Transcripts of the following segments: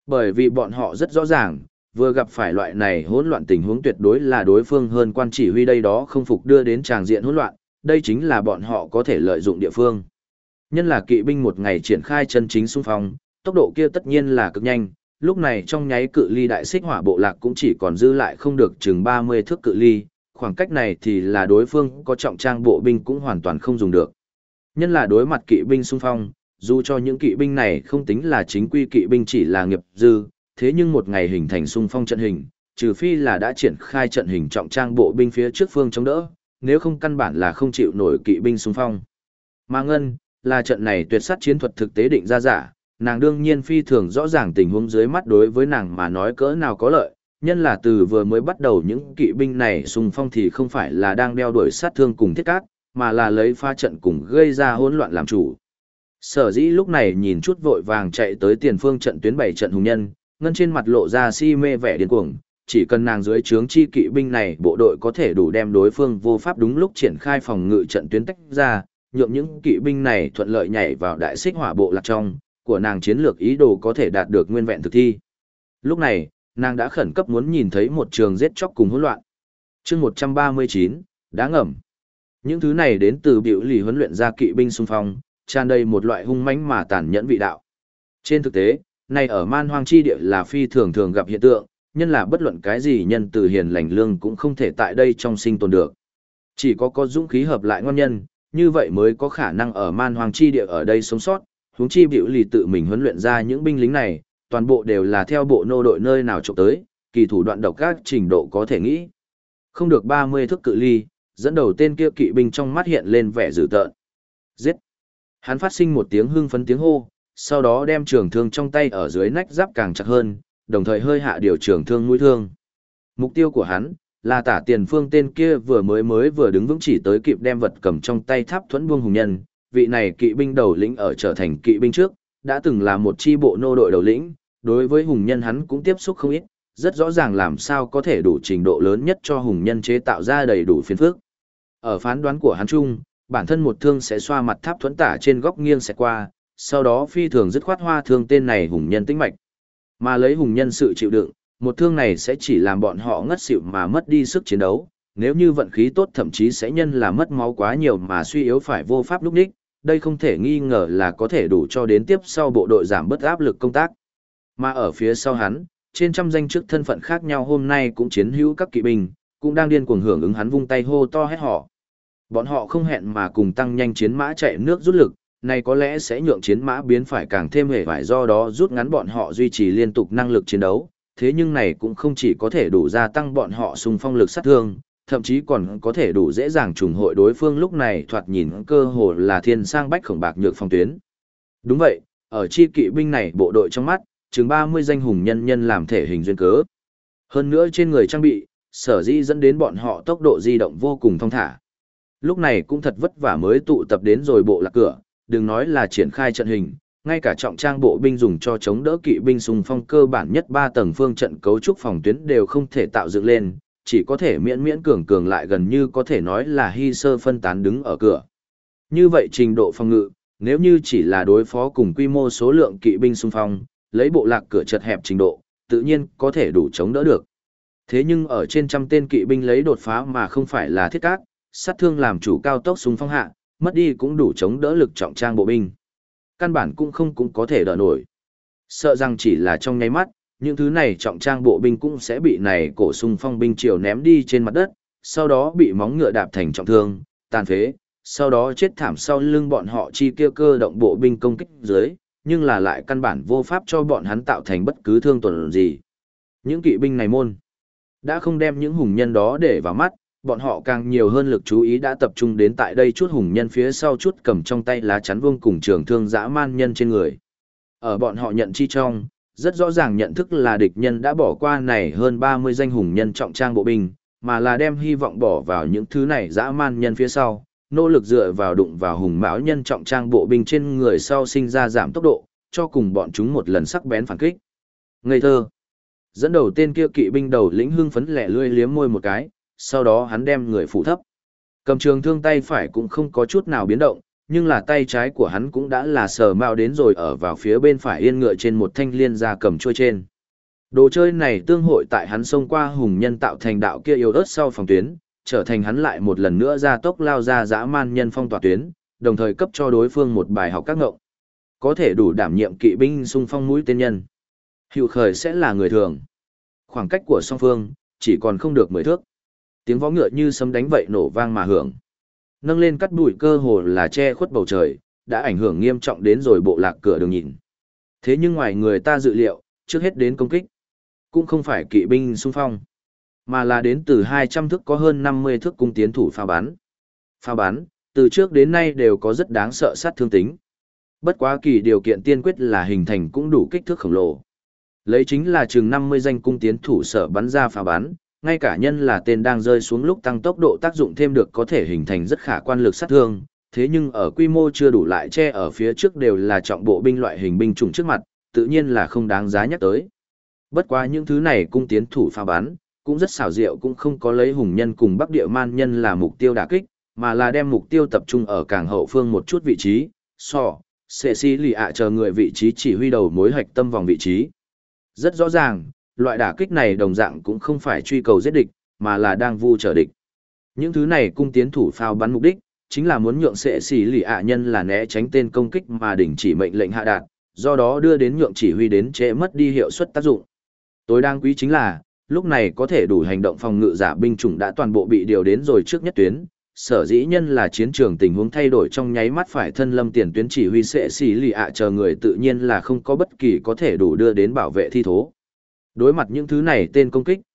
Bởi vì bọn họ rất rõ ràng, vừa gặp phải loại này hỗn loạn tình huống tuyệt đối là đối phương hơn quan chỉ huy đây đó không phục đưa đến tràng diện hỗn loạn, đây chính là bọn họ có thể lợi dụng địa phương. Nhân là kỵ binh một ngày triển khai chân chính xung phong, tốc độ kia tất nhiên là cực nhanh, lúc này trong nháy cự ly đại xích hỏa bộ lạc cũng chỉ còn dư lại không được chừng 30 thước cự ly, khoảng cách này thì là đối phương có trọng trang bộ binh cũng hoàn toàn không dùng được. Nhân là đối mặt kỵ binh xung phong, dù cho những kỵ binh này không tính là chính quy kỵ binh chỉ là nghiệp dư, thế nhưng một ngày hình thành xung phong trận hình, trừ phi là đã triển khai trận hình trọng trang bộ binh phía trước phương chống đỡ, nếu không căn bản là không chịu nổi kỵ binh xung phong. Mà Ngân, là trận này tuyệt sát chiến thuật thực tế định ra giả, nàng đương nhiên phi thường rõ ràng tình huống dưới mắt đối với nàng mà nói cỡ nào có lợi, nhân là từ vừa mới bắt đầu những kỵ binh này xung phong thì không phải là đang đeo đuổi sát thương cùng thiết cát, mà là lấy pha trận cùng gây ra hỗn loạn làm chủ. Sở dĩ lúc này nhìn chút vội vàng chạy tới tiền phương trận tuyến bảy trận hùng nhân, Ngân trên mặt lộ ra si mê vẻ điên cuồng, chỉ cần nàng dưới trướng chi kỵ binh này bộ đội có thể đủ đem đối phương vô pháp đúng lúc triển khai phòng ngự trận tuyến tách ra, nhượng những kỵ binh này thuận lợi nhảy vào đại xích hỏa bộ lạc trong, của nàng chiến lược ý đồ có thể đạt được nguyên vẹn thực thi. Lúc này, nàng đã khẩn cấp muốn nhìn thấy một trường giết chóc cùng hỗn loạn. Chương 139, đá ngầm. Những thứ này đến từ biểu lì huấn luyện ra kỵ binh xung phong, tràn đầy một loại hung mãnh mà tàn nhẫn vị đạo. Trên thực tế, này ở man hoang chi địa là phi thường thường gặp hiện tượng, nhân là bất luận cái gì nhân từ hiền lành lương cũng không thể tại đây trong sinh tồn được. Chỉ có dũng khí hợp lại ngon nhân, như vậy mới có khả năng ở man hoang chi địa ở đây sống sót, huống chi biểu lì tự mình huấn luyện ra những binh lính này, toàn bộ đều là theo bộ nô đội nơi nào trộm tới, kỳ thủ đoạn độc các trình độ có thể nghĩ. Không được 30 thước cự ly, dẫn đầu tên kia kỵ binh trong mắt hiện lên vẻ dữ tợn. Giết! Hắn phát sinh một tiếng hưng phấn tiếng hô, sau đó đem trường thương trong tay ở dưới nách giáp càng chặt hơn, đồng thời hơi hạ điều trường thương mũi thương. Mục tiêu của hắn là tả tiền phương tên kia vừa đứng vững chỉ tới kịp đem vật cầm trong tay tháp thuẫn buông hùng nhân, vị này kỵ binh đầu lĩnh ở trở thành kỵ binh trước, đã từng là một chi bộ nô đội đầu lĩnh, đối với hùng nhân hắn cũng tiếp xúc không ít, rất rõ ràng làm sao có thể đủ trình độ lớn nhất cho hùng nhân chế tạo ra đầy đủ phiền phức. Ở phán đoán của hắn chung, bản thân một thương sẽ xoa mặt tháp thuẫn tả trên góc nghiêng sẽ qua, sau đó phi thường dứt khoát hoa thương tên này hùng nhân tĩnh mạch. Mà lấy hùng nhân sự chịu đựng, một thương này sẽ chỉ làm bọn họ ngất xỉu mà mất đi sức chiến đấu, nếu như vận khí tốt thậm chí sẽ nhân là mất máu quá nhiều mà suy yếu phải vô pháp lúc đích, đây không thể nghi ngờ là có thể đủ cho đến tiếp sau bộ đội giảm bớt áp lực công tác. Mà ở phía sau hắn, trên trăm danh chức thân phận khác nhau hôm nay cũng chiến hữu các kỵ binh, cũng đang điên cuồng hưởng ứng hắn vung tay hô to hét họ. Bọn họ không hẹn mà cùng tăng nhanh chiến mã chạy nước rút lực, này có lẽ sẽ nhượng chiến mã biến phải càng thêm hề vải do đó rút ngắn bọn họ duy trì liên tục năng lực chiến đấu, thế nhưng này cũng không chỉ có thể đủ gia tăng bọn họ xung phong lực sát thương, thậm chí còn có thể đủ dễ dàng trùng hội đối phương lúc này thoạt nhìn cơ hồ là thiên sang bách khổng bạc nhược phong tuyến. Đúng vậy, ở chi kỵ binh này bộ đội trong mắt, chừng 30 danh hùng nhân làm thể hình duyên cớ. Hơn nữa trên người trang bị, sở dĩ dẫn đến bọn họ tốc độ di động vô cùng thong thả. Lúc này cũng thật vất vả mới tụ tập đến rồi bộ lạc cửa, đừng nói là triển khai trận hình, ngay cả trọng trang bộ binh dùng cho chống đỡ kỵ binh xung phong cơ bản nhất 3 tầng phương trận cấu trúc phòng tuyến đều không thể tạo dựng lên, chỉ có thể miễn cường lại gần như có thể nói là hy sơ phân tán đứng ở cửa. Như vậy trình độ phòng ngự, nếu như chỉ là đối phó cùng quy mô số lượng kỵ binh xung phong, lấy bộ lạc cửa chật hẹp trình độ, tự nhiên có thể đủ chống đỡ được. Thế nhưng ở trên trăm tên kỵ binh lấy đột phá mà không phải là thiết cát, sát thương làm chủ cao tốc xung phong hạ, mất đi cũng đủ chống đỡ lực trọng trang bộ binh. Căn bản cũng có thể đỡ nổi. Sợ rằng chỉ là trong nháy mắt, những thứ này trọng trang bộ binh cũng sẽ bị này cổ xung phong binh triều ném đi trên mặt đất, sau đó bị móng ngựa đạp thành trọng thương, tàn phế, sau đó chết thảm sau lưng bọn họ chi kia cơ động bộ binh công kích dưới, nhưng là lại căn bản vô pháp cho bọn hắn tạo thành bất cứ thương tổn gì. Những kỵ binh này môn đã không đem những hùng nhân đó để vào mắt, bọn họ càng nhiều hơn lực chú ý đã tập trung đến tại đây chút hùng nhân phía sau chút cầm trong tay lá chắn vuông cùng trường thương dã man nhân trên người. Ở bọn họ nhận chi trong, rất rõ ràng nhận thức là địch nhân đã bỏ qua này hơn 30 danh hùng nhân trọng trang bộ binh, mà là đem hy vọng bỏ vào những thứ này dã man nhân phía sau, nỗ lực dựa vào đụng vào hùng mão nhân trọng trang bộ binh trên người sau sinh ra giảm tốc độ, cho cùng bọn chúng một lần sắc bén phản kích. Ngây thơ. Dẫn đầu tên kia kỵ binh đầu lĩnh hưng phấn lẻ lươi liếm môi một cái, sau đó hắn đem người phụ thấp. Cầm trường thương tay phải cũng không có chút nào biến động, nhưng là tay trái của hắn cũng đã là sờ mao đến rồi ở vào phía bên phải yên ngựa trên một thanh liên gia cầm chuôi trên. Đồ chơi này tương hội tại hắn xông qua hùng nhân tạo thành đạo kia yếu ớt sau phòng tuyến, trở thành hắn lại một lần nữa ra tốc lao ra dã man nhân phong tỏa tuyến, đồng thời cấp cho đối phương một bài học các ngộng. Có thể đủ đảm nhiệm kỵ binh xung phong mũi tên nhân. Hữu khởi sẽ là người thường. Khoảng cách của song phương chỉ còn không được 10 thước. Tiếng vó ngựa như sấm đánh vậy nổ vang mà hưởng. Nâng lên cắt bụi cơ hồ là che khuất bầu trời, đã ảnh hưởng nghiêm trọng đến rồi bộ lạc cửa đường nhìn. Thế nhưng ngoài người ta dự liệu, trước hết đến công kích, cũng không phải kỵ binh xung phong, mà là đến từ 200 thước có hơn 50 thước cung tiến thủ pháo bắn. Pháo bắn, từ trước đến nay đều có rất đáng sợ sát thương tính. Bất quá kỳ điều kiện tiên quyết là hình thành cũng đủ kích thước khổng lồ. Lấy chính là chừng 50 danh cung tiến thủ sở bắn ra pháo bắn, ngay cả nhân là tên đang rơi xuống lúc tăng tốc độ tác dụng thêm được có thể hình thành rất khả quan lực sát thương, thế nhưng ở quy mô chưa đủ lại che ở phía trước đều là trọng bộ binh loại hình binh chủng trước mặt, tự nhiên là không đáng giá nhắc tới. Bất quá những thứ này cung tiến thủ pháo bắn, cũng rất xảo diệu cũng không có lấy hùng nhân cùng bắc địa man nhân là mục tiêu đả kích, mà là đem mục tiêu tập trung ở càng hậu phương một chút vị trí, sẽ xí lì ạ chờ người vị trí chỉ huy đầu mối hạch tâm vòng vị trí. Rất rõ ràng, loại đả kích này đồng dạng cũng không phải truy cầu giết địch, mà là đang vu trở địch. Những thứ này cung tiến thủ pháo bắn mục đích, chính là muốn nhượng sẽ xỉ lì ạ nhân là né tránh tên công kích mà đình chỉ mệnh lệnh hạ đạt, do đó đưa đến nhượng chỉ huy đến trễ mất đi hiệu suất tác dụng. Tối đáng quý chính là, lúc này có thể đủ hành động phòng ngự giả binh chủng đã toàn bộ bị điều đến rồi trước nhất tuyến, sở dĩ nhân là chiến trường tình huống thay đổi trong nháy mắt phải thân lâm tiền tuyến chỉ huy sẽ xỉ lì ạ chờ người tự nhiên là không có bất kỳ có thể đủ đưa đến bảo vệ thi thố. Đối mặt những thứ này tên công kích,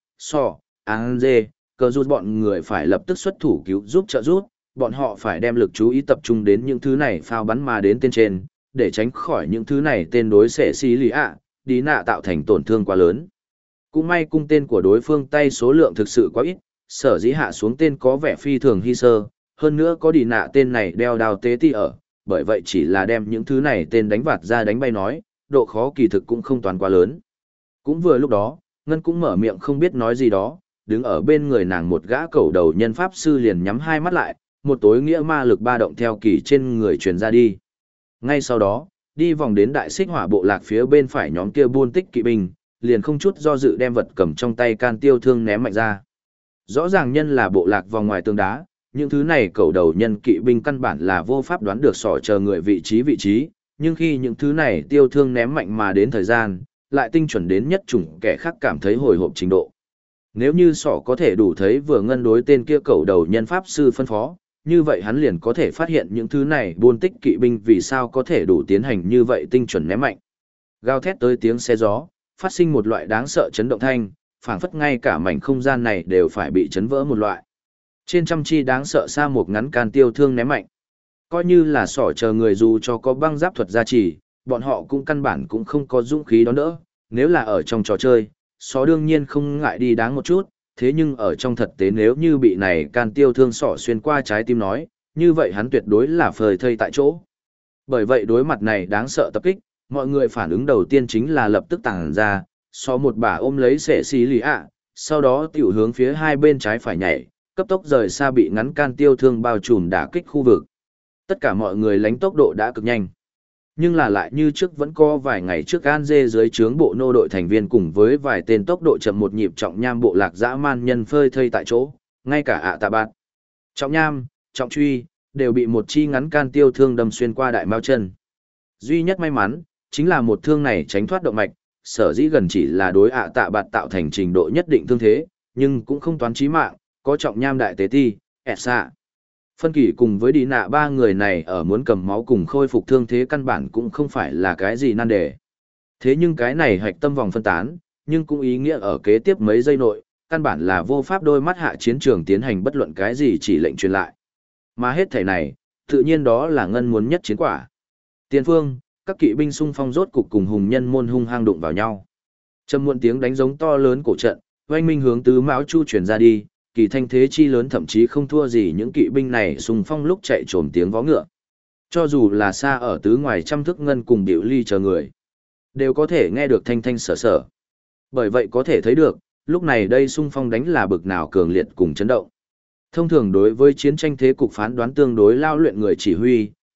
cờ rút bọn người phải lập tức xuất thủ cứu giúp trợ giúp, bọn họ phải đem lực chú ý tập trung đến những thứ này pháo bắn mà đến tên trên, để tránh khỏi những thứ này tên đối sẽ xí lì ạ, đi nạ tạo thành tổn thương quá lớn. Cũng may cung tên của đối phương tay số lượng thực sự quá ít, sở dĩ hạ xuống tên có vẻ phi thường hy sơ, hơn nữa có đi nạ tên này đeo đào tế ti ở, bởi vậy chỉ là đem những thứ này tên đánh vạt ra đánh bay nói, độ khó kỳ thực cũng không toàn quá lớn. Cũng vừa lúc đó, Ngân cũng mở miệng không biết nói gì đó, đứng ở bên người nàng một gã cẩu đầu nhân pháp sư liền nhắm hai mắt lại, một tối nghĩa ma lực ba động theo kỳ trên người truyền ra đi. Ngay sau đó, đi vòng đến đại xích hỏa bộ lạc phía bên phải nhóm kia buôn tích kỵ binh, liền không chút do dự đem vật cầm trong tay can tiêu thương ném mạnh ra. Rõ ràng nhân là bộ lạc vòng ngoài tường đá, những thứ này cẩu đầu nhân kỵ binh căn bản là vô pháp đoán được sỏ chờ người vị trí, nhưng khi những thứ này tiêu thương ném mạnh mà đến thời gian, lại tinh chuẩn đến nhất chủng kẻ khác cảm thấy hồi hộp trình độ. Nếu như sỏ có thể đủ thấy vừa ngân đối tên kia cẩu đầu nhân pháp sư phân phó, như vậy hắn liền có thể phát hiện những thứ này buôn tích kỵ binh vì sao có thể đủ tiến hành như vậy tinh chuẩn ném mạnh. Gào thét tới tiếng xe gió, phát sinh một loại đáng sợ chấn động thanh, phảng phất ngay cả mảnh không gian này đều phải bị chấn vỡ một loại. Trên trăm chi đáng sợ xa một ngắn can tiêu thương ném mạnh. Coi như là sỏ chờ người dù cho có băng giáp thuật gia trì, bọn họ cũng căn bản cũng không có dũng khí đón đỡ. Nếu là ở trong trò chơi, sỏ đương nhiên không ngại đi đáng một chút, thế nhưng ở trong thực tế nếu như bị này can tiêu thương sỏ xuyên qua trái tim nói, như vậy hắn tuyệt đối là phơi thây tại chỗ. Bởi vậy đối mặt này đáng sợ tập kích, mọi người phản ứng đầu tiên chính là lập tức tàng ra, một bà ôm lấy sẻ xí lì ạ, sau đó tiểu hướng phía hai bên trái phải nhảy, cấp tốc rời xa bị ngắn can tiêu thương bao trùm đả kích khu vực. Tất cả mọi người lánh tốc độ đã cực nhanh. Nhưng là lại như trước vẫn có vài ngày trước An Dê dưới trướng bộ nô đội thành viên cùng với vài tên tốc độ chậm một nhịp trọng nham bộ lạc dã man nhân phơi thây tại chỗ, ngay cả ạ tạ bạt. Trọng nham, trọng truy, đều bị một chi ngắn can tiêu thương đâm xuyên qua đại mao chân. Duy nhất may mắn, chính là một thương này tránh thoát động mạch, sở dĩ gần chỉ là đối ạ tạ bạt tạo thành trình độ nhất định thương thế, nhưng cũng không toán chí mạng, có trọng nham đại tế ti, xạ. Phân kỳ cùng với đi nạ ba người này ở muốn cầm máu cùng khôi phục thương thế căn bản cũng không phải là cái gì nan đề. Thế nhưng cái này hạch tâm vòng phân tán, nhưng cũng ý nghĩa ở kế tiếp mấy giây nội, căn bản là vô pháp đôi mắt hạ chiến trường tiến hành bất luận cái gì chỉ lệnh truyền lại. Mà hết thể này, tự nhiên đó là Ngân muốn nhất chiến quả. Tiền phương, các kỵ binh xung phong rốt cục cùng hùng nhân môn hung hăng đụng vào nhau. Trầm muộn tiếng đánh giống to lớn cổ trận, oanh minh hướng tứ mão chu truyền ra đi, kỳ thanh thế chi lớn thậm chí không thua gì những kỵ binh này xung phong lúc chạy trồm tiếng vó ngựa. Cho dù là xa ở tứ ngoài trăm thước Ngân cùng Điệu Ly chờ người, đều có thể nghe được thanh thanh sở sở. Bởi vậy có thể thấy được, lúc này đây xung phong đánh là bực nào cường liệt cùng chấn động. Thông thường đối với chiến tranh thế cục phán đoán tương đối lao luyện người chỉ huy,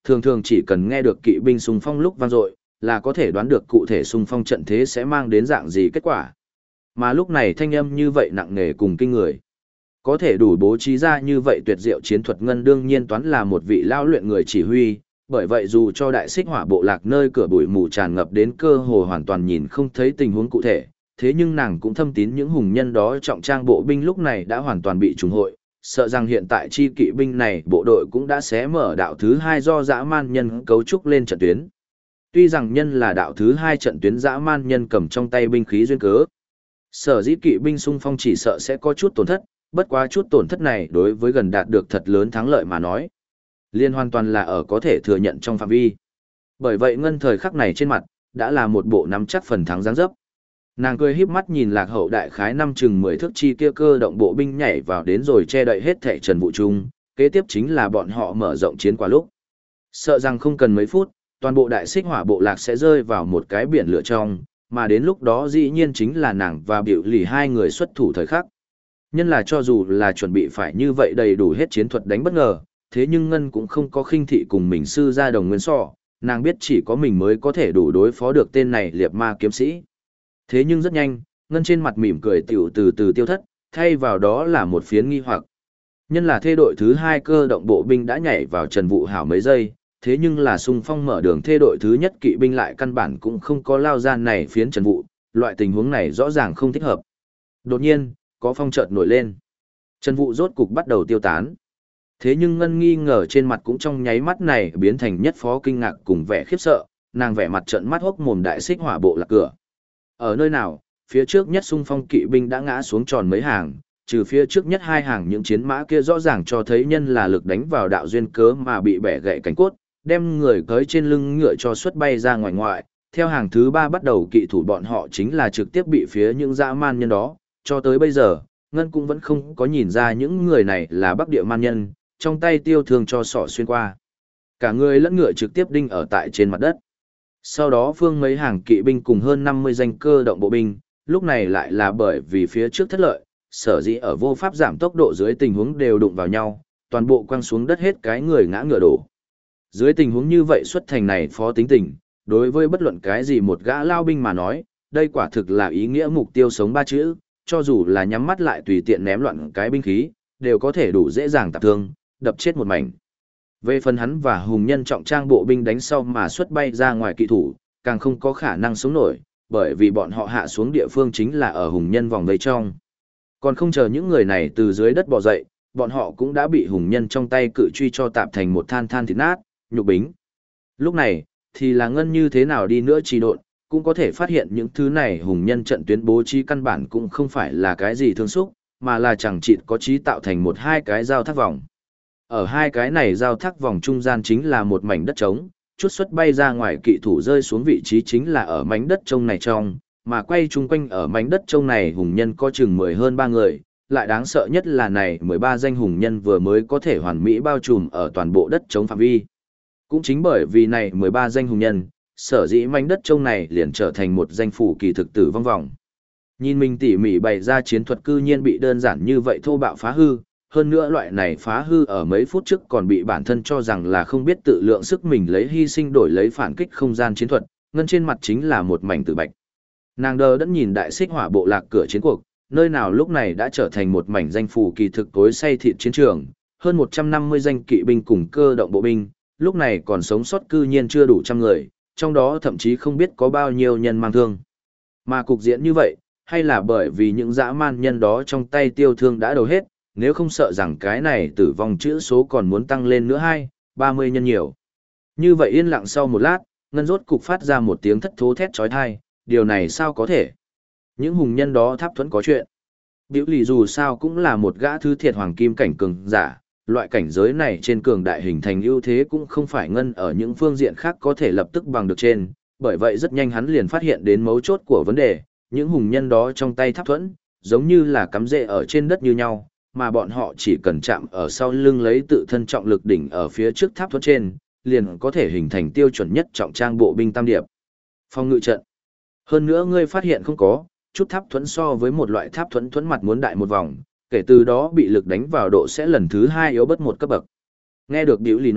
Thường thường chỉ cần nghe được kỵ binh xung phong lúc vang dội, là có thể đoán được cụ thể xung phong trận thế sẽ mang đến dạng gì kết quả. Mà lúc này thanh âm như vậy nặng nề cùng kinh người. Có thể đủ bố trí ra như vậy tuyệt diệu chiến thuật ngân đương nhiên toán là một vị lao luyện người chỉ huy, bởi vậy dù cho đại xích hỏa bộ lạc nơi cửa bụi mù tràn ngập đến cơ hồ hoàn toàn nhìn không thấy tình huống cụ thể, thế nhưng nàng cũng thâm tín những hùng nhân đó trọng trang bộ binh lúc này đã hoàn toàn bị trùng hội, sợ rằng hiện tại chi kỵ binh này bộ đội cũng đã xé mở đạo thứ hai do dã man nhân cấu trúc lên trận tuyến. Tuy rằng nhân là đạo thứ hai trận tuyến dã man nhân cầm trong tay binh khí duyên cớ, sở dĩ kỵ binh xung phong chỉ sợ sẽ có chút tổn thất, bất quá chút tổn thất này đối với gần đạt được thật lớn thắng lợi mà nói, liên hoàn toàn là ở có thể thừa nhận trong phạm vi. Bởi vậy ngân thời khắc này trên mặt, đã là một bộ nắm chắc phần thắng dáng dấp. Nàng cười híp mắt nhìn lạc hậu đại khái năm chừng 10 thước chi kia cơ động bộ binh nhảy vào đến rồi che đậy hết thảy Trần Vũ Trung, kế tiếp chính là bọn họ mở rộng chiến quả lúc. Sợ rằng không cần mấy phút, toàn bộ đại xích hỏa bộ lạc sẽ rơi vào một cái biển lửa trong, mà đến lúc đó dĩ nhiên chính là nàng và biểu lì hai người xuất thủ thời khắc. Nhân là cho dù là chuẩn bị phải như vậy đầy đủ hết chiến thuật đánh bất ngờ, thế nhưng Ngân cũng không có khinh thị cùng mình sư ra đồng nguyên so, nàng biết chỉ có mình mới có thể đủ đối phó được tên này liệt ma kiếm sĩ. Thế nhưng rất nhanh, Ngân trên mặt mỉm cười tiểu từ từ tiêu thất, thay vào đó là một phiến nghi hoặc. Nhân là thê đội thứ hai cơ động bộ binh đã nhảy vào Trần Vũ Hảo mấy giây, thế nhưng là xung phong mở đường thê đội thứ nhất kỵ binh lại căn bản cũng không có lao ra này phiến Trần Vũ, loại tình huống này rõ ràng không thích hợp. Đột nhiên, có phong chợt nổi lên. Trần Vũ rốt cục bắt đầu tiêu tán. Thế nhưng Ngân nghi ngờ trên mặt cũng trong nháy mắt này biến thành nhất phó kinh ngạc cùng vẻ khiếp sợ, nàng vẻ mặt trợn mắt hốc mồm đại xích hỏa bộ lạc cửa. Ở nơi nào, phía trước nhất xung phong kỵ binh đã ngã xuống tròn mấy hàng, trừ phía trước nhất hai hàng những chiến mã kia rõ ràng cho thấy nhân là lực đánh vào đạo duyên cớ mà bị bẻ gãy cánh cốt, đem người cưỡi trên lưng ngựa cho xuất bay ra ngoài ngoại. Theo hàng thứ ba bắt đầu kỵ thủ bọn họ chính là trực tiếp bị phía những dã man nhân đó, cho tới bây giờ, Ngân cũng vẫn không có nhìn ra những người này là Bắc Địa man nhân, trong tay tiêu thương cho sọ xuyên qua. Cả người lẫn ngựa trực tiếp đinh ở tại trên mặt đất. Sau đó phương mấy hàng kỵ binh cùng hơn 50 danh cơ động bộ binh, lúc này lại là bởi vì phía trước thất lợi, sở dĩ ở vô pháp giảm tốc độ dưới tình huống đều đụng vào nhau, toàn bộ quăng xuống đất hết cái người ngã ngựa đổ. Dưới tình huống như vậy xuất thành này phó tính tình, đối với bất luận cái gì một gã lao binh mà nói, đây quả thực là ý nghĩa mục tiêu sống ba chữ, cho dù là nhắm mắt lại tùy tiện ném loạn cái binh khí, đều có thể đủ dễ dàng tạp thương, đập chết một mảnh. Về phần hắn và hùng nhân trọng trang bộ binh đánh sau mà xuất bay ra ngoài kỵ thủ, càng không có khả năng sống nổi, bởi vì bọn họ hạ xuống địa phương chính là ở hùng nhân vòng vây trong. Còn không chờ những người này từ dưới đất bò dậy, bọn họ cũng đã bị hùng nhân trong tay cự truy cho tạp thành một than than thịt nát, nhục bính. Lúc này, thì là Ngân như thế nào đi nữa trì độn, cũng có thể phát hiện những thứ này hùng nhân trận tuyến bố trí căn bản cũng không phải là cái gì thương xúc, mà là chẳng chịt có trí tạo thành một hai cái giao thác vòng. Ở hai cái này giao thác vòng trung gian chính là một mảnh đất trống, chút xuất bay ra ngoài kỵ thủ rơi xuống vị trí chính là ở mảnh đất trông này trong, mà quay chung quanh ở mảnh đất trông này hùng nhân có chừng 10 hơn 3 người, lại đáng sợ nhất là này 13 danh hùng nhân vừa mới có thể hoàn mỹ bao trùm ở toàn bộ đất trống phạm vi. Cũng chính bởi vì này 13 danh hùng nhân, sở dĩ mảnh đất trông này liền trở thành một danh phủ kỳ thực tử vong vòng. Nhìn mình tỉ mỉ bày ra chiến thuật cư nhiên bị đơn giản như vậy thô bạo phá hư, hơn nữa loại này phá hư ở mấy phút trước còn bị bản thân cho rằng là không biết tự lượng sức mình lấy hy sinh đổi lấy phản kích không gian chiến thuật, Ngân trên mặt chính là một mảnh tử bạch. Nàng đờ đẫn nhìn đại xích hỏa bộ lạc cửa chiến cuộc, nơi nào lúc này đã trở thành một mảnh danh phủ kỳ thực tối say thịt chiến trường, hơn 150 danh kỵ binh cùng cơ động bộ binh, lúc này còn sống sót cư nhiên chưa đủ trăm người, trong đó thậm chí không biết có bao nhiêu nhân mang thương. Mà cục diễn như vậy, hay là bởi vì những dã man nhân đó trong tay tiêu thương đã đầu hết, nếu không sợ rằng cái này tử vong chữ số còn muốn tăng lên nữa 30 nhân nhiều. Như vậy yên lặng sau một lát, Ngân rốt cục phát ra một tiếng thất thố thét chói tai, điều này sao có thể? Những hùng nhân đó tháp thuẫn có chuyện. Biểu lì dù sao cũng là một gã thứ thiệt hoàng kim cảnh cường giả, loại cảnh giới này trên cường đại hình thành ưu thế cũng không phải Ngân ở những phương diện khác có thể lập tức bằng được trên, bởi vậy rất nhanh hắn liền phát hiện đến mấu chốt của vấn đề, những hùng nhân đó trong tay tháp thuẫn, giống như là cắm rễ ở trên đất như nhau, mà bọn họ chỉ cần chạm ở sau lưng lấy tự thân trọng lực đỉnh ở phía trước tháp thuẫn trên, liền có thể hình thành tiêu chuẩn nhất trọng trang bộ binh tam điệp. Phòng ngự trận. Hơn nữa ngươi phát hiện không có, chút tháp thuẫn so với một loại tháp thuẫn thuẫn mặt muốn đại một vòng, kể từ đó bị lực đánh vào độ sẽ lần thứ 2 yếu bớt một cấp bậc. Nghe được Biểu Lý nói,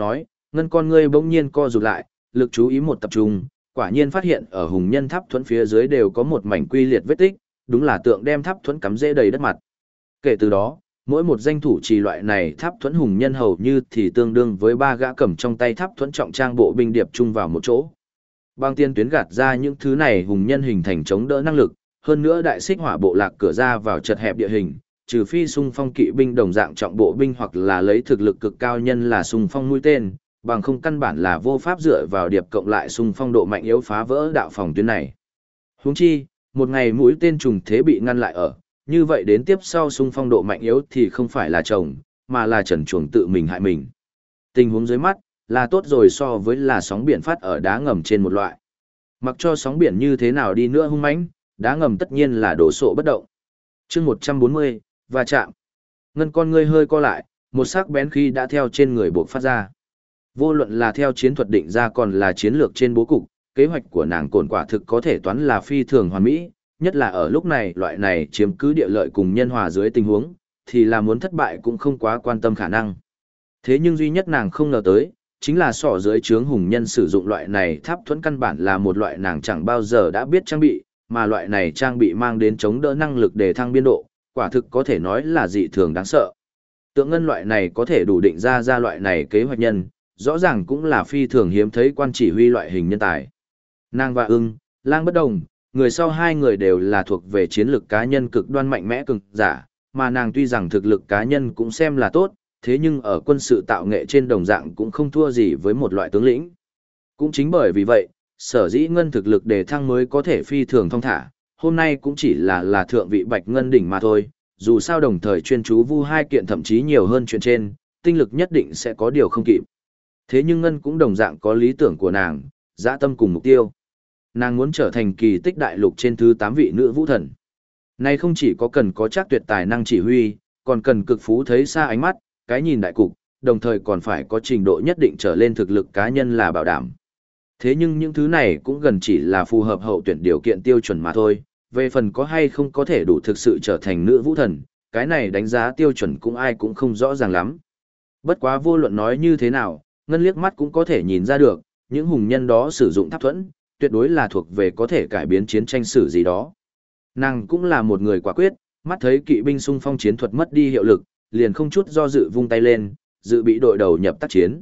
ngân con ngươi bỗng nhiên co rụt lại, lực chú ý một tập trung, quả nhiên phát hiện ở hùng nhân tháp thuẫn phía dưới đều có một mảnh quy liệt vết tích, đúng là tượng đem tháp thuẫn cắm rễ đầy đất mặt. Kể từ đó, mỗi một danh thủ trì loại này tháp thuẫn hùng nhân hầu như thì tương đương với 3 gã cầm trong tay tháp thuẫn trọng trang bộ binh điệp chung vào một chỗ. Bang tiên tuyến gạt ra những thứ này hùng nhân hình thành chống đỡ năng lực, hơn nữa đại xích hỏa bộ lạc cửa ra vào chật hẹp địa hình, trừ phi xung phong kỵ binh đồng dạng trọng bộ binh hoặc là lấy thực lực cực cao nhân là xung phong mũi tên, bằng không căn bản là vô pháp dựa vào điệp cộng lại xung phong độ mạnh yếu phá vỡ đạo phòng tuyến này. Huống chi, một ngày mũi tên trùng thế bị ngăn lại ở, như vậy đến tiếp sau xung phong độ mạnh yếu thì không phải là chồng, mà là trần chuồng tự mình hại mình. Tình huống dưới mắt, là tốt rồi so với là sóng biển phát ở đá ngầm trên một loại. Mặc cho sóng biển như thế nào đi nữa hung mãnh, đá ngầm tất nhiên là đổ sộ bất động. Chương 140, va chạm. Ngân con ngươi hơi co lại, một sắc bén khi đã theo trên người buộc phát ra. Vô luận là theo chiến thuật định ra còn là chiến lược trên bố cục, kế hoạch của nàng cồn quả thực có thể toán là phi thường hoàn mỹ, nhất là ở lúc này loại này chiếm cứ địa lợi cùng nhân hòa dưới tình huống, thì là muốn thất bại cũng không quá quan tâm khả năng. Thế nhưng duy nhất nàng không ngờ tới, chính là sỏ dưới trướng hùng nhân sử dụng loại này tháp thuẫn căn bản là một loại nàng chẳng bao giờ đã biết trang bị, mà loại này trang bị mang đến chống đỡ năng lực để thăng biên độ, quả thực có thể nói là dị thường đáng sợ. Tượng ngân loại này có thể đủ định ra loại này kế hoạch nhân, rõ ràng cũng là phi thường hiếm thấy quan chỉ huy loại hình nhân tài. Nàng và ưng, lang bất đồng, người sau hai người đều là thuộc về chiến lược cá nhân cực đoan mạnh mẽ cực giả, mà nàng tuy rằng thực lực cá nhân cũng xem là tốt, thế nhưng ở quân sự tạo nghệ trên đồng dạng cũng không thua gì với một loại tướng lĩnh. Cũng chính bởi vì vậy, sở dĩ ngân thực lực đề thăng mới có thể phi thường thong thả, hôm nay cũng chỉ là thượng vị bạch ngân đỉnh mà thôi, dù sao đồng thời chuyên chú vu hai kiện thậm chí nhiều hơn chuyện trên, tinh lực nhất định sẽ có điều không kịp. Thế nhưng ngân cũng đồng dạng có lý tưởng của nàng, dã tâm cùng mục tiêu. Nàng muốn trở thành kỳ tích đại lục trên thứ 8 vị nữ vũ thần. Này không chỉ có cần có chắc tuyệt tài năng chỉ huy, còn cần cực phú thấy xa ánh mắt, cái nhìn đại cục, đồng thời còn phải có trình độ nhất định trở lên thực lực cá nhân là bảo đảm. Thế nhưng những thứ này cũng gần chỉ là phù hợp hậu tuyển điều kiện tiêu chuẩn mà thôi, về phần có hay không có thể đủ thực sự trở thành nữ vũ thần, cái này đánh giá tiêu chuẩn cũng ai cũng không rõ ràng lắm. Bất quá vô luận nói như thế nào, ngân liếc mắt cũng có thể nhìn ra được, những hùng nhân đó sử dụng tháp thuẫn, tuyệt đối là thuộc về có thể cải biến chiến tranh sử gì đó. Nàng cũng là một người quả quyết, mắt thấy kỵ binh xung phong chiến thuật mất đi hiệu lực, liền không chút do dự vung tay lên, dự bị đội đầu nhập tác chiến.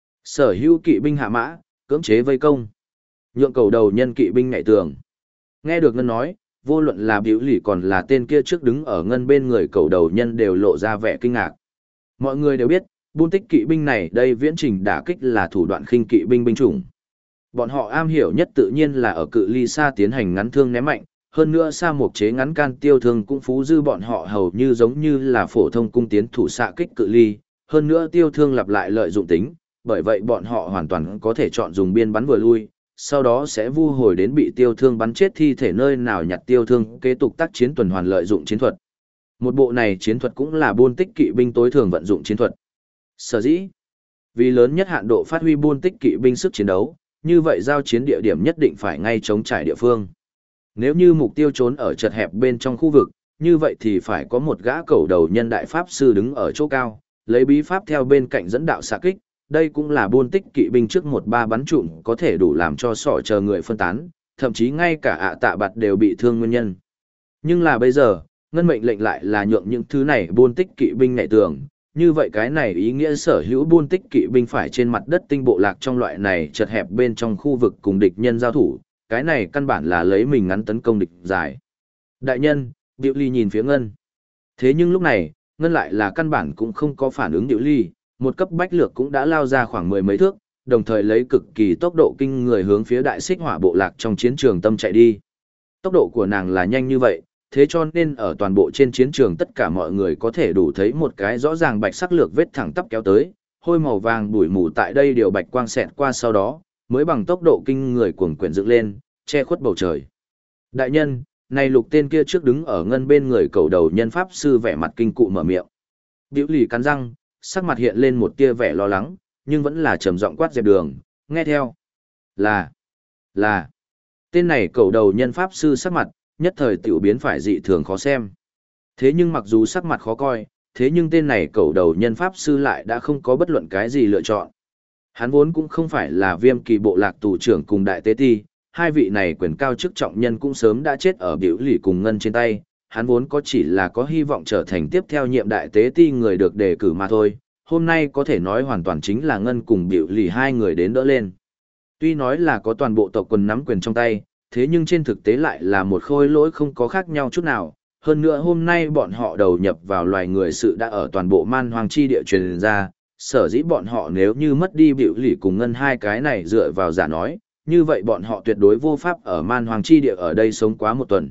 Sở hữu kỵ binh hạ mã, cưỡng chế vây công. Nhượng cầu đầu nhân kỵ binh ngại tường. Nghe được ngân nói, vô luận là biểu lì còn là tên kia trước đứng ở ngân bên người cầu đầu nhân đều lộ ra vẻ kinh ngạc. Mọi người đều biết, buôn tích kỵ binh này đây viễn trình đả kích là thủ đoạn khinh kỵ binh binh chủng. Bọn họ am hiểu nhất tự nhiên là ở cự ly xa tiến hành ngắn thương ném mạnh, hơn nữa xa mục chế ngắn can tiêu thương cũng phú dư bọn họ hầu như giống như là phổ thông cung tiến thủ xạ kích cự ly, hơn nữa tiêu thương lặp lại lợi dụng tính, bởi vậy bọn họ hoàn toàn có thể chọn dùng biên bắn vừa lui, sau đó sẽ vu hồi đến bị tiêu thương bắn chết thi thể nơi nào nhặt tiêu thương kế tục tác chiến tuần hoàn lợi dụng chiến thuật. Một bộ này chiến thuật cũng là buôn tích kỵ binh tối thường vận dụng chiến thuật. Sở dĩ, vì lớn nhất hạn độ phát huy buôn tích kỵ binh sức chiến đấu, như vậy giao chiến địa điểm nhất định phải ngay chống trải địa phương. Nếu như mục tiêu trốn ở chật hẹp bên trong khu vực, như vậy thì phải có một gã cầu đầu nhân đại pháp sư đứng ở chỗ cao, lấy bí pháp theo bên cạnh dẫn đạo xạ kích. Đây cũng là buôn tích kỵ binh trước 1-3 bắn trụm có thể đủ làm cho sỏ chờ người phân tán, thậm chí ngay cả ạ tạ bạt đều bị thương nguyên nhân. Nhưng là bây giờ, ngân mệnh lệnh lại là nhượng những thứ này buôn tích kỵ binh nhảy tường, như vậy cái này ý nghĩa sở hữu buôn tích kỵ binh phải trên mặt đất tinh bộ lạc trong loại này chật hẹp bên trong khu vực cùng địch nhân giao thủ, cái này căn bản là lấy mình ngắn tấn công địch dài. Đại nhân, Diệu Ly nhìn phía ngân. Thế nhưng lúc này, ngân lại là căn bản cũng không có phản ứng Diệu Ly, một cấp bách lược cũng đã lao ra khoảng 10 mấy thước, đồng thời lấy cực kỳ tốc độ kinh người hướng phía đại xích hỏa bộ lạc trong chiến trường tâm chạy đi. Tốc độ của nàng là nhanh như vậy, thế cho nên ở toàn bộ trên chiến trường tất cả mọi người có thể đủ thấy một cái rõ ràng bạch sắc lược vết thẳng tắp kéo tới, hôi màu vàng bụi mù tại đây điều bạch quang xẹt qua sau đó, mới bằng tốc độ kinh người cuồng quyển dựng lên, che khuất bầu trời. Đại nhân, này lục tên kia trước đứng ở ngân bên người cầu đầu nhân pháp sư vẻ mặt kinh cụ mở miệng. Diệu Ly cắn răng, sắc mặt hiện lên một tia vẻ lo lắng, nhưng vẫn là trầm giọng quát dẹp đường, nghe theo. Là. Tên này cầu đầu nhân pháp sư sắc mặt, nhất thời tiểu biến phải dị thường khó xem. Thế nhưng mặc dù sắc mặt khó coi, thế nhưng tên này cầu đầu nhân pháp sư lại đã không có bất luận cái gì lựa chọn. Hắn vốn cũng không phải là Viêm Kỳ bộ lạc tù trưởng cùng đại tế ti, hai vị này quyền cao chức trọng nhân cũng sớm đã chết ở biểu lì cùng ngân trên tay, hắn vốn có chỉ là có hy vọng trở thành tiếp theo nhiệm đại tế ti người được đề cử mà thôi, hôm nay có thể nói hoàn toàn chính là ngân cùng biểu lì hai người đến đỡ lên. Tuy nói là có toàn bộ tộc quần nắm quyền trong tay, thế nhưng trên thực tế lại là một khôi lỗi không có khác nhau chút nào. Hơn nữa hôm nay bọn họ đầu nhập vào loài người sự đã ở toàn bộ man hoang chi địa truyền ra, sở dĩ bọn họ nếu như mất đi biểu lì cùng ngân hai cái này dựa vào giả nói, như vậy bọn họ tuyệt đối vô pháp ở man hoang chi địa ở đây sống quá một tuần.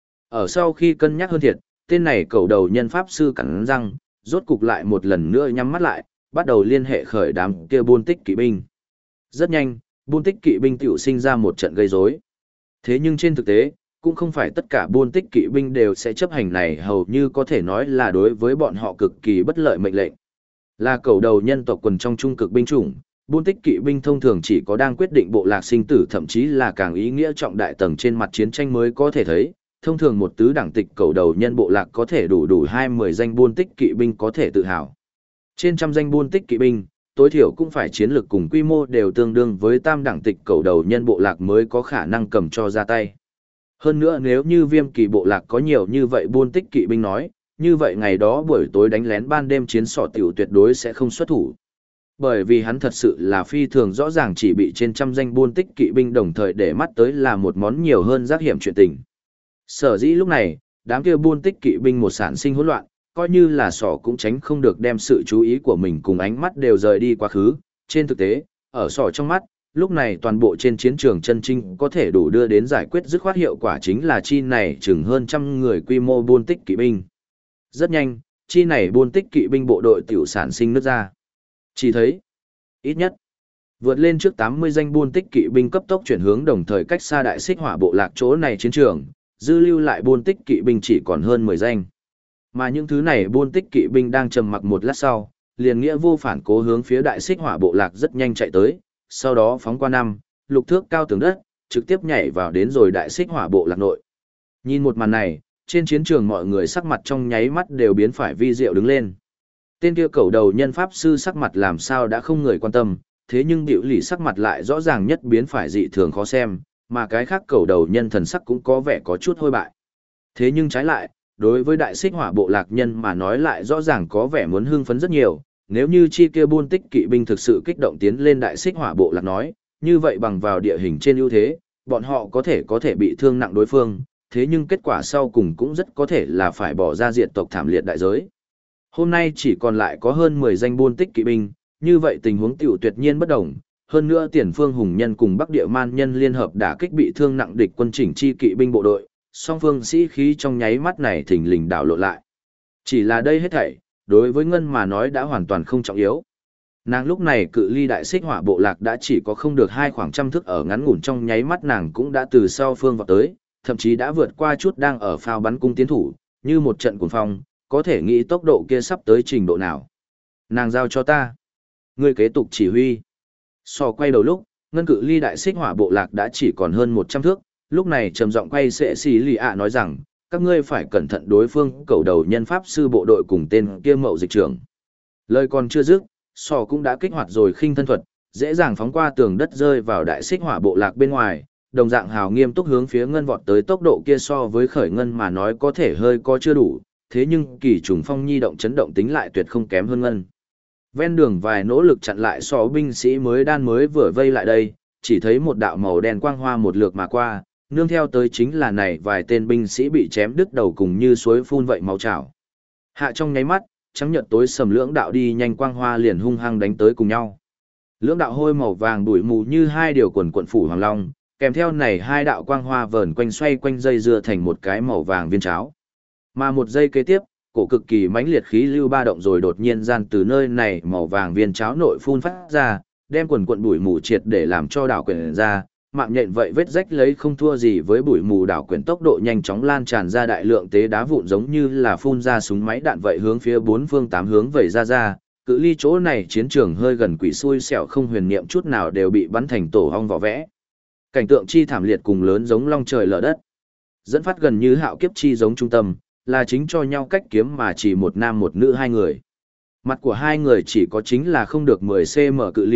Ở sau khi cân nhắc hơn thiệt, tên này cầu đầu nhân pháp sư cắn răng, rốt cục lại một lần nữa nhắm mắt lại, bắt đầu liên hệ khởi đám kia buôn tích kỵ binh. Rất nhanh, buôn tích kỵ binh tiểu sinh ra một trận gây rối. Thế nhưng trên thực tế, cũng không phải tất cả buôn tích kỵ binh đều sẽ chấp hành này, hầu như có thể nói là đối với bọn họ cực kỳ bất lợi mệnh lệnh. Là cầu đầu nhân tộc quần trong trung cực binh chủng, buôn tích kỵ binh thông thường chỉ có đang quyết định bộ lạc sinh tử, thậm chí là càng ý nghĩa trọng đại tầng trên mặt chiến tranh mới có thể thấy. Thông thường một tứ đẳng tịch cầu đầu nhân bộ lạc có thể đủ 20 danh buôn tích kỵ binh có thể tự hào. Trên trăm danh buôn tích kỵ binh, tối thiểu cũng phải chiến lược cùng quy mô đều tương đương với tam đẳng tịch cầu đầu nhân bộ lạc mới có khả năng cầm cho ra tay. Hơn nữa nếu như Viêm Kỳ bộ lạc có nhiều như vậy buôn tích kỵ binh nói, như vậy ngày đó buổi tối đánh lén ban đêm chiến sọ tiểu tuyệt đối sẽ không xuất thủ. Bởi vì hắn thật sự là phi thường rõ ràng chỉ bị trên trăm danh buôn tích kỵ binh đồng thời để mắt tới là một món nhiều hơn giác hiểm chuyện tình. Sở dĩ lúc này, đám kia buôn tích kỵ binh một sản sinh hỗn loạn, coi như là sỏ cũng tránh không được đem sự chú ý của mình cùng ánh mắt đều rời đi quá khứ. Trên thực tế, ở sỏ trong mắt, lúc này toàn bộ trên chiến trường chân trinh có thể đủ đưa đến giải quyết dứt khoát hiệu quả chính là chi này chừng hơn trăm người quy mô buôn tích kỵ binh. Rất nhanh, chi này buôn tích kỵ binh bộ đội tiểu sản sinh nứt ra. Chỉ thấy, ít nhất, vượt lên trước 80 danh buôn tích kỵ binh cấp tốc chuyển hướng đồng thời cách xa đại xích hỏa bộ lạc chỗ này chiến trường, dư lưu lại buôn tích kỵ binh chỉ còn hơn 10 danh. Mà những thứ này buôn tích kỵ binh đang trầm mặc một lát sau, liền nghĩa vô phản cố hướng phía đại xích hỏa bộ lạc rất nhanh chạy tới, sau đó phóng qua lục thước cao tường đất, trực tiếp nhảy vào đến rồi đại xích hỏa bộ lạc nội. Nhìn một màn này, trên chiến trường mọi người sắc mặt trong nháy mắt đều biến phải vi diệu đứng lên. Tên kia cầu đầu nhân pháp sư sắc mặt làm sao đã không người quan tâm, thế nhưng biểu lì sắc mặt lại rõ ràng nhất biến phải dị thường khó xem, mà cái khác cầu đầu nhân thần sắc cũng có vẻ có chút hôi bại. Thế nhưng trái lại, đối với đại xích hỏa bộ lạc nhân mà nói lại rõ ràng có vẻ muốn hưng phấn rất nhiều, nếu như chi kia buôn tích kỵ binh thực sự kích động tiến lên đại xích hỏa bộ lạc nói, như vậy bằng vào địa hình trên ưu thế, bọn họ có thể bị thương nặng đối phương, thế nhưng kết quả sau cùng cũng rất có thể là phải bỏ ra diệt tộc thảm liệt đại giới. Hôm nay chỉ còn lại có hơn 10 danh buôn tích kỵ binh, như vậy tình huống tiểu tuyệt nhiên bất đồng, hơn nữa tiền phương hùng nhân cùng bắc địa man nhân liên hợp đả kích bị thương nặng địch quân chỉnh chi kỵ binh bộ đội, song phương sĩ khí trong nháy mắt này thình lình đảo lộn lại. Chỉ là đây hết thảy, đối với Ngân mà nói đã hoàn toàn không trọng yếu. Nàng lúc này cự ly đại xích hỏa bộ lạc đã chỉ có không được hai khoảng trăm thước ở ngắn ngủn trong nháy mắt nàng cũng đã từ sau phương vào tới, thậm chí đã vượt qua chút đang ở phao bắn cung tiến thủ, như một trận cuồng phong, có thể nghĩ tốc độ kia sắp tới trình độ nào. Nàng giao cho ta. Ngươi kế tục chỉ huy. So quay đầu lúc, Ngân cự ly đại xích hỏa bộ lạc đã chỉ còn hơn 100 thước, lúc này trầm giọng quay sẽ xì lì ạ nói rằng, các ngươi phải cẩn thận đối phương cầu đầu nhân pháp sư bộ đội cùng tên kia mậu dịch trưởng. Lời còn chưa dứt, sò cũng đã kích hoạt rồi khinh thân thuật, dễ dàng phóng qua tường đất rơi vào đại xích hỏa bộ lạc bên ngoài, đồng dạng hào nghiêm túc hướng phía Ngân vọt tới, tốc độ kia so với khởi Ngân mà nói có thể hơi có chưa đủ, thế nhưng kỳ trùng phong nhi động chấn động tính lại tuyệt không kém hơn Ngân. Ven đường vài nỗ lực chặn lại sò binh sĩ mới vừa vây lại đây, chỉ thấy một đạo màu đen quang hoa một lượt mà qua, nương theo tới chính là này vài tên binh sĩ bị chém đứt đầu cùng như suối phun vậy máu trào. Hạ trong nháy mắt, trắng nhợt tối sầm lưỡng đạo đi nhanh quang hoa liền hung hăng đánh tới cùng nhau. Lưỡng đạo hôi màu vàng đuổi mù như hai điều quần quận phủ hoàng long, kèm theo này hai đạo quang hoa vờn quanh xoay quanh dây dưa thành một cái màu vàng viên cháo. Mà một giây kế tiếp, cổ cực kỳ mãnh liệt khí lưu ba động rồi đột nhiên gian từ nơi này màu vàng viên cháo nội phun phát ra, đem quần quận bụi mù triệt để làm cho đảo quyển ra, mạng nhện vậy vết rách lấy không thua gì với bụi mù đảo quyển, tốc độ nhanh chóng lan tràn ra đại lượng tế đá vụn giống như là phun ra súng máy đạn vậy hướng phía bốn phương tám hướng vẩy ra, cự ly chỗ này chiến trường hơi gần, quỷ xui xẻo không huyền niệm chút nào đều bị bắn thành tổ hong vỏ vẽ. Cảnh tượng chi thảm liệt cùng lớn giống long trời lở đất. Dẫn phát gần như hạo kiếp chi giống trung tâm, là chính cho nhau cách kiếm mà chỉ một nam một nữ hai người. Mặt của hai người chỉ có chính là không được 10 cm cự ly,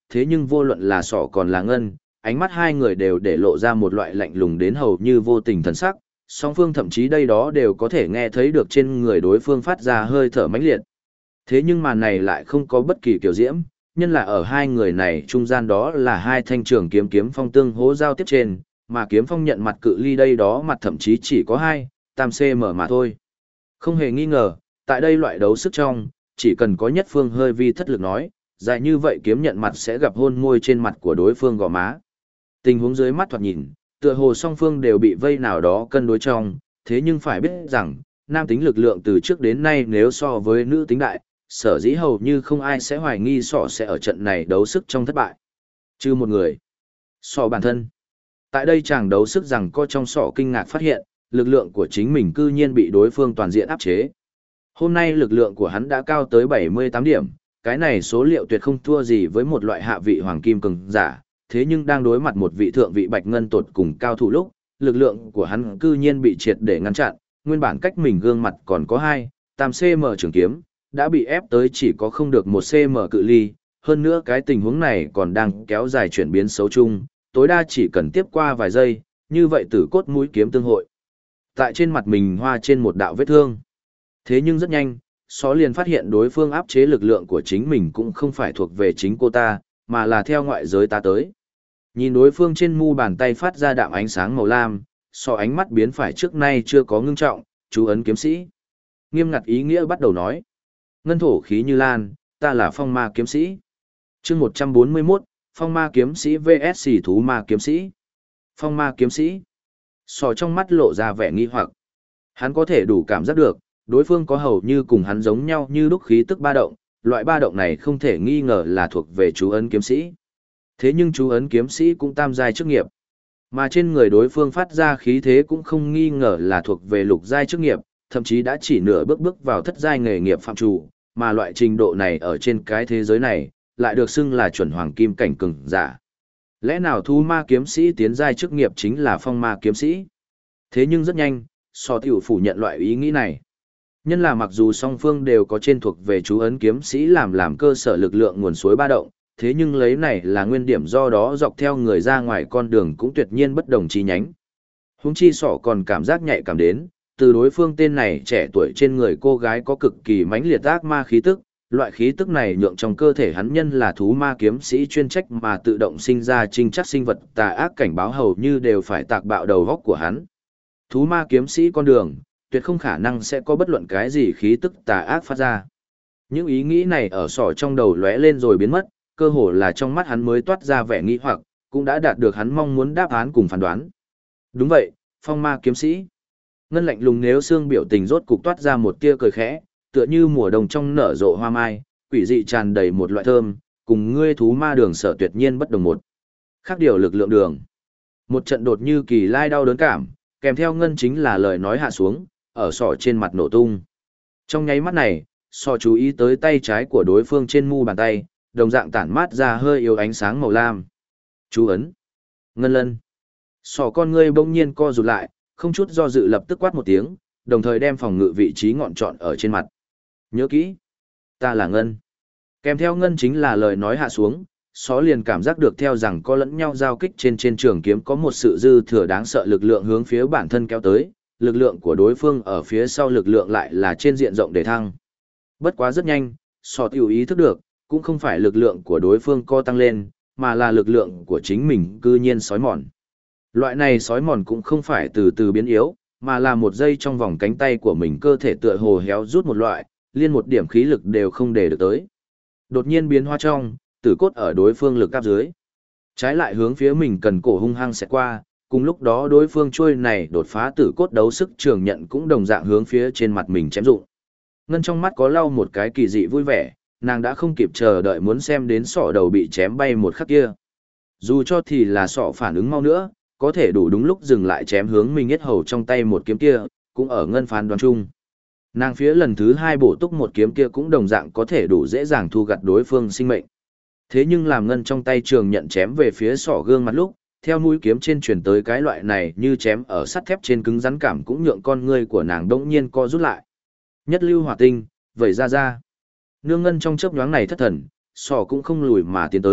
thế nhưng vô luận là sọ còn là ngân, ánh mắt hai người đều để lộ ra một loại lạnh lùng đến hầu như vô tình thần sắc, song phương thậm chí đây đó đều có thể nghe thấy được trên người đối phương phát ra hơi thở mãnh liệt. Thế nhưng màn này lại không có bất kỳ kiểu diễm, nhân là ở hai người này trung gian đó là hai thanh trường kiếm kiếm phong tương hỗ giao tiếp trên, mà kiếm phong nhận mặt cự ly đây đó mặt thậm chí chỉ có 2-3 cm mà thôi. Không hề nghi ngờ, tại đây loại đấu sức trong, chỉ cần có nhất phương hơi vi thất lực nói, dài như vậy kiếm nhận mặt sẽ gặp hôn môi trên mặt của đối phương gò má. Tình huống dưới mắt thoạt nhìn, tựa hồ song phương đều bị vây nào đó cân đối trong, thế nhưng phải biết rằng, nam tính lực lượng từ trước đến nay nếu so với nữ tính đại, sở dĩ hầu như không ai sẽ hoài nghi sọ sẽ ở trận này đấu sức trong thất bại. Chứ một người. Sọ bản thân. Tại đây chàng đấu sức rằng co trong sọ kinh ngạc phát hiện, lực lượng của chính mình cư nhiên bị đối phương toàn diện áp chế. Hôm nay lực lượng của hắn đã cao tới 78 điểm, cái này số liệu tuyệt không thua gì với một loại hạ vị hoàng kim cường giả, thế nhưng đang đối mặt một vị thượng vị bạch ngân tột cùng cao thủ lúc, lực lượng của hắn cư nhiên bị triệt để ngăn chặn, nguyên bản cách mình gương mặt còn có 2-3 cm trường kiếm, đã bị ép tới chỉ có không được 1 cm cự ly, hơn nữa cái tình huống này còn đang kéo dài chuyển biến xấu chung, tối đa chỉ cần tiếp qua vài giây, như vậy tử cốt mũi kiếm tương hội. Tại trên mặt mình hoa trên một đạo vết thương. Thế nhưng rất nhanh, Só liền phát hiện đối phương áp chế lực lượng của chính mình cũng không phải thuộc về chính cô ta, mà là theo ngoại giới ta tới. Nhìn đối phương trên mu bàn tay phát ra đạm ánh sáng màu lam, Só ánh mắt biến phải trước nay chưa có ngưng trọng, chú ấn kiếm sĩ. Nghiêm ngặt ý nghĩa bắt đầu nói. Ngân thổ khí như lan, ta là phong ma kiếm sĩ. Chương 141, phong ma kiếm sĩ vs thú ma kiếm sĩ. Phong ma kiếm sĩ. Sò trong mắt lộ ra vẻ nghi hoặc. Hắn có thể đủ cảm giác được, đối phương có hầu như cùng hắn giống nhau như lúc khí tức ba động, loại ba động này không thể nghi ngờ là thuộc về chú ấn kiếm sĩ. Thế nhưng chú ấn kiếm sĩ cũng tam giai chức nghiệp. Mà trên người đối phương phát ra khí thế cũng không nghi ngờ là thuộc về lục giai chức nghiệp, thậm chí đã chỉ nửa bước bước vào thất giai nghề nghiệp phạm chủ, mà loại trình độ này ở trên cái thế giới này, lại được xưng là chuẩn hoàng kim cảnh cường giả. Lẽ nào thú ma kiếm sĩ tiến giai chức nghiệp chính là phong ma kiếm sĩ? Thế nhưng rất nhanh, Sò tiểu phủ nhận loại ý nghĩ này. Nhân là mặc dù song phương đều có trên thuộc về chú ấn kiếm sĩ làm cơ sở lực lượng nguồn suối ba động, thế nhưng lấy này là nguyên điểm do đó dọc theo người ra ngoài con đường cũng tuyệt nhiên bất đồng chi nhánh. Huống chi Sọ còn cảm giác nhạy cảm đến, từ đối phương tên này trẻ tuổi trên người cô gái có cực kỳ mãnh liệt ác ma khí tức, loại khí tức này nhượng trong cơ thể hắn nhân là thú ma kiếm sĩ chuyên trách mà tự động sinh ra trinh chắc sinh vật tà ác cảnh báo hầu như đều phải tạc bạo đầu góc của hắn. Thú ma kiếm sĩ con đường, tuyệt không khả năng sẽ có bất luận cái gì khí tức tà ác phát ra. Những ý nghĩ này ở Sọ trong đầu lóe lên rồi biến mất, cơ hồ là trong mắt hắn mới toát ra vẻ nghi hoặc, cũng đã đạt được hắn mong muốn đáp án cùng phán đoán. Đúng vậy, phong ma kiếm sĩ. Ngân lạnh lùng nếu xương biểu tình rốt cục toát ra một tia cười khẽ, tựa như mùa đông trong nở rộ hoa mai, quỷ dị tràn đầy một loại thơm, cùng ngươi thú ma đường sở tuyệt nhiên bất đồng một. Khác điều lực lượng đường. Một trận đột như kỳ lai đau đớn cảm, kèm theo ngân chính là lời nói hạ xuống, ở Sọ trên mặt nổ tung. Trong nháy mắt này, Sọ chú ý tới tay trái của đối phương trên mu bàn tay, đồng dạng tản mát ra hơi yếu ánh sáng màu lam. Chú ấn. Ngân lân. Sọ con ngươi bỗng nhiên co rụt lại, không chút do dự lập tức quát một tiếng, đồng thời đem phòng ngự vị trí ngọn trọn ở trên mặt. Nhớ kỹ, ta là Ngân. Kèm theo Ngân chính là lời nói hạ xuống, Só liền cảm giác được theo rằng có lẫn nhau giao kích trên trường kiếm có một sự dư thừa đáng sợ lực lượng hướng phía bản thân kéo tới, lực lượng của đối phương ở phía sau lực lượng lại là trên diện rộng để thăng. Bất quá rất nhanh, Só tiểu ý thức được, cũng không phải lực lượng của đối phương co tăng lên, mà là lực lượng của chính mình cư nhiên sói mòn. Loại này sói mòn cũng không phải từ từ biến yếu, mà là một giây trong vòng cánh tay của mình cơ thể tựa hồ héo rút một loại, liên một điểm khí lực đều không để được tới. Đột nhiên biến hóa trong, tử cốt ở đối phương lực áp dưới. Trái lại hướng phía mình cần cổ hung hăng sẽ qua, cùng lúc đó đối phương chuôi này đột phá tử cốt đấu sức trường nhận cũng đồng dạng hướng phía trên mặt mình chém dụng. Ngân trong mắt có lau một cái kỳ dị vui vẻ, nàng đã không kịp chờ đợi muốn xem đến Sọ đầu bị chém bay một khắc kia. Dù cho thì là Sọ phản ứng mau nữa, có thể đủ đúng lúc dừng lại chém hướng mình yết hầu trong tay một kiếm kia, cũng ở Ngân phán đoán chung. Nàng phía lần thứ hai bổ túc một kiếm kia cũng đồng dạng có thể đủ dễ dàng thu gặt đối phương sinh mệnh. Thế nhưng làm Ngân trong tay trường nhận chém về phía Sọ gương mặt lúc, theo mũi kiếm trên truyền tới cái loại này như chém ở sắt thép trên cứng rắn cảm cũng nhượng con ngươi của nàng đống nhiên co rút lại. Nhất lưu hỏa tinh, vẩy ra. Nương Ngân trong chớp nhoáng này thất thần, Sọ cũng không lùi mà tiến tới,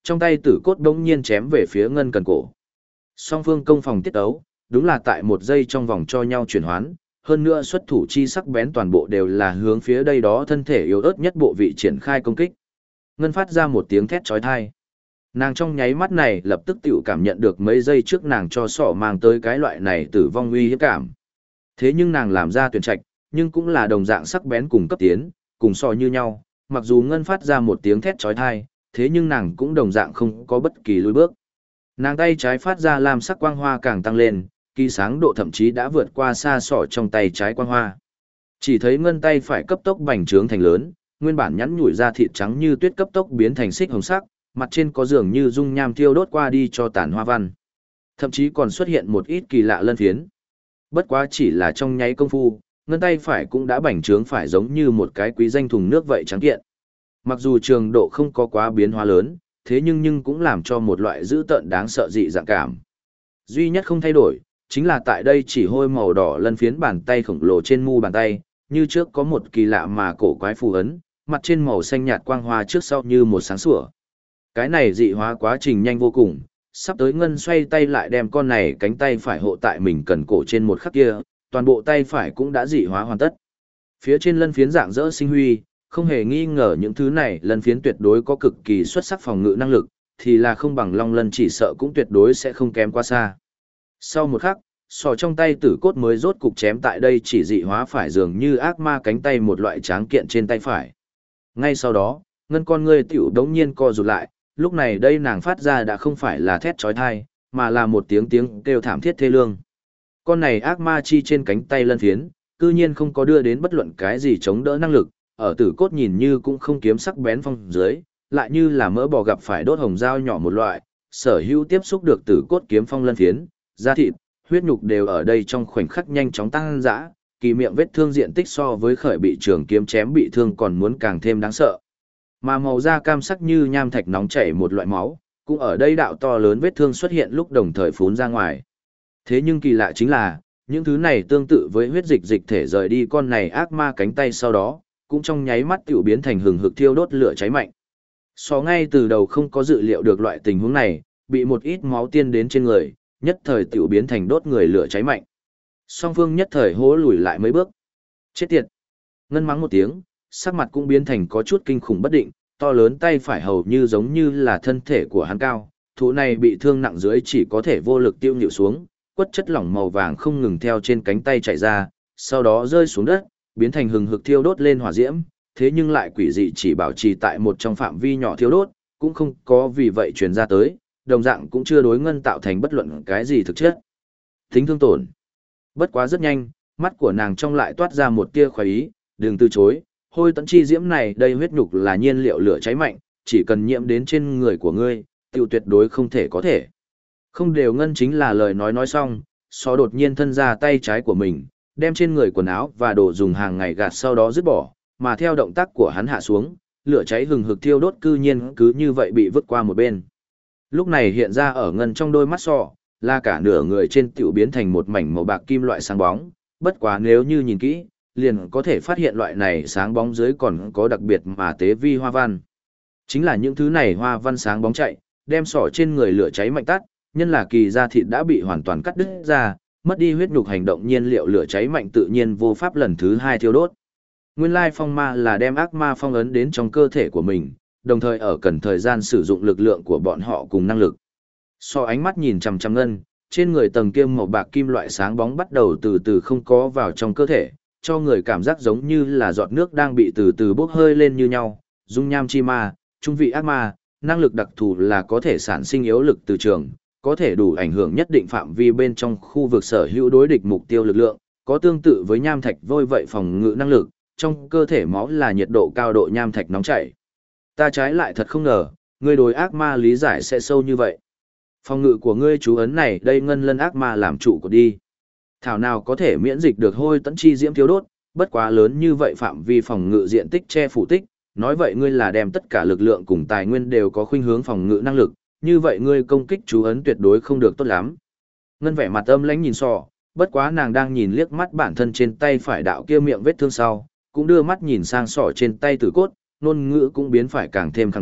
trong tay tử cốt bỗng nhiên chém về phía ngân cần cổ. Song phương công phòng tiết ấu, đúng là tại một giây trong vòng cho nhau chuyển hoán, hơn nữa xuất thủ chi sắc bén toàn bộ đều là hướng phía đây đó thân thể yếu ớt nhất bộ vị triển khai công kích. Ngân phát ra một tiếng thét chói tai. Nàng trong nháy mắt này lập tức tiểu cảm nhận được mấy giây trước nàng cho sọ mang tới cái loại này tử vong uy hiếp cảm. Thế nhưng nàng làm ra tuyển trạch, nhưng cũng là đồng dạng sắc bén cùng cấp tiến, cùng sọ như nhau, mặc dù ngân phát ra một tiếng thét chói tai, thế nhưng nàng cũng đồng dạng không có bất kỳ lùi bước. Nàng tay trái phát ra lam sắc quang hoa càng tăng lên, kỳ sáng độ thậm chí đã vượt qua xa sọ trong tay trái quang hoa. Chỉ thấy ngân tay phải cấp tốc bành trướng thành lớn, nguyên bản nhẵn nhủi ra thịt trắng như tuyết cấp tốc biến thành xích hồng sắc, mặt trên có dường như dung nham thiêu đốt qua đi cho tàn hoa văn. Thậm chí còn xuất hiện một ít kỳ lạ lân phiến. Bất quá chỉ là trong nháy công phu, ngân tay phải cũng đã bành trướng phải giống như một cái quý danh thùng nước vậy trắng kiện. Mặc dù trường độ không có quá biến hóa lớn, thế nhưng cũng làm cho một loại dữ tợn đáng sợ dị dạng cảm. Duy nhất không thay đổi, chính là tại đây chỉ hôi màu đỏ lân phiến bàn tay khổng lồ trên mu bàn tay, như trước có một kỳ lạ mà cổ quái phù ấn, mặt trên màu xanh nhạt quang hoa trước sau như một sáng sủa. Cái này dị hóa quá trình nhanh vô cùng, sắp tới ngân xoay tay lại đem con này cánh tay phải hộ tại mình cần cổ trên một khắc kia, toàn bộ tay phải cũng đã dị hóa hoàn tất. Phía trên lân phiến dạng dỡ sinh huy, không hề nghi ngờ những thứ này lân phiến tuyệt đối có cực kỳ xuất sắc phòng ngự năng lực, thì là không bằng long lân chỉ sợ cũng tuyệt đối sẽ không kém quá xa. Sau một khắc, sọ trong tay tử cốt mới rốt cục chém tại đây chỉ dị hóa phải dường như ác ma cánh tay một loại tráng kiện trên tay phải. Ngay sau đó, ngân con ngươi tiểu đống nhiên co rụt lại, lúc này đây nàng phát ra đã không phải là thét chói tai, mà là một tiếng kêu thảm thiết thê lương. Con này ác ma chi trên cánh tay lân phiến, cư nhiên không có đưa đến bất luận cái gì chống đỡ năng lực, ở tử cốt nhìn như cũng không kiếm sắc bén phong dưới, lại như là mỡ bò gặp phải đốt hồng dao nhỏ một loại, sở hữu tiếp xúc được tử cốt kiếm phong lân phiến, da thịt, huyết nhục đều ở đây trong khoảnh khắc nhanh chóng tăng dã, kỳ miệng vết thương diện tích so với khởi bị trường kiếm chém bị thương còn muốn càng thêm đáng sợ. Mà màu da cam sắc như nham thạch nóng chảy một loại máu, cũng ở đây đạo to lớn vết thương xuất hiện lúc đồng thời phún ra ngoài. Thế nhưng kỳ lạ chính là, những thứ này tương tự với huyết dịch dịch thể rời đi con này ác ma cánh tay sau đó, cũng trong nháy mắt tiểu biến thành hừng hực thiêu đốt lửa cháy mạnh. So ngay từ đầu không có dự liệu được loại tình huống này, bị một ít máu tiên đến trên người, nhất thời tiểu biến thành đốt người lửa cháy mạnh. Song phương nhất thời hố lùi lại mấy bước. Chết tiệt! Ngân mắng một tiếng, sắc mặt cũng biến thành có chút kinh khủng bất định, to lớn tay phải hầu như giống như là thân thể của hắn cao, thú này bị thương nặng dưới chỉ có thể vô lực tiêu nhịu xuống, quất chất lỏng màu vàng không ngừng theo trên cánh tay chạy ra, sau đó rơi xuống đất, biến thành hừng hực thiêu đốt lên hỏa diễm, thế nhưng lại quỷ dị chỉ bảo trì tại một trong phạm vi nhỏ thiêu đốt, cũng không có vì vậy truyền ra tới, đồng dạng cũng chưa đối ngân tạo thành bất luận cái gì thực chất. Tính thương tổn. Bất quá rất nhanh, mắt của nàng trong lại toát ra một tia khoái ý, đừng từ chối, hôi tận chi diễm này đây huyết nhục là nhiên liệu lửa cháy mạnh, chỉ cần nhiễm đến trên người của ngươi, tiêu tuyệt đối không thể có thể. Không đều ngân chính là lời nói xong, so đột nhiên thân ra tay trái của mình, đem trên người quần áo và đồ dùng hàng ngày gạt sau đó dứt bỏ, mà theo động tác của hắn hạ xuống, lửa cháy hừng hực thiêu đốt cư nhiên cứ như vậy bị vứt qua một bên. Lúc này hiện ra ở ngân trong đôi mắt sọ, là cả nửa người trên tiểu biến thành một mảnh màu bạc kim loại sáng bóng, bất quá nếu như nhìn kỹ, liền có thể phát hiện loại này sáng bóng dưới còn có đặc biệt mà tế vi hoa văn. Chính là những thứ này hoa văn sáng bóng chạy, đem sọ trên người lửa cháy mạnh tắt, nhân là kỳ da thịt đã bị hoàn toàn cắt đứt ra, mất đi huyết nhục hành động nhiên liệu lửa cháy mạnh tự nhiên vô pháp lần thứ hai thiêu đốt. Nguyên lai phong ma là đem ác ma phong ấn đến trong cơ thể của mình, đồng thời ở cần thời gian sử dụng lực lượng của bọn họ cùng năng lực. So ánh mắt nhìn chằm chằm ngân, trên người tầng kiêm màu bạc kim loại sáng bóng bắt đầu từ từ không có vào trong cơ thể, cho người cảm giác giống như là giọt nước đang bị từ từ bốc hơi lên như nhau. Dung nham chi ma, trung vị ác ma, năng lực đặc thù là có thể sản sinh yếu lực từ trường, có thể đủ ảnh hưởng nhất định phạm vi bên trong khu vực sở hữu đối địch mục tiêu lực lượng, có tương tự với nham thạch vôi vậy phòng ngự năng lực, trong cơ thể máu là nhiệt độ cao độ nham thạch nóng chảy. Ta trái lại thật không ngờ, ngươi đối ác ma lý giải sẽ sâu như vậy. Phòng ngự của ngươi chú ấn này đây ngân lân ác ma làm trụ của đi. Thảo nào có thể miễn dịch được hôi tẫn chi diễm thiếu đốt, bất quá lớn như vậy phạm vi phòng ngự diện tích che phủ tích, nói vậy ngươi là đem tất cả lực lượng cùng tài nguyên đều có khuynh hướng phòng ngự năng lực, như vậy ngươi công kích chú ấn tuyệt đối không được tốt lắm. Ngân vẻ mặt âm lãnh nhìn sọ, bất quá nàng đang nhìn liếc mắt bản thân trên tay phải đạo kia miệng vết thương sau, cũng đưa mắt nhìn sang sọ trên tay tử cốt, ngôn ngữ cũng biến phải càng thêm khẳng định,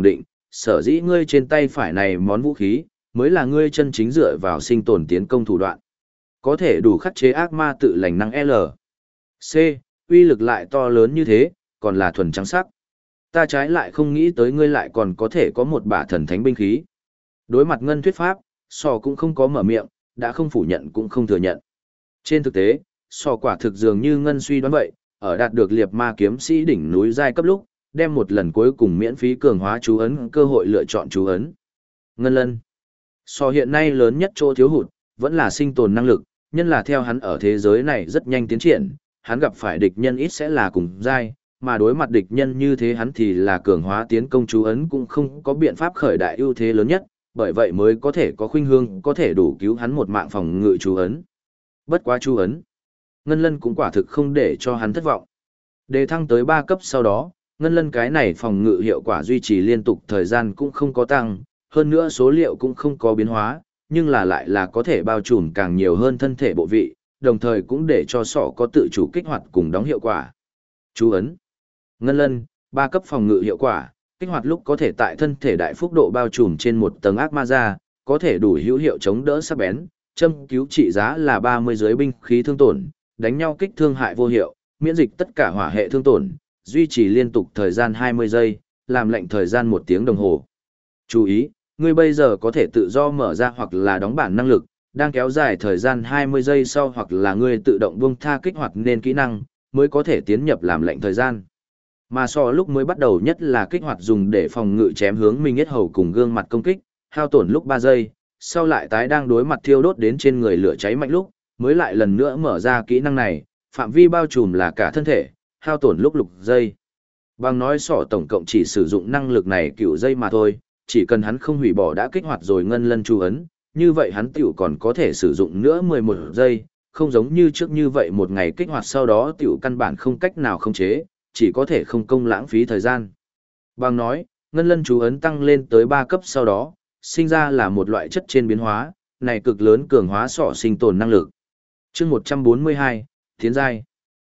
sở dĩ ngươi trên tay phải này món vũ khí, mới là ngươi chân chính dựa vào sinh tồn tiến công thủ đoạn. Có thể đủ khắc chế ác ma tự lành năng L. C. Uy lực lại to lớn như thế, còn là thuần trắng sắc. Ta trái lại không nghĩ tới ngươi lại còn có thể có một bả thần thánh binh khí. Đối mặt ngân thuyết pháp, sò cũng không có mở miệng, đã không phủ nhận cũng không thừa nhận. Trên thực tế, sò quả thực dường như ngân suy đoán vậy, ở đạt được liệt ma kiếm sĩ đỉnh núi giai cấp lúc, đem một lần cuối cùng miễn phí cường hóa chú ấn cơ hội lựa chọn chú ấn. Ngân lân. Sò hiện nay lớn nhất chỗ thiếu hụt, vẫn là sinh tồn năng lực, nhân là theo hắn ở thế giới này rất nhanh tiến triển, hắn gặp phải địch nhân ít sẽ là cùng giai, mà đối mặt địch nhân như thế hắn thì là cường hóa tiến công chú ấn cũng không có biện pháp khởi đại ưu thế lớn nhất, bởi vậy mới có thể có khuynh hướng có thể đủ cứu hắn một mạng phòng ngự chú ấn. Bất quá chú ấn, Ngân Lân cũng quả thực không để cho hắn thất vọng. Đề thăng tới 3 cấp sau đó, Ngân Lân cái này phòng ngự hiệu quả duy trì liên tục thời gian cũng không có tăng, hơn nữa số liệu cũng không có biến hóa, nhưng lại là có thể bao trùm càng nhiều hơn thân thể bộ vị, đồng thời cũng để cho sọ có tự chủ kích hoạt cùng đóng hiệu quả. Chú ấn. Ngân Lân, 3 cấp phòng ngự hiệu quả, kích hoạt lúc có thể tại thân thể đại phúc độ bao trùm trên một tầng ác ma ra, có thể đủ hữu hiệu chống đỡ sắc bén, châm cứu trị giá là 30 giới binh khí thương tổn, đánh nhau kích thương hại vô hiệu, miễn dịch tất cả hỏa hệ thương tổn, duy trì liên tục thời gian 20 giây, làm lệnh thời gian 1 tiếng đồng hồ. Chú ý, ngươi bây giờ có thể tự do mở ra hoặc là đóng bản năng lực, đang kéo dài thời gian 20 giây sau hoặc là ngươi tự động buông tha kích hoạt nên kỹ năng, mới có thể tiến nhập làm lệnh thời gian. Mà lúc mới bắt đầu nhất là kích hoạt dùng để phòng ngự chém hướng mình yết hầu cùng gương mặt công kích, hao tổn lúc 3 giây, sau lại tái đang đối mặt thiêu đốt đến trên người lửa cháy mạnh lúc, mới lại lần nữa mở ra kỹ năng này, phạm vi bao trùm là cả thân thể, hao tổn lúc 6 giây. Bằng nói tổng cộng chỉ sử dụng năng lực này cựu giây mà thôi, chỉ cần hắn không hủy bỏ đã kích hoạt rồi ngân lân chú ấn, như vậy hắn tiểu còn có thể sử dụng nữa 11 giây, không giống như trước như vậy một ngày kích hoạt sau đó tiểu căn bản không cách nào khống chế, chỉ có thể không công lãng phí thời gian. Bằng nói, ngân lân chú ấn tăng lên tới 3 cấp sau đó, sinh ra là một loại chất trên biến hóa, này cực lớn cường hóa sinh tồn năng lực. Chương 142, tiến giai.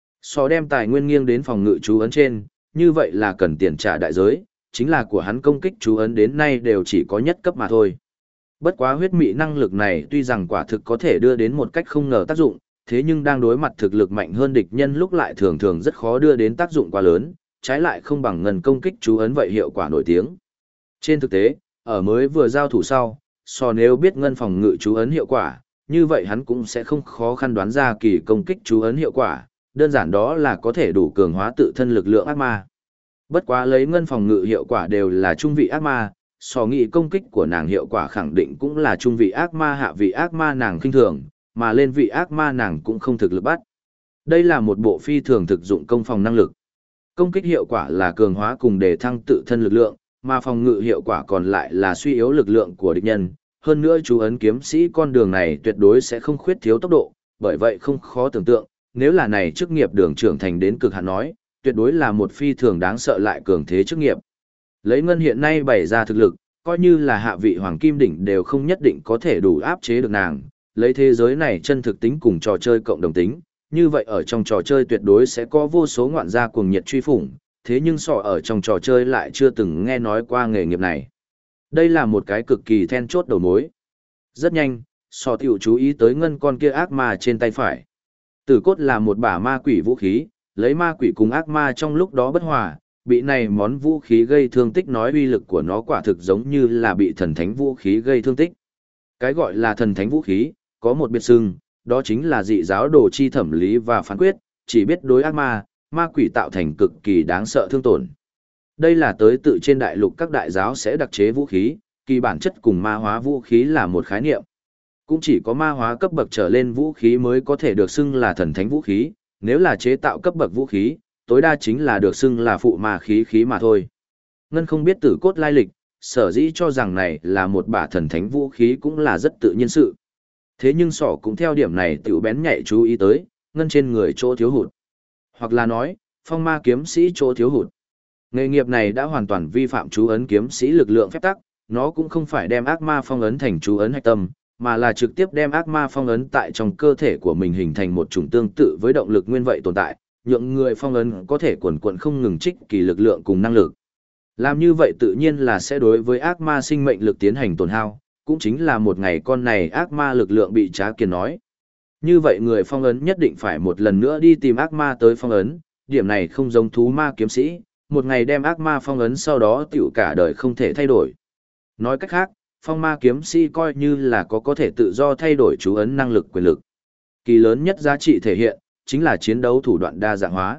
Đem tài nguyên nghiêng đến phòng ngự chú ấn trên, như vậy là cần tiền trả đại giới, chính là của hắn công kích chú ấn đến nay đều chỉ có nhất cấp mà thôi. Bất quá huyết mị năng lực này tuy rằng quả thực có thể đưa đến một cách không ngờ tác dụng, thế nhưng đang đối mặt thực lực mạnh hơn địch nhân lúc lại thường thường rất khó đưa đến tác dụng quá lớn, trái lại không bằng ngân công kích chú ấn vậy hiệu quả nổi tiếng. Trên thực tế, ở mới vừa giao thủ sau, nếu biết ngân phòng ngự chú ấn hiệu quả, như vậy hắn cũng sẽ không khó khăn đoán ra kỳ công kích chú ấn hiệu quả, đơn giản đó là có thể đủ cường hóa tự thân lực lượng ác ma. Bất quá lấy ngân phòng ngự hiệu quả đều là trung vị ác ma, nghị công kích của nàng hiệu quả khẳng định cũng là trung vị ác ma hạ vị ác ma nàng khinh thường, mà lên vị ác ma nàng cũng không thực lực bắt. Đây là một bộ phi thường thực dụng công phòng năng lực. Công kích hiệu quả là cường hóa cùng đề thăng tự thân lực lượng, mà phòng ngự hiệu quả còn lại là suy yếu lực lượng của địch nhân. Hơn nữa chú ấn kiếm sĩ con đường này tuyệt đối sẽ không khuyết thiếu tốc độ, bởi vậy không khó tưởng tượng, nếu là này chức nghiệp đường trưởng thành đến cực hạn nói, tuyệt đối là một phi thường đáng sợ lại cường thế chức nghiệp. Lấy ngân hiện nay bày ra thực lực, coi như là hạ vị hoàng kim đỉnh đều không nhất định có thể đủ áp chế được nàng, lấy thế giới này chân thực tính cùng trò chơi cộng đồng tính, như vậy ở trong trò chơi tuyệt đối sẽ có vô số ngoạn gia cuồng nhiệt truy phủng, thế nhưng ở trong trò chơi lại chưa từng nghe nói qua nghề nghiệp này. Đây là một cái cực kỳ then chốt đầu mối. Rất nhanh, tiểu chú ý tới ngân con kia ác ma trên tay phải. Tử cốt là một bả ma quỷ vũ khí, lấy ma quỷ cùng ác ma trong lúc đó bất hòa, bị này món vũ khí gây thương tích nói uy lực của nó quả thực giống như là bị thần thánh vũ khí gây thương tích. Cái gọi là thần thánh vũ khí, có một biệt xưng, đó chính là dị giáo đồ chi thẩm lý và phán quyết, chỉ biết đối ác ma, ma quỷ tạo thành cực kỳ đáng sợ thương tổn. Đây là tới tự trên đại lục các đại giáo sẽ đặc chế vũ khí, kỳ bản chất cùng ma hóa vũ khí là một khái niệm. Cũng chỉ có ma hóa cấp bậc trở lên vũ khí mới có thể được xưng là thần thánh vũ khí, nếu là chế tạo cấp bậc vũ khí, tối đa chính là được xưng là phụ ma khí mà thôi. Ngân không biết tử cốt lai lịch, sở dĩ cho rằng này là một bả thần thánh vũ khí cũng là rất tự nhiên sự. Thế nhưng cũng theo điểm này tiểu bén nhạy chú ý tới, ngân trên người chỗ thiếu hụt. Hoặc là nói, phong ma kiếm sĩ chỗ thiếu hụt. Nghề nghiệp này đã hoàn toàn vi phạm chú ấn kiếm sĩ lực lượng phép tắc, nó cũng không phải đem ác ma phong ấn thành chú ấn hạch tâm, mà là trực tiếp đem ác ma phong ấn tại trong cơ thể của mình hình thành một chủng tương tự với động lực nguyên vậy tồn tại, nhượng người phong ấn có thể quần quận không ngừng trích kỳ lực lượng cùng năng lực. Làm như vậy tự nhiên là sẽ đối với ác ma sinh mệnh lực tiến hành tổn hao, cũng chính là một ngày con này ác ma lực lượng bị Trá Kiền nói. Như vậy người phong ấn nhất định phải một lần nữa đi tìm ác ma tới phong ấn, điểm này không giống thú ma kiếm sĩ, một ngày đem ác ma phong ấn sau đó tiểu cả đời không thể thay đổi. Nói cách khác, phong ma kiếm sĩ coi như là có thể tự do thay đổi chú ấn năng lực quyền lực. Kỳ lớn nhất giá trị thể hiện, chính là chiến đấu thủ đoạn đa dạng hóa.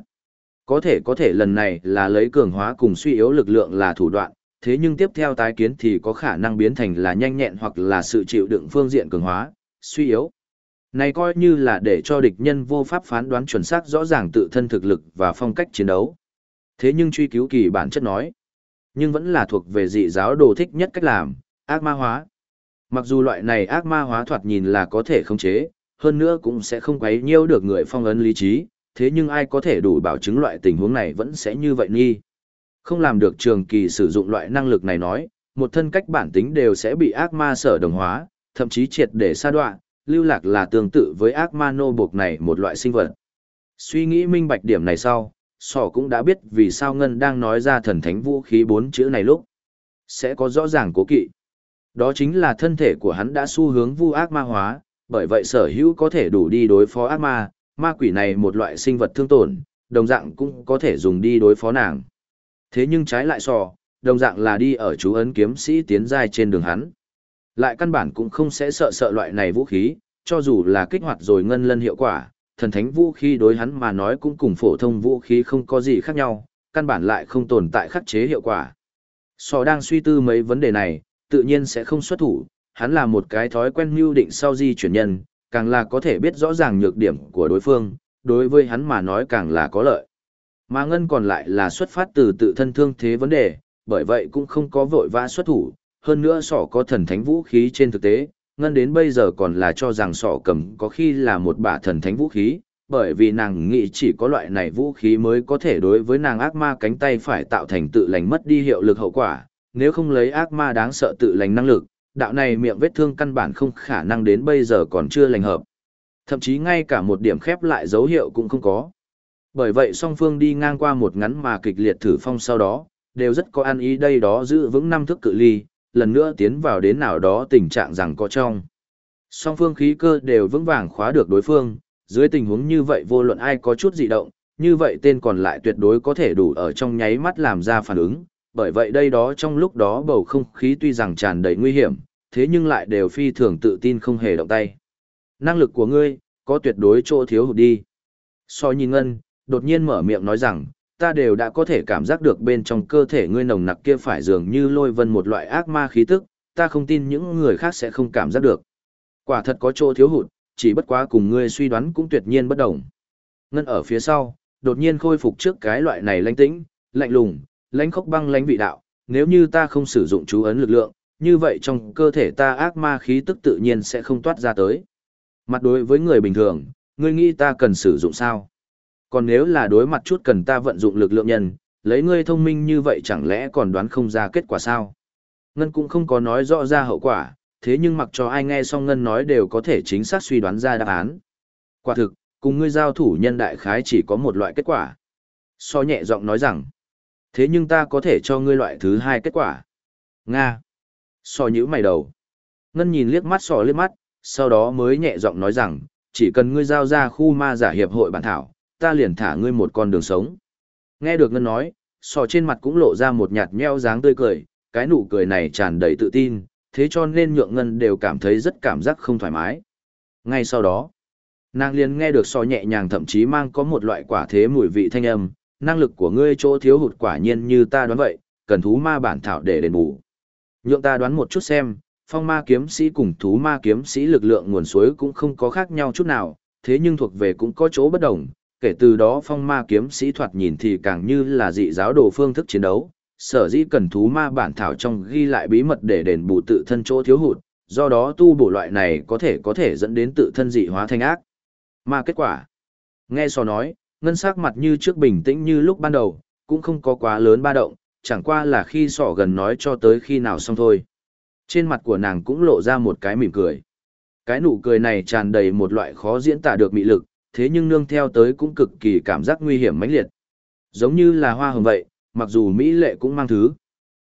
Có thể lần này là lấy cường hóa cùng suy yếu lực lượng là thủ đoạn, thế nhưng tiếp theo tái kiến thì có khả năng biến thành là nhanh nhẹn hoặc là sự chịu đựng phương diện cường hóa, suy yếu. Này coi như là để cho địch nhân vô pháp phán đoán chuẩn xác rõ ràng tự thân thực lực và phong cách chiến đấu. Thế nhưng truy cứu kỳ bản chất nói, nhưng vẫn là thuộc về dị giáo đồ thích nhất cách làm, ác ma hóa. Mặc dù loại này ác ma hóa thoạt nhìn là có thể khống chế, hơn nữa cũng sẽ không quấy nhiễu được người phong ấn lý trí, thế nhưng ai có thể đủ bảo chứng loại tình huống này vẫn sẽ như vậy nghi. Không làm được trường kỳ sử dụng loại năng lực này nói, một thân cách bản tính đều sẽ bị ác ma sở đồng hóa, thậm chí triệt để sa đoạn, lưu lạc là tương tự với ác ma nô buộc này một loại sinh vật. Suy nghĩ minh bạch điểm này sau, Sỏ cũng đã biết vì sao Ngân đang nói ra thần thánh vũ khí 4 chữ này lúc sẽ có rõ ràng cố kỵ. Đó chính là thân thể của hắn đã xu hướng vu ác ma hóa, bởi vậy sở hữu có thể đủ đi đối phó ác ma, ma quỷ này một loại sinh vật thương tổn, đồng dạng cũng có thể dùng đi đối phó nàng. Thế nhưng trái lại Sỏ, đồng dạng là đi ở chú ấn kiếm sĩ tiến giai trên đường hắn. Lại căn bản cũng không sẽ sợ loại này vũ khí, cho dù là kích hoạt rồi ngân lân hiệu quả, thần thánh vũ khí đối hắn mà nói cũng cùng phổ thông vũ khí không có gì khác nhau, căn bản lại không tồn tại khắc chế hiệu quả. Sò đang suy tư mấy vấn đề này, tự nhiên sẽ không xuất thủ, hắn là một cái thói quen mưu định sau di chuyển nhân, càng là có thể biết rõ ràng nhược điểm của đối phương, đối với hắn mà nói càng là có lợi. Mà ngân còn lại là xuất phát từ tự thân thương thế vấn đề, bởi vậy cũng không có vội vã xuất thủ, hơn nữa sỏ có thần thánh vũ khí trên thực tế, ngân đến bây giờ còn là cho rằng sỏ cầm có khi là một bả thần thánh vũ khí, bởi vì nàng nghĩ chỉ có loại này vũ khí mới có thể đối với nàng ác ma cánh tay phải tạo thành tự lành mất đi hiệu lực hậu quả, nếu không lấy ác ma đáng sợ tự lành năng lực, đạo này miệng vết thương căn bản không khả năng đến bây giờ còn chưa lành hợp. Thậm chí ngay cả một điểm khép lại dấu hiệu cũng không có. Bởi vậy song phương đi ngang qua một ngắn mà kịch liệt thử phong sau đó, đều rất có ăn ý đây đó giữ vững 5 thước cự ly, lần nữa tiến vào đến nào đó tình trạng rằng có trong. Song phương khí cơ đều vững vàng khóa được đối phương, dưới tình huống như vậy vô luận ai có chút dị động, như vậy tên còn lại tuyệt đối có thể đủ ở trong nháy mắt làm ra phản ứng, bởi vậy đây đó trong lúc đó bầu không khí tuy rằng tràn đầy nguy hiểm, thế nhưng lại đều phi thường tự tin không hề động tay. Năng lực của ngươi, có tuyệt đối chỗ thiếu hụt đi. So nhìn ngân, đột nhiên mở miệng nói rằng, ta đều đã có thể cảm giác được bên trong cơ thể ngươi nồng nặc kia phải dường như lôi vân một loại ác ma khí tức, ta không tin những người khác sẽ không cảm giác được. Quả thật có chỗ thiếu hụt, chỉ bất quá cùng ngươi suy đoán cũng tuyệt nhiên bất đồng. Ngân ở phía sau, đột nhiên khôi phục trước cái loại này lãnh tĩnh, lạnh lùng, lãnh khốc băng lãnh vị đạo, nếu như ta không sử dụng chú ấn lực lượng, như vậy trong cơ thể ta ác ma khí tức tự nhiên sẽ không toát ra tới. Mặt đối với người bình thường, ngươi nghĩ ta cần sử dụng sao? Còn nếu là đối mặt chút cần ta vận dụng lực lượng nhân, lấy ngươi thông minh như vậy chẳng lẽ còn đoán không ra kết quả sao? Ngân cũng không có nói rõ ra hậu quả, thế nhưng mặc cho ai nghe xong Ngân nói đều có thể chính xác suy đoán ra đáp án. Quả thực, cùng ngươi giao thủ nhân đại khái chỉ có một loại kết quả. So nhẹ giọng nói rằng, thế nhưng ta có thể cho ngươi loại thứ hai kết quả. Nga. So nhíu mày đầu. Ngân nhìn liếc mắt liếc mắt, sau đó mới nhẹ giọng nói rằng, chỉ cần ngươi giao ra khu ma giả hiệp hội bản thảo, ta liền thả ngươi một con đường sống. Nghe được Ngân nói, trên mặt cũng lộ ra một nhạt nhẽo dáng tươi cười, cái nụ cười này tràn đầy tự tin, thế cho nên nhượng Ngân đều cảm thấy rất cảm giác không thoải mái. Ngay sau đó, nàng liền nghe được nhẹ nhàng thậm chí mang có một loại quả thế mùi vị thanh âm, năng lực của ngươi chỗ thiếu hụt quả nhiên như ta đoán vậy, cần thú ma bản thảo để đền bù. Nhượng ta đoán một chút xem, phong ma kiếm sĩ cùng thú ma kiếm sĩ lực lượng nguồn suối cũng không có khác nhau chút nào, thế nhưng thuộc về cũng có chỗ bất đồng. Kể từ đó phong ma kiếm sĩ thoạt nhìn thì càng như là dị giáo đồ phương thức chiến đấu, sở dĩ cần thú ma bản thảo trong ghi lại bí mật để đền bù tự thân chỗ thiếu hụt, do đó tu bổ loại này có thể dẫn đến tự thân dị hóa thành ác. Mà kết quả, nghe nói, ngân sắc mặt như trước bình tĩnh như lúc ban đầu, cũng không có quá lớn ba động, chẳng qua là khi gần nói cho tới khi nào xong thôi. Trên mặt của nàng cũng lộ ra một cái mỉm cười. Cái nụ cười này tràn đầy một loại khó diễn tả được mị lực, thế nhưng nương theo tới cũng cực kỳ cảm giác nguy hiểm mãnh liệt. Giống như là hoa hồng vậy, mặc dù mỹ lệ cũng mang thứ.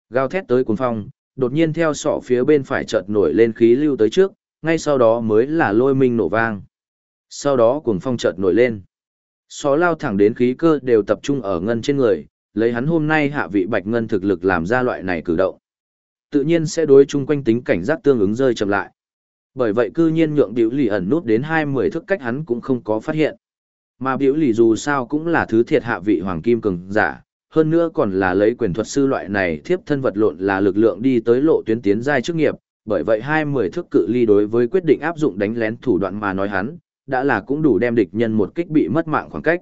Gào thét tới cuồng phong, đột nhiên theo sọ phía bên phải chợt nổi lên khí lưu tới trước, ngay sau đó mới là lôi minh nổ vang. Sau đó cuồng phong chợt nổi lên. Sọ lao thẳng đến khí cơ đều tập trung ở ngân trên người, lấy hắn hôm nay hạ vị bạch ngân thực lực làm ra loại này cử động. Tự nhiên sẽ đối chung quanh tính cảnh giác tương ứng rơi chậm lại. Bởi vậy cư nhiên nhượng biểu lì ẩn nút đến 20 thước cách hắn cũng không có phát hiện. Mà biểu lì dù sao cũng là thứ thiệt hạ vị hoàng kim cường giả, hơn nữa còn là lấy quyền thuật sư loại này thiếp thân vật lộn là lực lượng đi tới lộ tuyến tiến giai chức nghiệp, bởi vậy 20 thước cự ly đối với quyết định áp dụng đánh lén thủ đoạn mà nói hắn, đã là cũng đủ đem địch nhân một kích bị mất mạng khoảng cách.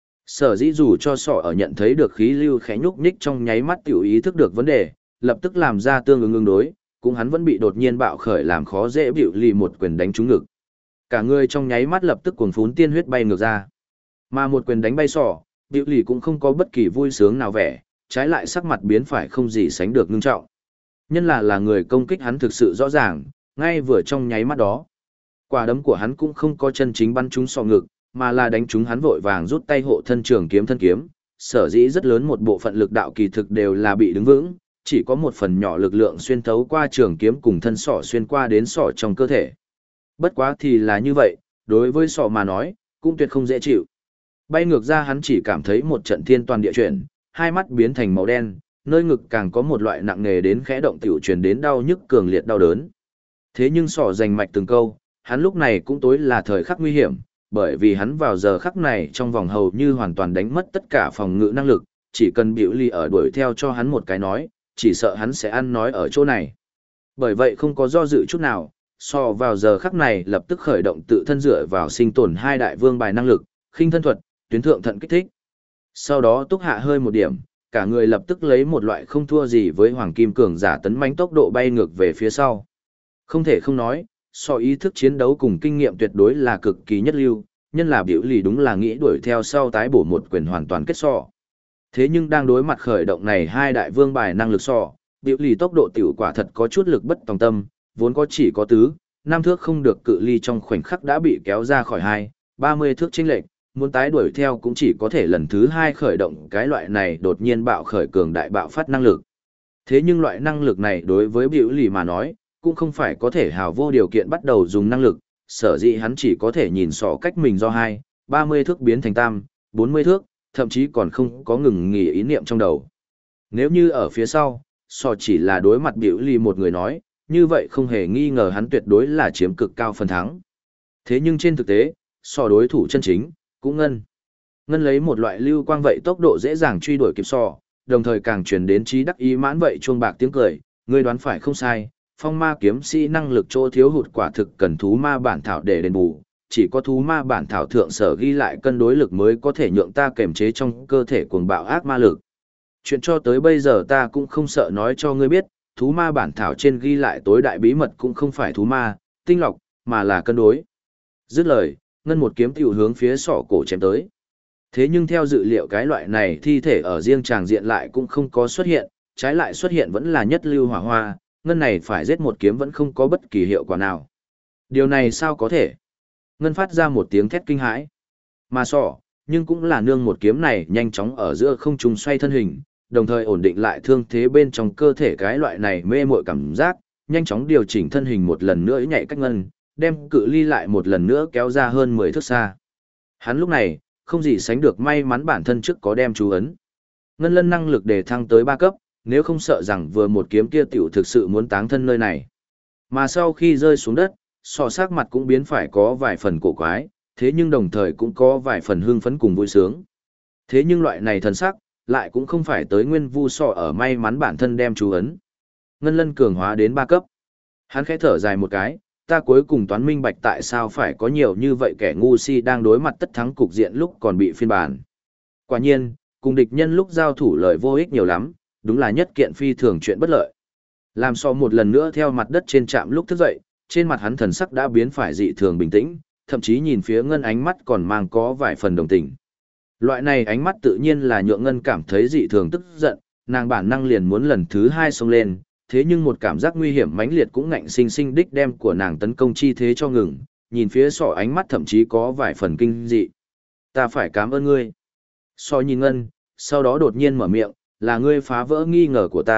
Sở dĩ dù cho sọ ở nhận thấy được khí lưu khẽ nhúc nhích trong nháy mắt tiểu ý thức được vấn đề, lập tức làm ra tương ứng đối, cũng hắn vẫn bị đột nhiên bạo khởi làm khó dễ biểu lì một quyền đánh trúng ngực. Cả người trong nháy mắt lập tức cuồng phún tiên huyết bay ngược ra. Mà một quyền đánh bay sọ, biểu lì cũng không có bất kỳ vui sướng nào vẻ, trái lại sắc mặt biến phải không gì sánh được ngưng trọng. Nhân là người công kích hắn thực sự rõ ràng, ngay vừa trong nháy mắt đó. Quả đấm của hắn cũng không có chân chính bắn trúng sọ ngực, mà là đánh trúng hắn vội vàng rút tay hộ thân trường kiếm thân kiếm, sở dĩ rất lớn một bộ phận lực đạo kỳ thực đều là bị đứng vững, chỉ có một phần nhỏ lực lượng xuyên thấu qua trường kiếm cùng thân sọ xuyên qua đến sọ trong cơ thể. Bất quá thì là như vậy, đối với sọ mà nói, cũng tuyệt không dễ chịu. Bay ngược ra hắn chỉ cảm thấy một trận thiên toàn địa chuyển, hai mắt biến thành màu đen, nơi ngực càng có một loại nặng nề đến khẽ động tiểu truyền đến đau nhức cường liệt đau đớn. Thế nhưng sọ rành mạch từng câu, hắn lúc này cũng tối là thời khắc nguy hiểm, bởi vì hắn vào giờ khắc này trong vòng hầu như hoàn toàn đánh mất tất cả phòng ngự năng lực, chỉ cần biểu ly ở đuổi theo cho hắn một cái nói, chỉ sợ hắn sẽ ăn nói ở chỗ này. Bởi vậy không có do dự chút nào, so vào giờ khắc này lập tức khởi động tự thân dựa vào sinh tồn hai đại vương bài năng lực, khinh thân thuật, tuyến thượng thận kích thích. Sau đó túc hạ hơi một điểm, cả người lập tức lấy một loại không thua gì với hoàng kim cường giả tấn mãnh tốc độ bay ngược về phía sau. Không thể không nói, so ý thức chiến đấu cùng kinh nghiệm tuyệt đối là cực kỳ nhất lưu, nhân là biểu lì đúng là nghĩ đuổi theo sau tái bổ một quyền hoàn toàn kết sọ. Thế nhưng đang đối mặt khởi động này hai đại vương bài năng lực sọ, biểu lì tốc độ tiểu quả thật có chút lực bất tòng tâm, vốn có chỉ có tứ, 5 thước không được cự ly trong khoảnh khắc đã bị kéo ra khỏi 30 thước chênh lệch, muốn tái đuổi theo cũng chỉ có thể lần thứ 2 khởi động cái loại này đột nhiên bạo khởi cường đại bạo phát năng lực. Thế nhưng loại năng lực này đối với biểu lì mà nói, cũng không phải có thể hào vô điều kiện bắt đầu dùng năng lực, sở dĩ hắn chỉ có thể nhìn sọ cách mình do 30 thước biến thành 40 thước, thậm chí còn không có ngừng nghỉ ý niệm trong đầu. Nếu như ở phía sau, sọ chỉ là đối mặt biểu lì một người nói, như vậy không hề nghi ngờ hắn tuyệt đối là chiếm cực cao phần thắng. Thế nhưng trên thực tế, sọ đối thủ chân chính, cũng ngân. Ngân lấy một loại lưu quang vậy tốc độ dễ dàng truy đuổi kịp sọ, đồng thời càng truyền đến trí đắc ý mãn vậy chuông bạc tiếng cười, ngươi đoán phải không sai. Phong ma kiếm sĩ năng lực chỗ thiếu hụt quả thực cần thú ma bản thảo để đền bù, chỉ có thú ma bản thảo thượng sở ghi lại cân đối lực mới có thể nhượng ta kềm chế trong cơ thể cuồng bạo ác ma lực. Chuyện cho tới bây giờ ta cũng không sợ nói cho ngươi biết, thú ma bản thảo trên ghi lại tối đại bí mật cũng không phải thú ma, tinh lọc, mà là cân đối. Dứt lời, ngân một kiếm tiểu hướng phía sọ cổ chém tới. Thế nhưng theo dự liệu cái loại này thi thể ở riêng tràng diện lại cũng không có xuất hiện, trái lại xuất hiện vẫn là nhất lưu hỏa hoa. Ngân này phải giết một kiếm vẫn không có bất kỳ hiệu quả nào. Điều này sao có thể? Ngân phát ra một tiếng thét kinh hãi. Mà sọ, nhưng cũng là nương một kiếm này nhanh chóng ở giữa không trung xoay thân hình, đồng thời ổn định lại thương thế bên trong cơ thể cái loại này mê mội cảm giác, nhanh chóng điều chỉnh thân hình một lần nữa nhảy cách ngân, đem cự ly lại một lần nữa kéo ra hơn 10 thước xa. Hắn lúc này, không gì sánh được may mắn bản thân trước có đem chú ấn. Ngân lân năng lực để thăng tới 3 cấp, nếu không sợ rằng vừa một kiếm kia tiểu thực sự muốn táng thân nơi này. Mà sau khi rơi xuống đất, sọ sắc mặt cũng biến phải có vài phần cổ quái, thế nhưng đồng thời cũng có vài phần hưng phấn cùng vui sướng. Thế nhưng loại này thần sắc, lại cũng không phải tới nguyên vu sọ ở may mắn bản thân đem chú ấn. Ngân lân cường hóa đến 3 cấp. Hắn khẽ thở dài một cái, ta cuối cùng toán minh bạch tại sao phải có nhiều như vậy kẻ ngu si đang đối mặt tất thắng cục diện lúc còn bị phiên bản. Quả nhiên, cùng địch nhân lúc giao thủ lời vô ích nhiều lắm, đúng là nhất kiện phi thường chuyện bất lợi. Làm so một lần nữa theo mặt đất trên trạm lúc thức dậy, trên mặt hắn thần sắc đã biến phải dị thường bình tĩnh, thậm chí nhìn phía ngân ánh mắt còn mang có vài phần đồng tình. Loại này ánh mắt tự nhiên là nhượng ngân cảm thấy dị thường tức giận, nàng bản năng liền muốn lần thứ 2 xông lên, thế nhưng một cảm giác nguy hiểm mãnh liệt cũng ngạnh sinh sinh đích đem của nàng tấn công chi thế cho ngừng, nhìn phía sọ ánh mắt thậm chí có vài phần kinh dị. Ta phải cảm ơn ngươi. Sọ nhìn ngân, sau đó đột nhiên mở miệng, là ngươi phá vỡ nghi ngờ của ta,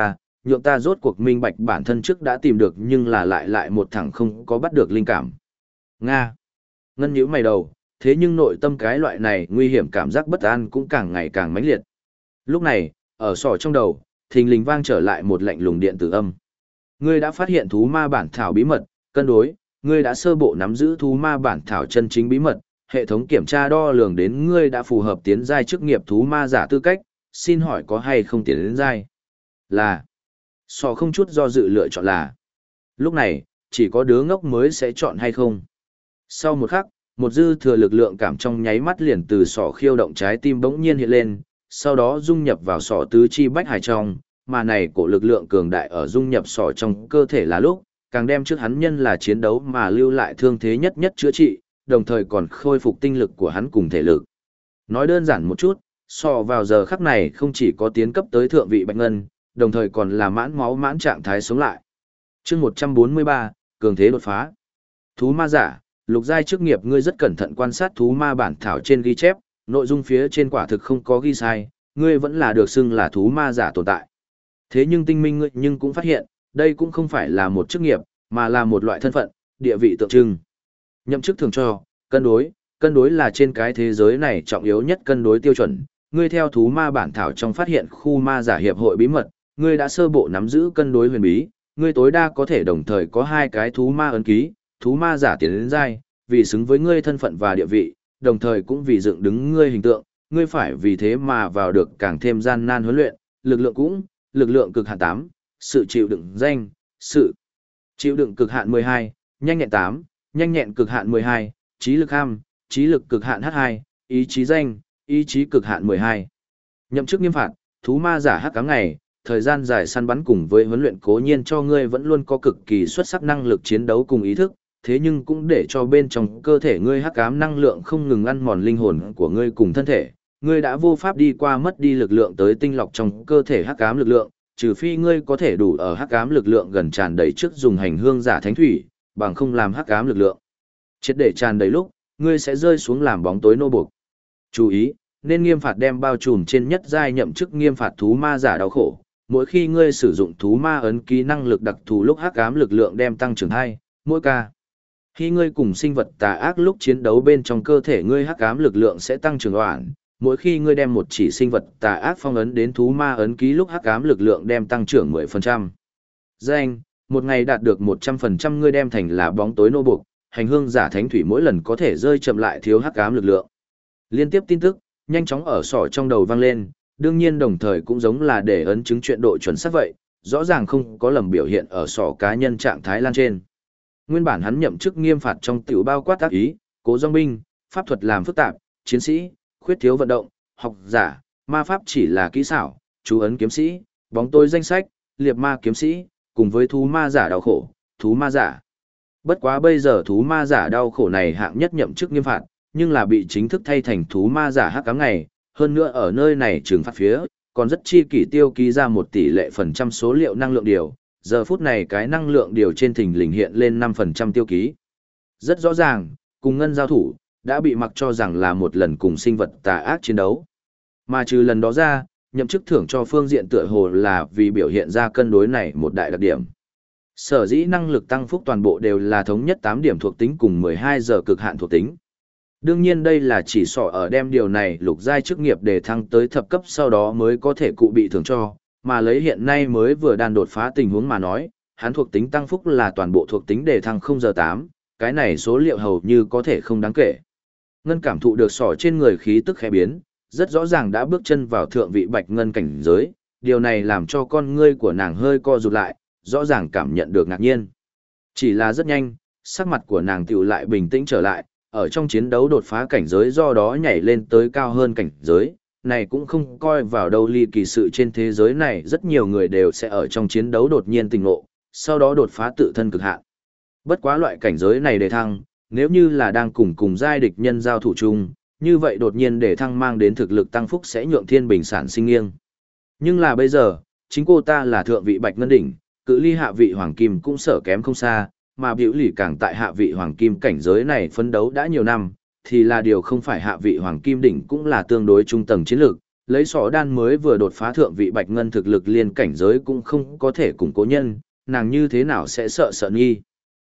nhượng ta rốt cuộc minh bạch bản thân trước đã tìm được nhưng là lại một thằng không có bắt được linh cảm. Nga. Ngân nhíu mày đầu, thế nhưng nội tâm cái loại này nguy hiểm cảm giác bất an cũng càng ngày càng mãnh liệt. Lúc này, ở sọ trong đầu, thình lình vang trở lại một lạnh lùng điện tử âm. Ngươi đã phát hiện thú ma bản thảo bí mật, cân đối, ngươi đã sơ bộ nắm giữ thú ma bản thảo chân chính bí mật, hệ thống kiểm tra đo lường đến ngươi đã phù hợp tiến giai chức nghiệp thú ma giả tư cách, xin hỏi có hay không tiến đến giai? Là. Sọ không chút do dự lựa chọn là. Lúc này, chỉ có đứa ngốc mới sẽ chọn hay không. Sau một khắc, một dư thừa lực lượng cảm trong nháy mắt liền từ sọ khiêu động trái tim bỗng nhiên hiện lên, sau đó dung nhập vào sọ tứ chi bách hải trong, mà này cổ lực lượng cường đại ở dung nhập sọ trong cơ thể là lúc, càng đem trước hắn nhân là chiến đấu mà lưu lại thương thế nhất nhất chữa trị, đồng thời còn khôi phục tinh lực của hắn cùng thể lực. Nói đơn giản một chút, sọ vào giờ khắc này không chỉ có tiến cấp tới thượng vị bạch ngân, đồng thời còn là mãn máu mãn trạng thái sống lại. Chương 143, cường thế đột phá. Thú ma giả, lục giai chức nghiệp ngươi rất cẩn thận quan sát thú ma bản thảo trên ghi chép, nội dung phía trên quả thực không có ghi sai, ngươi vẫn là được xưng là thú ma giả tồn tại. Thế nhưng tinh minh ngươi nhưng cũng phát hiện, đây cũng không phải là một chức nghiệp, mà là một loại thân phận, địa vị tượng trưng. Nhậm chức thường cho, cân đối là trên cái thế giới này trọng yếu nhất cân đối tiêu chuẩn. Ngươi theo thú ma bản thảo trong phát hiện khu ma giả hiệp hội bí mật, ngươi đã sơ bộ nắm giữ cân đối huyền bí, ngươi tối đa có thể đồng thời có 2 cái thú ma ấn ký, thú ma giả tiến đến giai, vì xứng với ngươi thân phận và địa vị, đồng thời cũng vì dựng đứng ngươi hình tượng, ngươi phải vì thế mà vào được càng thêm gian nan huấn luyện, lực lượng cực hạn 8, sự chịu đựng danh, sự chịu đựng cực hạn 12, nhanh nhẹn 8, nhanh nhẹn cực hạn 12, trí lực ham, trí lực cực hạn H2, ý chí danh, ý chí cực hạn 12. Nhậm chức nghiêm phạt, thú ma giả hắc ám ngày, thời gian dài săn bắn cùng với huấn luyện cố nhiên cho ngươi vẫn luôn có cực kỳ xuất sắc năng lực chiến đấu cùng ý thức, thế nhưng cũng để cho bên trong cơ thể ngươi hắc ám năng lượng không ngừng ăn mòn linh hồn của ngươi cùng thân thể, ngươi đã vô pháp đi qua mất đi lực lượng tới tinh lọc trong cơ thể hắc ám lực lượng, trừ phi ngươi có thể đủ ở hắc ám lực lượng gần tràn đầy trước dùng hành hương giả thánh thủy, bằng không làm hắc ám lực lượng triệt để tràn đầy lúc, ngươi sẽ rơi xuống làm bóng tối nô buộc. Chú ý, nên nghiêm phạt đem bao trùm trên nhất giai nhậm chức nghiêm phạt thú ma giả đau khổ. Mỗi khi ngươi sử dụng thú ma ấn ký năng lực đặc thù lúc hắc ám lực lượng đem tăng trưởng 2, mỗi ca. Khi ngươi cùng sinh vật tà ác lúc chiến đấu bên trong cơ thể ngươi hắc ám lực lượng sẽ tăng trưởng oản. Mỗi khi ngươi đem một chỉ sinh vật tà ác phong ấn đến thú ma ấn ký lúc hắc ám lực lượng đem tăng trưởng 10%. Danh, một ngày đạt được 100% ngươi đem thành là bóng tối nô buộc, hành hương giả thánh thủy mỗi lần có thể rơi chậm lại thiếu hắc ám lực lượng. Liên tiếp tin tức, nhanh chóng ở sọ trong đầu vang lên, đương nhiên đồng thời cũng giống là để ấn chứng chuyện độ chuẩn xác vậy, rõ ràng không có lầm biểu hiện ở sọ cá nhân trạng thái lan trên. Nguyên bản hắn nhậm chức nghiêm phạt trong tiểu bao quát tác ý, cố dòng binh, pháp thuật làm phức tạp, chiến sĩ, khuyết thiếu vận động, học giả, ma pháp chỉ là kỹ xảo, chú ấn kiếm sĩ, bóng tối danh sách, liệp ma kiếm sĩ, cùng với thú ma giả đau khổ, thú ma giả. Bất quá bây giờ thú ma giả đau khổ này hạng nhất nhậm chức nghiêm phạt, nhưng là bị chính thức thay thành thú ma giả hắc ám ngày, hơn nữa ở nơi này trừng phạt phía, còn rất chi kỷ tiêu ký ra một tỷ lệ phần trăm số liệu năng lượng điều, giờ phút này cái năng lượng điều trên thình lình hiện lên 5% tiêu ký. Rất rõ ràng, cùng ngân giao thủ, đã bị mặc cho rằng là một lần cùng sinh vật tà ác chiến đấu. Mà trừ lần đó ra, nhậm chức thưởng cho phương diện tựa hồ là vì biểu hiện ra cân đối này một đại đặc điểm. Sở dĩ năng lực tăng phúc toàn bộ đều là thống nhất 8 điểm thuộc tính cùng 12 giờ cực hạn thuộc tính. Đương nhiên đây là chỉ sọ ở đem điều này lục giai chức nghiệp để thăng tới thập cấp sau đó mới có thể cụ bị thưởng cho, mà lấy hiện nay mới vừa đan đột phá tình huống mà nói, hắn thuộc tính tăng phúc là toàn bộ thuộc tính để thăng 0 giờ 8, cái này số liệu hầu như có thể không đáng kể. Ngân cảm thụ được sọ trên người khí tức khẽ biến, rất rõ ràng đã bước chân vào thượng vị bạch ngân cảnh giới, điều này làm cho con ngươi của nàng hơi co rụt lại, rõ ràng cảm nhận được ngạc nhiên. Chỉ là rất nhanh, sắc mặt của nàng tựu lại bình tĩnh trở lại, ở trong chiến đấu đột phá cảnh giới do đó nhảy lên tới cao hơn cảnh giới, này cũng không coi vào đâu ly kỳ sự trên thế giới này rất nhiều người đều sẽ ở trong chiến đấu đột nhiên tỉnh ngộ, sau đó đột phá tự thân cực hạn. Bất quá loại cảnh giới này đề thăng, nếu như là đang cùng giai địch nhân giao thủ chung, như vậy đột nhiên đề thăng mang đến thực lực tăng phúc sẽ nhượng thiên bình sản sinh nghiêng. Nhưng là bây giờ, chính cô ta là thượng vị bạch ngân đỉnh, cự ly hạ vị hoàng kim cũng sở kém không xa, mà biểu lì càng tại hạ vị hoàng kim cảnh giới này phấn đấu đã nhiều năm, thì là điều không phải hạ vị hoàng kim đỉnh cũng là tương đối trung tầng chiến lược, lấy sọ đan mới vừa đột phá thượng vị bạch ngân thực lực liên cảnh giới cũng không có thể củng cố nhân, nàng như thế nào sẽ sợ nghi.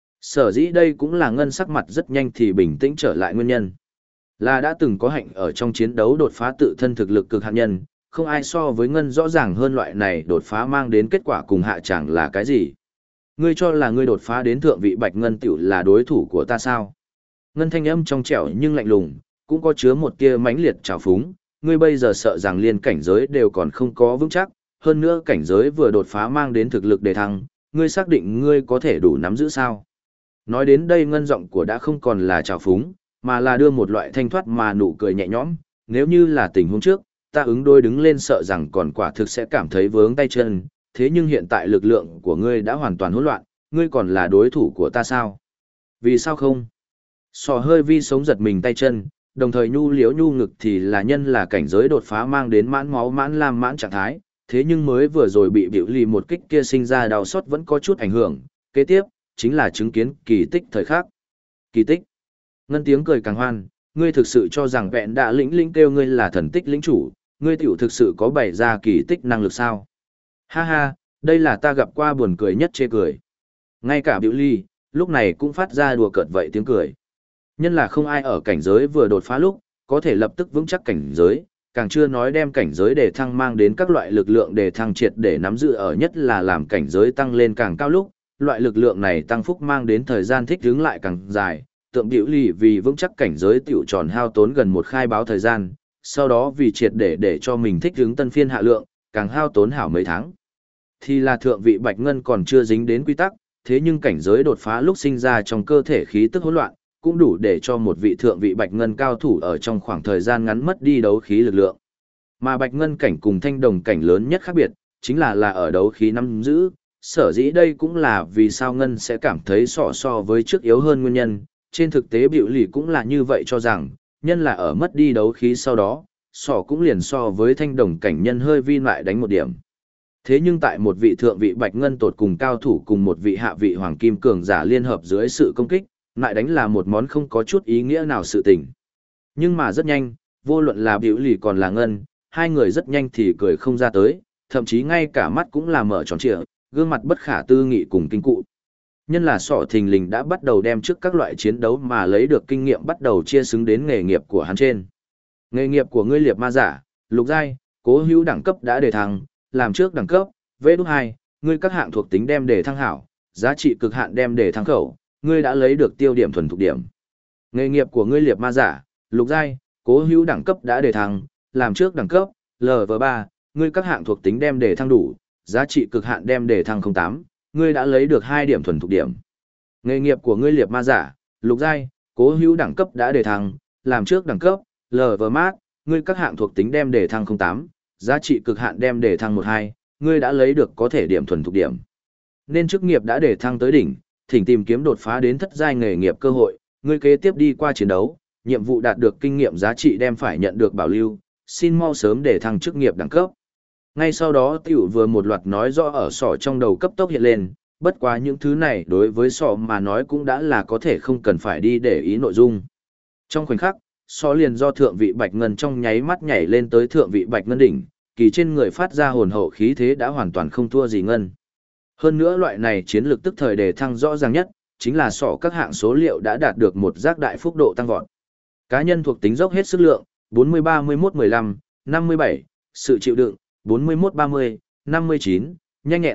Sở dĩ đây cũng là ngân sắc mặt rất nhanh thì bình tĩnh trở lại nguyên nhân. Là đã từng có hạnh ở trong chiến đấu đột phá tự thân thực lực cực hạn nhân, không ai so với ngân rõ ràng hơn loại này đột phá mang đến kết quả cùng hạ chẳng là cái gì. Ngươi cho là ngươi đột phá đến thượng vị bạch ngân tiểu là đối thủ của ta sao? Ngân thanh âm trong trẻo nhưng lạnh lùng, cũng có chứa một tia mãnh liệt trào phúng, ngươi bây giờ sợ rằng liên cảnh giới đều còn không có vững chắc, hơn nữa cảnh giới vừa đột phá mang đến thực lực đề thăng, ngươi xác định ngươi có thể đủ nắm giữ sao? Nói đến đây ngân giọng của đã không còn là trào phúng, mà là đưa một loại thanh thoát mà nụ cười nhẹ nhõm, nếu như là tình huống trước, ta ứng đôi đứng lên sợ rằng còn quả thực sẽ cảm thấy vướng tay chân, thế nhưng hiện tại lực lượng của ngươi đã hoàn toàn hỗn loạn, ngươi còn là đối thủ của ta sao? Vì sao không? Sò hơi vi sống giật mình tay chân, đồng thời nhu liếu nhu ngực thì là nhân là cảnh giới đột phá mang đến mãn máu mãn lam mãn trạng thái, thế nhưng mới vừa rồi bị biểu lì một kích kia sinh ra đau xót vẫn có chút ảnh hưởng, kế tiếp, chính là chứng kiến kỳ tích thời khắc. Kỳ tích. Ngân tiếng cười càng hoan, ngươi thực sự cho rằng vẹn đã lĩnh kêu ngươi là thần tích lĩnh chủ, ngươi tiểu thực sự có bày ra kỳ tích năng lực sao? Ha ha, đây là ta gặp qua buồn cười nhất chê cười. Ngay cả biểu ly, lúc này cũng phát ra đùa cợt vậy tiếng cười. Nhân là không ai ở cảnh giới vừa đột phá lúc, có thể lập tức vững chắc cảnh giới, càng chưa nói đem cảnh giới để thăng mang đến các loại lực lượng để thăng triệt để nắm giữ ở nhất là làm cảnh giới tăng lên càng cao lúc, loại lực lượng này tăng phúc mang đến thời gian thích ứng lại càng dài, tượng biểu lì vì vững chắc cảnh giới tiểu tròn hao tốn gần một khai báo thời gian, sau đó vì triệt để cho mình thích ứng tân phiên hạ lượng, càng hao tốn hảo mấy tháng. Thì là thượng vị bạch ngân còn chưa dính đến quy tắc, thế nhưng cảnh giới đột phá lúc sinh ra trong cơ thể khí tức hỗn loạn, cũng đủ để cho một vị thượng vị bạch ngân cao thủ ở trong khoảng thời gian ngắn mất đi đấu khí lực lượng. Mà bạch ngân cảnh cùng thanh đồng cảnh lớn nhất khác biệt, chính là ở đấu khí nắm giữ, sở dĩ đây cũng là vì sao ngân sẽ cảm thấy so với trước yếu hơn nguyên nhân, trên thực tế biểu lì cũng là như vậy cho rằng, nhân là ở mất đi đấu khí sau đó, cũng liền so với thanh đồng cảnh nhân hơi vi lại đánh một điểm. Thế nhưng tại một vị thượng vị bạch ngân tột cùng cao thủ cùng một vị hạ vị hoàng kim cường giả liên hợp dưới sự công kích, lại đánh là một món không có chút ý nghĩa nào sự tình. Nhưng mà rất nhanh, vô luận là biểu lì còn là ngân, hai người rất nhanh thì cười không ra tới, thậm chí ngay cả mắt cũng là mở tròn trịa, gương mặt bất khả tư nghị cùng kinh cụ. Nhân là thình lình đã bắt đầu đem trước các loại chiến đấu mà lấy được kinh nghiệm bắt đầu chia xứng đến nghề nghiệp của hắn trên. Nghề nghiệp của ngươi liệt ma giả, lục giai, cố hữu đẳng cấp đã đề thăng, làm trước đẳng cấp, V2, ngươi các hạng thuộc tính đem đề thăng hảo, giá trị cực hạn đem đề thăng khẩu, ngươi đã lấy được tiêu điểm thuần thục điểm. Nghề nghiệp của ngươi liệt ma giả, lục giai, cố hữu đẳng cấp đã đề thăng, làm trước đẳng cấp, LV3, ngươi các hạng thuộc tính đem đề thăng đủ, giá trị cực hạn đem đề thăng 08, ngươi đã lấy được 2 điểm thuần thục điểm. Nghề nghiệp của ngươi liệt ma giả, lục giai, cố hữu đẳng cấp đã đề thăng, làm trước đẳng cấp, LV-MAX, ngươi các hạng thuộc tính đem đề thăng 08, giá trị cực hạn đem đề thăng 12, ngươi đã lấy được có thể điểm thuần thục điểm. Nên chức nghiệp đã đề thăng tới đỉnh, thỉnh tìm kiếm đột phá đến thất giai nghề nghiệp cơ hội, ngươi kế tiếp đi qua chiến đấu, nhiệm vụ đạt được kinh nghiệm giá trị đem phải nhận được bảo lưu, xin mau sớm để thăng chức nghiệp đẳng cấp. Ngay sau đó tiểu vừa một loạt nói rõ ở trong đầu cấp tốc hiện lên, bất quá những thứ này đối với mà nói cũng đã là có thể không cần phải đi để ý nội dung. Trong khoảnh khắc, liền do thượng vị bạch ngân trong nháy mắt nhảy lên tới thượng vị bạch ngân đỉnh, kỳ trên người phát ra hồn hậu khí thế đã hoàn toàn không thua gì ngân. Hơn nữa loại này chiến lược tức thời đề thăng rõ ràng nhất, chính là các hạng số liệu đã đạt được một giác đại phúc độ tăng vọt. Cá nhân thuộc tính dốc hết sức lượng, 40-31-15, 57, sự chịu đựng, 41-30, 59, nhanh nhẹn,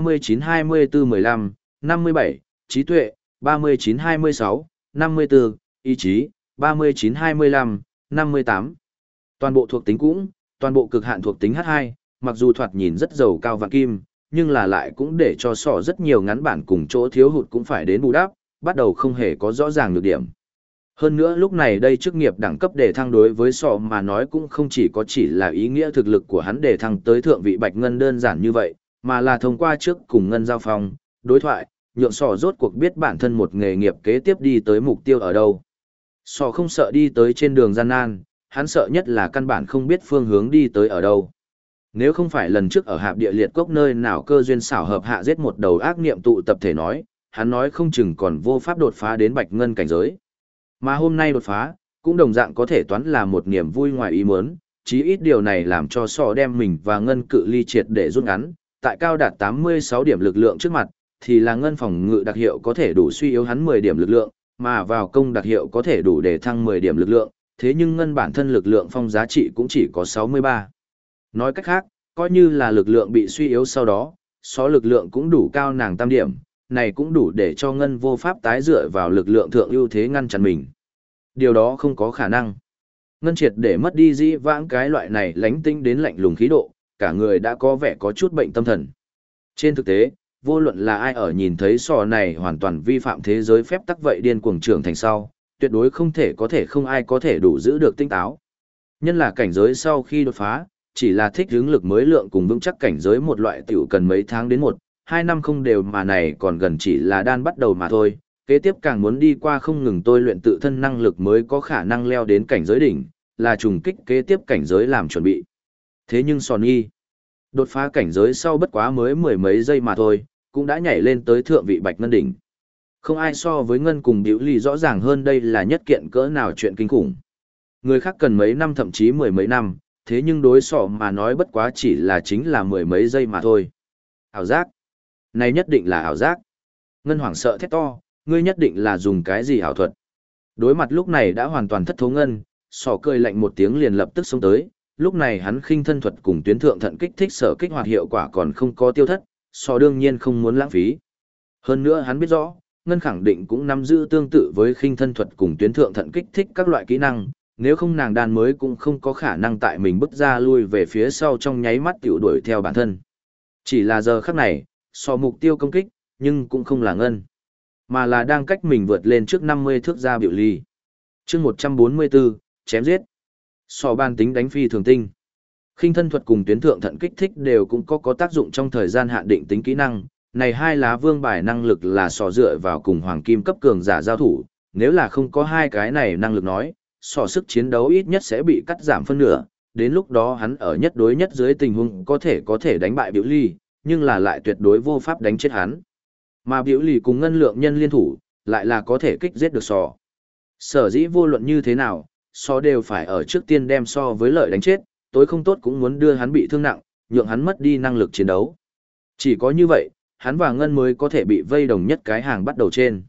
39-24-15, 57, trí tuệ, 39-26, 54, ý chí, 39-25, 58. Toàn bộ thuộc tính cũng, toàn bộ cực hạn thuộc tính H2, mặc dù thoạt nhìn rất giàu cao vạn kim, nhưng là lại cũng để cho rất nhiều ngắn bản cùng chỗ thiếu hụt cũng phải đến bù đắp, bắt đầu không hề có rõ ràng được điểm. Hơn nữa lúc này đây chức nghiệp đẳng cấp đề thăng đối với mà nói cũng không chỉ là ý nghĩa thực lực của hắn đề thăng tới thượng vị bạch ngân đơn giản như vậy, mà là thông qua trước cùng ngân giao phong, đối thoại, nhượng rốt cuộc biết bản thân một nghề nghiệp kế tiếp đi tới mục tiêu ở đâu. Không sợ đi tới trên đường gian nan, hắn sợ nhất là căn bản không biết phương hướng đi tới ở đâu. Nếu không phải lần trước ở hạp địa liệt cốc nơi nào cơ duyên xảo hợp hạ giết một đầu ác niệm tụ tập thể nói, hắn nói không chừng còn vô pháp đột phá đến bạch ngân cảnh giới. Mà hôm nay đột phá, cũng đồng dạng có thể toán là một niềm vui ngoài ý muốn, chí ít điều này làm cho sọ đem mình và ngân cự ly triệt để rút ngắn, tại cao đạt 86 điểm lực lượng trước mặt, thì là ngân phòng ngự đặc hiệu có thể đủ suy yếu hắn 10 điểm lực lượng, mà vào công đặc hiệu có thể đủ để thăng 10 điểm lực lượng, thế nhưng ngân bản thân lực lượng phong giá trị cũng chỉ có 63. Nói cách khác, coi như là lực lượng bị suy yếu sau đó, số lực lượng cũng đủ cao nàng tam điểm, này cũng đủ để cho ngân vô pháp tái dựa vào lực lượng thượng ưu thế ngăn chặn mình. Điều đó không có khả năng. Ngân triệt để mất đi dĩ vãng cái loại này lánh tinh đến lạnh lùng khí độ, cả người đã có vẻ có chút bệnh tâm thần. Trên thực tế, vô luận là ai ở nhìn thấy sò này hoàn toàn vi phạm thế giới phép tắc vậy điên cuồng trưởng thành sau, tuyệt đối không ai có thể đủ giữ được tinh táo. Nhân là cảnh giới sau khi đột phá, chỉ là thích hướng lực mới lượng cùng vững chắc cảnh giới một loại tiểu cần mấy tháng đến 1-2 năm không đều mà này còn gần chỉ là đan bắt đầu mà thôi, kế tiếp càng muốn đi qua không ngừng tôi luyện tự thân năng lực mới có khả năng leo đến cảnh giới đỉnh, là trùng kích kế tiếp cảnh giới làm chuẩn bị. Thế nhưng Sonny, đột phá cảnh giới sau bất quá mới mười mấy giây mà thôi, cũng đã nhảy lên tới thượng vị bạch ngân đỉnh. Không ai so với ngân cùng Diệu Ly rõ ràng hơn đây là nhất kiện cỡ nào chuyện kinh khủng. Người khác cần mấy năm thậm chí mười mấy năm, thế nhưng đối sọ mà nói bất quá chỉ là chính là mười mấy giây mà thôi. Ảo giác. Này nhất định là ảo giác. Ngân hoảng sợ thét to, ngươi nhất định là dùng cái gì ảo thuật. Đối mặt lúc này đã hoàn toàn thất thố ngân, sọ cười lạnh một tiếng liền lập tức xông tới. Lúc này hắn khinh thân thuật cùng tuyến thượng thận kích thích sở kích hoạt hiệu quả còn không có tiêu thất, sọ đương nhiên không muốn lãng phí. Hơn nữa hắn biết rõ, ngân khẳng định cũng nắm giữ tương tự với khinh thân thuật cùng tuyến thượng thận kích thích các loại kỹ năng, nếu không nàng đan mới cũng không có khả năng tại mình bước ra lui về phía sau trong nháy mắt tiểu đuổi theo bản thân. Chỉ là giờ khắc này, sọ mục tiêu công kích, nhưng cũng không là ngân, mà là đang cách mình vượt lên trước 50 thước ra biểu ly. Chương 144, chém giết. Sọ ban tính đánh phi thường tinh. Khinh thân thuật cùng tuyến thượng thận kích thích đều cũng có tác dụng trong thời gian hạn định tính kỹ năng. Này hai lá vương bài năng lực là sọ dựa vào cùng hoàng kim cấp cường giả giao thủ, nếu là không có hai cái này năng lực nói, sọ sức chiến đấu ít nhất sẽ bị cắt giảm phân nửa, đến lúc đó hắn ở nhất đối nhất dưới tình huống có thể đánh bại biểu ly, nhưng là lại tuyệt đối vô pháp đánh chết hắn. Mà biểu ly cùng ngân lượng nhân liên thủ, lại là có thể kích giết được sọ. Sở dĩ vô luận như thế nào, sọ đều phải ở trước tiên đem so với lợi đánh chết, tối không tốt cũng muốn đưa hắn bị thương nặng, nhượng hắn mất đi năng lực chiến đấu. Chỉ có như vậy, hắn và ngân mới có thể bị vây đồng nhất cái hàng bắt đầu trên.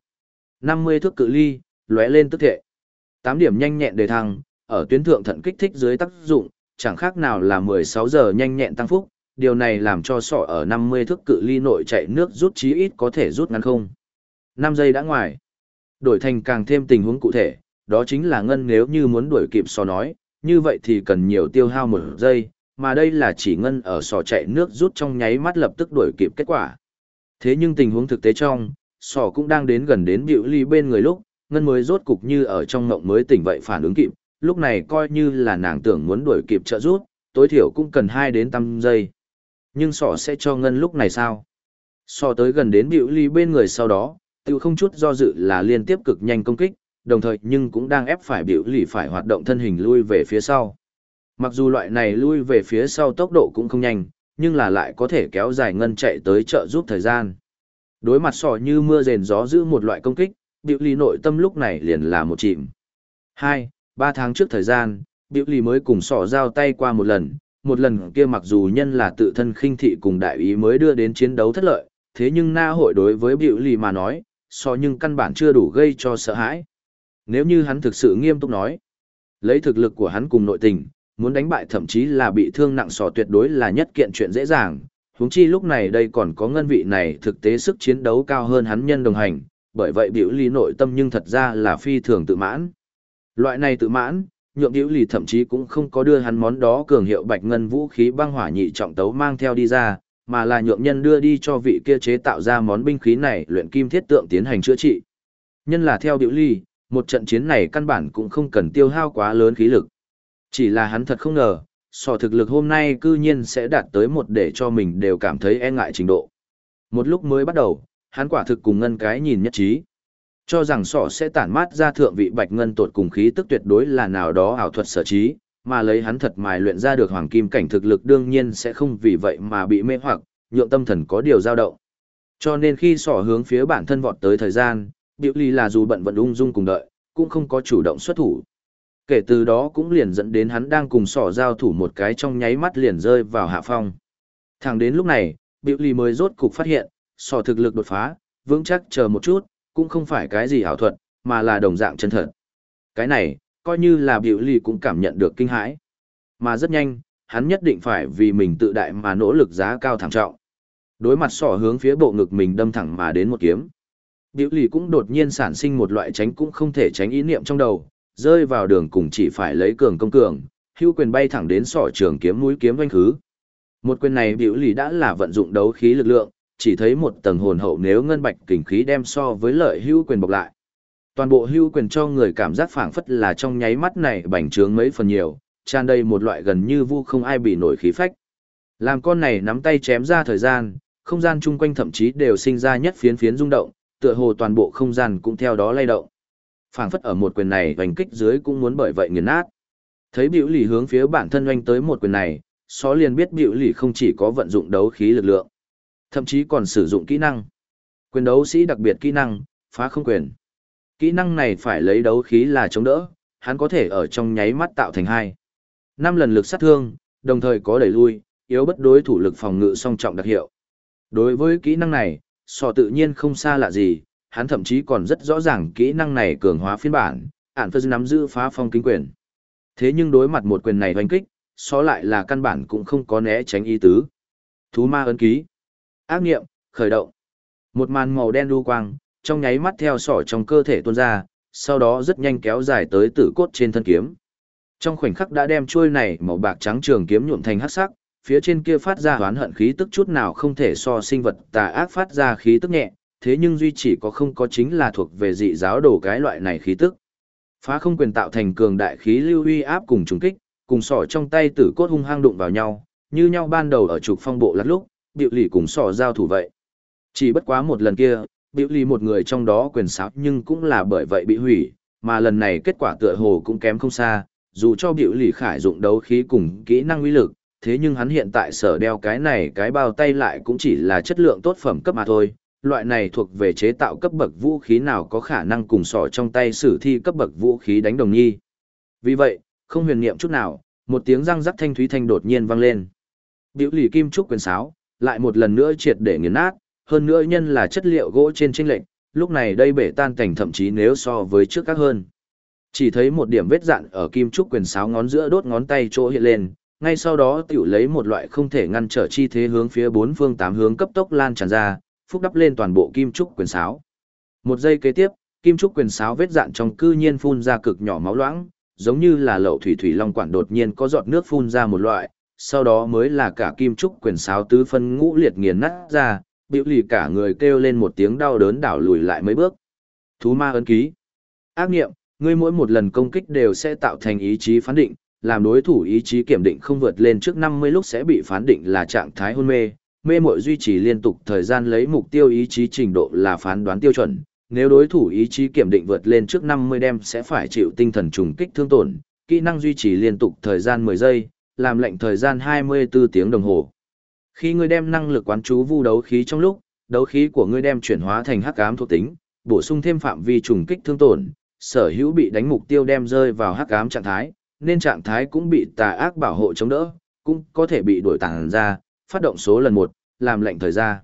50 thước cự ly, lóe lên tức thệ. 8 điểm nhanh nhẹn đề thăng, ở tuyến thượng thận kích thích dưới tác dụng, chẳng khác nào là 16 giờ nhanh nhẹn tăng phúc, điều này làm cho sọ ở 50 thước cự ly nội chạy nước rút chí ít có thể rút ngắn không. 5 giây đã ngoài. Đổi thành càng thêm tình huống cụ thể, đó chính là ngân nếu như muốn đuổi kịp sọ nói, như vậy thì cần nhiều tiêu hao 1 giây, mà đây là chỉ ngân ở sọ chạy nước rút trong nháy mắt lập tức đuổi kịp kết quả. Thế nhưng tình huống thực tế trong, sọ cũng đang đến gần đến biểu ly bên người lúc, ngân mới rốt cục như ở trong ngộng mới tỉnh vậy phản ứng kịp, lúc này coi như là nàng tưởng muốn đuổi kịp trợ rút, tối thiểu cũng cần 2 đến 5 giây. Nhưng sọ sẽ cho ngân lúc này sao? Sọ tới gần đến biểu ly bên người sau đó, tự không chút do dự là liên tiếp cực nhanh công kích, đồng thời nhưng cũng đang ép phải biểu ly phải hoạt động thân hình lui về phía sau. Mặc dù loại này lui về phía sau tốc độ cũng không nhanh, nhưng là lại có thể kéo dài ngân chạy tới trợ giúp thời gian. Đối mặt sọ như mưa rền gió giữ một loại công kích, biểu ly nội tâm lúc này liền là một chìm. 2-3 tháng trước thời gian, biểu ly mới cùng sọ giao tay qua một lần kia mặc dù nhân là tự thân khinh thị cùng đại ý mới đưa đến chiến đấu thất lợi, thế nhưng na hội đối với biểu ly mà nói, sọ nhưng căn bản chưa đủ gây cho sợ hãi. Nếu như hắn thực sự nghiêm túc nói, lấy thực lực của hắn cùng nội tình, muốn đánh bại thậm chí là bị thương nặng sọ tuyệt đối là nhất kiện chuyện dễ dàng, huống chi lúc này đây còn có ngân vị này thực tế sức chiến đấu cao hơn hắn nhân đồng hành, bởi vậy biểu ly nội tâm nhưng thật ra là phi thường tự mãn. Loại này tự mãn, nhượng biểu ly thậm chí cũng không có đưa hắn món đó cường hiệu bạch ngân vũ khí băng hỏa nhị trọng tấu mang theo đi ra, mà là nhượng nhân đưa đi cho vị kia chế tạo ra món binh khí này luyện kim thiết tượng tiến hành chữa trị. Nhân là theo biểu ly, một trận chiến này căn bản cũng không cần tiêu hao quá lớn khí lực. Chỉ là hắn thật không ngờ, sọ thực lực hôm nay cư nhiên sẽ đạt tới một để cho mình đều cảm thấy e ngại trình độ. Một lúc mới bắt đầu, hắn quả thực cùng ngân cái nhìn nhất trí. Cho rằng sọ sẽ tản mát ra thượng vị bạch ngân tột cùng khí tức tuyệt đối là nào đó ảo thuật sở trí, mà lấy hắn thật mài luyện ra được hoàng kim cảnh thực lực đương nhiên sẽ không vì vậy mà bị mê hoặc, nhượng tâm thần có điều dao động. Cho nên khi sọ hướng phía bản thân vọt tới thời gian, biểu ly là dù bận vận ung dung cùng đợi, cũng không có chủ động xuất thủ. Kể từ đó cũng liền dẫn đến hắn đang cùng sỏ giao thủ một cái trong nháy mắt liền rơi vào hạ phong. Thẳng đến lúc này, Biểu Lì mới rốt cục phát hiện, sỏ thực lực đột phá, vững chắc chờ một chút, cũng không phải cái gì ảo thuật, mà là đồng dạng chân thật. Cái này, coi như là Biểu Lì cũng cảm nhận được kinh hãi. Mà rất nhanh, hắn nhất định phải vì mình tự đại mà nỗ lực giá cao thảm trọng. Đối mặt sỏ hướng phía bộ ngực mình đâm thẳng mà đến một kiếm. Biểu Lì cũng đột nhiên sản sinh một loại tránh cũng không thể tránh ý niệm trong đầu, rơi vào đường cùng chỉ phải lấy cường công cường, hưu quyền bay thẳng đến sỏ trường kiếm mũi kiếm vanh khứ. Một quyền này Biểu Lì đã là vận dụng đấu khí lực lượng, chỉ thấy một tầng hồn hậu nếu ngân bạch kình khí đem so với lợi hưu quyền bọc lại. Toàn bộ hưu quyền cho người cảm giác phảng phất là trong nháy mắt này bành trướng mấy phần nhiều, tràn đầy một loại gần như vu không ai bị nổi khí phách. Làm con này nắm tay chém ra thời gian, không gian chung quanh thậm chí đều sinh ra nhất phiến phiến rung động, tựa hồ toàn bộ không gian cũng theo đó lay động. Phảng phất ở một quyền này hoành kích dưới cũng muốn bởi vậy nghiền nát. Thấy Biểu Lì hướng phía bản thân oanh tới một quyền này, Só liền biết Biểu Lì không chỉ có vận dụng đấu khí lực lượng, thậm chí còn sử dụng kỹ năng. Quyền đấu sĩ đặc biệt kỹ năng, phá không quyền. Kỹ năng này phải lấy đấu khí là chống đỡ, hắn có thể ở trong nháy mắt tạo thành 5 lần lực sát thương, đồng thời có đẩy lui, yếu bất đối thủ lực phòng ngự song trọng đặc hiệu. Đối với kỹ năng này, Sọ tự nhiên không xa lạ gì, hắn thậm chí còn rất rõ ràng kỹ năng này cường hóa phiên bản, ản phơ nắm giữ phá phong kính quyền. Thế nhưng đối mặt một quyền này hoành kích, Sọ lại là căn bản cũng không có né tránh ý tứ. Thú ma ấn ký. Ác nghiệm, khởi động. Một màn màu đen đu quang, trong nháy mắt theo Sọ trong cơ thể tuôn ra, sau đó rất nhanh kéo dài tới tử cốt trên thân kiếm. Trong khoảnh khắc đã đem chuôi này màu bạc trắng trường kiếm nhuộm thành hắc sắc, phía trên kia phát ra oán hận khí tức chút nào không thể so sinh vật tà ác phát ra khí tức nhẹ, thế nhưng duy chỉ có không có chính là thuộc về dị giáo đồ cái loại này khí tức. Phá không quyền tạo thành cường đại khí lưu uy áp cùng trùng kích, cùng sỏ trong tay tử cốt hung hăng đụng vào nhau, như nhau ban đầu ở trục phong bộ lát lúc, Biểu Lì cùng sỏ giao thủ vậy. Chỉ bất quá một lần kia, Biểu Lì một người trong đó quyền sáo nhưng cũng là bởi vậy bị hủy, mà lần này kết quả tựa hồ cũng kém không xa, dù cho Biểu Lì khải dụng đấu khí cùng kỹ năng uy lực, thế nhưng hắn hiện tại sở đeo cái này cái bao tay lại cũng chỉ là chất lượng tốt phẩm cấp mà thôi, loại này thuộc về chế tạo cấp bậc vũ khí nào có khả năng cùng sỏ trong tay sử thi cấp bậc vũ khí đánh đồng nhi. Vì vậy, không huyền niệm chút nào, một tiếng răng rắc thanh thúy thanh đột nhiên vang lên. Biểu Lì kim trúc quyền sáo, lại một lần nữa triệt để nghiền nát, hơn nữa nhân là chất liệu gỗ trên chênh lệnh, lúc này đây bể tan cảnh thậm chí nếu so với trước các hơn. Chỉ thấy một điểm vết dạn ở kim trúc quyền sáo ngón giữa đốt ngón tay chỗ hiện lên, ngay sau đó tiểu lấy một loại không thể ngăn trở chi thế hướng phía bốn phương tám hướng cấp tốc lan tràn ra, phúc đắp lên toàn bộ kim trúc quyền sáo. Một giây kế tiếp, kim trúc quyền sáo vết dạn trong cư nhiên phun ra cực nhỏ máu loãng, giống như là lậu thủy thủy long quản đột nhiên có giọt nước phun ra một loại, sau đó mới là cả kim trúc quyền sáo tứ phân ngũ liệt nghiền nát ra, Biểu Lì cả người kêu lên một tiếng đau đớn đảo lùi lại mấy bước. Thú ma ấn ký. Ác nghiệm, ngươi mỗi một lần công kích đều sẽ tạo thành ý chí phán định, làm đối thủ ý chí kiểm định không vượt lên trước 50 lúc sẽ bị phán định là trạng thái hôn mê, mê muội duy trì liên tục thời gian lấy mục tiêu ý chí trình độ là phán đoán tiêu chuẩn, nếu đối thủ ý chí kiểm định vượt lên trước 50 đem sẽ phải chịu tinh thần trùng kích thương tổn, kỹ năng duy trì liên tục thời gian 10 giây, làm lệnh thời gian 24 tiếng đồng hồ. Khi ngươi đem năng lực quán chú vu đấu khí trong lúc, đấu khí của ngươi đem chuyển hóa thành hắc ám thuộc tính, bổ sung thêm phạm vi trùng kích thương tổn, sở hữu bị đánh mục tiêu đem rơi vào hắc ám trạng thái, nên trạng thái cũng bị tà ác bảo hộ chống đỡ, cũng có thể bị đổi tàng ra, phát động số lần 1, làm lệnh thời gian.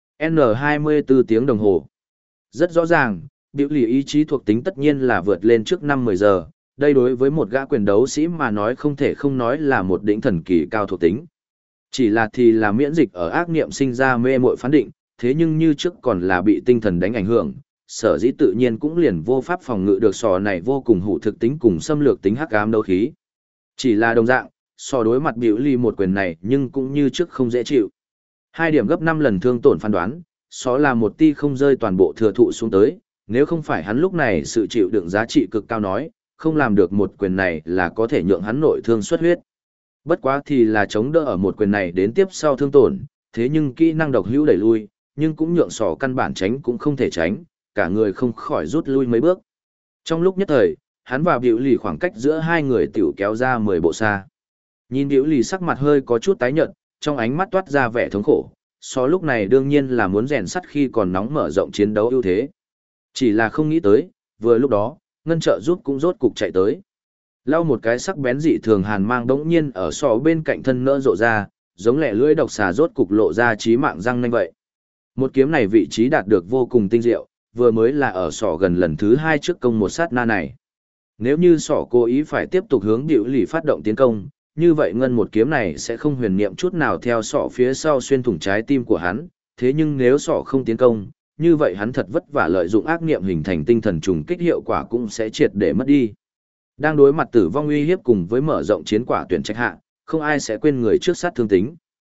N24 tiếng đồng hồ. Rất rõ ràng, Biểu Lì ý chí thuộc tính tất nhiên là vượt lên trước 5-10 giờ, đây đối với một gã quyền đấu sĩ mà nói không thể không nói là một đỉnh thần kỳ cao thuộc tính. Chỉ là thì là miễn dịch ở ác niệm sinh ra mê muội phán định, thế nhưng như trước còn là bị tinh thần đánh ảnh hưởng, sở dĩ tự nhiên cũng liền vô pháp phòng ngự được sò này vô cùng hủ thực tính cùng xâm lược tính hắc ám đấu khí. Chỉ là đồng dạng, sò đối mặt Biểu Lì một quyền này nhưng cũng như trước không dễ chịu. 2 điểm gấp 5 lần thương tổn phán đoán, sò là một ti không rơi toàn bộ thừa thụ xuống tới, nếu không phải hắn lúc này sự chịu đựng giá trị cực cao nói, không làm được một quyền này là có thể nhượng hắn nội thương xuất huyết. Bất quá thì là chống đỡ ở một quyền này đến tiếp sau thương tổn, thế nhưng kỹ năng độc hữu đẩy lui, nhưng cũng nhượng sò căn bản tránh cũng không thể tránh, cả người không khỏi rút lui mấy bước. Trong lúc nhất thời, hắn và Biểu Lì khoảng cách giữa hai người tiểu kéo ra 10 bộ xa. Nhìn Biểu Lì sắc mặt hơi có chút tái nhợt, trong ánh mắt toát ra vẻ thống khổ, so lúc này đương nhiên là muốn rèn sắt khi còn nóng mở rộng chiến đấu ưu thế. Chỉ là không nghĩ tới, vừa lúc đó, ngân trợ giúp cũng rốt cục chạy tới. Lau một cái sắc bén dị thường hàn mang đống nhiên ở sọ bên cạnh thân nỡ rộ ra, giống lẻ lưỡi độc xà rốt cục lộ ra chí mạng răng nanh vậy. Một kiếm này vị trí đạt được vô cùng tinh diệu, vừa mới là ở sọ gần lần thứ 2 trước công một sát na này. Nếu như sọ cố ý phải tiếp tục hướng Diệu Lì phát động tiến công, như vậy ngân một kiếm này sẽ không huyền niệm chút nào theo sọ phía sau xuyên thủng trái tim của hắn, thế nhưng nếu sọ không tiến công, như vậy hắn thật vất vả lợi dụng ác niệm hình thành tinh thần trùng kích hiệu quả cũng sẽ triệt để mất đi. Đang đối mặt tử vong uy hiếp cùng với mở rộng chiến quả tuyển trạch hạ, không ai sẽ quên người trước sát thương tính.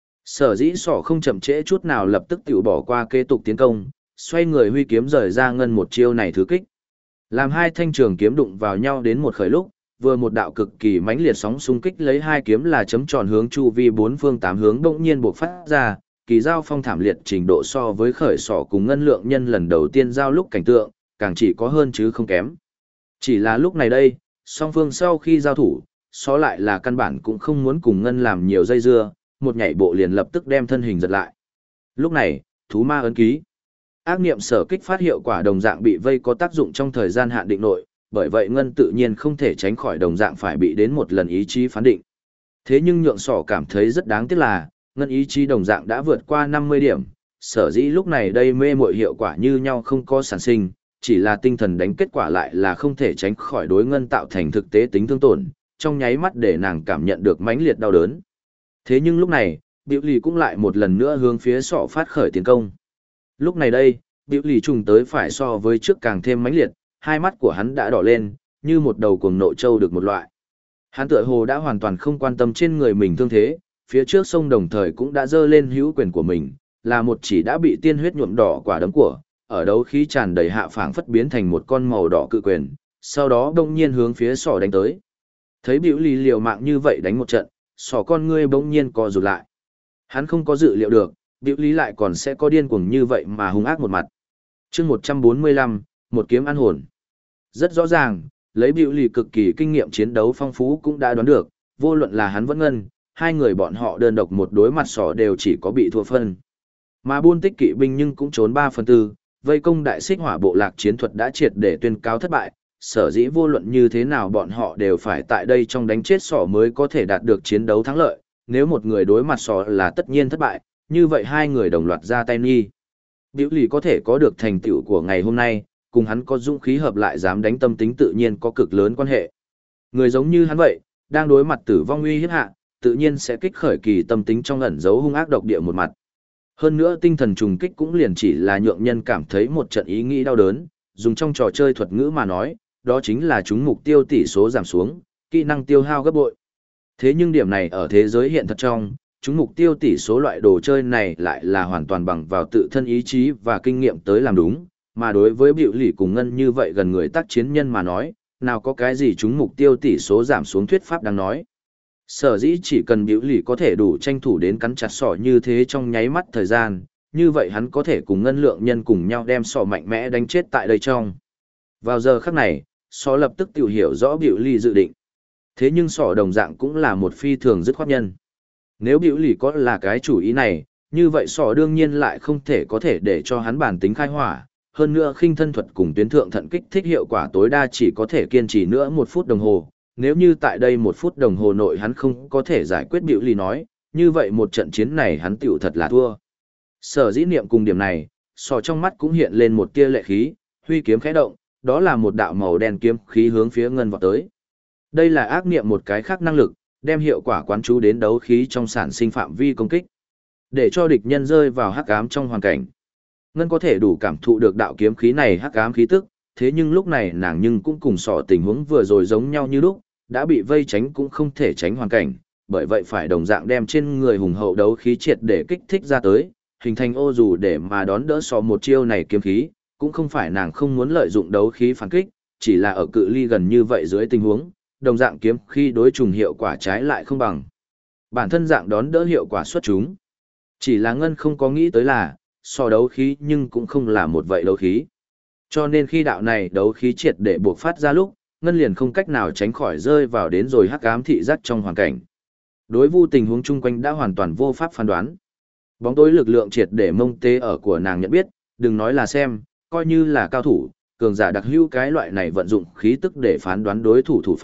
Sở dĩ sọ không chậm trễ chút nào lập tức tự bỏ qua kế tục tiến công, xoay người huy kiếm rời ra ngân một chiêu này thứ kích. Làm hai thanh trường kiếm đụng vào nhau đến một khởi lúc, vừa một đạo cực kỳ mãnh liệt sóng xung kích lấy hai kiếm là chấm tròn hướng chu vi bốn phương tám hướng bỗng nhiên bộc phát ra, kỳ giao phong thảm liệt trình độ so với khởi sọ cùng ngân lượng nhân lần đầu tiên giao lúc cảnh tượng, càng chỉ có hơn chứ không kém. Chỉ là lúc này đây, song phương sau khi giao thủ, xó lại là căn bản cũng không muốn cùng ngân làm nhiều dây dưa, một nhảy bộ liền lập tức đem thân hình giật lại. Lúc này, thú ma ấn ký. Ác niệm sở kích phát hiệu quả đồng dạng bị vây có tác dụng trong thời gian hạn định nội, bởi vậy ngân tự nhiên không thể tránh khỏi đồng dạng phải bị đến một lần ý chí phán định. Thế nhưng nhượng sỏ cảm thấy rất đáng tiếc là, ngân ý chí đồng dạng đã vượt qua 50 điểm, sở dĩ lúc này đây mê muội hiệu quả như nhau không có sản sinh, chỉ là tinh thần đánh kết quả lại là không thể tránh khỏi đối ngân tạo thành thực tế tính thương tổn, trong nháy mắt để nàng cảm nhận được mãnh liệt đau đớn. Thế nhưng lúc này, Biểu Lì cũng lại một lần nữa hướng phía sọ phát khởi tiến công. Lúc này đây, Biểu Lì trùng tới phải so với trước càng thêm mãnh liệt, hai mắt của hắn đã đỏ lên, như một đầu cuồng nộ trâu được một loại. Hắn tựa hồ đã hoàn toàn không quan tâm trên người mình thương thế, phía trước sông đồng thời cũng đã dơ lên hữu quyền của mình, là một chỉ đã bị tiên huyết nhuộm đỏ quả đấm của, ở đấu khí tràn đầy hạ phảng phất biến thành một con màu đỏ cự quyền, sau đó đông nhiên hướng phía sọ đánh tới. Thấy Biểu Lì liều mạng như vậy đánh một trận, sọ con ngươi bỗng nhiên co rụt lại. Hắn không có dự liệu được, Biểu Lý lại còn sẽ có điên cuồng như vậy mà hung ác một mặt. Chương 145, một kiếm ăn hồn. Rất rõ ràng, lấy Biểu Lý cực kỳ kinh nghiệm chiến đấu phong phú cũng đã đoán được, vô luận là hắn vẫn ngân, hai người bọn họ đơn độc một đối mặt sỏ đều chỉ có bị thua phân. Mà buôn tích kỵ binh nhưng cũng trốn 3/4, vây công đại xích hỏa bộ lạc chiến thuật đã triệt để tuyên cáo thất bại, sở dĩ vô luận như thế nào bọn họ đều phải tại đây trong đánh chết sỏ mới có thể đạt được chiến đấu thắng lợi, nếu một người đối mặt sỏ là tất nhiên thất bại, như vậy hai người đồng loạt ra tay nghi. Biểu Lý có thể có được thành tựu của ngày hôm nay, cùng hắn có dũng khí hợp lại dám đánh tâm tính tự nhiên có cực lớn quan hệ. Người giống như hắn vậy, đang đối mặt tử vong uy hiếp hạ, tự nhiên sẽ kích khởi kỳ tâm tính trong ẩn giấu hung ác độc địa một mặt. Hơn nữa tinh thần trùng kích cũng liền chỉ là nhượng nhân cảm thấy một trận ý nghĩ đau đớn, dùng trong trò chơi thuật ngữ mà nói, đó chính là chúng mục tiêu tỷ số giảm xuống, kỹ năng tiêu hao gấp bội. Thế nhưng điểm này ở thế giới hiện thật trong, chúng mục tiêu tỷ số loại đồ chơi này lại là hoàn toàn bằng vào tự thân ý chí và kinh nghiệm tới làm đúng, mà đối với Biểu Lý cùng ngân như vậy gần người tác chiến nhân mà nói, nào có cái gì chúng mục tiêu tỷ số giảm xuống thuyết pháp đang nói. Sở dĩ chỉ cần Biểu Lý có thể đủ tranh thủ đến cắn chặt sọ như thế trong nháy mắt thời gian, như vậy hắn có thể cùng ngân lượng nhân cùng nhau đem sọ mạnh mẽ đánh chết tại đây trong. Vào giờ khắc này, sọ lập tức tiểu hiểu rõ Biểu Lý dự định. Thế nhưng sọ đồng dạng cũng là một phi thường dứt khoát nhân. Nếu Biểu Lý có là cái chủ ý này, như vậy sọ đương nhiên lại không thể có thể để cho hắn bản tính khai hỏa, hơn nữa khinh thân thuật cùng tuyến thượng thận kích thích hiệu quả tối đa chỉ có thể kiên trì nữa 1 phút đồng hồ. Nếu như tại đây 1 phút đồng hồ nội hắn không có thể giải quyết Biểu Lý nói, như vậy một trận chiến này hắn tiểu thật là thua. Sở dĩ niệm cùng điểm này, sọ trong mắt cũng hiện lên một tia lệ khí, huy kiếm khẽ động, đó là một đạo màu đen kiếm khí hướng phía ngân vọt tới. Đây là ác niệm một cái khác năng lực, đem hiệu quả quán chú đến đấu khí trong sản sinh phạm vi công kích, để cho địch nhân rơi vào hắc ám trong hoàn cảnh. Ngân có thể đủ cảm thụ được đạo kiếm khí này hắc ám khí tức, thế nhưng lúc này nàng nhưng cũng cùng sọ tình huống vừa rồi giống nhau như lúc, đã bị vây tránh cũng không thể tránh hoàn cảnh, bởi vậy phải đồng dạng đem trên người hùng hậu đấu khí triệt để kích thích ra tới, hình thành ô dù để mà đón đỡ sọ một chiêu này kiếm khí, cũng không phải nàng không muốn lợi dụng đấu khí phản kích, chỉ là ở cự ly gần như vậy dưới tình huống, đồng dạng kiếm khí đối trùng hiệu quả trái lại không bằng. Bản thân dạng đón đỡ hiệu quả xuất chúng. Chỉ là ngân không có nghĩ tới là, so đấu khí nhưng cũng không là một vậy đấu khí. Cho nên khi đạo này đấu khí triệt để buộc phát ra lúc, ngân liền không cách nào tránh khỏi rơi vào đến rồi hắc ám thị giác trong hoàn cảnh. Đối vu tình huống chung quanh đã hoàn toàn vô pháp phán đoán. Bóng tối lực lượng triệt để mông tế ở của nàng nhận biết, đừng nói là xem, coi như là cao thủ, cường giả đặc hữu cái loại này vận dụng khí tức để phán đoán đối thủ thủ pháp,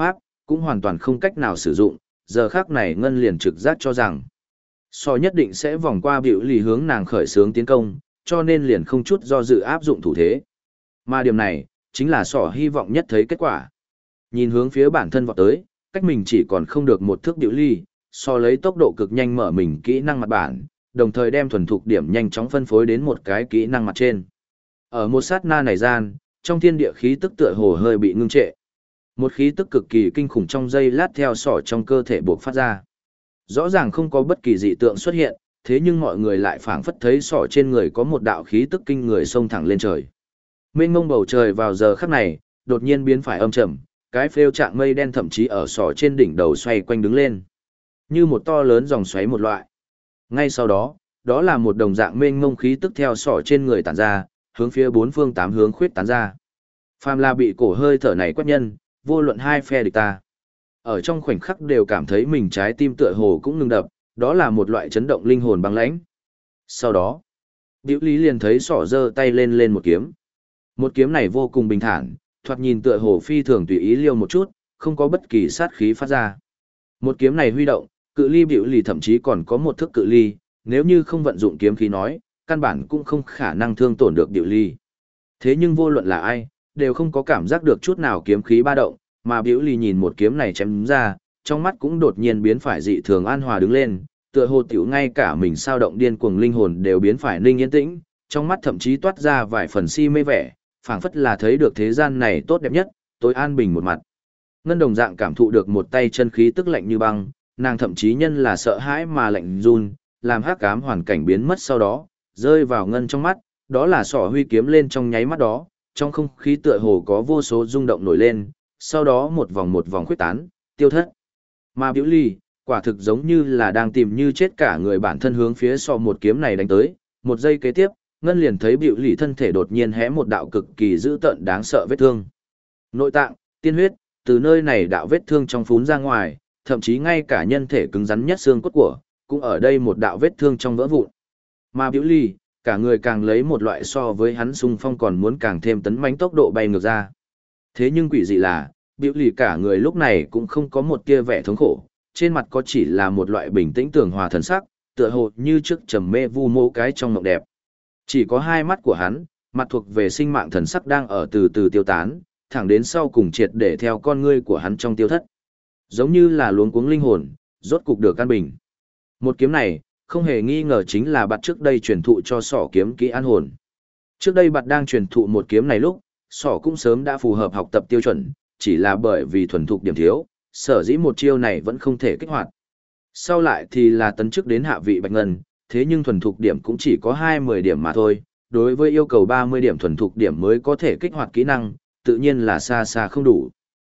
cũng hoàn toàn không cách nào sử dụng, giờ khắc này ngân liền trực giác cho rằng sọ nhất định sẽ vòng qua Biểu Lì hướng nàng khởi xướng tiến công, cho nên liền không chút do dự áp dụng thủ thế. Mà điểm này, chính là sọ hy vọng nhất thấy kết quả. Nhìn hướng phía bản thân vọt tới, cách mình chỉ còn không được một thước Biểu Lì, sọ lấy tốc độ cực nhanh mở mình kỹ năng mặt bản, đồng thời đem thuần thục điểm nhanh chóng phân phối đến một cái kỹ năng mặt trên. Ở một sát na này gian, trong thiên địa khí tức tựa hồ hơi bị ngưng trệ. Một khí tức cực kỳ kinh khủng trong giây lát theo sọ trong cơ thể buộc phát ra. Rõ ràng không có bất kỳ dị tượng xuất hiện, thế nhưng mọi người lại phảng phất thấy sọ trên người có một đạo khí tức kinh người xông thẳng lên trời. Mênh mông bầu trời vào giờ khắc này, đột nhiên biến phải âm trầm, cái phêu trạng mây đen thậm chí ở sọ trên đỉnh đầu xoay quanh đứng lên. Như một to lớn dòng xoáy một loại. Ngay sau đó, đó là một đồng dạng mênh mông khí tức theo sọ trên người tản ra, hướng phía bốn phương tám hướng khuyết tán ra. Phàm là bị cổ hơi thở này quét nhân, vô luận hai phe địch ta. Ở trong khoảnh khắc đều cảm thấy mình trái tim tựa hồ cũng ngừng đập, đó là một loại chấn động linh hồn băng lãnh. Sau đó, Diệu Lý liền thấy sỏ giơ tay lên một kiếm. Một kiếm này vô cùng bình thản, thoạt nhìn tựa hồ phi thường tùy ý liêu một chút, không có bất kỳ sát khí phát ra. Một kiếm này huy động, cự ly Diệu Lý thậm chí còn có một thước cự ly, nếu như không vận dụng kiếm khí nói, căn bản cũng không khả năng thương tổn được Diệu Lý. Thế nhưng vô luận là ai, đều không có cảm giác được chút nào kiếm khí ba động, mà Biểu Lì nhìn một kiếm này chém ra, trong mắt cũng đột nhiên biến phải dị thường an hòa đứng lên, tựa hồ tiểu ngay cả mình sao động điên cuồng linh hồn đều biến phải ninh yên tĩnh, trong mắt thậm chí toát ra vài phần si mê vẻ, phảng phất là thấy được thế gian này tốt đẹp nhất, tối an bình một mặt. Ngân đồng dạng cảm thụ được một tay chân khí tức lạnh như băng, nàng thậm chí nhân là sợ hãi mà lạnh run, làm hắc ám hoàn cảnh biến mất sau đó, rơi vào ngân trong mắt, đó là sỏ huy kiếm lên trong nháy mắt đó, trong không khí tựa hồ có vô số rung động nổi lên, sau đó một vòng khuyết tán, tiêu thất. Mà Biểu Lì, quả thực giống như là đang tìm như chết cả người bản thân hướng phía sọ một kiếm này đánh tới, một giây kế tiếp, Ngân liền thấy Biểu Lì thân thể đột nhiên hé một đạo cực kỳ dữ tợn đáng sợ vết thương. Nội tạng, tiên huyết, từ nơi này đạo vết thương trong phún ra ngoài, thậm chí ngay cả nhân thể cứng rắn nhất xương cốt của, cũng ở đây một đạo vết thương trong vỡ vụn. Mà Biểu Lì, cả người càng lấy một loại so với hắn xung phong còn muốn càng thêm tấn mãnh tốc độ bay ngược ra. Thế nhưng quỷ dị là, Biểu Lì cả người lúc này cũng không có một tia vẻ thống khổ, trên mặt có chỉ là một loại bình tĩnh tường hòa thần sắc, tựa hồ như trước trầm mê vu mô cái trong mộng đẹp. Chỉ có hai mắt của hắn, mặt thuộc về sinh mạng thần sắc đang ở từ từ tiêu tán, thẳng đến sau cùng triệt để theo con ngươi của hắn trong tiêu thất. Giống như là luống cuống linh hồn, rốt cục được an bình. Một kiếm này, không hề nghi ngờ chính là bạt trước đây truyền thụ cho sỏ kiếm kỹ an hồn. Trước đây bạt đang truyền thụ một kiếm này lúc, sỏ cũng sớm đã phù hợp học tập tiêu chuẩn, chỉ là bởi vì thuần thục điểm thiếu, sở dĩ một chiêu này vẫn không thể kích hoạt. Sau lại thì là tấn chức đến hạ vị bạch ngân, thế nhưng thuần thục điểm cũng chỉ có 20 điểm mà thôi, đối với yêu cầu 30 điểm thuần thục điểm mới có thể kích hoạt kỹ năng, tự nhiên là xa xa không đủ.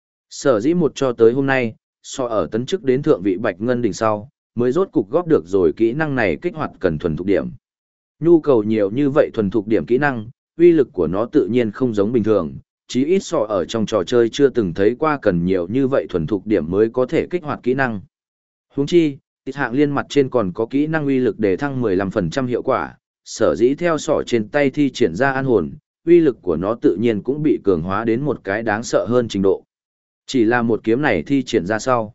Sở dĩ một cho tới hôm nay, ở tấn chức đến thượng vị bạch ngân đỉnh sau, mới rốt cục góp được rồi kỹ năng này kích hoạt cần thuần thục điểm. Nhu cầu nhiều như vậy thuần thục điểm kỹ năng, uy lực của nó tự nhiên không giống bình thường, chí ít ở trong trò chơi chưa từng thấy qua cần nhiều như vậy thuần thục điểm mới có thể kích hoạt kỹ năng. Huống chi, tịch hạng liên mặt trên còn có kỹ năng uy lực để thăng 15% hiệu quả, sở dĩ theo trên tay thi triển ra an hồn, uy lực của nó tự nhiên cũng bị cường hóa đến một cái đáng sợ hơn trình độ. Chỉ là một kiếm này thi triển ra sau,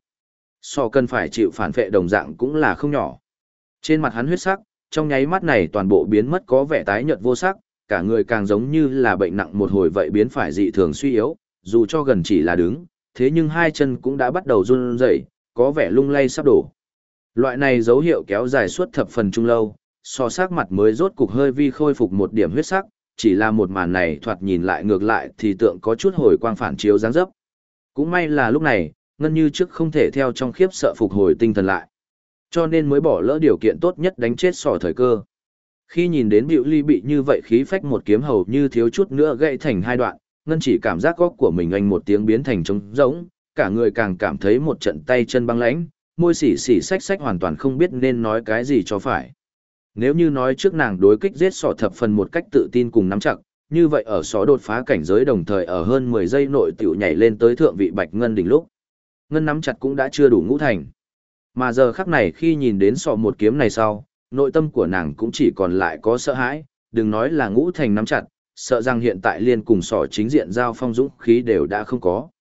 cần phải chịu phản phệ đồng dạng cũng là không nhỏ. Trên mặt hắn huyết sắc, trong nháy mắt này toàn bộ biến mất có vẻ tái nhợt vô sắc, cả người càng giống như là bệnh nặng một hồi vậy biến phải dị thường suy yếu, dù cho gần chỉ là đứng, thế nhưng hai chân cũng đã bắt đầu run rẩy, có vẻ lung lay sắp đổ. Loại này dấu hiệu kéo dài suốt thập phần trung lâu, sắc mặt mới rốt cục hơi vi khôi phục một điểm huyết sắc, chỉ là một màn này thoạt nhìn lại ngược lại thì tượng có chút hồi quang phản chiếu dáng dấp. Cũng may là lúc này, Ngân như trước không thể theo trong khiếp sợ phục hồi tinh thần lại, cho nên mới bỏ lỡ điều kiện tốt nhất đánh chết thời cơ. Khi nhìn đến Biểu Ly bị như vậy khí phách một kiếm hầu như thiếu chút nữa gãy thành hai đoạn, Ngân chỉ cảm giác góc của mình anh một tiếng biến thành trống rỗng, cả người càng cảm thấy một trận tay chân băng lãnh, môi xỉ xỉ xách xách hoàn toàn không biết nên nói cái gì cho phải. Nếu như nói trước nàng đối kích giết thập phần một cách tự tin cùng nắm chặt, như vậy ở đột phá cảnh giới đồng thời ở hơn 10 giây nội tiểu nhảy lên tới thượng vị bạch ngân đỉnh lúc. Ngân nắm chặt cũng đã chưa đủ ngũ thành. Mà giờ khắc này khi nhìn đến một kiếm này sau, nội tâm của nàng cũng chỉ còn lại có sợ hãi, đừng nói là ngũ thành nắm chặt, sợ rằng hiện tại liên cùng chính diện giao phong dũng khí đều đã không có.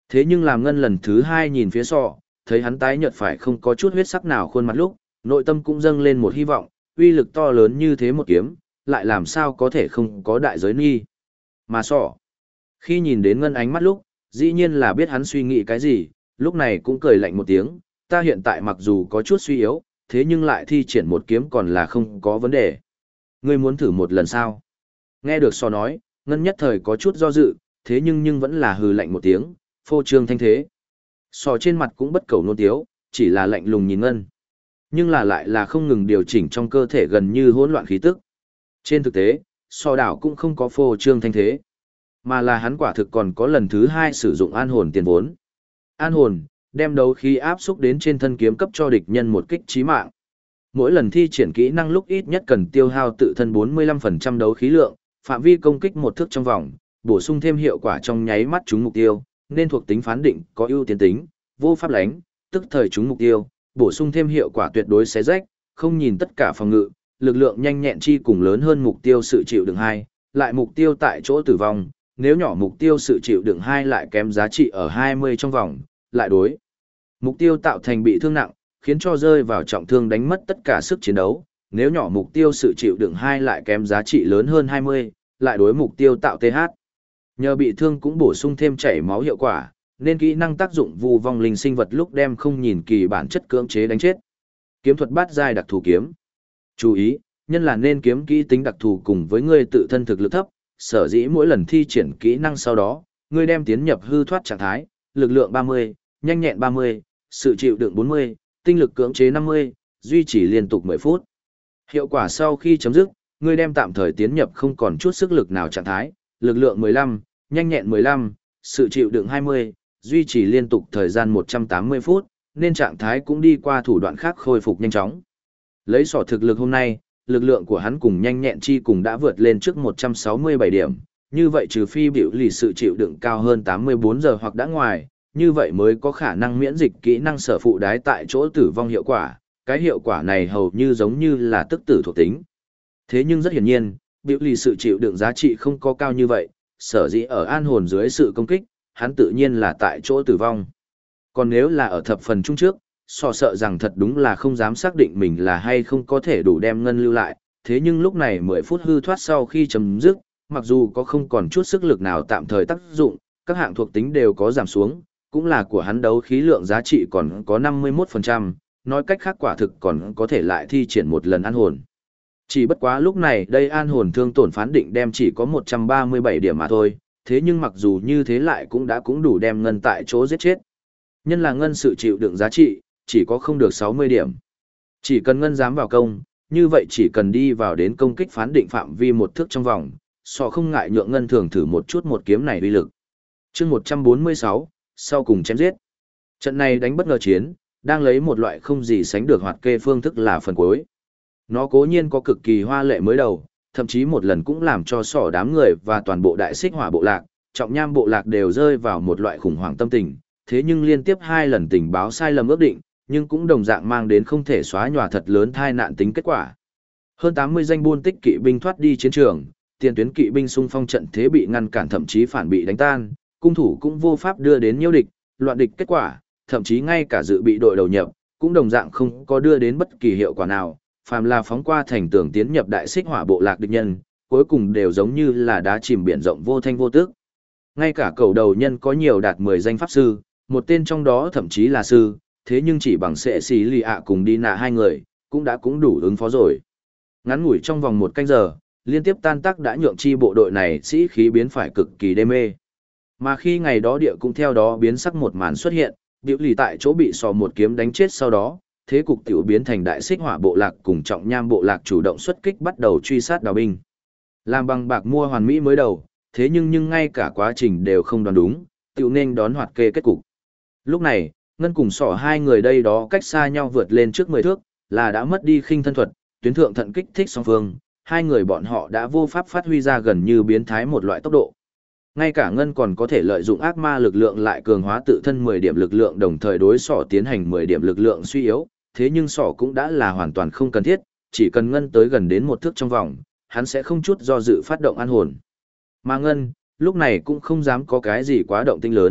Thế nhưng làm ngân lần thứ hai nhìn phía sọ, thấy hắn tái nhợt phải không có chút huyết sắc nào khuôn mặt lúc, nội tâm cũng dâng lên một hy vọng, uy lực to lớn như thế một kiếm, lại làm sao có thể không có đại giới nghi. Mà sọ, khi nhìn đến ngân ánh mắt lúc, dĩ nhiên là biết hắn suy nghĩ cái gì, lúc này cũng cười lạnh một tiếng, ta hiện tại mặc dù có chút suy yếu, thế nhưng lại thi triển một kiếm còn là không có vấn đề. Ngươi muốn thử một lần sao? Nghe được sọ nói, ngân nhất thời có chút do dự, thế nhưng vẫn là hừ lạnh một tiếng, phô trương thanh thế. Sọ trên mặt cũng bất cầu nôn tiếu, chỉ là lạnh lùng nhìn ngân. Nhưng là lại là không ngừng điều chỉnh trong cơ thể gần như hỗn loạn khí tức. Trên thực tế, sọ đảo cũng không có phô trương thanh thế, mà là hắn quả thực còn có lần thứ hai sử dụng an hồn tiền vốn. An hồn, đem đấu khí áp xúc đến trên thân kiếm cấp cho địch nhân một kích chí mạng. Mỗi lần thi triển kỹ năng lúc ít nhất cần tiêu hao tự thân 45% đấu khí lượng, phạm vi công kích một thước trong vòng, bổ sung thêm hiệu quả trong nháy mắt trúng mục tiêu, nên thuộc tính phán định có ưu tiên tính, vô pháp lánh, tức thời trúng mục tiêu, bổ sung thêm hiệu quả tuyệt đối xé rách, không nhìn tất cả phòng ngự, lực lượng nhanh nhẹn chi cùng lớn hơn mục tiêu sự chịu đựng 2, lại mục tiêu tại chỗ tử vong, nếu nhỏ mục tiêu sự chịu đựng 2 lại kém giá trị ở 20 trong vòng, lại đối. Mục tiêu tạo thành bị thương nặng, khiến cho rơi vào trọng thương đánh mất tất cả sức chiến đấu, nếu nhỏ mục tiêu sự chịu đựng 2 lại kém giá trị lớn hơn 20, lại đối mục tiêu tạo TH. Nhờ bị thương cũng bổ sung thêm chảy máu hiệu quả, nên kỹ năng tác dụng vu vong linh sinh vật lúc đem không nhìn kỳ bản chất cưỡng chế đánh chết. Kiếm thuật bát giai đặc thù kiếm. Chú ý, nhân là nên kiếm kỹ tính đặc thù cùng với ngươi tự thân thực lực thấp, sở dĩ mỗi lần thi triển kỹ năng sau đó, ngươi đem tiến nhập hư thoát trạng thái, lực lượng 30, nhanh nhẹn 30, sự chịu đựng 40, tinh lực cưỡng chế 50, duy trì liên tục 10 phút. Hiệu quả sau khi chấm dứt, ngươi đem tạm thời tiến nhập không còn chút sức lực nào trạng thái, lực lượng 15, nhanh nhẹn 15, sự chịu đựng 20, duy trì liên tục thời gian 180 phút, nên trạng thái cũng đi qua thủ đoạn khác khôi phục nhanh chóng. Lấy sỏ thực lực hôm nay, lực lượng của hắn cùng nhanh nhẹn chi cùng đã vượt lên trước 167 điểm, như vậy trừ phi biểu lì sự chịu đựng cao hơn 84 giờ hoặc đã ngoài, như vậy mới có khả năng miễn dịch kỹ năng sở phụ đái tại chỗ tử vong hiệu quả, cái hiệu quả này hầu như giống như là tức tử thuộc tính. Thế nhưng rất hiển nhiên, biểu lì sự chịu đựng giá trị không có cao như vậy, sở dĩ ở an hồn dưới sự công kích, hắn tự nhiên là tại chỗ tử vong. Còn nếu là ở thập phần trung trước, sợ rằng thật đúng là không dám xác định mình là hay không có thể đủ đem ngân lưu lại, thế nhưng lúc này 10 phút hư thoát sau khi chấm dứt, mặc dù có không còn chút sức lực nào tạm thời tác dụng, các hạng thuộc tính đều có giảm xuống, cũng là của hắn đấu khí lượng giá trị còn có 51%, nói cách khác quả thực còn có thể lại thi triển một lần an hồn. Chỉ bất quá lúc này đây an hồn thương tổn phán định đem chỉ có 137 điểm mà thôi, thế nhưng mặc dù như thế lại cũng đủ đem ngân tại chỗ giết chết. Nhân là ngân sự chịu đựng giá trị, chỉ có không được 60 điểm. Chỉ cần ngân dám vào công, như vậy chỉ cần đi vào đến công kích phán định phạm vi một thước trong vòng, không ngại nhượng ngân thường thử một chút một kiếm này uy lực. Chương 146, sau cùng chém giết. Trận này đánh bất ngờ chiến, đang lấy một loại không gì sánh được hoạt kê phương thức là phần cuối. Nó cố nhiên có cực kỳ hoa lệ mới đầu, thậm chí một lần cũng làm cho đám người và toàn bộ đại xích hỏa bộ lạc, trọng nham bộ lạc đều rơi vào một loại khủng hoảng tâm tình, thế nhưng liên tiếp 2 lần tình báo sai lầm ước định, nhưng cũng đồng dạng mang đến không thể xóa nhòa thật lớn tai nạn tính kết quả. Hơn 80 danh buôn tích kỵ binh thoát đi chiến trường, tiền tuyến kỵ binh xung phong trận thế bị ngăn cản thậm chí phản bị đánh tan, cung thủ cũng vô pháp đưa đến nhiễu địch, loạn địch kết quả, thậm chí ngay cả dự bị đội đầu nhập, cũng đồng dạng không có đưa đến bất kỳ hiệu quả nào, phàm là phóng qua thành tường tiến nhập đại xích hỏa bộ lạc địch nhân, cuối cùng đều giống như là đá chìm biển rộng vô thanh vô tức. Ngay cả cầu đầu nhân có nhiều đạt 10 danh pháp sư, một tên trong đó thậm chí là sư, thế nhưng chỉ bằng sệ xì lì ạ cùng đi nạ 2 người, cũng đủ ứng phó rồi. Ngắn ngủi trong vòng 1 canh giờ, liên tiếp tan tác đã nhượng chi bộ đội này sĩ khí biến phải cực kỳ đê mê. Mà khi ngày đó địa cũng theo đó biến sắc một màn xuất hiện, biểu lì tại chỗ bị một kiếm đánh chết sau đó, thế cục tiểu biến thành đại xích hỏa bộ lạc cùng trọng nham bộ lạc chủ động xuất kích bắt đầu truy sát đào binh. Làm bằng bạc mua hoàn mỹ mới đầu, thế nhưng ngay cả quá trình đều không đoán đúng, tiểu nên đón hoạt kê kết cục. Lúc này, Ngân cùng 2 người đây đó cách xa nhau vượt lên trước 10 thước, là đã mất đi khinh thân thuật, tuyến thượng thận kích thích song phương, 2 người bọn họ đã vô pháp phát huy ra gần như biến thái một loại tốc độ. Ngay cả Ngân còn có thể lợi dụng ác ma lực lượng lại cường hóa tự thân 10 điểm lực lượng đồng thời đối tiến hành 10 điểm lực lượng suy yếu, thế nhưng cũng đã là hoàn toàn không cần thiết, chỉ cần Ngân tới gần đến 1 thước trong vòng, hắn sẽ không chút do dự phát động an hồn. Mà Ngân, lúc này cũng không dám có cái gì quá động tinh lớn,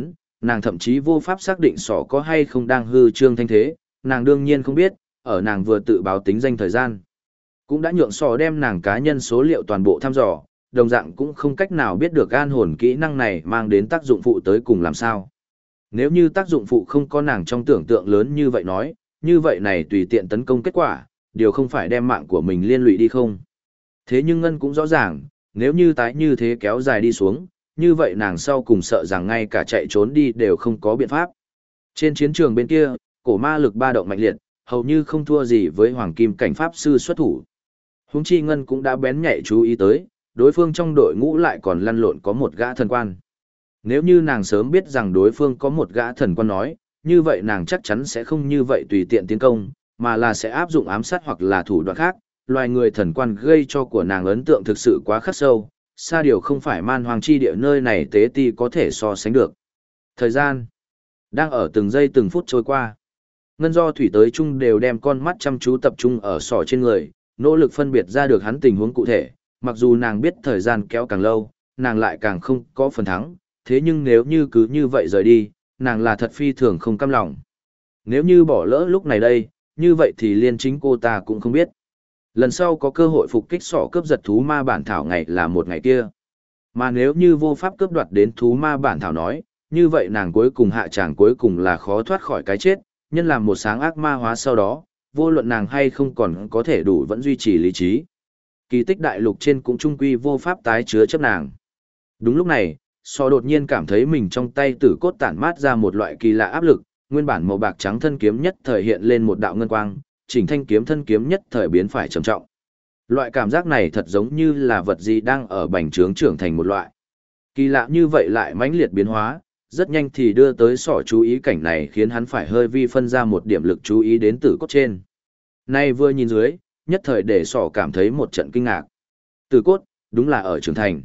nàng thậm chí vô pháp xác định sỏ có hay không đang hư trương thanh thế, nàng đương nhiên không biết, ở nàng vừa tự báo tính danh thời gian. Cũng đã nhượng sỏ đem nàng cá nhân số liệu toàn bộ thăm dò, đồng dạng cũng không cách nào biết được an hồn kỹ năng này mang đến tác dụng phụ tới cùng làm sao. Nếu như tác dụng phụ không có nàng trong tưởng tượng lớn như vậy nói, như vậy này tùy tiện tấn công kết quả, điều không phải đem mạng của mình liên lụy đi không. Thế nhưng Ngân cũng rõ ràng, nếu như tái như thế kéo dài đi xuống, như vậy nàng sau cùng sợ rằng ngay cả chạy trốn đi đều không có biện pháp. Trên chiến trường bên kia, cổ ma lực ba động mạnh liệt, hầu như không thua gì với hoàng kim cảnh pháp sư xuất thủ. Huống chi Ngân cũng đã bén nhạy chú ý tới, đối phương trong đội ngũ lại còn lăn lộn có một gã thần quan. Nếu như nàng sớm biết rằng đối phương có một gã thần quan nói, như vậy nàng chắc chắn sẽ không như vậy tùy tiện tiến công, mà là sẽ áp dụng ám sát hoặc là thủ đoạn khác. Loài người thần quan gây cho của nàng ấn tượng thực sự quá khắc sâu, xa điều không phải man hoàng chi địa nơi này tế ti có thể so sánh được. Thời gian đang ở từng giây từng phút trôi qua. Ngân do thủy tới chung đều đem con mắt chăm chú tập trung ở sỏ trên người, nỗ lực phân biệt ra được hắn tình huống cụ thể, mặc dù nàng biết thời gian kéo càng lâu, nàng lại càng không có phần thắng, thế nhưng nếu như cứ như vậy rời đi, nàng là thật phi thường không cam lòng. Nếu như bỏ lỡ lúc này đây, như vậy thì liên chính cô ta cũng không biết. Lần sau có cơ hội phục kích sỏ cướp giật thú ma bản thảo ngày là một ngày kia. Mà nếu như vô pháp cướp đoạt đến thú ma bản thảo nói, như vậy nàng cuối cùng hạ tràng cuối cùng là khó thoát khỏi cái chết, nhân làm một sáng ác ma hóa sau đó, vô luận nàng hay không còn có thể đủ vẫn duy trì lý trí. Kỳ tích đại lục trên cũng trung quy vô pháp tái chứa chấp nàng. Đúng lúc này, sọ đột nhiên cảm thấy mình trong tay tử cốt tản mát ra một loại kỳ lạ áp lực, nguyên bản màu bạc trắng thân kiếm nhất thời hiện lên một đạo ngân quang, chỉnh thanh kiếm thân kiếm nhất thời biến phải trầm trọng. Loại cảm giác này thật giống như là vật gì đang ở bành trướng trưởng thành một loại. Kỳ lạ như vậy lại mãnh liệt biến hóa, rất nhanh thì đưa tới sọ chú ý cảnh này khiến hắn phải hơi vi phân ra một điểm lực chú ý đến tử cốt trên. Nay vừa nhìn dưới, nhất thời để sọ cảm thấy một trận kinh ngạc. Tử cốt, đúng là ở trưởng thành.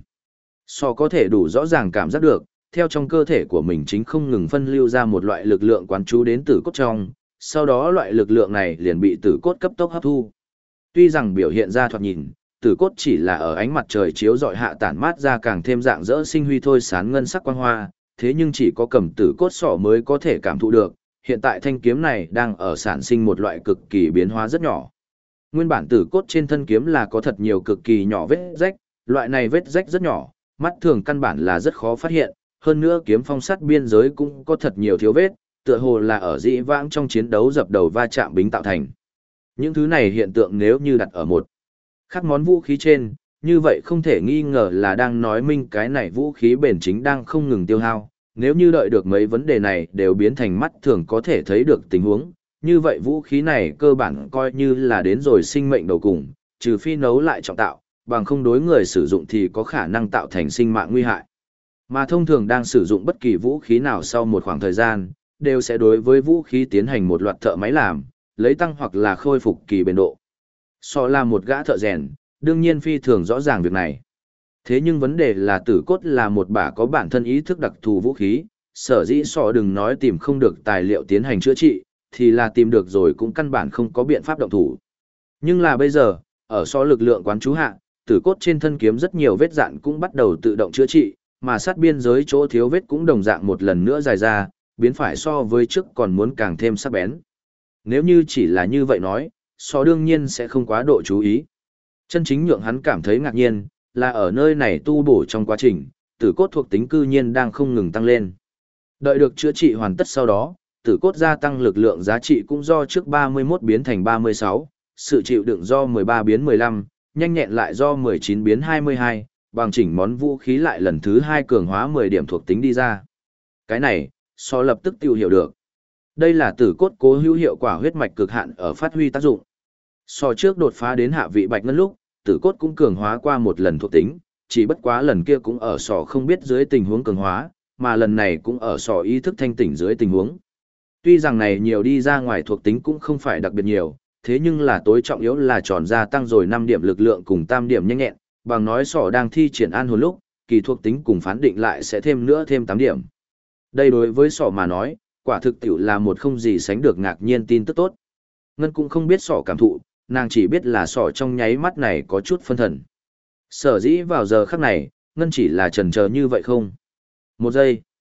Sọ có thể đủ rõ ràng cảm giác được, theo trong cơ thể của mình chính không ngừng phân lưu ra một loại lực lượng quán chú đến tử cốt trong, sau đó loại lực lượng này liền bị tử cốt cấp tốc hấp thu. Tuy rằng biểu hiện ra thoạt nhìn, tử cốt chỉ là ở ánh mặt trời chiếu rọi hạ tản mát ra càng thêm dạng dỡ sinh huy thôi sán ngân sắc quang hoa, thế nhưng chỉ có cầm tử cốt sọ mới có thể cảm thụ được, hiện tại thanh kiếm này đang ở sản sinh một loại cực kỳ biến hóa rất nhỏ. Nguyên bản tử cốt trên thân kiếm là có thật nhiều cực kỳ nhỏ vết rách, loại này vết rách rất nhỏ, mắt thường căn bản là rất khó phát hiện, hơn nữa kiếm phong sắt biên giới cũng có thật nhiều thiếu vết, tựa hồ là ở dĩ vãng trong chiến đấu dập đầu va chạm bính tạo thành. Những thứ này hiện tượng nếu như đặt ở một khác món vũ khí trên, như vậy không thể nghi ngờ là đang nói minh cái này vũ khí bền chính đang không ngừng tiêu hao. Nếu như đợi được mấy vấn đề này đều biến thành mắt thường có thể thấy được tình huống, như vậy vũ khí này cơ bản coi như là đến rồi sinh mệnh đầu cùng, trừ phi nấu lại trọng tạo, bằng không đối người sử dụng thì có khả năng tạo thành sinh mạng nguy hại. Mà thông thường đang sử dụng bất kỳ vũ khí nào sau một khoảng thời gian, đều sẽ đối với vũ khí tiến hành một loạt thợ máy làm, lấy tăng hoặc là khôi phục kỳ bền độ. So là một gã thợ rèn, đương nhiên phi thường rõ ràng việc này. Thế nhưng vấn đề là tử cốt là một bả có bản thân ý thức đặc thù vũ khí, sở dĩ sọ đừng nói tìm không được tài liệu tiến hành chữa trị, thì là tìm được rồi cũng căn bản không có biện pháp động thủ. Nhưng là bây giờ, ở so lực lượng quán chú hạ, tử cốt trên thân kiếm rất nhiều vết dạn cũng bắt đầu tự động chữa trị, mà sát biên giới chỗ thiếu vết cũng đồng dạng một lần nữa dài ra, biến phải so với trước còn muốn càng thêm sắc bén. Nếu như chỉ là như vậy nói, so đương nhiên sẽ không quá độ chú ý. Chân chính nhượng hắn cảm thấy ngạc nhiên, là ở nơi này tu bổ trong quá trình, tử cốt thuộc tính cư nhiên đang không ngừng tăng lên. Đợi được chữa trị hoàn tất sau đó, tử cốt gia tăng lực lượng giá trị cũng do trước 31 biến thành 36, sự chịu đựng do 13 biến 15, nhanh nhẹn lại do 19 biến 22, bằng chỉnh món vũ khí lại lần thứ 2 cường hóa 10 điểm thuộc tính đi ra. Cái này, so lập tức tiêu hiểu được. Đây là tử cốt cố hữu hiệu quả huyết mạch cực hạn ở phát huy tác dụng. So trước đột phá đến hạ vị bạch ngân lúc, tử cốt cũng cường hóa qua một lần thuộc tính, chỉ bất quá lần kia cũng ở sò không biết dưới tình huống cường hóa, mà lần này cũng ở sò ý thức thanh tỉnh dưới tình huống. Tuy rằng này nhiều đi ra ngoài thuộc tính cũng không phải đặc biệt nhiều, thế nhưng là tối trọng yếu là tròn gia tăng rồi 5 điểm lực lượng cùng tam điểm nhanh nhẹn, bằng nói sò đang thi triển an hồn lúc, kỳ thuộc tính cùng phán định lại sẽ thêm nữa thêm 8 điểm. Đây đối với sò mà nói, quả thực tiểu là một không gì sánh được ngạc nhiên tin tức tốt. Ngân cũng không biết sò cảm thụ, nàng chỉ biết là sọ trong nháy mắt này có chút phân thần. Sở dĩ vào giờ khắc này, Ngân chỉ là chần chờ như vậy không. Một giây.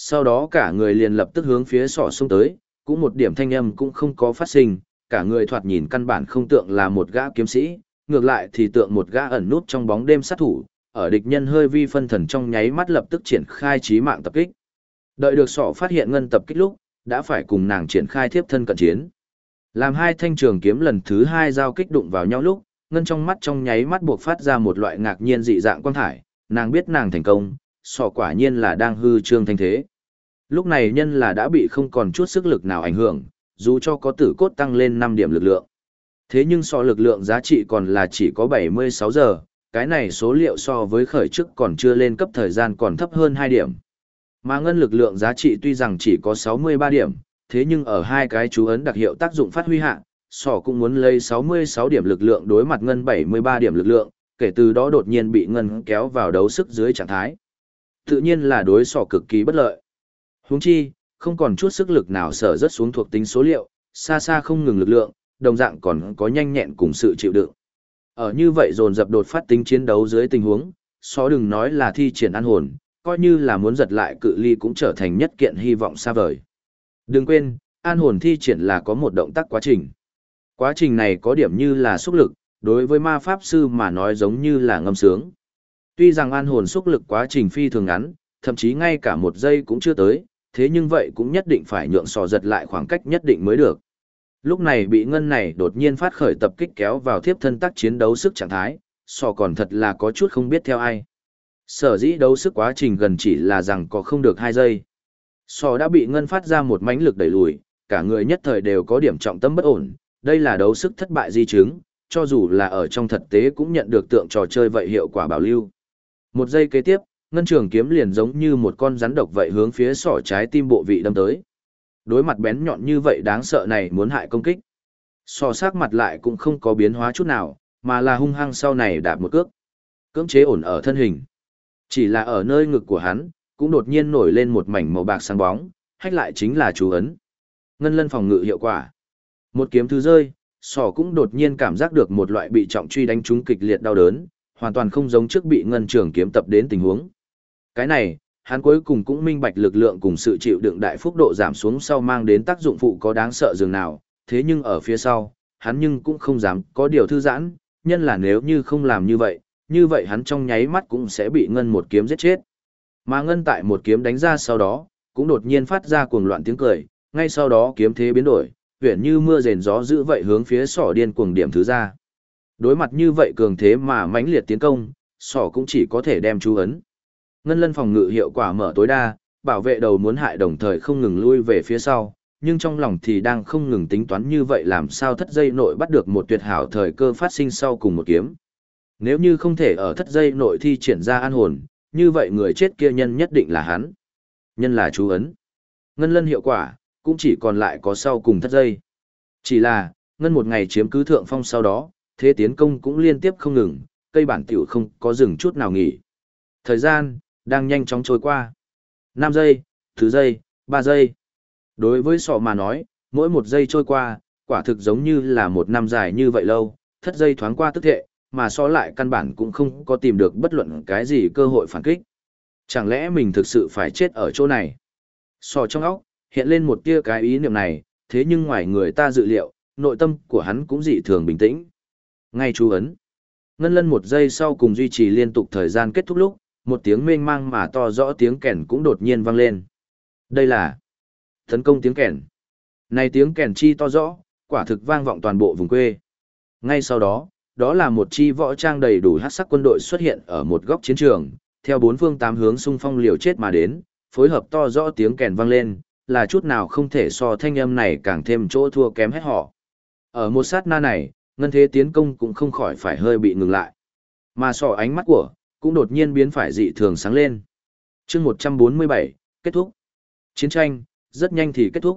Sau đó cả người liền lập tức hướng phía sọ xông tới, cũng một điểm thanh âm cũng không có phát sinh, cả người thoạt nhìn căn bản không tượng là một gã kiếm sĩ, ngược lại thì tượng một gã ẩn nút trong bóng đêm sát thủ, ở địch nhân hơi vi phân thần trong nháy mắt lập tức triển khai chí mạng tập kích. Đợi được sọ phát hiện ngân tập kích lúc, đã phải cùng nàng triển khai thiếp thân cận chiến. Làm hai thanh trường kiếm lần thứ hai giao kích đụng vào nhau lúc, ngân trong mắt trong nháy mắt buộc phát ra một loại ngạc nhiên dị dạng quang thải, nàng biết nàng thành công, sọ quả nhiên là đang hư trương thanh thế. Lúc này nhân là đã bị không còn chút sức lực nào ảnh hưởng, dù cho có tử cốt tăng lên 5 điểm lực lượng. Thế nhưng so lực lượng giá trị còn là chỉ có 76 giờ, cái này số liệu so với khởi trước còn chưa lên cấp thời gian còn thấp hơn 2 điểm. Mà ngân lực lượng giá trị tuy rằng chỉ có 63 điểm, thế nhưng ở hai cái chú ấn đặc hiệu tác dụng phát huy hạ, sỏ cũng muốn lấy 66 điểm lực lượng đối mặt ngân 73 điểm lực lượng, kể từ đó đột nhiên bị ngân kéo vào đấu sức dưới trạng thái. Tự nhiên là đối sỏ cực kỳ bất lợi. Huống chi, không còn chút sức lực nào sở rất xuống thuộc tính số liệu, xa xa không ngừng lực lượng, đồng dạng còn có nhanh nhẹn cùng sự chịu đựng. Ở như vậy dồn dập đột phát tính chiến đấu dưới tình huống, sỏ đừng nói là thi triển an hồn, coi như là muốn giật lại cự ly cũng trở thành nhất kiện hy vọng xa vời. Đừng quên, an hồn thi triển là có một động tác quá trình. Quá trình này có điểm như là xúc lực, đối với ma pháp sư mà nói giống như là ngâm sướng. Tuy rằng an hồn xúc lực quá trình phi thường ngắn, thậm chí ngay cả 1 giây cũng chưa tới, thế nhưng vậy cũng nhất định phải nhượng sò giật lại khoảng cách nhất định mới được. Lúc này bị ngân này đột nhiên phát khởi tập kích kéo vào thiếp thân tác chiến đấu sức trạng thái, sò còn thật là có chút không biết theo ai. Sở dĩ đấu sức quá trình gần chỉ là rằng có không được 2 giây. Sò đã bị ngân phát ra một mãnh lực đẩy lùi, cả người nhất thời đều có điểm trọng tâm bất ổn, đây là đấu sức thất bại di chứng, cho dù là ở trong thực tế cũng nhận được tượng trò chơi vậy hiệu quả bảo lưu. 1 giây kế tiếp, ngân trường kiếm liền giống như một con rắn độc vậy hướng phía sọ trái tim bộ vị đâm tới. Đối mặt bén nhọn như vậy đáng sợ này muốn hại công kích. Sọ sắc mặt lại cũng không có biến hóa chút nào, mà là hung hăng sau này đạp một cước. Cưỡng chế ổn ở thân hình. Chỉ là ở nơi ngực của hắn, cũng đột nhiên nổi lên một mảnh màu bạc sáng bóng, hách lại chính là chú ấn. Ngân lân phòng ngự hiệu quả. Một kiếm thứ rơi, sọ cũng đột nhiên cảm giác được một loại bị trọng truy đánh trúng kịch liệt đau đớn, hoàn toàn không giống trước bị ngân trường kiếm tập đến tình huống. Cái này, hắn cuối cùng cũng minh bạch lực lượng cùng sự chịu đựng đại phúc độ giảm xuống sau mang đến tác dụng phụ có đáng sợ dường nào, thế nhưng ở phía sau, hắn nhưng cũng không dám có điều thư giãn, nhân là nếu như không làm như vậy hắn trong nháy mắt cũng sẽ bị ngân một kiếm giết chết. Mà ngân tại một kiếm đánh ra sau đó, cũng đột nhiên phát ra cuồng loạn tiếng cười, ngay sau đó kiếm thế biến đổi, huyền như mưa rền gió dữ vậy hướng phía sỏ điên cuồng điểm thứ ra. Đối mặt như vậy cường thế mà mãnh liệt tiến công, sỏ cũng chỉ có thể đem chú ấn. Ngân lân phòng ngự hiệu quả mở tối đa, bảo vệ đầu muốn hại đồng thời không ngừng lui về phía sau, nhưng trong lòng thì đang không ngừng tính toán như vậy làm sao thất giây nội bắt được một tuyệt hảo thời cơ phát sinh sau cùng một kiếm. Nếu như không thể ở thất giây nội thi triển ra an hồn, như vậy người chết kia nhân nhất định là hắn. Nhân là chú ấn. Ngân lân hiệu quả, cũng chỉ còn lại có sau cùng thất giây. Chỉ là, ngân một ngày chiếm cứ thượng phong sau đó, thế tiến công cũng liên tiếp không ngừng, cây bản tiểu không có dừng chút nào nghỉ. Thời gian, đang nhanh chóng trôi qua. 5 giây, thứ giây, 3 giây. Đối với sọ mà nói, mỗi 1 giây trôi qua, quả thực giống như là 1 năm dài như vậy lâu, thất giây thoáng qua tức thệ, mà sọ lại căn bản cũng không có tìm được bất luận cái gì cơ hội phản kích. Chẳng lẽ mình thực sự phải chết ở chỗ này? Sọ trong óc, hiện lên một tia cái ý niệm này, thế nhưng ngoài người ta dự liệu, nội tâm của hắn cũng dị thường bình tĩnh. Ngay chú ấn. Ngân lân 1 giây sau cùng duy trì liên tục thời gian kết thúc lúc, một tiếng mênh mang mà to rõ tiếng kèn cũng đột nhiên vang lên. Đây là tấn công tiếng kèn. Này tiếng kèn chi to rõ, quả thực vang vọng toàn bộ vùng quê. Ngay sau đó, đó là một chi võ trang đầy đủ hắc sắc quân đội xuất hiện ở một góc chiến trường, theo 4 phương 8 hướng xung phong liều chết mà đến, phối hợp to rõ tiếng kèn vang lên, là chút nào không thể so thanh âm này càng thêm chỗ thua kém hết họ. Ở một sát na này, ngân thế tiến công cũng không khỏi phải hơi bị ngừng lại. Mà sọ ánh mắt của, cũng đột nhiên biến phải dị thường sáng lên. Chương 147, kết thúc. Chiến tranh, rất nhanh thì kết thúc.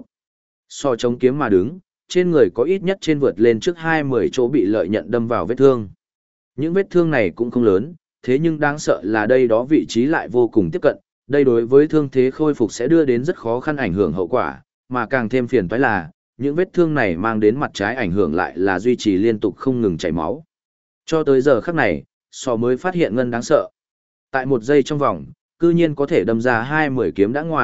Sọ chống kiếm mà đứng, trên người có ít nhất trên vượt lên trước 20 chỗ bị lợi nhận đâm vào vết thương. Những vết thương này cũng không lớn, thế nhưng đáng sợ là đây đó vị trí lại vô cùng tiếp cận, đây đối với thương thế khôi phục sẽ đưa đến rất khó khăn ảnh hưởng hậu quả, mà càng thêm phiền toái là, những vết thương này mang đến mặt trái ảnh hưởng lại là duy trì liên tục không ngừng chảy máu. Cho tới giờ khắc này, sọ mới phát hiện ngân đáng sợ. Tại 1 giây trong vòng, cư nhiên có thể đâm ra 20 kiếm đã ngoài,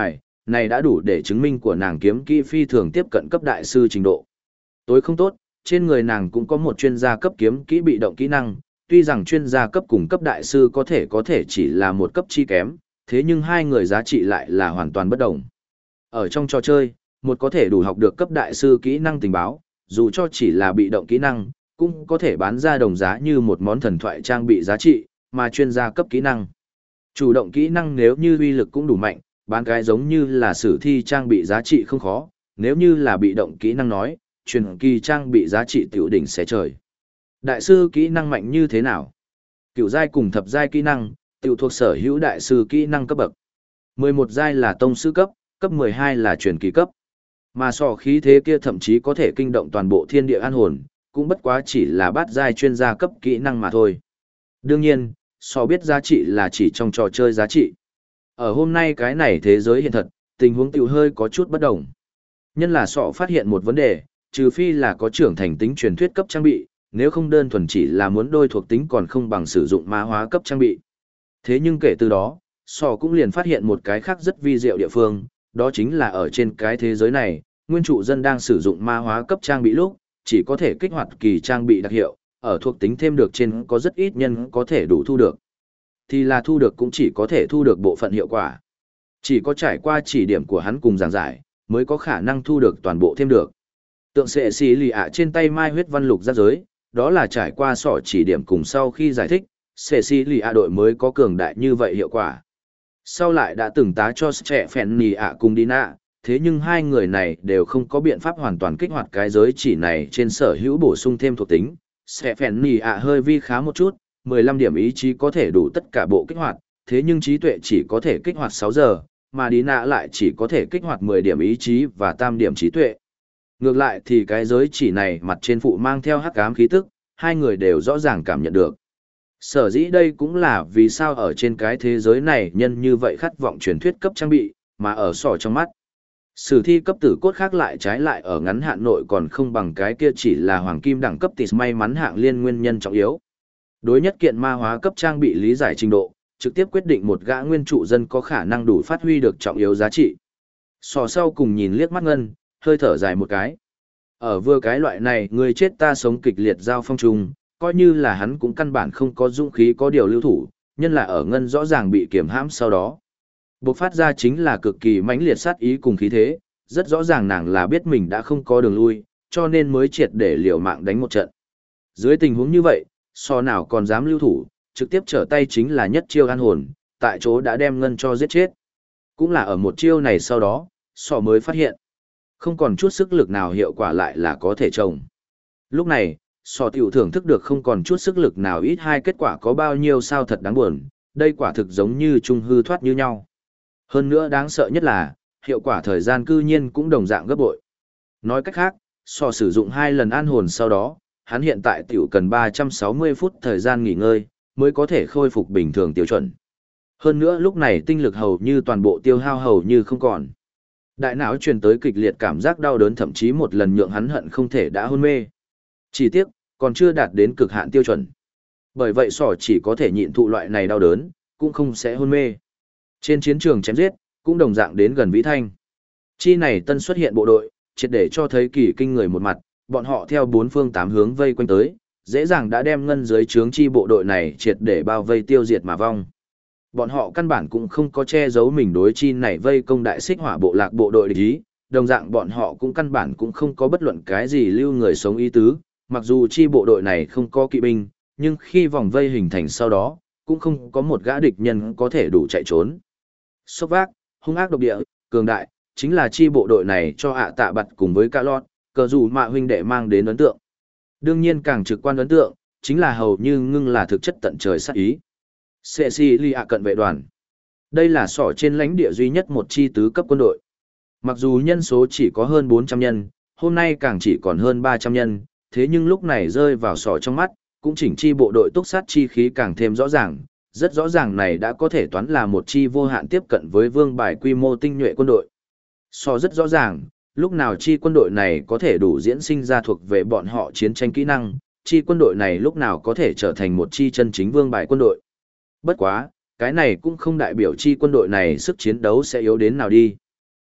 này đã đủ để chứng minh của nàng kiếm kỹ phi thường tiếp cận cấp đại sư trình độ. Tối không tốt, trên người nàng cũng có một chuyên gia cấp kiếm kỹ bị động kỹ năng, tuy rằng chuyên gia cấp cùng cấp đại sư có thể chỉ là một cấp chi kém, thế nhưng hai người giá trị lại là hoàn toàn bất đồng. Ở trong trò chơi, một có thể đủ học được cấp đại sư kỹ năng tình báo, dù cho chỉ là bị động kỹ năng, cũng có thể bán ra đồng giá như một món thần thoại trang bị giá trị, mà chuyên gia cấp kỹ năng. Chủ động kỹ năng nếu như uy lực cũng đủ mạnh, bán cái giống như là sử thi trang bị giá trị không khó, nếu như là bị động kỹ năng nói, truyền kỳ trang bị giá trị tiểu đỉnh xé trời. Đại sư kỹ năng mạnh như thế nào? Cửu giai cùng thập giai kỹ năng, tiểu thuộc sở hữu đại sư kỹ năng cấp bậc. 11 giai là tông sư cấp, cấp 12 là truyền kỳ cấp. Mà sò khí thế kia thậm chí có thể kinh động toàn bộ thiên địa an hồn, cũng bất quá chỉ là bát giai chuyên gia cấp kỹ năng mà thôi. Đương nhiên, sò biết giá trị là chỉ trong trò chơi giá trị. Ở hôm nay cái này thế giới hiện thật, tình huống tiểu hơi có chút bất đồng. Nhân là sọ phát hiện một vấn đề, trừ phi là có trưởng thành tính truyền thuyết cấp trang bị, nếu không đơn thuần chỉ là muốn đôi thuộc tính còn không bằng sử dụng ma hóa cấp trang bị. Thế nhưng kể từ đó, sọ cũng liền phát hiện một cái khác rất vi diệu địa phương, đó chính là ở trên cái thế giới này, nguyên trụ dân đang sử dụng ma hóa cấp trang bị lúc, chỉ có thể kích hoạt kỳ trang bị đặc hiệu, ở thuộc tính thêm được trên có rất ít nhân có thể đủ thu được. Thì là thu được cũng chỉ có thể thu được bộ phận hiệu quả. Chỉ có trải qua chỉ điểm của hắn cùng giảng giải, mới có khả năng thu được toàn bộ thêm được. Tượng sệ xì lì ạ trên tay mai huyết văn lục giác giới, đó là trải qua sỏ chỉ điểm cùng sau khi giải thích, sệ xì lì ạ đội mới có cường đại như vậy hiệu quả. Sau lại đã từng tá cho trẻ phèn nì ạ cùng đi nạ, thế nhưng hai người này đều không có biện pháp hoàn toàn kích hoạt cái giới chỉ này trên sở hữu bổ sung thêm thuộc tính. Sẽ phèn nì ạ hơi vi khá một chút, 15 điểm ý chí có thể đủ tất cả bộ kích hoạt, thế nhưng trí tuệ chỉ có thể kích hoạt 6 giờ, mà đi nạ lại chỉ có thể kích hoạt 10 điểm ý chí và tam điểm trí tuệ. Ngược lại thì cái giới chỉ này mặt trên phụ mang theo hắc ám khí tức, hai người đều rõ ràng cảm nhận được. Sở dĩ đây cũng là vì sao ở trên cái thế giới này nhân như vậy khát vọng truyền thuyết cấp trang bị, mà ở sỏ trong mắt. Sử thi cấp tử cốt khác lại trái lại ở ngắn hạn nội còn không bằng cái kia chỉ là hoàng kim đẳng cấp tỷ may mắn hạng liên nguyên nhân trọng yếu. Đối nhất kiện ma hóa cấp trang bị lý giải trình độ, trực tiếp quyết định một gã nguyên trụ dân có khả năng đủ phát huy được trọng yếu giá trị. Sò sau cùng nhìn liếc mắt ngân, hơi thở dài một cái. Ở vừa cái loại này người chết ta sống kịch liệt giao phong trùng, coi như là hắn cũng căn bản không có dũng khí có điều lưu thủ, nhân là ở ngân rõ ràng bị kiềm hãm sau đó. Bộc phát ra chính là cực kỳ mãnh liệt sát ý cùng khí thế, rất rõ ràng nàng là biết mình đã không có đường lui, cho nên mới triệt để liều mạng đánh một trận. Dưới tình huống như vậy, so nào còn dám lưu thủ, trực tiếp trở tay chính là nhất chiêu an hồn, tại chỗ đã đem ngân cho giết chết. Cũng là ở một chiêu này sau đó, so mới phát hiện, không còn chút sức lực nào hiệu quả lại là có thể trồng. Lúc này, so tiểu thưởng thức được không còn chút sức lực nào ít hai kết quả có bao nhiêu sao thật đáng buồn, đây quả thực giống như trung hư thoát như nhau. Hơn nữa đáng sợ nhất là, hiệu quả thời gian cư nhiên cũng đồng dạng gấp bội. Nói cách khác, so sử dụng 2 lần an hồn sau đó, hắn hiện tại tiểu cần 360 phút thời gian nghỉ ngơi, mới có thể khôi phục bình thường tiêu chuẩn. Hơn nữa lúc này tinh lực hầu như toàn bộ tiêu hao hầu như không còn. Đại não truyền tới kịch liệt cảm giác đau đớn thậm chí một lần nhượng hắn hận không thể đã hôn mê. Chỉ tiếc, còn chưa đạt đến cực hạn tiêu chuẩn. Bởi vậy sỏ chỉ có thể nhịn thụ loại này đau đớn, cũng không sẽ hôn mê. Trên chiến trường chém giết, cũng đồng dạng đến gần Vĩ Thanh. Chi này tân xuất hiện bộ đội, triệt để cho thấy kỳ kinh người một mặt, bọn họ theo 4 phương 8 hướng vây quanh tới, dễ dàng đã đem ngân dưới trướng chi bộ đội này triệt để bao vây tiêu diệt mà vong. Bọn họ căn bản cũng không có che giấu mình đối chi này vây công đại xích hỏa bộ lạc bộ đội địch ý, đồng dạng bọn họ cũng căn bản cũng không có bất luận cái gì lưu người sống ý tứ, mặc dù chi bộ đội này không có kỵ binh, nhưng khi vòng vây hình thành sau đó, cũng không có một gã địch nhân có thể đủ chạy trốn. Sốc vác, hung ác độc địa, cường đại, chính là chi bộ đội này cho ạ tạ bặt cùng với cả lọt, cờ dù mạ huynh đệ mang đến ấn tượng. Đương nhiên càng trực quan ấn tượng, chính là hầu như ngưng là thực chất tận trời sát ý. Cecilia cận vệ đoàn. Đây là sỏ trên lãnh địa duy nhất một chi tứ cấp quân đội. Mặc dù nhân số chỉ có hơn 400 nhân, hôm nay càng chỉ còn hơn 300 nhân, thế nhưng lúc này rơi vào sỏ trong mắt, cũng chỉnh chi bộ đội túc sát chi khí càng thêm rõ ràng. Rất rõ ràng này đã có thể toán là một chi vô hạn tiếp cận với vương bài quy mô tinh nhuệ quân đội. So rất rõ ràng, lúc nào chi quân đội này có thể đủ diễn sinh ra thuộc về bọn họ chiến tranh kỹ năng, chi quân đội này lúc nào có thể trở thành một chi chân chính vương bài quân đội. Bất quá, cái này cũng không đại biểu chi quân đội này sức chiến đấu sẽ yếu đến nào đi.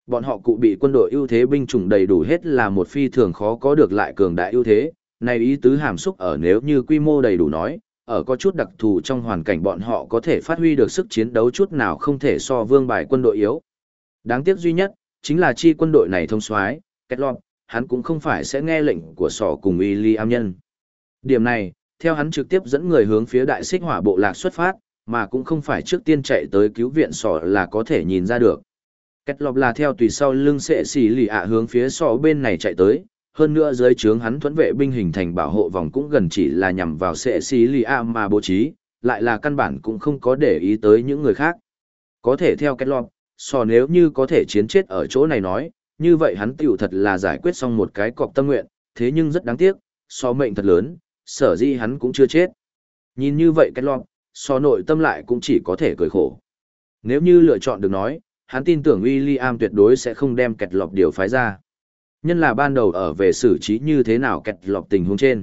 Bọn họ cụ bị quân đội ưu thế binh chủng đầy đủ hết là một phi thường khó có được lại cường đại ưu thế, này ý tứ hàm xúc ở nếu như quy mô đầy đủ nói, ở có chút đặc thù trong hoàn cảnh bọn họ có thể phát huy được sức chiến đấu chút nào không thể so vương bài quân đội yếu. Đáng tiếc duy nhất, chính là chi quân đội này thông soái, Ketlop, hắn cũng không phải sẽ nghe lệnh của sỏ cùng William nhân. Điểm này, theo hắn trực tiếp dẫn người hướng phía đại xích hỏa bộ lạc xuất phát, mà cũng không phải trước tiên chạy tới cứu viện sỏ là có thể nhìn ra được. Ketlop là theo tùy sau lưng sẽ xì lì ạ hướng phía sỏ bên này chạy tới, hơn nữa dưới trướng hắn thuẫn vệ binh hình thành bảo hộ vòng cũng gần chỉ là nhằm vào sẽ xì lì ạ mà bố trí, lại là căn bản cũng không có để ý tới những người khác. Có thể theo Ketlop, sỏ nếu như có thể chiến chết ở chỗ này nói, như vậy hắn tiểu thật là giải quyết xong một cái cọp tâm nguyện, thế nhưng rất đáng tiếc, sỏ mệnh thật lớn, sở dĩ hắn cũng chưa chết. Nhìn như vậy Ketlop, sỏ nội tâm lại cũng chỉ có thể cười khổ. Nếu như lựa chọn được nói, hắn tin tưởng William tuyệt đối sẽ không đem Ketlop điều phái ra. Nhân là ban đầu ở về xử trí như thế nào Ketlop tình huống trên.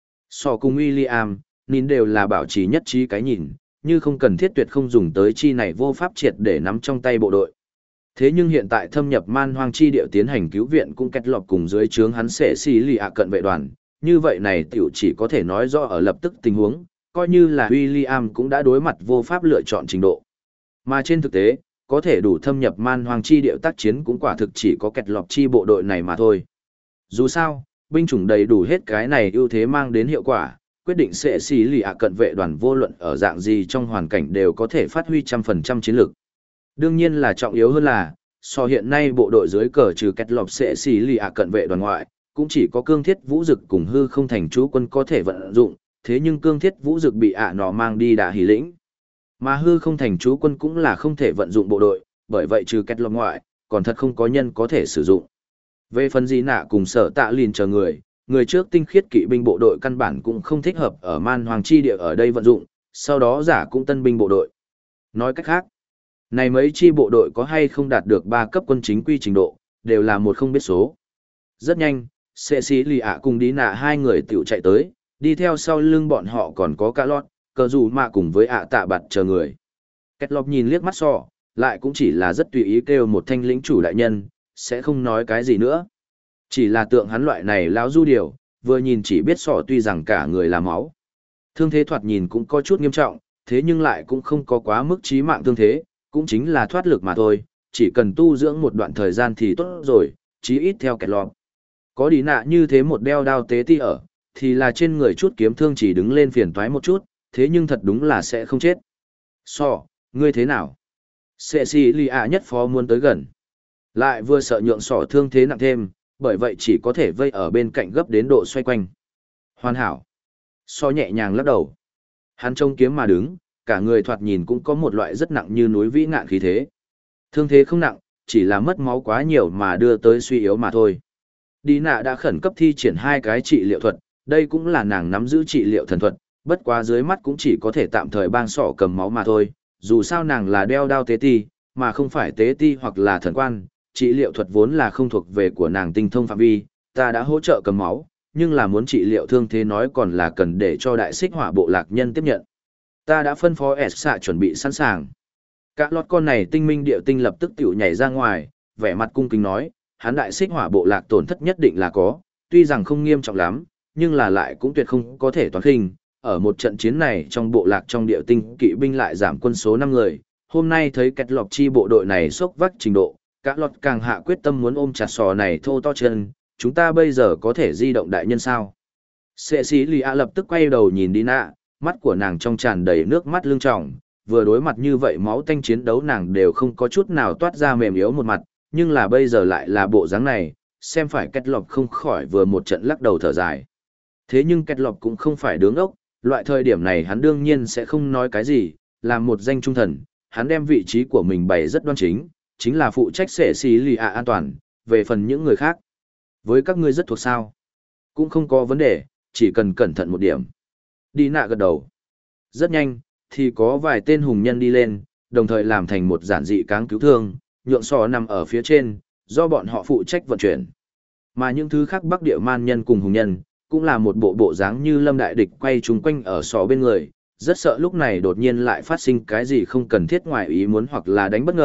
Sỏ cùng William, nhìn đều là bảo trì nhất trí cái nhìn, như không cần thiết tuyệt không dùng tới chi này vô pháp triệt để nắm trong tay bộ đội. Thế nhưng hiện tại thâm nhập man hoang chi địa tiến hành cứu viện cũng Ketlop cùng dưới trướng hắn sẽ xì lì ạ cận vệ đoàn, như vậy này tiểu chỉ có thể nói rõ ở lập tức tình huống, coi như là William cũng đã đối mặt vô pháp lựa chọn trình độ. Mà trên thực tế, có thể đủ thâm nhập man hoang chi địa tác chiến cũng quả thực chỉ có Ketlop chi bộ đội này mà thôi. Dù sao, binh chủng đầy đủ hết cái này ưu thế mang đến hiệu quả, quyết định sẽ xì lì ạ cận vệ đoàn vô luận ở dạng gì trong hoàn cảnh đều có thể phát huy 100% chiến lược. Đương nhiên là trọng yếu hơn là, so hiện nay bộ đội dưới cờ trừ Ketlop sẽ xì lì ạ cận vệ đoàn ngoại, cũng chỉ có cương thiết vũ dực cùng hư không thành chú quân có thể vận dụng, thế nhưng cương thiết vũ dực bị ạ nọ mang đi đả hỉ lĩnh. Mà hư không thành chú quân cũng là không thể vận dụng bộ đội, bởi vậy trừ Ketlop ngoại, còn thật không có nhân có thể sử dụng. Về phần gì nạ cùng sở tạ lìn chờ người trước tinh khiết kỵ binh bộ đội căn bản cũng không thích hợp ở man hoàng chi địa ở đây vận dụng, sau đó giả cũng tân binh bộ đội. Nói cách khác, này mấy chi bộ đội có hay không đạt được 3 cấp quân chính quy trình độ, đều là một không biết số. Rất nhanh, Sệ Sĩ Lì ạ cùng Đi Nạ hai người tiểu chạy tới, đi theo sau lưng bọn họ còn có Cả Lọt, Cờ Dù Mạ cùng với ạ tạ bạt chờ người. Ketlop nhìn liếc mắt sọ, lại cũng chỉ là rất tùy ý kêu một thanh lĩnh chủ đại nhân, sẽ không nói cái gì nữa. Chỉ là tượng hắn loại này lão du điều, vừa nhìn chỉ biết sọ tuy rằng cả người là máu. Thương thế thoạt nhìn cũng có chút nghiêm trọng, thế nhưng lại cũng không có quá mức chí mạng thương thế, cũng chính là thoát lực mà thôi, chỉ cần tu dưỡng một đoạn thời gian thì tốt rồi, chí ít theo Ketlop. Có Đi Nạ như thế một đeo đao tế ti ở, thì là trên người chút kiếm thương chỉ đứng lên phiền toái một chút, thế nhưng thật đúng là sẽ không chết. Sọ, ngươi thế nào? Sệ xì lì ạ nhất phó muốn tới gần. Lại vừa sợ nhượng sọ thương thế nặng thêm, bởi vậy chỉ có thể vây ở bên cạnh gấp đến độ xoay quanh. Hoàn hảo. Sọ nhẹ nhàng lắc đầu. Hắn trông kiếm mà đứng, cả người thoạt nhìn cũng có một loại rất nặng như núi vĩ ngạn khí thế. Thương thế không nặng, chỉ là mất máu quá nhiều mà đưa tới suy yếu mà thôi. Đi Nạ đã khẩn cấp thi triển 2 cái trị liệu thuật, đây cũng là nàng nắm giữ trị liệu thần thuật, bất quá dưới mắt cũng chỉ có thể tạm thời bang sọ cầm máu mà thôi, dù sao nàng là đeo đao tế ti, mà không phải tế ti hoặc là thần quan, trị liệu thuật vốn là không thuộc về của nàng tinh thông phạm vi, ta đã hỗ trợ cầm máu, nhưng là muốn trị liệu thương thế nói còn là cần để cho đại xích hỏa bộ lạc nhân tiếp nhận. Ta đã phân phó xạ chuẩn bị sẵn sàng. Cả lọt con này tinh minh điệu tinh lập tức tiểu nhảy ra ngoài, vẻ mặt cung kính nói, hắn đại xích hỏa bộ lạc tổn thất nhất định là có, tuy rằng không nghiêm trọng lắm, nhưng là lại cũng tuyệt không có thể toán khinh. Ở một trận chiến này trong bộ lạc trong điệu tinh kỵ binh lại giảm quân số 5 người, hôm nay thấy Ketlop chi bộ đội này sốc vác trình độ, cả lọt càng hạ quyết tâm muốn ôm chặt sò này thô to chân, chúng ta bây giờ có thể di động đại nhân sao? Sệ sĩ lì ạ lập tức quay đầu nhìn Đi Nạ, mắt của nàng trong tràn đầy nước mắt lưng tròng, vừa đối mặt như vậy máu tanh chiến đấu nàng đều không có chút nào toát ra mềm yếu một mặt, nhưng là bây giờ lại là bộ dáng này, xem phải Ketlop không khỏi vừa một trận lắc đầu thở dài. Thế nhưng Ketlop cũng không phải đứng ốc, loại thời điểm này hắn đương nhiên sẽ không nói cái gì, làm một danh trung thần, hắn đem vị trí của mình bày rất đoan chính, chính là phụ trách sệ xì lì ạ an toàn, về phần những người khác. Với các ngươi rất thuộc sao. Cũng không có vấn đề, chỉ cần cẩn thận một điểm. Đi Nạ gật đầu. Rất nhanh, thì có vài tên hùng nhân đi lên, đồng thời làm thành một giản dị cáng cứu thương, nhượng sò nằm ở phía trên, do bọn họ phụ trách vận chuyển. Mà những thứ khác Bắc Địa man nhân cùng hùng nhân, cũng là một bộ dáng như lâm đại địch quay chúng quanh ở sò bên người, rất sợ lúc này đột nhiên lại phát sinh cái gì không cần thiết ngoài ý muốn hoặc là đánh bất ngờ,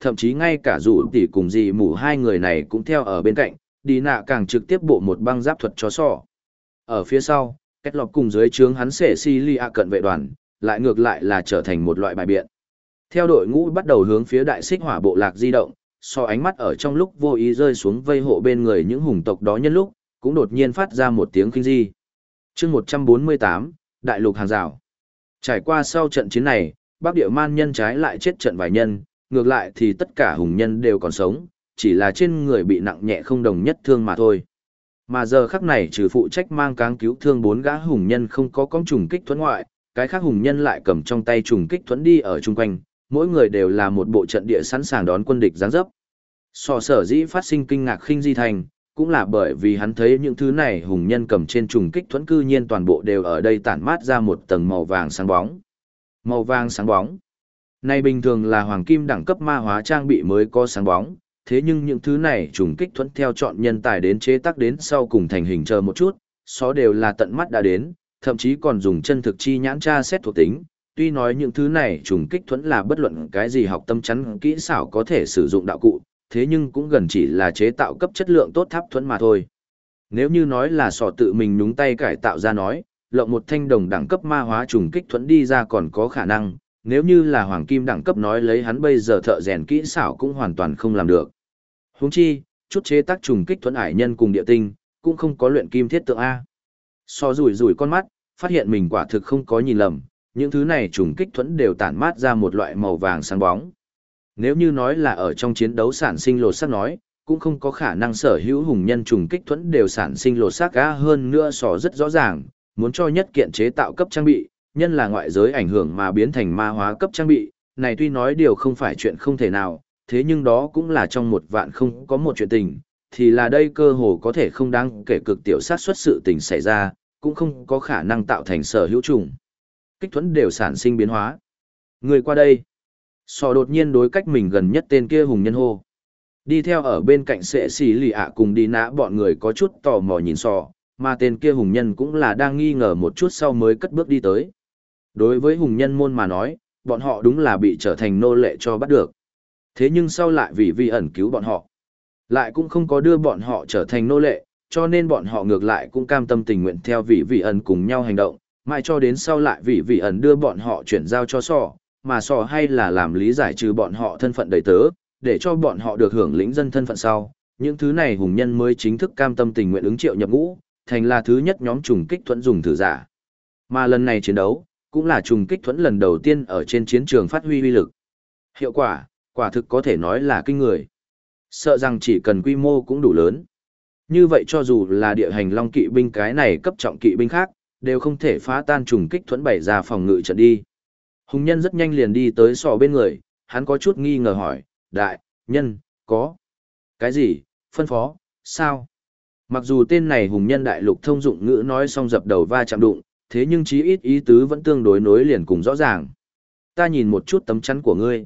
thậm chí ngay cả dù tỷ cùng dì mù hai người này cũng theo ở bên cạnh, đi nạ càng trực tiếp bộ một băng giáp thuật chó sọ. Ở phía sau, kết lọc cùng dưới trướng hắn xệ si lia cận vệ đoàn, lại ngược lại là trở thành một loại bài biện. Theo đội ngũ bắt đầu hướng phía đại xích hỏa bộ lạc di động, so ánh mắt ở trong lúc vô ý rơi xuống vây hộ bên người những hùng tộc đó nhân lúc, cũng đột nhiên phát ra một tiếng kinh di. Chương 148, Đại lục hàng rào. Trải qua sau trận chiến này, Bắc Địa Man nhân trái lại chết trận vài nhân, ngược lại thì tất cả hùng nhân đều còn sống, chỉ là trên người bị nặng nhẹ không đồng nhất thương mà thôi. Mà giờ khắc này trừ phụ trách mang cáng cứu thương 4 gã hùng nhân không có con trùng kích thuẫn ngoại, cái khác hùng nhân lại cầm trong tay trùng kích thuẫn đi ở chung quanh, mỗi người đều là một bộ trận địa sẵn sàng đón quân địch giáng dấp. Sở dĩ phát sinh kinh ngạc khinh di thành, cũng là bởi vì hắn thấy những thứ này hùng nhân cầm trên trùng kích thuẫn cư nhiên toàn bộ đều ở đây tản mát ra một tầng màu vàng sáng bóng. Màu vàng sáng bóng. Này bình thường là hoàng kim đẳng cấp ma hóa trang bị mới có sáng bóng, thế nhưng những thứ này trùng kích thuẫn theo chọn nhân tài đến chế tác đến sau cùng thành hình chờ một chút, đều là tận mắt đã đến, thậm chí còn dùng chân thực chi nhãn tra xét thuộc tính. Tuy nói những thứ này trùng kích thuẫn là bất luận cái gì học tâm chắn kỹ xảo có thể sử dụng đạo cụ, thế nhưng cũng gần chỉ là chế tạo cấp chất lượng tốt tháp thuẫn mà thôi. Nếu như nói là tự mình nhúng tay cải tạo ra nói, lộng một thanh đồng đẳng cấp ma hóa trùng kích thuẫn đi ra còn có khả năng, nếu như là hoàng kim đẳng cấp nói lấy hắn bây giờ thợ rèn kỹ xảo cũng hoàn toàn không làm được. Huống chi, chút chế tác trùng kích thuẫn ải nhân cùng địa tinh, cũng không có luyện kim thiết tượng A. Rủi rủi con mắt, phát hiện mình quả thực không có nhìn lầm, những thứ này trùng kích thuẫn đều tản mát ra một loại màu vàng sáng bóng. Nếu như nói là ở trong chiến đấu sản sinh lột xác nói, cũng không có khả năng sở hữu hùng nhân trùng kích thuẫn đều sản sinh lột xác cá hơn nữa rất rõ ràng, muốn cho nhất kiện chế tạo cấp trang bị, nhân là ngoại giới ảnh hưởng mà biến thành ma hóa cấp trang bị, này tuy nói điều không phải chuyện không thể nào, thế nhưng đó cũng là trong một vạn không có một chuyện tình, thì là đây cơ hồ có thể không đáng kể cực tiểu sát suất sự tình xảy ra, cũng không có khả năng tạo thành sở hữu trùng kích thuẫn đều sản sinh biến hóa. Người qua đây. Đột nhiên đối cách mình gần nhất tên kia hùng nhân hô. Đi theo ở bên cạnh sệ xì lì ạ cùng đi nã bọn người có chút tò mò nhìn mà tên kia hùng nhân cũng là đang nghi ngờ một chút sau mới cất bước đi tới. Đối với hùng nhân môn mà nói, bọn họ đúng là bị trở thành nô lệ cho bắt được. Thế nhưng sau lại vì vi ẩn cứu bọn họ, lại cũng không có đưa bọn họ trở thành nô lệ, cho nên bọn họ ngược lại cũng cam tâm tình nguyện theo vị vị ẩn cùng nhau hành động, mãi cho đến sau lại vị vị ẩn đưa bọn họ chuyển giao cho mà hay là làm lý giải trừ bọn họ thân phận đầy tớ, để cho bọn họ được hưởng lĩnh dân thân phận sau, những thứ này hùng nhân mới chính thức cam tâm tình nguyện ứng triệu nhập ngũ, thành là thứ nhất nhóm trùng kích thuẫn dùng thử giả. Mà lần này chiến đấu, cũng là trùng kích thuẫn lần đầu tiên ở trên chiến trường phát huy uy lực. Hiệu quả, quả thực có thể nói là kinh người. Sợ rằng chỉ cần quy mô cũng đủ lớn. Như vậy cho dù là địa hành long kỵ binh cái này cấp trọng kỵ binh khác, đều không thể phá tan trùng kích thuẫn bày ra phòng ngự trận đi. Hùng nhân rất nhanh liền đi tới bên người, hắn có chút nghi ngờ hỏi, đại, nhân, có cái gì, phân phó, sao? Mặc dù tên này hùng nhân đại lục thông dụng ngữ nói xong dập đầu va chạm đụng, thế nhưng chí ít ý tứ vẫn tương đối nối liền cùng rõ ràng. Ta nhìn một chút tấm chắn của ngươi.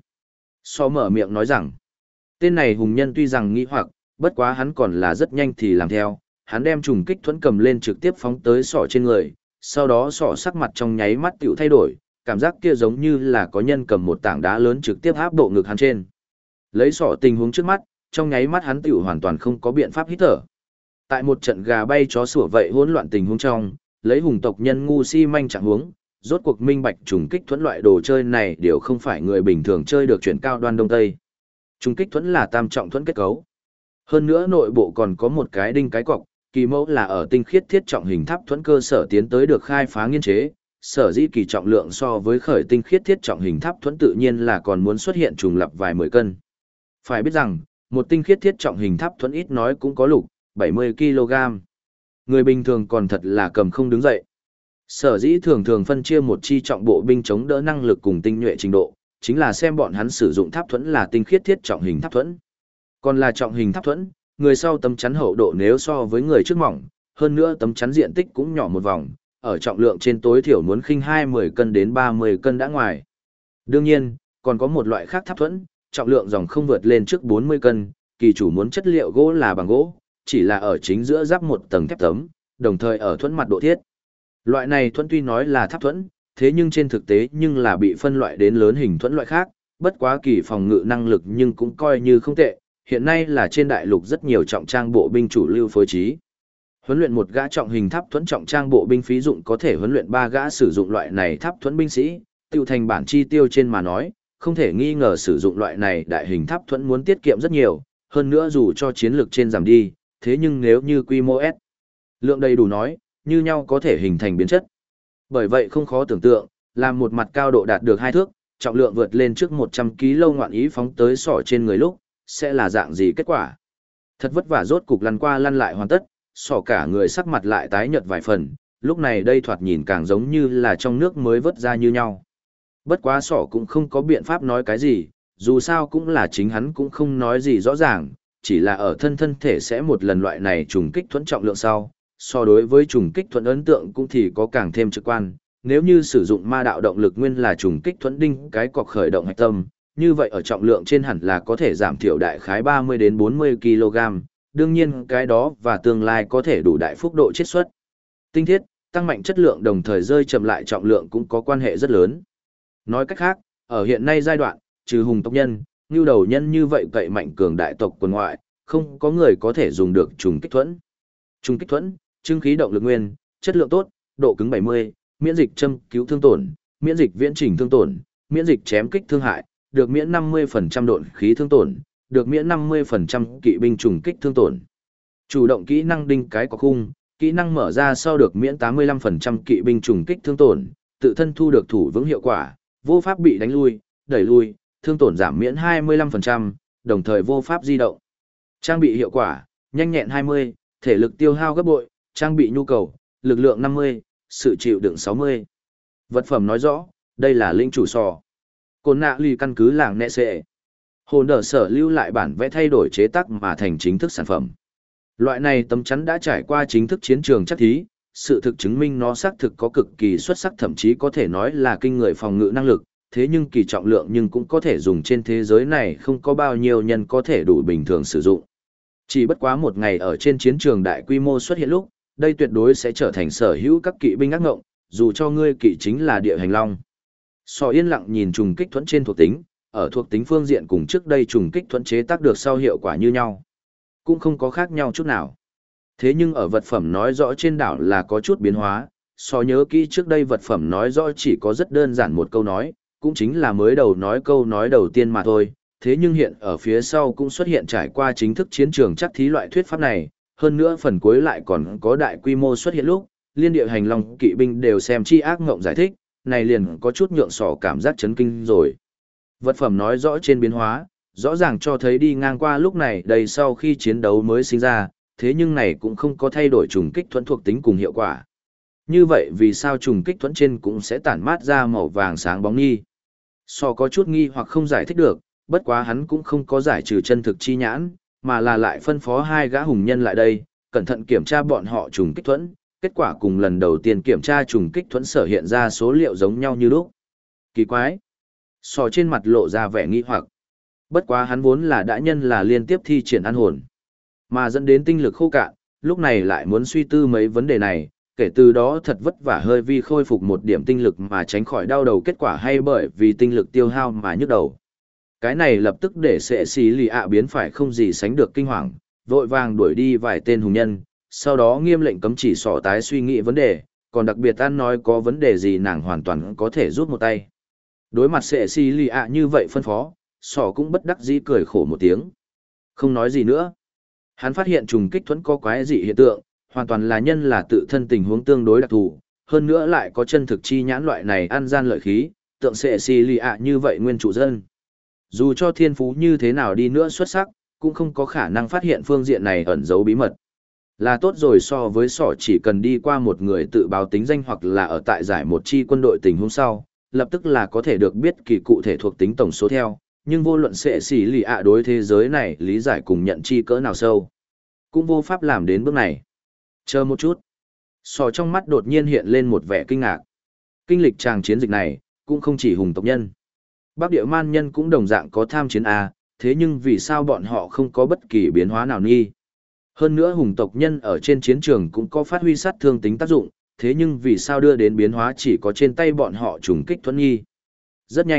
Mở miệng nói rằng, tên này hùng nhân tuy rằng nghi hoặc, bất quá hắn còn là rất nhanh thì làm theo, hắn đem trùng kích thuẫn cầm lên trực tiếp phóng tới trên người, sau đó sắc mặt trong nháy mắt tiểu thay đổi, cảm giác kia giống như là có nhân cầm một tảng đá lớn trực tiếp áp bộ ngực hắn trên. Lấy tình huống trước mắt, trong nháy mắt hắn tiểu hoàn toàn không có biện pháp hít thở. Tại một trận gà bay chó sủa vậy hỗn loạn tình huống trong, lấy hùng tộc nhân ngu si manh trạng huống, rốt cuộc minh bạch trùng kích thuẫn loại đồ chơi này đều không phải người bình thường chơi được chuyển cao đoan đông tây. Trùng kích thuẫn là tam trọng thuẫn kết cấu. Hơn nữa nội bộ còn có một cái đinh cái cọc, kỳ mẫu là ở tinh khiết thiết trọng hình tháp thuẫn cơ sở tiến tới được khai phá nghiên chế, sở dĩ kỳ trọng lượng so với khởi tinh khiết thiết trọng hình tháp thuẫn tự nhiên là còn muốn xuất hiện trùng lập vài 10 cân. Phải biết rằng, một tinh khiết thiết trọng hình tháp thuẫn ít nói cũng có 70 kg. Người bình thường còn thật là cầm không đứng dậy. Sở dĩ thường thường phân chia một chi trọng bộ binh chống đỡ năng lực cùng tinh nhuệ trình độ, chính là xem bọn hắn sử dụng tháp thuẫn là tinh khiết thiết trọng hình tháp thuẫn. Còn là trọng hình tháp thuẫn, người sau tấm chắn hậu độ nếu so với người trước mỏng, hơn nữa tấm chắn diện tích cũng nhỏ một vòng, ở trọng lượng trên tối thiểu muốn khinh 20 cân đến 30 cân đã ngoài. Đương nhiên, còn có một loại khác tháp thuẫn, trọng lượng dòng không vượt lên trước 40 cân, kỳ chủ muốn chất liệu gỗ là bằng gỗ, chỉ là ở chính giữa giáp một tầng thép tấm, đồng thời ở thuẫn mặt độ thiết. Loại này thuẫn tuy nói là tháp thuẫn, thế nhưng trên thực tế nhưng là bị phân loại đến lớn hình thuẫn loại khác, bất quá kỳ phòng ngự năng lực nhưng cũng coi như không tệ, hiện nay là trên đại lục rất nhiều trọng trang bộ binh chủ lưu phối trí. Huấn luyện một gã trọng hình tháp thuẫn trọng trang bộ binh phí dụng có thể huấn luyện 3 gã sử dụng loại này tháp thuẫn binh sĩ, tiêu thành bản chi tiêu trên mà nói, không thể nghi ngờ sử dụng loại này đại hình tháp thuẫn muốn tiết kiệm rất nhiều, hơn nữa dù cho chiến lược trên giảm đi, thế nhưng nếu như quy mô S, lượng đầy đủ nói, như nhau có thể hình thành biến chất. Bởi vậy không khó tưởng tượng, làm một mặt cao độ đạt được 2 thước, trọng lượng vượt lên trước 100 kg ngoạn ý phóng tới sỏ trên người lúc, sẽ là dạng gì kết quả. Thật vất vả rốt cục lăn qua lăn lại hoàn tất, sỏ cả người sắc mặt lại tái nhợt vài phần, lúc này đây thoạt nhìn càng giống như là trong nước mới vớt ra như nhau. Bất quá sỏ cũng không có biện pháp nói cái gì, dù sao cũng là chính hắn cũng không nói gì rõ ràng, chỉ là ở thân thể sẽ một lần loại này trùng kích thuẫn trọng lượng sau, so đối với trùng kích thuẫn ấn tượng cũng thì có càng thêm trực quan, nếu như sử dụng ma đạo động lực nguyên là trùng kích thuẫn đinh cái cọc khởi động hạch tâm, như vậy ở trọng lượng trên hẳn là có thể giảm thiểu đại khái 30 đến 40 kg, đương nhiên cái đó và tương lai có thể đủ đại phúc độ chiết xuất. Tinh thiết, tăng mạnh chất lượng đồng thời rơi chậm lại trọng lượng cũng có quan hệ rất lớn. Nói cách khác, ở hiện nay giai đoạn, trừ hùng tộc nhân, như đầu nhân như vậy cậy mạnh cường đại tộc quần ngoại, không có người có thể dùng được trùng kích thuẫn. Trùng kích thuẫn, trưng khí động lực nguyên, chất lượng tốt, độ cứng 70, miễn dịch châm cứu thương tổn, miễn dịch viễn trình thương tổn, miễn dịch chém kích thương hại, được miễn 50% độn khí thương tổn, được miễn 50% kỵ binh trùng kích thương tổn. Chủ động kỹ năng đinh cái có khung, kỹ năng mở ra sau được miễn 85% kỵ binh trùng kích thương tổn, tự thân thu được thủ vững hiệu quả, vô pháp bị đánh lui, đẩy lui, thương tổn giảm miễn 25%, đồng thời vô pháp di động. Trang bị hiệu quả, nhanh nhẹn 20, thể lực tiêu hao gấp bội, trang bị nhu cầu, lực lượng 50, sự chịu đựng 60. Vật phẩm nói rõ, đây là linh chủ sò. Côn nạ lì căn cứ làng nẹ xệ. Hồn đỡ sở lưu lại bản vẽ thay đổi chế tác mà thành chính thức sản phẩm. Loại này tấm chắn đã trải qua chính thức chiến trường chắc thí, sự thực chứng minh nó xác thực có cực kỳ xuất sắc, thậm chí có thể nói là kinh người phòng ngự năng lực, thế nhưng kỳ trọng lượng nhưng cũng có thể dùng trên thế giới này không có bao nhiêu nhân có thể đủ bình thường sử dụng. Chỉ bất quá một ngày ở trên chiến trường đại quy mô xuất hiện lúc, đây tuyệt đối sẽ trở thành sở hữu các kỵ binh ác ngộng, dù cho ngươi kỵ chính là địa hành long. Sò yên lặng nhìn trùng kích thuẫn trên thuộc tính, ở thuộc tính phương diện cùng trước đây trùng kích thuẫn chế tác được sau hiệu quả như nhau, cũng không có khác nhau chút nào. Thế nhưng ở vật phẩm nói rõ trên đảo là có chút biến hóa, so nhớ kỹ trước đây vật phẩm nói rõ chỉ có rất đơn giản một câu nói, cũng chính là mới đầu nói câu nói đầu tiên mà thôi, thế nhưng hiện ở phía sau cũng xuất hiện trải qua chính thức chiến trường chắc thí loại thuyết pháp này, hơn nữa phần cuối lại còn có đại quy mô xuất hiện lúc, liên địa hành long kỵ binh đều xem chi ác ngộng giải thích, này liền có chút nhượng sỏ cảm giác chấn kinh rồi. Vật phẩm nói rõ trên biến hóa, rõ ràng cho thấy đi ngang qua lúc này đây sau khi chiến đấu mới sinh ra, thế nhưng này cũng không có thay đổi trùng kích thuẫn thuộc tính cùng hiệu quả. Như vậy vì sao trùng kích thuẫn trên cũng sẽ tản mát ra màu vàng sáng bóng nghi? So có chút nghi hoặc không giải thích được, bất quá hắn cũng không có giải trừ chân thực chi nhãn, mà là lại phân phó 2 gã hùng nhân lại đây, cẩn thận kiểm tra bọn họ trùng kích thuẫn, kết quả cùng lần đầu tiên kiểm tra trùng kích thuẫn sở hiện ra số liệu giống nhau như lúc. Kỳ quái! So trên mặt lộ ra vẻ nghi hoặc. Bất quá hắn vốn là đã nhân là liên tiếp thi triển ăn hồn, mà dẫn đến tinh lực khô cạn, lúc này lại muốn suy tư mấy vấn đề này, kể từ đó thật vất vả hơi vi khôi phục một điểm tinh lực mà tránh khỏi đau đầu, kết quả hay bởi vì tinh lực tiêu hao mà nhức đầu. Cái này lập tức để sệ xì lì ạ biến phải không gì sánh được kinh hoàng, vội vàng đuổi đi vài tên hùng nhân, sau đó nghiêm lệnh cấm chỉ sỏ tái suy nghĩ vấn đề, còn đặc biệt ăn nói có vấn đề gì nàng hoàn toàn có thể rút một tay. Đối mặt sệ xì lì ạ như vậy phân phó, sỏ cũng bất đắc dĩ cười khổ một tiếng, không nói gì nữa. Hắn phát hiện trùng kích thuẫn có quái dị hiện tượng, hoàn toàn là nhân là tự thân tình huống tương đối đặc thù, hơn nữa lại có chân thực chi nhãn loại này ăn gian lợi khí, tượng sệ xì lì ạ như vậy nguyên chủ dân. Dù cho thiên phú như thế nào đi nữa xuất sắc, cũng không có khả năng phát hiện phương diện này ẩn giấu bí mật. Là tốt rồi, so với sỏ chỉ cần đi qua một người tự báo tính danh hoặc là ở tại giải một chi quân đội tình huống sau, lập tức là có thể được biết kỳ cụ thể thuộc tính tổng số theo, nhưng vô luận sệ xì lì ạ đối thế giới này lý giải cùng nhận chi cỡ nào sâu, cũng vô pháp làm đến bước này. Chờ một chút. Sò trong mắt đột nhiên hiện lên một vẻ kinh ngạc. Kinh lịch tràng chiến dịch này, cũng không chỉ hùng tộc nhân. Bắc địa man nhân cũng đồng dạng có tham chiến A, thế nhưng vì sao bọn họ không có bất kỳ biến hóa nào nghi? Hơn nữa hùng tộc nhân ở trên chiến trường cũng có phát huy sát thương tính tác dụng, thế nhưng vì sao đưa đến biến hóa chỉ có trên tay bọn họ trùng kích thuẫn nghi? Rất nhanh,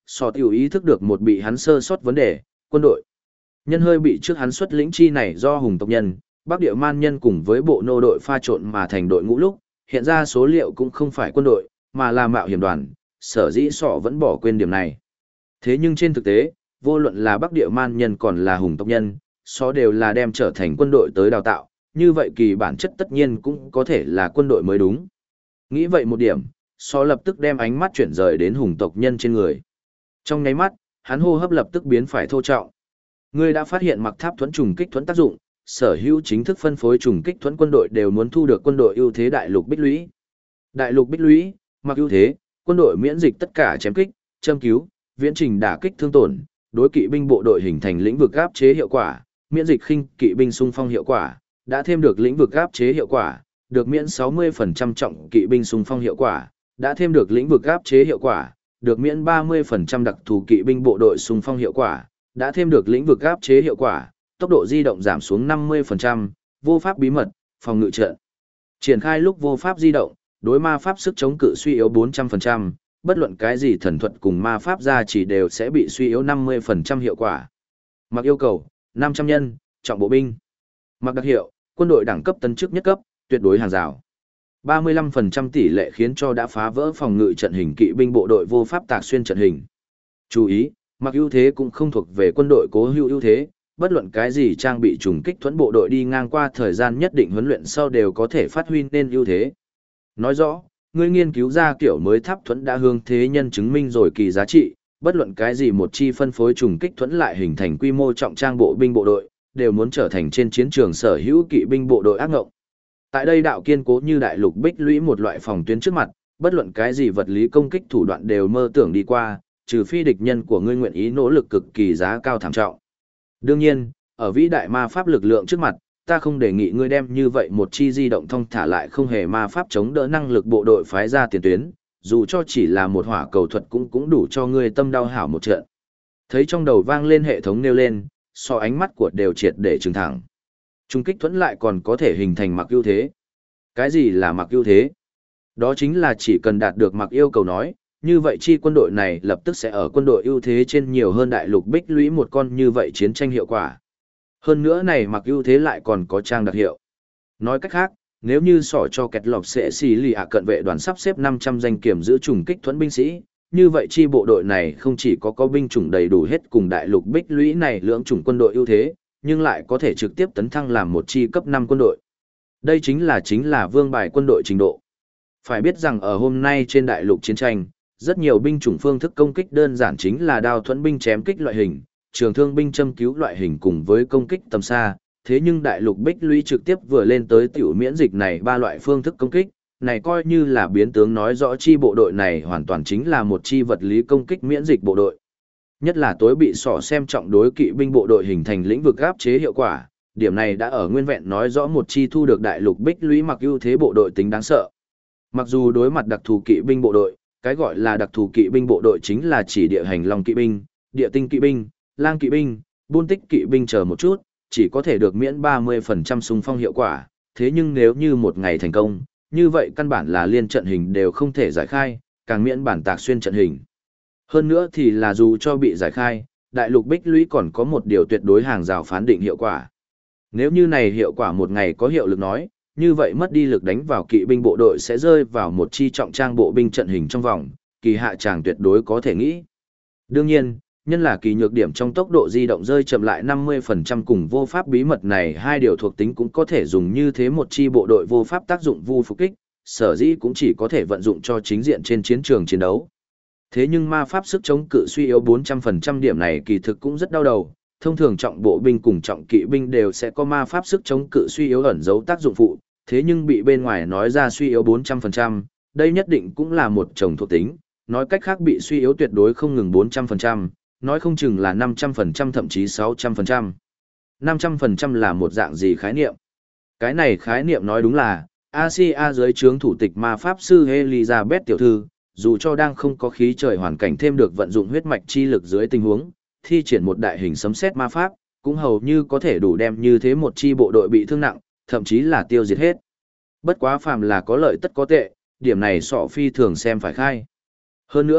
sọ tiểu ý thức được một bị hắn sơ sót vấn đề, quân đội. Nhân hơi bị trước hắn xuất lĩnh chi này do hùng tộc nhân, Bắc Địa Man nhân cùng với bộ nô đội pha trộn mà thành đội ngũ lúc, hiện ra số liệu cũng không phải quân đội, mà là mạo hiểm đoàn, sở dĩ sọ vẫn bỏ quên điểm này. Thế nhưng trên thực tế, vô luận là Bắc Địa Man nhân còn là hùng tộc nhân, sọ đều là đem trở thành quân đội tới đào tạo, như vậy kỳ bản chất tất nhiên cũng có thể là quân đội mới đúng. Nghĩ vậy một điểm, sọ lập tức đem ánh mắt chuyển rời đến hùng tộc nhân trên người. Trong nháy mắt, hắn hô hấp lập tức biến phải thô trọng. Ngươi đã phát hiện mặc tháp thuẫn trùng kích thuẫn tác dụng, sở hữu chính thức phân phối trùng kích thuẫn quân đội đều muốn thu được quân đội ưu thế đại lục bích lũy. Đại lục bích lũy, mặc ưu thế, quân đội miễn dịch tất cả chém kích, châm cứu, viễn trình đả kích thương tổn, đối kỵ binh bộ đội hình thành lĩnh vực áp chế hiệu quả, miễn dịch khinh kỵ binh xung phong hiệu quả, đã thêm được lĩnh vực áp chế hiệu quả, được miễn 60% trọng kỵ binh xung phong hiệu quả, đã thêm được lĩnh vực áp chế hiệu quả, được miễn 30% đặc thù kỵ binh bộ đội xung phong hiệu quả, đã thêm được lĩnh vực áp chế hiệu quả, tốc độ di động giảm xuống 50%, vô pháp bí mật, phòng ngự trận. Triển khai lúc vô pháp di động, đối ma pháp sức chống cự suy yếu 400%, bất luận cái gì thần thuật cùng ma pháp ra chỉ đều sẽ bị suy yếu 50% hiệu quả. Mặc yêu cầu, 500 nhân, trọng bộ binh. Mặc đặc hiệu, quân đội đẳng cấp tấn chức nhất cấp, tuyệt đối hàng rào. 35% tỷ lệ khiến cho đã phá vỡ phòng ngự trận hình kỵ binh bộ đội vô pháp tạc xuyên trận hình. Chú ý, mặc ưu thế cũng không thuộc về quân đội cố hữu ưu thế, bất luận cái gì trang bị trùng kích thuẫn bộ đội đi ngang qua thời gian nhất định huấn luyện sau đều có thể phát huy nên ưu thế. Nói rõ, ngươi nghiên cứu ra kiểu mới tháp thuẫn đã hướng thế nhân chứng minh rồi kỳ giá trị, bất luận cái gì một chi phân phối trùng kích thuẫn lại hình thành quy mô trọng trang bộ binh bộ đội, đều muốn trở thành trên chiến trường sở hữu kỵ binh bộ đội ác ngộng. Tại đây đạo kiên cố như đại lục bích lũy một loại phòng tuyến trước mặt, bất luận cái gì vật lý công kích thủ đoạn đều mơ tưởng đi qua, trừ phi địch nhân của ngươi nguyện ý nỗ lực cực kỳ giá cao thảm trọng. Đương nhiên, ở vĩ đại ma pháp lực lượng trước mặt, ta không đề nghị ngươi đem như vậy một chi di động thông thả lại không hề ma pháp chống đỡ năng lực bộ đội phái ra tiền tuyến, dù cho chỉ là một hỏa cầu thuật cũng đủ cho ngươi tâm đau hảo một trận. Thấy trong đầu vang lên hệ thống nêu lên, so ánh mắt của đều triệt để trừng thẳng. Trung kích thuẫn lại còn có thể hình thành mặc ưu thế. Cái gì là mặc ưu thế? Đó chính là chỉ cần đạt được mặc yêu cầu nói, như vậy chi quân đội này lập tức sẽ ở quân đội ưu thế trên nhiều hơn đại lục bích lũy một con như vậy chiến tranh hiệu quả. Hơn nữa này mặc ưu thế lại còn có trang đặc hiệu. Nói cách khác, nếu như sỏ cho kẹt lọc sẽ xì lì ạ cận vệ đoàn sắp xếp 500 danh kiểm giữ trùng kích thuẫn binh sĩ, như vậy chi bộ đội này không chỉ có binh chủng đầy đủ hết cùng đại lục bích lũy này lưỡng chủng quân đội ưu thế, nhưng lại có thể trực tiếp tấn thăng làm một chi cấp 5 quân đội. Đây chính là vương bài quân đội trình độ. Phải biết rằng ở hôm nay trên đại lục chiến tranh, rất nhiều binh chủng phương thức công kích đơn giản chính là đao thuẫn binh chém kích loại hình, trường thương binh châm cứu loại hình cùng với công kích tầm xa. Thế nhưng đại lục bích lũy trực tiếp vừa lên tới tiểu miễn dịch này ba loại phương thức công kích, này coi như là biến tướng nói rõ chi bộ đội này hoàn toàn chính là một chi vật lý công kích miễn dịch bộ đội. Nhất là tối bị sỏ xem trọng đối kỵ binh bộ đội hình thành lĩnh vực áp chế hiệu quả, điểm này đã ở nguyên vẹn nói rõ một chi thu được đại lục bích lũy mặc ưu thế bộ đội tính đáng sợ. Mặc dù đối mặt đặc thù kỵ binh bộ đội, cái gọi là đặc thù kỵ binh bộ đội chính là chỉ địa hành long kỵ binh, địa tinh kỵ binh, lang kỵ binh, buôn tích kỵ binh chờ một chút, chỉ có thể được miễn 30% xung phong hiệu quả, thế nhưng nếu như một ngày thành công, như vậy căn bản là liên trận hình đều không thể giải khai, càng miễn bản tạc xuyên trận hình. Hơn nữa thì là dù cho bị giải khai, đại lục bích lũy còn có một điều tuyệt đối hàng rào phán định hiệu quả. Nếu như này hiệu quả một ngày có hiệu lực nói, như vậy mất đi lực đánh vào kỵ binh bộ đội sẽ rơi vào một chi trọng trang bộ binh trận hình trong vòng, kỳ hạ tràng tuyệt đối có thể nghĩ. Đương nhiên, nhân là kỳ nhược điểm trong tốc độ di động rơi chậm lại 50% cùng vô pháp bí mật này hai điều thuộc tính cũng có thể dùng như thế một chi bộ đội vô pháp tác dụng vu phục kích, sở dĩ cũng chỉ có thể vận dụng cho chính diện trên chiến trường chiến đấu. Thế nhưng ma pháp sức chống cự suy yếu 400% điểm này kỳ thực cũng rất đau đầu, thông thường trọng bộ binh cùng trọng kỵ binh đều sẽ có ma pháp sức chống cự suy yếu ẩn dấu tác dụng phụ, thế nhưng bị bên ngoài nói ra suy yếu 400%, đây nhất định cũng là một chồng thuộc tính, nói cách khác bị suy yếu tuyệt đối không ngừng 400%, nói không chừng là 500% thậm chí 600%. 500% là một dạng gì khái niệm? Cái này khái niệm nói đúng là, Asia dưới trướng thủ tịch ma pháp sư Elizabeth tiểu thư, dù cho đang không có khí trời hoàn cảnh thêm được vận dụng huyết mạch chi lực dưới tình huống, thi triển một đại hình sấm sét ma pháp, cũng hầu như có thể đủ đem như thế một chi bộ đội bị thương nặng, thậm chí là tiêu diệt hết. Bất quá phàm là có lợi tất có tệ, điểm này sọ phi thường xem phải khai. Hơn nữa,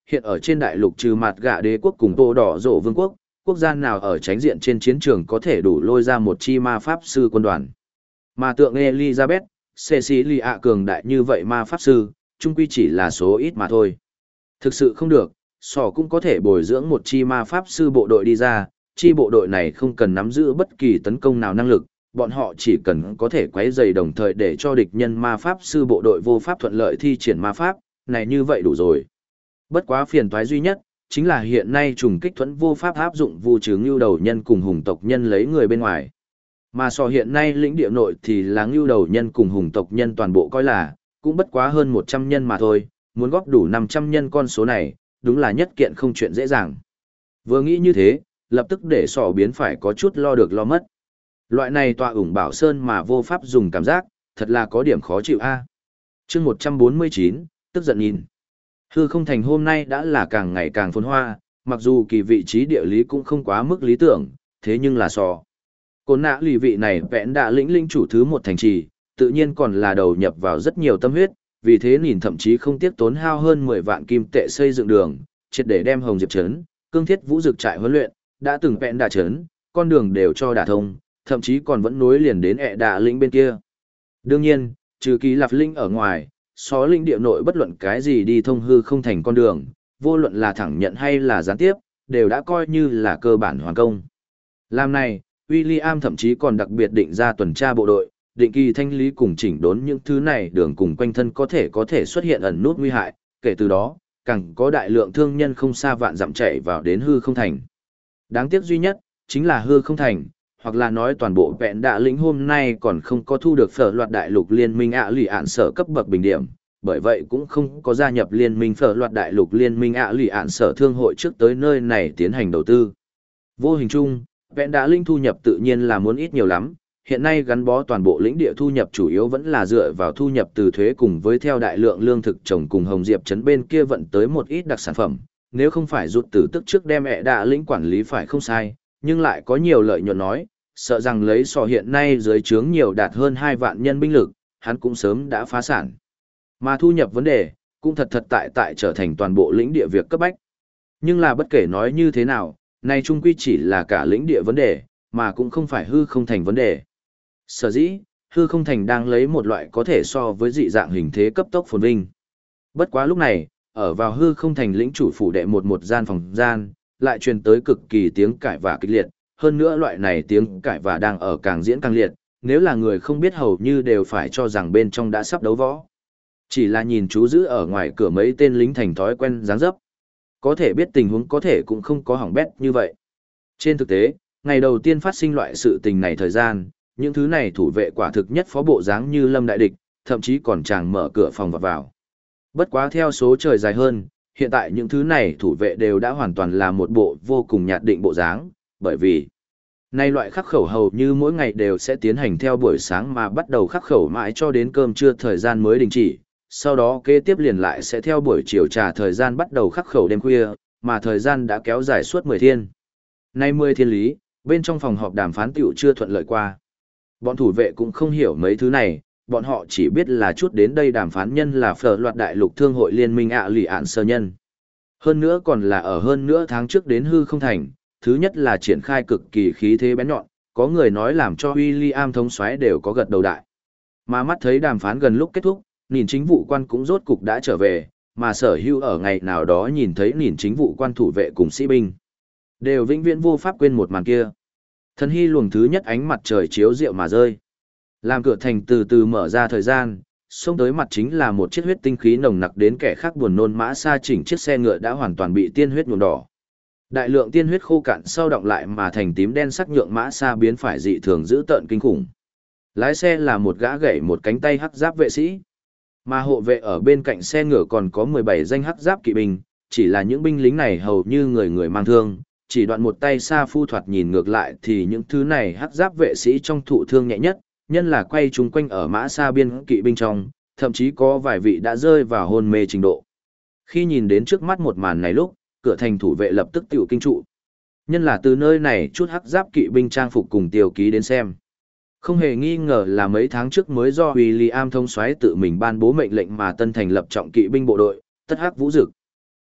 Hiện ở trên đại lục trừ mặt gạ đế quốc cùng Tô Đỏ Rộ Vương quốc, quốc gia nào ở tránh diện trên chiến trường có thể đủ lôi ra một chi ma pháp sư quân đoàn. Mà tượng Elizabeth, Cecilia cường đại như vậy ma pháp sư, chung quy chỉ là số ít mà thôi. Thực sự không được, sỏ cũng có thể bồi dưỡng một chi ma pháp sư bộ đội đi ra, chi bộ đội này không cần nắm giữ bất kỳ tấn công nào năng lực, bọn họ chỉ cần có thể quấy rầy đồng thời để cho địch nhân ma pháp sư bộ đội vô pháp thuận lợi thi triển ma pháp, này như vậy đủ rồi. Bất quá phiền toái duy nhất, chính là hiện nay trùng kích thuẫn vô pháp áp dụng vu trừ ngưu đầu nhân cùng hùng tộc nhân lấy người bên ngoài. Mà so hiện nay lĩnh địa nội thì là ngưu đầu nhân cùng hùng tộc nhân toàn bộ coi là, cũng bất quá hơn 100 nhân mà thôi, muốn góp đủ 500 nhân con số này, đúng là nhất kiện không chuyện dễ dàng. Vừa nghĩ như thế, lập tức để sỏ biến phải có chút lo được lo mất. Loại này tọa ủng bảo sơn mà vô pháp dùng cảm giác, thật là có điểm khó chịu a. Chương 149, tức giận nhìn. Hư không thành hôm nay đã là càng ngày càng phồn hoa, mặc dù kỳ vị trí địa lý cũng không quá mức lý tưởng, thế nhưng là sò. Côn nã lì vị này vẽn đã lĩnh linh chủ thứ một thành trì, tự nhiên còn là đầu nhập vào rất nhiều tâm huyết, vì thế nhìn thậm chí không tiếc tốn hao hơn 10 vạn kim tệ xây dựng đường, triệt để đem Hồng Diệp trấn, Cương Thiết Vũ Dực trại huấn luyện, đã từng vẽn đà trấn, con đường đều cho đả thông, thậm chí còn vẫn nối liền đến ẹ đà lĩnh bên kia. Đương nhiên, trừ kỳ lạp linh ở ngoài, xó linh địa nội bất luận cái gì đi thông hư không thành con đường, vô luận là thẳng nhận hay là gián tiếp, đều đã coi như là cơ bản hoàn công. Làm này, William thậm chí còn đặc biệt định ra tuần tra bộ đội, định kỳ thanh lý cùng chỉnh đốn những thứ này đường cùng quanh thân có thể xuất hiện ẩn nút nguy hại, kể từ đó, càng có đại lượng thương nhân không xa vạn dặm chạy vào đến hư không thành. Đáng tiếc duy nhất, chính là hư không thành, hoặc là nói toàn bộ vẹn đạ lĩnh hôm nay còn không có thu được phở loạt đại lục liên minh lì ạn sở cấp bậc bình điểm, bởi vậy cũng không có gia nhập liên minh phở loạt đại lục liên minh lì ạn sở thương hội trước tới nơi này tiến hành đầu tư. Vô hình chung, vẹn đạ lĩnh thu nhập tự nhiên là muốn ít nhiều lắm, hiện nay gắn bó toàn bộ lĩnh địa thu nhập chủ yếu vẫn là dựa vào thu nhập từ thuế cùng với theo đại lượng lương thực trồng cùng Hồng Diệp trấn bên kia vận tới một ít đặc sản phẩm, nếu không phải rụt tử tức trước đem ẹ đạ lĩnh quản lý phải không sai, nhưng lại có nhiều lợi nhuận nói, sợ rằng lấy sò hiện nay dưới trướng nhiều đạt hơn 2 vạn nhân binh lực, hắn cũng sớm đã phá sản. Mà thu nhập vấn đề, cũng thật tại trở thành toàn bộ lĩnh địa việc cấp bách. Nhưng là bất kể nói như thế nào, này chung quy chỉ là cả lĩnh địa vấn đề, mà cũng không phải hư không thành vấn đề. Sở dĩ, hư không thành đang lấy một loại có thể so với dị dạng hình thế cấp tốc phồn vinh. Bất quá lúc này, ở vào hư không thành lĩnh chủ phủ đệ một gian phòng gian, lại truyền tới cực kỳ tiếng cãi vã kịch liệt, hơn nữa loại này tiếng cãi vã đang ở càng diễn càng liệt, nếu là người không biết hầu như đều phải cho rằng bên trong đã sắp đấu võ. Chỉ là nhìn chú giữ ở ngoài cửa mấy tên lính thành thói quen dáng dấp. Có thể biết tình huống có thể cũng không có hỏng bét như vậy. Trên thực tế, ngày đầu tiên phát sinh loại sự tình này thời gian, những thứ này thủ vệ quả thực nhất phó bộ dáng như lâm đại địch, thậm chí còn chàng mở cửa phòng vào. Bất quá theo số trời dài hơn, hiện tại những thứ này thủ vệ đều đã hoàn toàn là một bộ vô cùng nhạt định bộ dáng, bởi vì nay loại khắc khẩu hầu như mỗi ngày đều sẽ tiến hành theo buổi sáng mà bắt đầu khắc khẩu mãi cho đến cơm trưa thời gian mới đình chỉ, sau đó kế tiếp liền lại sẽ theo buổi chiều trà thời gian bắt đầu khắc khẩu đêm khuya, mà thời gian đã kéo dài suốt 10 thiên. Nay 10 thiên lý, bên trong phòng họp đàm phán tiểu chưa thuận lợi qua. Bọn thủ vệ cũng không hiểu mấy thứ này, bọn họ chỉ biết là chút đến đây đàm phán nhân là phở loạt đại lục thương hội liên minh lì ạn sơ nhân. Hơn nữa còn là ở hơn nữa tháng trước đến hư không thành, thứ nhất là triển khai cực kỳ khí thế bén nhọn, có người nói làm cho William thống soái đều có gật đầu đại. Mà mắt thấy đàm phán gần lúc kết thúc, nhìn chính vụ quan cũng rốt cục đã trở về, mà sở hữu ở ngày nào đó nhìn thấy nhìn chính vụ quan thủ vệ cùng sĩ binh. Đều vĩnh viễn vô pháp quên một màn kia. Thần hy luồng thứ nhất ánh mặt trời chiếu rượu mà rơi. Làm cửa thành từ từ mở ra thời gian, xông tới mặt chính là một chiếc huyết tinh khí nồng nặc đến kẻ khác buồn nôn mã xa chỉnh chiếc xe ngựa đã hoàn toàn bị tiên huyết nhuộm đỏ. Đại lượng tiên huyết khô cạn sau động lại mà thành tím đen sắc nhượng mã xa biến phải dị thường dữ tợn kinh khủng. Lái xe là một gã gậy một cánh tay hắc giáp vệ sĩ. Mà hộ vệ ở bên cạnh xe ngựa còn có 17 danh hắc giáp kỵ binh, chỉ là những binh lính này hầu như người người mang thương, chỉ đoạn một tay xa phu thoạt nhìn ngược lại thì những thứ này hắc giáp vệ sĩ trong thụ thương nhẹ nhất, nhân là quay chúng quanh ở mã xa biên kỵ binh trong, thậm chí có vài vị đã rơi vào hôn mê trình độ. Khi nhìn đến trước mắt một màn này lúc, cửa thành thủ vệ lập tức tiểu kinh trụ. Nhân là từ nơi này chút hắc giáp kỵ binh trang phục cùng tiêu ký đến xem. Không hề nghi ngờ là mấy tháng trước mới do William thống soái tự mình ban bố mệnh lệnh mà tân thành lập trọng kỵ binh bộ đội, tất hắc vũ dực.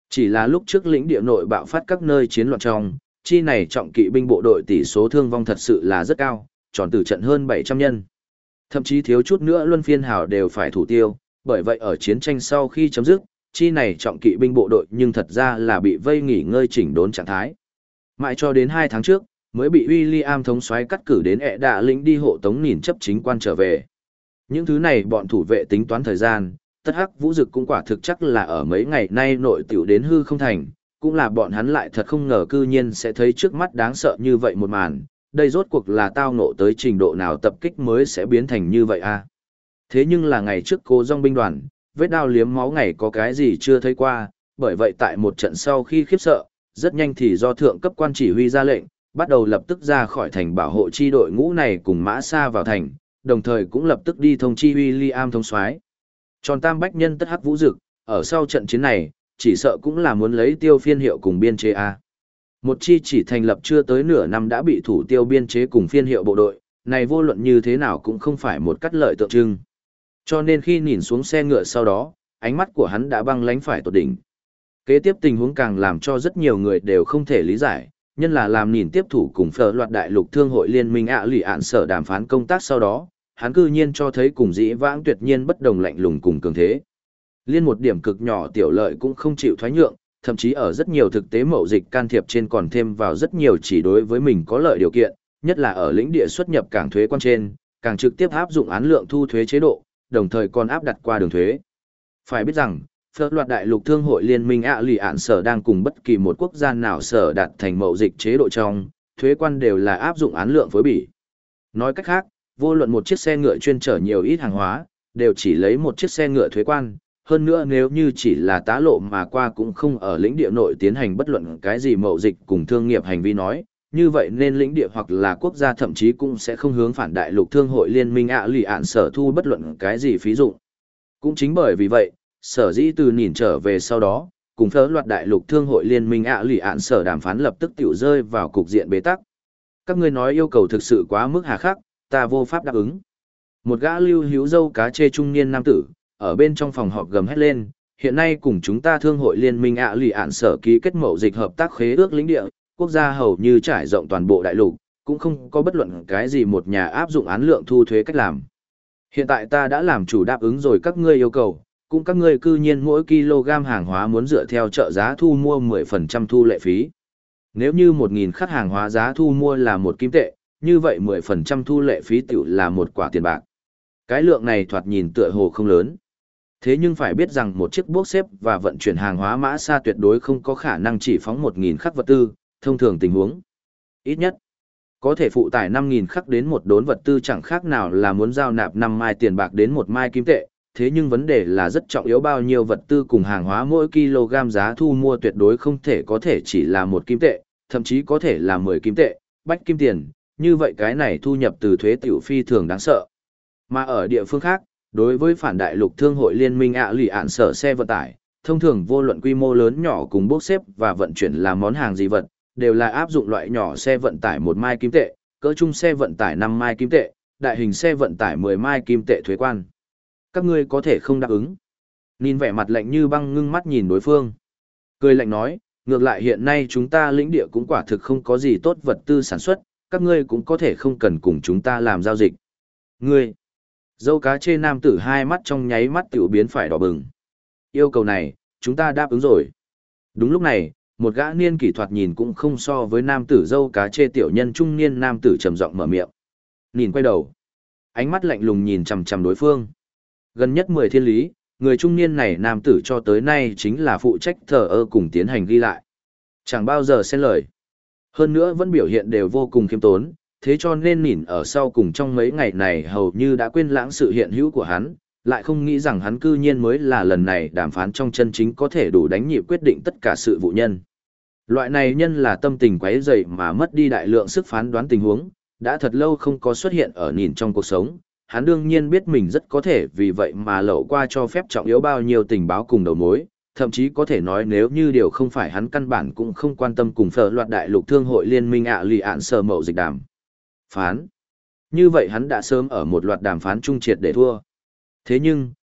Chỉ là lúc trước lĩnh địa nội bạo phát các nơi chiến loạn trong, chi này trọng kỵ binh bộ đội tỷ số thương vong thật sự là rất cao, tròn tử trận hơn 700 nhân. Thậm chí thiếu chút nữa luân phiên hào đều phải thủ tiêu, bởi vậy ở chiến tranh sau khi chấm dứt, chi này trọng kỵ binh bộ đội nhưng thật ra là bị vây nghỉ ngơi chỉnh đốn trạng thái. Mãi cho đến 2 tháng trước, mới bị William thống soái cắt cử đến ẹ đạ lĩnh đi hộ tống nhìn chấp chính quan trở về. Những thứ này bọn thủ vệ tính toán thời gian, tất hắc vũ dực cũng quả thực chắc là ở mấy ngày nay nội tiểu đến hư không thành, cũng là bọn hắn lại thật không ngờ cư nhiên sẽ thấy trước mắt đáng sợ như vậy một màn, đây rốt cuộc là tao ngộ tới trình độ nào tập kích mới sẽ biến thành như vậy a. Thế nhưng là ngày trước Cố Dòng binh đoàn, vết đao liếm máu ngày có cái gì chưa thấy qua, bởi vậy tại một trận sau khi khiếp sợ, rất nhanh thì do thượng cấp quan chỉ huy ra lệnh, bắt đầu lập tức ra khỏi thành bảo hộ chi đội ngũ này cùng mã xa vào thành, đồng thời cũng lập tức đi thông chi William thống soái. Tròn tam bách nhân tất hắc vũ dực, ở sau trận chiến này, chỉ sợ cũng là muốn lấy tiêu phiên hiệu cùng biên chế A. Một chi chỉ thành lập chưa tới nửa năm đã bị thủ tiêu biên chế cùng phiên hiệu bộ đội, này vô luận như thế nào cũng không phải một cắt lợi tượng trưng. Cho nên khi nhìn xuống xe ngựa sau đó, ánh mắt của hắn đã băng lánh phải tột đỉnh. Kế tiếp tình huống càng làm cho rất nhiều người đều không thể lý giải, nhân là làm nhìn tiếp thủ cùng phở loạt đại lục thương hội liên minh lì ạn sở đàm phán công tác sau đó, hắn cư nhiên cho thấy cùng dĩ vãng tuyệt nhiên bất đồng lạnh lùng cùng cường thế. Liên một điểm cực nhỏ tiểu lợi cũng không chịu thoái nhượng, thậm chí ở rất nhiều thực tế mậu dịch can thiệp trên còn thêm vào rất nhiều chỉ đối với mình có lợi điều kiện, nhất là ở lĩnh địa xuất nhập cảng thuế quan trên, càng trực tiếp áp dụng án lượng thu thuế chế độ, đồng thời còn áp đặt qua đường thuế. Phải biết rằng, phở loạt đại lục thương hội liên minh lì ạn sở đang cùng bất kỳ một quốc gia nào sở đạt thành mậu dịch chế độ trong, thuế quan đều là áp dụng án lượng phối bỉ. Nói cách khác, vô luận một chiếc xe ngựa chuyên chở nhiều ít hàng hóa, đều chỉ lấy một chiếc xe ngựa thuế quan, hơn nữa nếu như chỉ là tá lộ mà qua cũng không ở lĩnh địa nội tiến hành bất luận cái gì mậu dịch cùng thương nghiệp hành vi nói, như vậy nên lĩnh địa hoặc là quốc gia thậm chí cũng sẽ không hướng phản đại lục thương hội liên minh lì ạn sở thu bất luận cái gì phí dụng. Cũng chính bởi vì vậy, sở dĩ từ nhìn trở về sau đó, cùng phở loạt đại lục thương hội liên minh lì ạn sở đàm phán lập tức tiểu rơi vào cục diện bế tắc. Các ngươi nói yêu cầu thực sự quá mức hà khắc, ta vô pháp đáp ứng. Một gã lưu hữu dâu cá chê trung niên nam tử, ở bên trong phòng họp gầm hét lên, hiện nay cùng chúng ta thương hội liên minh lì ạn sở ký kết mậu dịch hợp tác khế ước lĩnh địa, quốc gia hầu như trải rộng toàn bộ đại lục, cũng không có bất luận cái gì một nhà áp dụng án lượng thu thuế cách làm. Hiện tại ta đã làm chủ đáp ứng rồi các ngươi yêu cầu, cũng các ngươi cư nhiên mỗi kg hàng hóa muốn dựa theo trợ giá thu mua 10% thu lệ phí. Nếu như 1.000 khắc hàng hóa giá thu mua là 1 kim tệ, như vậy 10% thu lệ phí tiểu là một quả tiền bạc. Cái lượng này thoạt nhìn tựa hồ không lớn. Thế nhưng phải biết rằng một chiếc bốc xếp và vận chuyển hàng hóa mã xa tuyệt đối không có khả năng chỉ phóng 1.000 khắc vật tư, thông thường tình huống. Ít nhất, có thể phụ tải 5.000 khắc đến một đốn vật tư chẳng khác nào là muốn giao nạp 5 mai tiền bạc đến 1 mai kim tệ. Thế nhưng vấn đề là rất trọng yếu bao nhiêu vật tư cùng hàng hóa mỗi kg giá thu mua tuyệt đối không thể có thể chỉ là 1 kim tệ, thậm chí có thể là 10 kim tệ, bách kim tiền, như vậy cái này thu nhập từ thuế tiểu phi thường đáng sợ. Mà ở địa phương khác, đối với phản đại lục thương hội liên minh lì ạn sở xe vận tải, thông thường vô luận quy mô lớn nhỏ cùng bốc xếp và vận chuyển là món hàng gì vật, đều là áp dụng loại nhỏ xe vận tải 1 mai kim tệ, cỡ trung xe vận tải 5 mai kim tệ, đại hình xe vận tải 10 mai kim tệ thuế quan. Các ngươi có thể không đáp ứng. Nhìn vẻ mặt lạnh như băng ngưng mắt nhìn đối phương. Cười lạnh nói, ngược lại hiện nay chúng ta lĩnh địa cũng quả thực không có gì tốt vật tư sản xuất, các ngươi cũng có thể không cần cùng chúng ta làm giao dịch. Ngươi, dâu cá chê nam tử hai mắt trong nháy mắt tiểu biến phải đỏ bừng. Yêu cầu này, chúng ta đáp ứng rồi. Đúng lúc này, một gã niên kỷ thoạt nhìn cũng không so với nam tử dâu cá chê tiểu nhân trung niên nam tử trầm giọng mở miệng. Nhìn quay đầu, ánh mắt lạnh lùng nhìn chằm chằm đối phương. Gần nhất 10 thiên lý, người trung niên này nam tử cho tới nay chính là phụ trách thờ ơ cùng tiến hành ghi lại. Chẳng bao giờ xen lời. Hơn nữa vẫn biểu hiện đều vô cùng khiêm tốn, thế cho nên nhìn ở sau cùng trong mấy ngày này hầu như đã quên lãng sự hiện hữu của hắn, lại không nghĩ rằng hắn cư nhiên mới là lần này đàm phán trong chân chính có thể đủ đánh nhịp quyết định tất cả sự vụ nhân. Loại này nhân là tâm tình quấy rầy mà mất đi đại lượng sức phán đoán tình huống, đã thật lâu không có xuất hiện ở nhìn trong cuộc sống. Hắn đương nhiên biết mình rất có thể vì vậy mà lậu qua cho phép trọng yếu bao nhiêu tình báo cùng đầu mối, thậm chí có thể nói nếu như điều không phải hắn căn bản cũng không quan tâm cùng phở loạt đại lục thương hội liên minh lì ạn sở mậu dịch đàm phán. Như vậy hắn đã sớm ở một loạt đàm phán trung triệt để thua. Thế nhưng,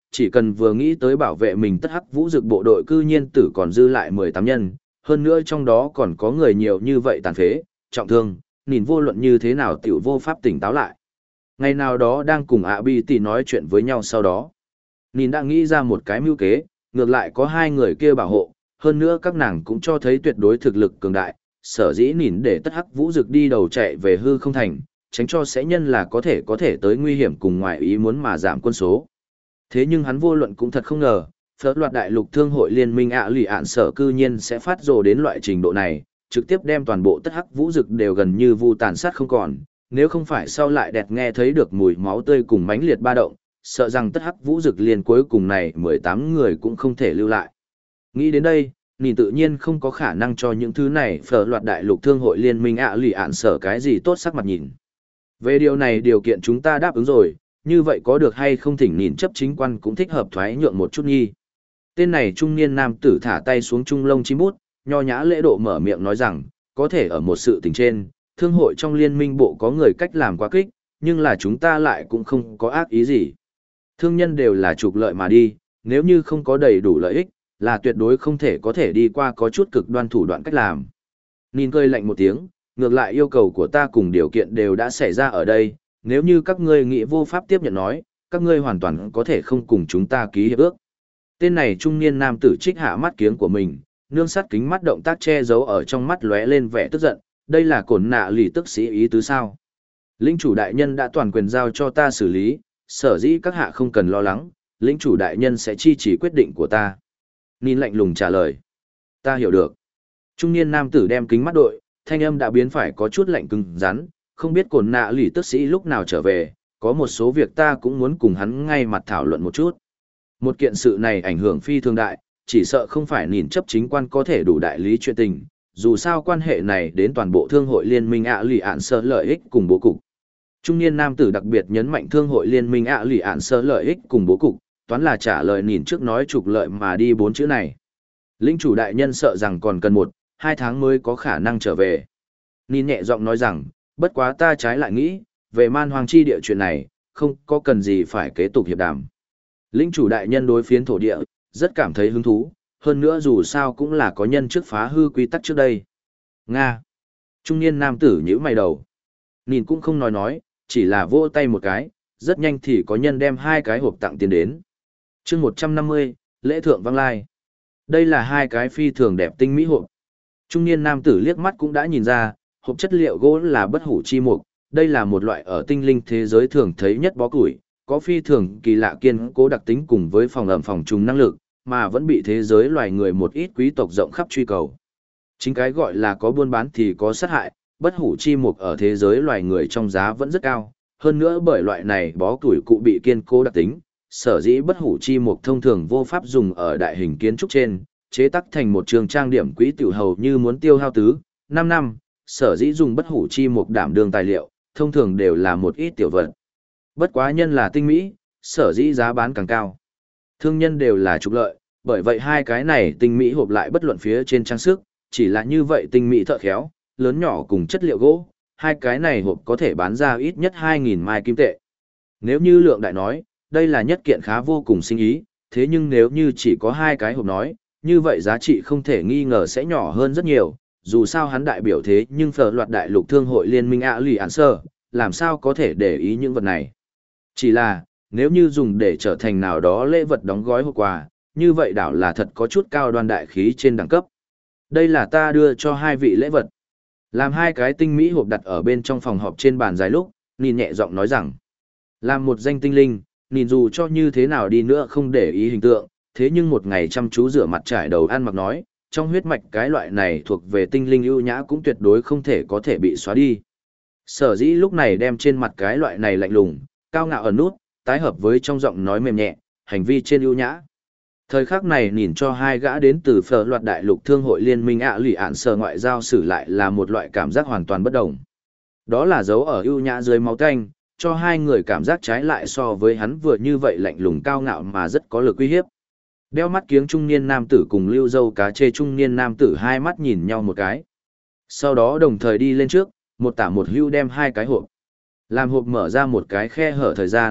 chỉ cần vừa nghĩ tới bảo vệ mình tất hắc vũ dực bộ đội cư nhiên tử còn dư lại 18 nhân, hơn nữa trong đó còn có người nhiều như vậy tàn phế, trọng thương, nhìn vô luận như thế nào tiểu vô pháp tỉnh táo lại. Ngày nào đó đang cùng ạ bi tỷ nói chuyện với nhau sau đó. Nhìn đã nghĩ ra một cái mưu kế, ngược lại có hai người kia bảo hộ, hơn nữa các nàng cũng cho thấy tuyệt đối thực lực cường đại, sở dĩ nhìn để tất hắc vũ dực đi đầu chạy về hư không thành, tránh cho sẽ nhân là có thể tới nguy hiểm cùng ngoại ý muốn mà giảm quân số. Thế nhưng hắn vô luận cũng thật không ngờ, phớt loạt đại lục thương hội liên minh ạ lì ạn sở cư nhiên sẽ phát rồ đến loại trình độ này, trực tiếp đem toàn bộ tất hắc vũ dực đều gần như vu tàn sát không còn, nếu không phải sau lại đẹp nghe thấy được mùi máu tươi cùng mãnh liệt ba động, sợ rằng tất hắc vũ dực liền cuối cùng này 18 người cũng không thể lưu lại. Nghĩ đến đây, nhìn tự nhiên không có khả năng cho những thứ này phở loạt đại lục thương hội liên minh ạ lì ạn sở cái gì tốt sắc mặt nhìn. Về điều này điều kiện chúng ta đáp ứng rồi, như vậy có được hay không thỉnh nhìn chấp chính quan cũng thích hợp thoái nhượng một chút nghi. Tên này trung niên nam tử thả tay xuống trung lông chim bút, nho nhã lễ độ mở miệng nói rằng, có thể ở một sự tình trên, thương hội trong liên minh bộ có người cách làm quá kích, nhưng là chúng ta lại cũng không có ác ý gì. Thương nhân đều là trục lợi mà đi, nếu như không có đầy đủ lợi ích, là tuyệt đối không thể có thể đi qua có chút cực đoan thủ đoạn cách làm. Nhìn cười lạnh một tiếng, ngược lại yêu cầu của ta cùng điều kiện đều đã xảy ra ở đây, nếu như các ngươi nghĩ vô pháp tiếp nhận nói, các ngươi hoàn toàn có thể không cùng chúng ta ký hiệp ước. Tên này trung niên nam tử trích hạ mắt kiếng của mình, nương sắt kính mắt động tác che giấu ở trong mắt lóe lên vẻ tức giận, đây là cổn nạ lì tức sĩ ý tứ sao. Lĩnh chủ đại nhân đã toàn quyền giao cho ta xử lý, sở dĩ các hạ không cần lo lắng, lĩnh chủ đại nhân sẽ chi chỉ quyết định của ta. Nhìn lạnh lùng trả lời. Ta hiểu được. Trung niên nam tử đem kính mắt đội, thanh âm đã biến phải có chút lạnh cứng rắn, không biết cổn nạ lì tức sĩ lúc nào trở về, có một số việc ta cũng muốn cùng hắn ngay mặt thảo luận một chút. Một kiện sự này ảnh hưởng phi thường đại, chỉ sợ không phải nhìn chấp chính quan có thể đủ đại lý chuyện tình, dù sao quan hệ này đến toàn bộ thương hội liên minh ạ lì ạn sở lợi ích cùng bố cục. Trung niên nam tử đặc biệt nhấn mạnh thương hội liên minh ạ lì ạn sở lợi ích cùng bố cục, toán là trả lời nhìn trước nói trục lợi mà đi 4 chữ này. Lĩnh chủ đại nhân sợ rằng còn cần 1-2 tháng mới có khả năng trở về. Nhìn nhẹ giọng nói rằng, bất quá ta trái lại nghĩ, về man hoang chi địa chuyện này, không có cần gì phải kế tục hiệp đàm. Lĩnh chủ đại nhân đối phiến thổ địa, rất cảm thấy hứng thú, hơn nữa dù sao cũng là có nhân trước phá hư quy tắc trước đây. Nga. Trung niên nam tử nhíu mày đầu. Nhìn cũng không nói, chỉ là vỗ tay một cái, rất nhanh thì có nhân đem 2 cái hộp tặng tiền đến. Chương 150, lễ thượng vang lai. Đây là 2 cái phi thường đẹp tinh mỹ hộp. Trung niên nam tử liếc mắt cũng đã nhìn ra, hộp chất liệu gỗ là bất hủ chi mục, đây là một loại ở tinh linh thế giới thường thấy nhất bó củi, có phi thường kỳ lạ kiên cố đặc tính cùng với phòng ẩm phòng trùng năng lực, mà vẫn bị thế giới loài người một ít quý tộc rộng khắp truy cầu. Chính cái gọi là có buôn bán thì có sát hại, bất hủ chi mục ở thế giới loài người trong giá vẫn rất cao, hơn nữa bởi loại này bó củi cụ bị kiên cố đặc tính, sở dĩ bất hủ chi mục thông thường vô pháp dùng ở đại hình kiến trúc trên, chế tác thành một trường trang điểm quý tiểu hầu như muốn tiêu hao 5 năm, sở dĩ dùng bất hủ chi mục đảm đương tài liệu, thông thường đều là một ít tiểu vật. Bất quá nhân là tinh mỹ, sở dĩ giá bán càng cao. Thương nhân đều là trục lợi, bởi vậy 2 cái này tinh mỹ hộp lại bất luận phía trên trang sức, chỉ là như vậy tinh mỹ thợ khéo, lớn nhỏ cùng chất liệu gỗ, 2 cái này hộp có thể bán ra ít nhất 2.000 mai kim tệ. Nếu như lượng đại nói, đây là nhất kiện khá vô cùng sinh ý, thế nhưng nếu như chỉ có 2 cái hộp nói, như vậy giá trị không thể nghi ngờ sẽ nhỏ hơn rất nhiều, dù sao hắn đại biểu thế nhưng phở loạt đại lục thương hội liên minh ạ lì ạn sơ, làm sao có thể để ý những vật này. Chỉ là, nếu như dùng để trở thành nào đó lễ vật đóng gói hộp quà, như vậy đảo là thật có chút cao đoan đại khí trên đẳng cấp. Đây là ta đưa cho 2 vị lễ vật. Làm 2 cái tinh mỹ hộp đặt ở bên trong phòng họp trên bàn dài lúc, nhìn nhẹ giọng nói rằng, làm một danh tinh linh, nhìn dù cho như thế nào đi nữa không để ý hình tượng, thế nhưng một ngày chăm chú rửa mặt trải đầu ăn mặc nói, trong huyết mạch cái loại này thuộc về tinh linh ưu nhã cũng tuyệt đối không thể có thể bị xóa đi. Sở dĩ lúc này đem trên mặt cái loại này lạnh lùng, cao ngạo ẩn nút, tái hợp với trong giọng nói mềm nhẹ, hành vi trên ưu nhã. Thời khắc này nhìn cho 2 gã đến từ phở loạt đại lục thương hội liên minh ạ lì ạn sở ngoại giao xử lại là một loại cảm giác hoàn toàn bất đồng. Đó là dấu ở ưu nhã dưới máu tanh, cho 2 người cảm giác trái lại so với hắn vừa như vậy lạnh lùng cao ngạo mà rất có lực uy hiếp. Đeo mắt kiếng trung niên nam tử cùng lưu dâu cá chê trung niên nam tử 2 mắt nhìn nhau một cái. Sau đó đồng thời đi lên trước, một tả một hưu đem 2 cái hộp. Làm hộp mở ra một cái khe hở thời gian,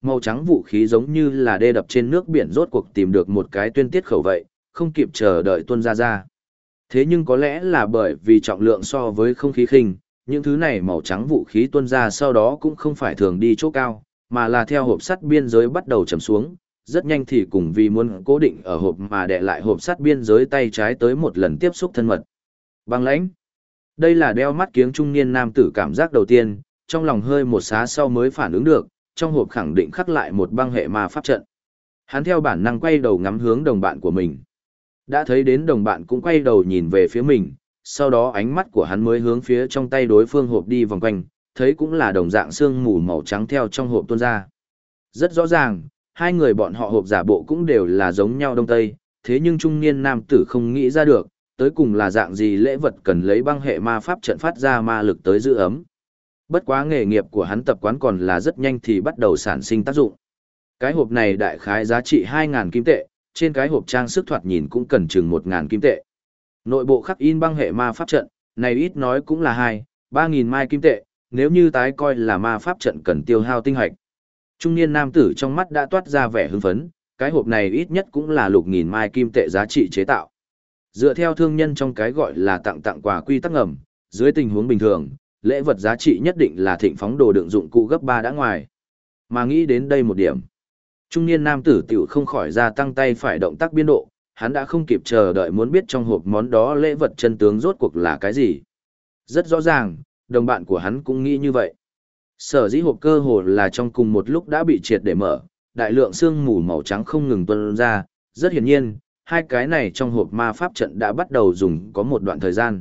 Màu trắng vũ khí giống như là đê đập trên nước biển rốt cuộc tìm được một cái tuyên tiết khẩu vậy, không kịp chờ đợi tuôn ra. Thế nhưng có lẽ là bởi vì trọng lượng so với không khí khinh, những thứ này màu trắng vũ khí tuôn ra sau đó cũng không phải thường đi chỗ cao, mà là theo hộp sắt biên giới bắt đầu chầm xuống, rất nhanh thì cùng vì muốn cố định ở hộp mà đè lại hộp sắt biên giới tay trái tới một lần tiếp xúc thân mật. Băng lãnh. Đây là đeo mắt kiếng trung niên nam tử cảm giác đầu tiên, trong lòng hơi một xá sau mới phản ứng được, trong hộp khẳng định khắc lại một băng hệ ma pháp trận. Hắn theo bản năng quay đầu ngắm hướng đồng bạn của mình. Đã thấy đến đồng bạn cũng quay đầu nhìn về phía mình, sau đó ánh mắt của hắn mới hướng phía trong tay đối phương hộp đi vòng quanh, thấy cũng là đồng dạng xương mù màu trắng theo trong hộp tuôn ra. Rất rõ ràng, hai người bọn họ hộp giả bộ cũng đều là giống nhau đông tây, thế nhưng trung niên nam tử không nghĩ ra được, tới cùng là dạng gì lễ vật cần lấy băng hệ ma pháp trận phát ra ma lực tới giữ ấm. Bất quá nghề nghiệp của hắn tập quán còn là rất nhanh thì bắt đầu sản sinh tác dụng. Cái hộp này đại khái giá trị 2.000 kim tệ, trên cái hộp trang sức thoạt nhìn cũng cần chừng 1.000 kim tệ. Nội bộ khắc in băng hệ ma pháp trận, này ít nói cũng là 2-3.000 mai kim tệ, nếu như tái coi là ma pháp trận cần tiêu hao tinh hạch. Trung niên nam tử trong mắt đã toát ra vẻ hưng phấn, cái hộp này ít nhất cũng là lục nghìn mai kim tệ giá trị chế tạo. Dựa theo thương nhân trong cái gọi là tặng quà quy tắc ngầm, dưới tình huống bình thường, lễ vật giá trị nhất định là thịnh phóng đồ đựng dụng cụ gấp 3 đã ngoài. Mà nghĩ đến đây một điểm, trung niên nam tử tiểu không khỏi ra tăng tay phải động tác biên độ, hắn đã không kịp chờ đợi muốn biết trong hộp món đó lễ vật chân tướng rốt cuộc là cái gì. Rất rõ ràng, đồng bạn của hắn cũng nghĩ như vậy. Sở dĩ hộp cơ hồ là trong cùng một lúc đã bị triệt để mở, đại lượng sương mù màu trắng không ngừng tuôn ra, rất hiển nhiên, hai cái này trong hộp ma pháp trận đã bắt đầu dùng có một đoạn thời gian.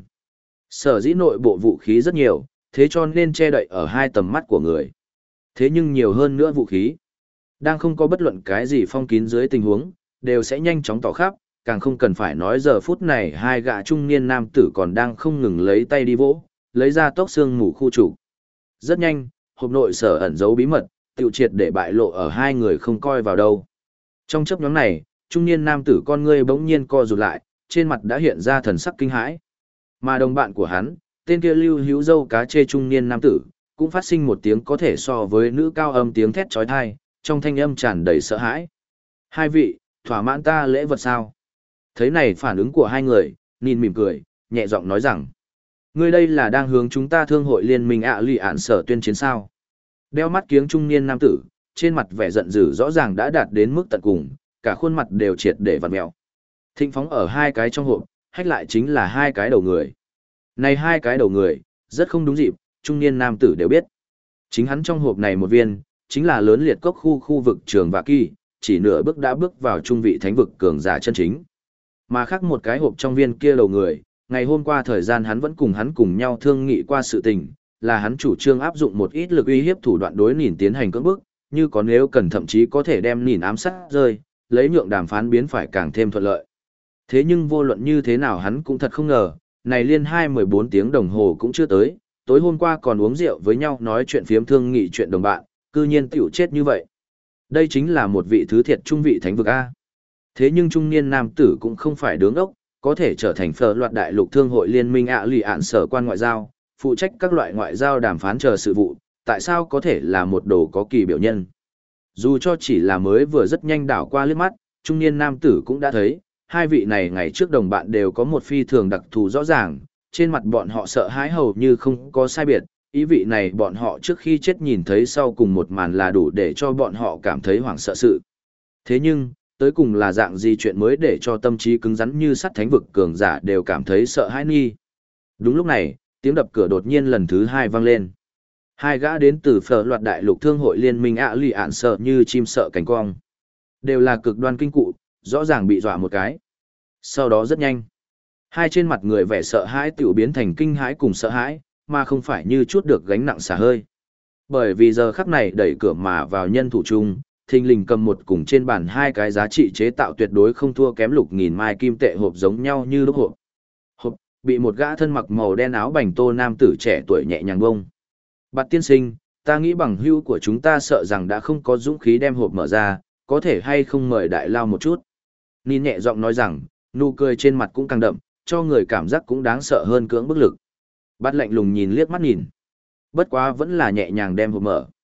Sở dĩ nội bộ vũ khí rất nhiều, thế cho nên che đậy ở hai tầm mắt của người. Thế nhưng nhiều hơn nữa vũ khí, đang không có bất luận cái gì phong kín dưới tình huống, đều sẽ nhanh chóng tỏ khắp, càng không cần phải nói giờ phút này hai gã trung niên nam tử còn đang không ngừng lấy tay đi vỗ, lấy ra tốc xương mù khu trục. Rất nhanh, hộp nội sở ẩn giấu bí mật, tiêu triệt để bại lộ ở hai người không coi vào đâu. Trong chấp nhóm này, trung niên nam tử con ngươi bỗng nhiên co rụt lại, trên mặt đã hiện ra thần sắc kinh hãi. Mà đồng bạn của hắn, tên kia lưu hữu dâu cá chê trung niên nam tử, cũng phát sinh một tiếng có thể so với nữ cao âm tiếng thét chói tai, trong thanh âm tràn đầy sợ hãi. Hai vị, thỏa mãn ta lễ vật sao? Thấy này phản ứng của hai người, nhìn mỉm cười, nhẹ giọng nói rằng, ngươi đây là đang hướng chúng ta thương hội liên minh lì ạn sở tuyên chiến sao? Đeo mắt kiếng trung niên nam tử, trên mặt vẻ giận dữ rõ ràng đã đạt đến mức tận cùng, cả khuôn mặt đều triệt để vặn mèo. Thịnh phóng ở hai cái trong hộp, hách lại chính là hai cái đầu người. Này hai cái đầu người, rất không đúng dịp, trung niên nam tử đều biết. Chính hắn trong hộp này một viên, chính là lớn liệt cốc khu vực trường Vạ Kỳ, chỉ nửa bước đã bước vào trung vị thánh vực cường giả chân chính. Mà khác một cái hộp trong viên kia đầu người, ngày hôm qua thời gian hắn vẫn cùng hắn cùng nhau thương nghị qua sự tình, là hắn chủ trương áp dụng một ít lực uy hiếp thủ đoạn đối nỉn tiến hành cưỡng bức, như có nếu cần thậm chí có thể đem nỉn ám sát rơi, lấy nhượng đàm phán biến phải càng thêm thuận lợi. Thế nhưng vô luận như thế nào hắn cũng thật không ngờ, này liên 14 tiếng đồng hồ cũng chưa tới, tối hôm qua còn uống rượu với nhau nói chuyện phiếm thương nghị chuyện đồng bạn, cư nhiên tiểu chết như vậy. Đây chính là một vị thứ thiệt trung vị thánh vực A. Thế nhưng trung niên nam tử cũng không phải đứng ốc, có thể trở thành phở loạt đại lục thương hội liên minh lì ạn sở quan ngoại giao, phụ trách các loại ngoại giao đàm phán chờ sự vụ, tại sao có thể là một đồ có kỳ biểu nhân. Dù cho chỉ là mới vừa rất nhanh đảo qua liếc mắt, trung niên nam tử cũng đã thấy, hai vị này ngày trước đồng bạn đều có một phi thường đặc thù rõ ràng, trên mặt bọn họ sợ hãi hầu như không có sai biệt, ý vị này bọn họ trước khi chết nhìn thấy sau cùng một màn là đủ để cho bọn họ cảm thấy hoảng sợ sự. Thế nhưng, tới cùng là dạng gì chuyện mới để cho tâm trí cứng rắn như sắt thánh vực cường giả đều cảm thấy sợ hãi nghi. Đúng lúc này, tiếng đập cửa đột nhiên lần thứ hai vang lên. Hai gã đến từ phở loạt đại lục thương hội liên minh lì ạn sợ như chim sợ cánh cong. Đều là cực đoan kinh cụ, rõ ràng bị dọa một cái. Sau đó rất nhanh, hai trên mặt người vẻ sợ hãi tiểu biến thành kinh hãi cùng sợ hãi, mà không phải như chút được gánh nặng xả hơi. Bởi vì giờ khắc này đẩy cửa mà vào nhân thủ chung, thình lình cầm một cùng trên bàn hai cái giá trị chế tạo tuyệt đối không thua kém lục nghìn mai kim tệ hộp giống nhau như lúc hộp. Hộp bị một gã thân mặc màu đen áo bành tô nam tử trẻ tuổi nhẹ nhàng bông. Bạt tiên sinh, ta nghĩ bằng hữu của chúng ta sợ rằng đã không có dũng khí đem hộp mở ra, có thể hay không mời đại lao một chút. Nhìn nhẹ giọng nói rằng, nụ cười trên mặt cũng càng đậm, cho người cảm giác cũng đáng sợ hơn cưỡng bức lực. Bạt lạnh lùng nhìn liếc mắt nhìn. Bất quá vẫn là nhẹ nhàng đem hộp mở.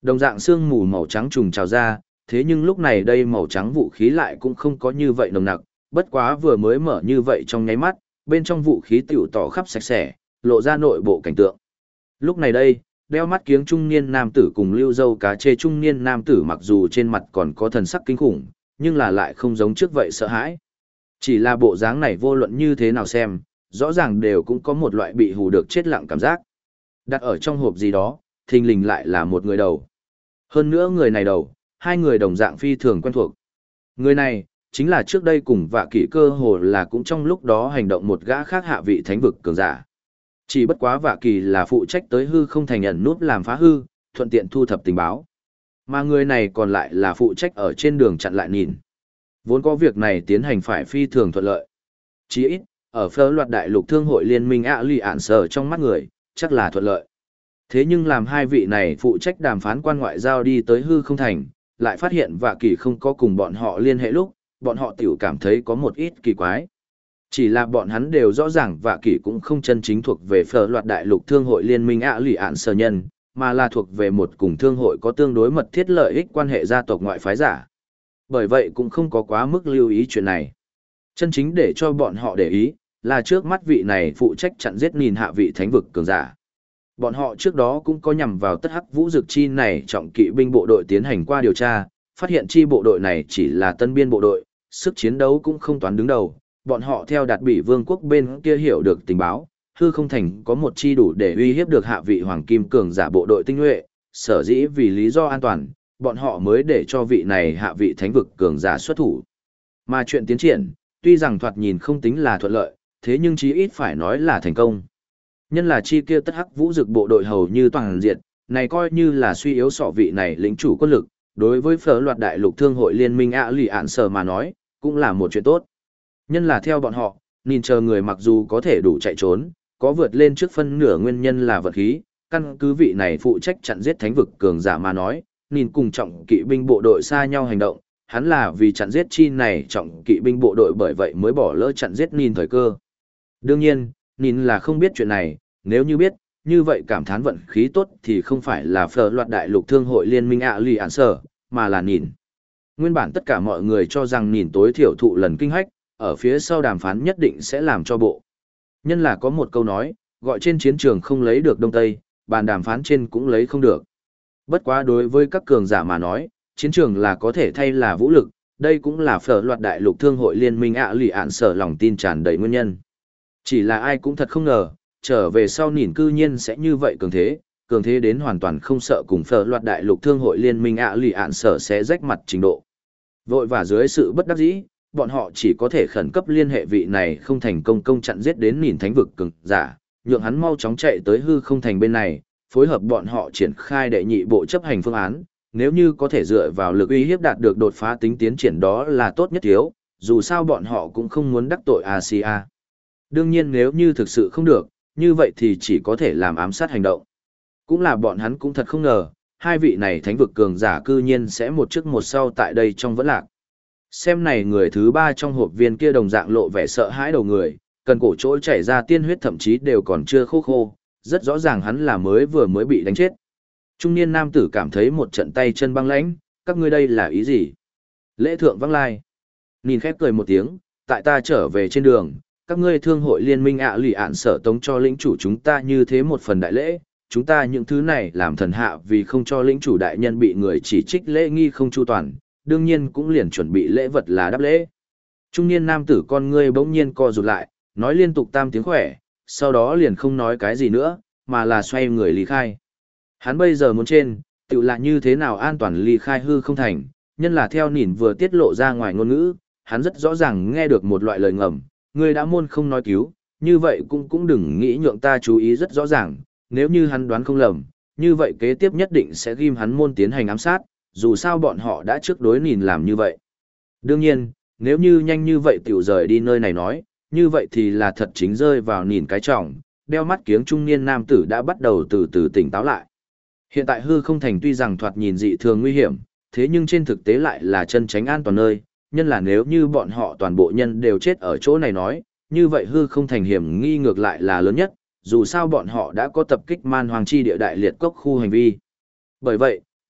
Đồng dạng sương mù màu trắng trùng trào ra, thế nhưng lúc này đây màu trắng vũ khí lại cũng không có như vậy nồng nặc, bất quá vừa mới mở như vậy trong nháy mắt, bên trong vũ khí tiểu tỏ khắp sạch sẽ, lộ ra nội bộ cảnh tượng. Lúc này đây, đeo mắt kiếng trung niên nam tử cùng lưu dâu cá chê trung niên nam tử mặc dù trên mặt còn có thần sắc kinh khủng, nhưng là lại không giống trước vậy sợ hãi. Chỉ là bộ dáng này vô luận như thế nào xem, rõ ràng đều cũng có một loại bị hù được chết lặng cảm giác. Đặt ở trong hộp gì đó, thình lình lại là một người đầu. Hơn nữa người này đầu, hai người đồng dạng phi thường quen thuộc. Người này, chính là trước đây cùng Vạ Kỷ cơ hồ là cũng trong lúc đó hành động một gã khác hạ vị thánh vực cường giả. Chỉ bất quá Vạ Kỷ là phụ trách tới hư không thành ẩn nút làm phá hư, thuận tiện thu thập tình báo. Mà người này còn lại là phụ trách ở trên đường chặn lại nhìn. Vốn có việc này tiến hành phải phi thường thuận lợi. Chỉ ít, ở phơ loạt đại lục thương hội liên minh ạ lì ạn sở trong mắt người, chắc là thuận lợi. Thế nhưng làm hai vị này phụ trách đàm phán quan ngoại giao đi tới hư không thành, lại phát hiện Vạ Kỷ không có cùng bọn họ liên hệ lúc, bọn họ tiểu cảm thấy có một ít kỳ quái. Chỉ là bọn hắn đều rõ ràng Vạ Kỷ cũng không chân chính thuộc về phở loạt đại lục thương hội liên minh ạ lì ạn sở nhân, mà là thuộc về một cùng thương hội có tương đối mật thiết lợi ích quan hệ gia tộc ngoại phái giả. Bởi vậy cũng không có quá mức lưu ý chuyện này. Chân chính để cho bọn họ để ý, là trước mắt vị này phụ trách chặn giết nhìn hạ vị thánh vực cường giả. Bọn họ trước đó cũng có nhằm vào tất hắc vũ dực chi này trọng kỵ binh bộ đội tiến hành qua điều tra, phát hiện chi bộ đội này chỉ là tân biên bộ đội, sức chiến đấu cũng không toán đứng đầu. Bọn họ theo đạt bị vương quốc bên kia hiểu được tình báo, hư không thành có một chi đủ để uy hiếp được hạ vị hoàng kim cường giả bộ đội tinh nhuệ, sở dĩ vì lý do an toàn, bọn họ mới để cho vị này hạ vị thánh vực cường giả xuất thủ. Mà chuyện tiến triển, tuy rằng thoạt nhìn không tính là thuận lợi, thế nhưng chí ít phải nói là thành công. Nhân là chi kia tất hắc vũ dực bộ đội hầu như toàn diện, này coi như là suy yếu sọ vị này lĩnh chủ quân lực, đối với phở loạt đại lục thương hội liên minh ạ lì ạn sở mà nói, cũng là một chuyện tốt. Nhân là theo bọn họ, nhìn chờ người mặc dù có thể đủ chạy trốn, có vượt lên trước phân nửa nguyên nhân là vật khí, căn cứ vị này phụ trách chặn giết thánh vực cường giả mà nói, nhìn cùng trọng kỵ binh bộ đội xa nhau hành động, hắn là vì chặn giết chi này trọng kỵ binh bộ đội bởi vậy mới bỏ lỡ chặn giết nhìn thời cơ. Đương nhiên, nhìn là không biết chuyện này, nếu như biết, như vậy cảm thán vận khí tốt thì không phải là phở loạt đại lục thương hội liên minh ạ lì ạn sở, mà là nhìn. Nguyên bản tất cả mọi người cho rằng nhìn tối thiểu thụ lần kinh hách, ở phía sau đàm phán nhất định sẽ làm cho bộ. Nhân là có một câu nói, gọi trên chiến trường không lấy được Đông Tây, bàn đàm phán trên cũng lấy không được. Bất quá đối với các cường giả mà nói, chiến trường là có thể thay là vũ lực, đây cũng là phở loạt đại lục thương hội liên minh ạ lì ạn sở lòng tin tràn đầy nguyên nhân. Chỉ là ai cũng thật không ngờ, trở về sau nhìn cư nhiên sẽ như vậy cường thế đến hoàn toàn không sợ cùng phở loạt đại lục thương hội liên minh ạ lì ạn sở sẽ rách mặt trình độ. Vội và dưới sự bất đắc dĩ, bọn họ chỉ có thể khẩn cấp liên hệ vị này không thành công chặn giết đến nhìn thánh vực cường giả, nhượng hắn mau chóng chạy tới hư không thành bên này, phối hợp bọn họ triển khai đệ nhị bộ chấp hành phương án, nếu như có thể dựa vào lực uy hiếp đạt được đột phá tính tiến triển đó là tốt nhất thiếu, dù sao bọn họ cũng không muốn đắc tội Asia. Đương nhiên nếu như thực sự không được, như vậy thì chỉ có thể làm ám sát hành động. Cũng là bọn hắn cũng thật không ngờ, hai vị này thánh vực cường giả cư nhiên sẽ một trước một sau tại đây trong vẫn lạc. Xem này người thứ ba trong hộp viên kia đồng dạng lộ vẻ sợ hãi đầu người, cần cổ chỗ chảy ra tiên huyết thậm chí đều còn chưa khô, rất rõ ràng hắn là vừa mới bị đánh chết. Trung niên nam tử cảm thấy một trận tay chân băng lãnh, các ngươi đây là ý gì? Lễ thượng vắng lai. Nhìn khép cười một tiếng, tại ta trở về trên đường, các ngươi thương hội liên minh ạ lì ạn sở tống cho lĩnh chủ chúng ta như thế một phần đại lễ, chúng ta những thứ này làm thần hạ vì không cho lĩnh chủ đại nhân bị người chỉ trích lễ nghi không chu toàn, đương nhiên cũng liền chuẩn bị lễ vật là đáp lễ. Trung niên nam tử con ngươi bỗng nhiên co rụt lại, nói liên tục tam tiếng khỏe, sau đó liền không nói cái gì nữa, mà là xoay người ly khai. Hắn bây giờ muốn trên, tự là như thế nào an toàn ly khai hư không thành, nhân là theo nhìn vừa tiết lộ ra ngoài ngôn ngữ, hắn rất rõ ràng nghe được một loại lời ngầm, người đã môn không nói cứu, như vậy cũng đừng nghĩ nhượng ta chú ý rất rõ ràng, nếu như hắn đoán không lầm, như vậy kế tiếp nhất định sẽ ghim hắn môn tiến hành ám sát, dù sao bọn họ đã trước đối nhìn làm như vậy. Đương nhiên, nếu như nhanh như vậy tiểu rời đi nơi này nói, như vậy thì là thật chính rơi vào nhìn cái trọng, đeo mắt kiếng trung niên nam tử đã bắt đầu từ từ tỉnh táo lại. Hiện tại hư không thành tuy rằng thoạt nhìn dị thường nguy hiểm, thế nhưng trên thực tế lại là chân tránh an toàn nơi, nhân là nếu như bọn họ toàn bộ nhân đều chết ở chỗ này nói, như vậy hư không thành hiểm nghi ngược lại là lớn nhất, dù sao bọn họ đã có tập kích man hoàng chi địa đại liệt cốc khu hành vi. Bởi vậy,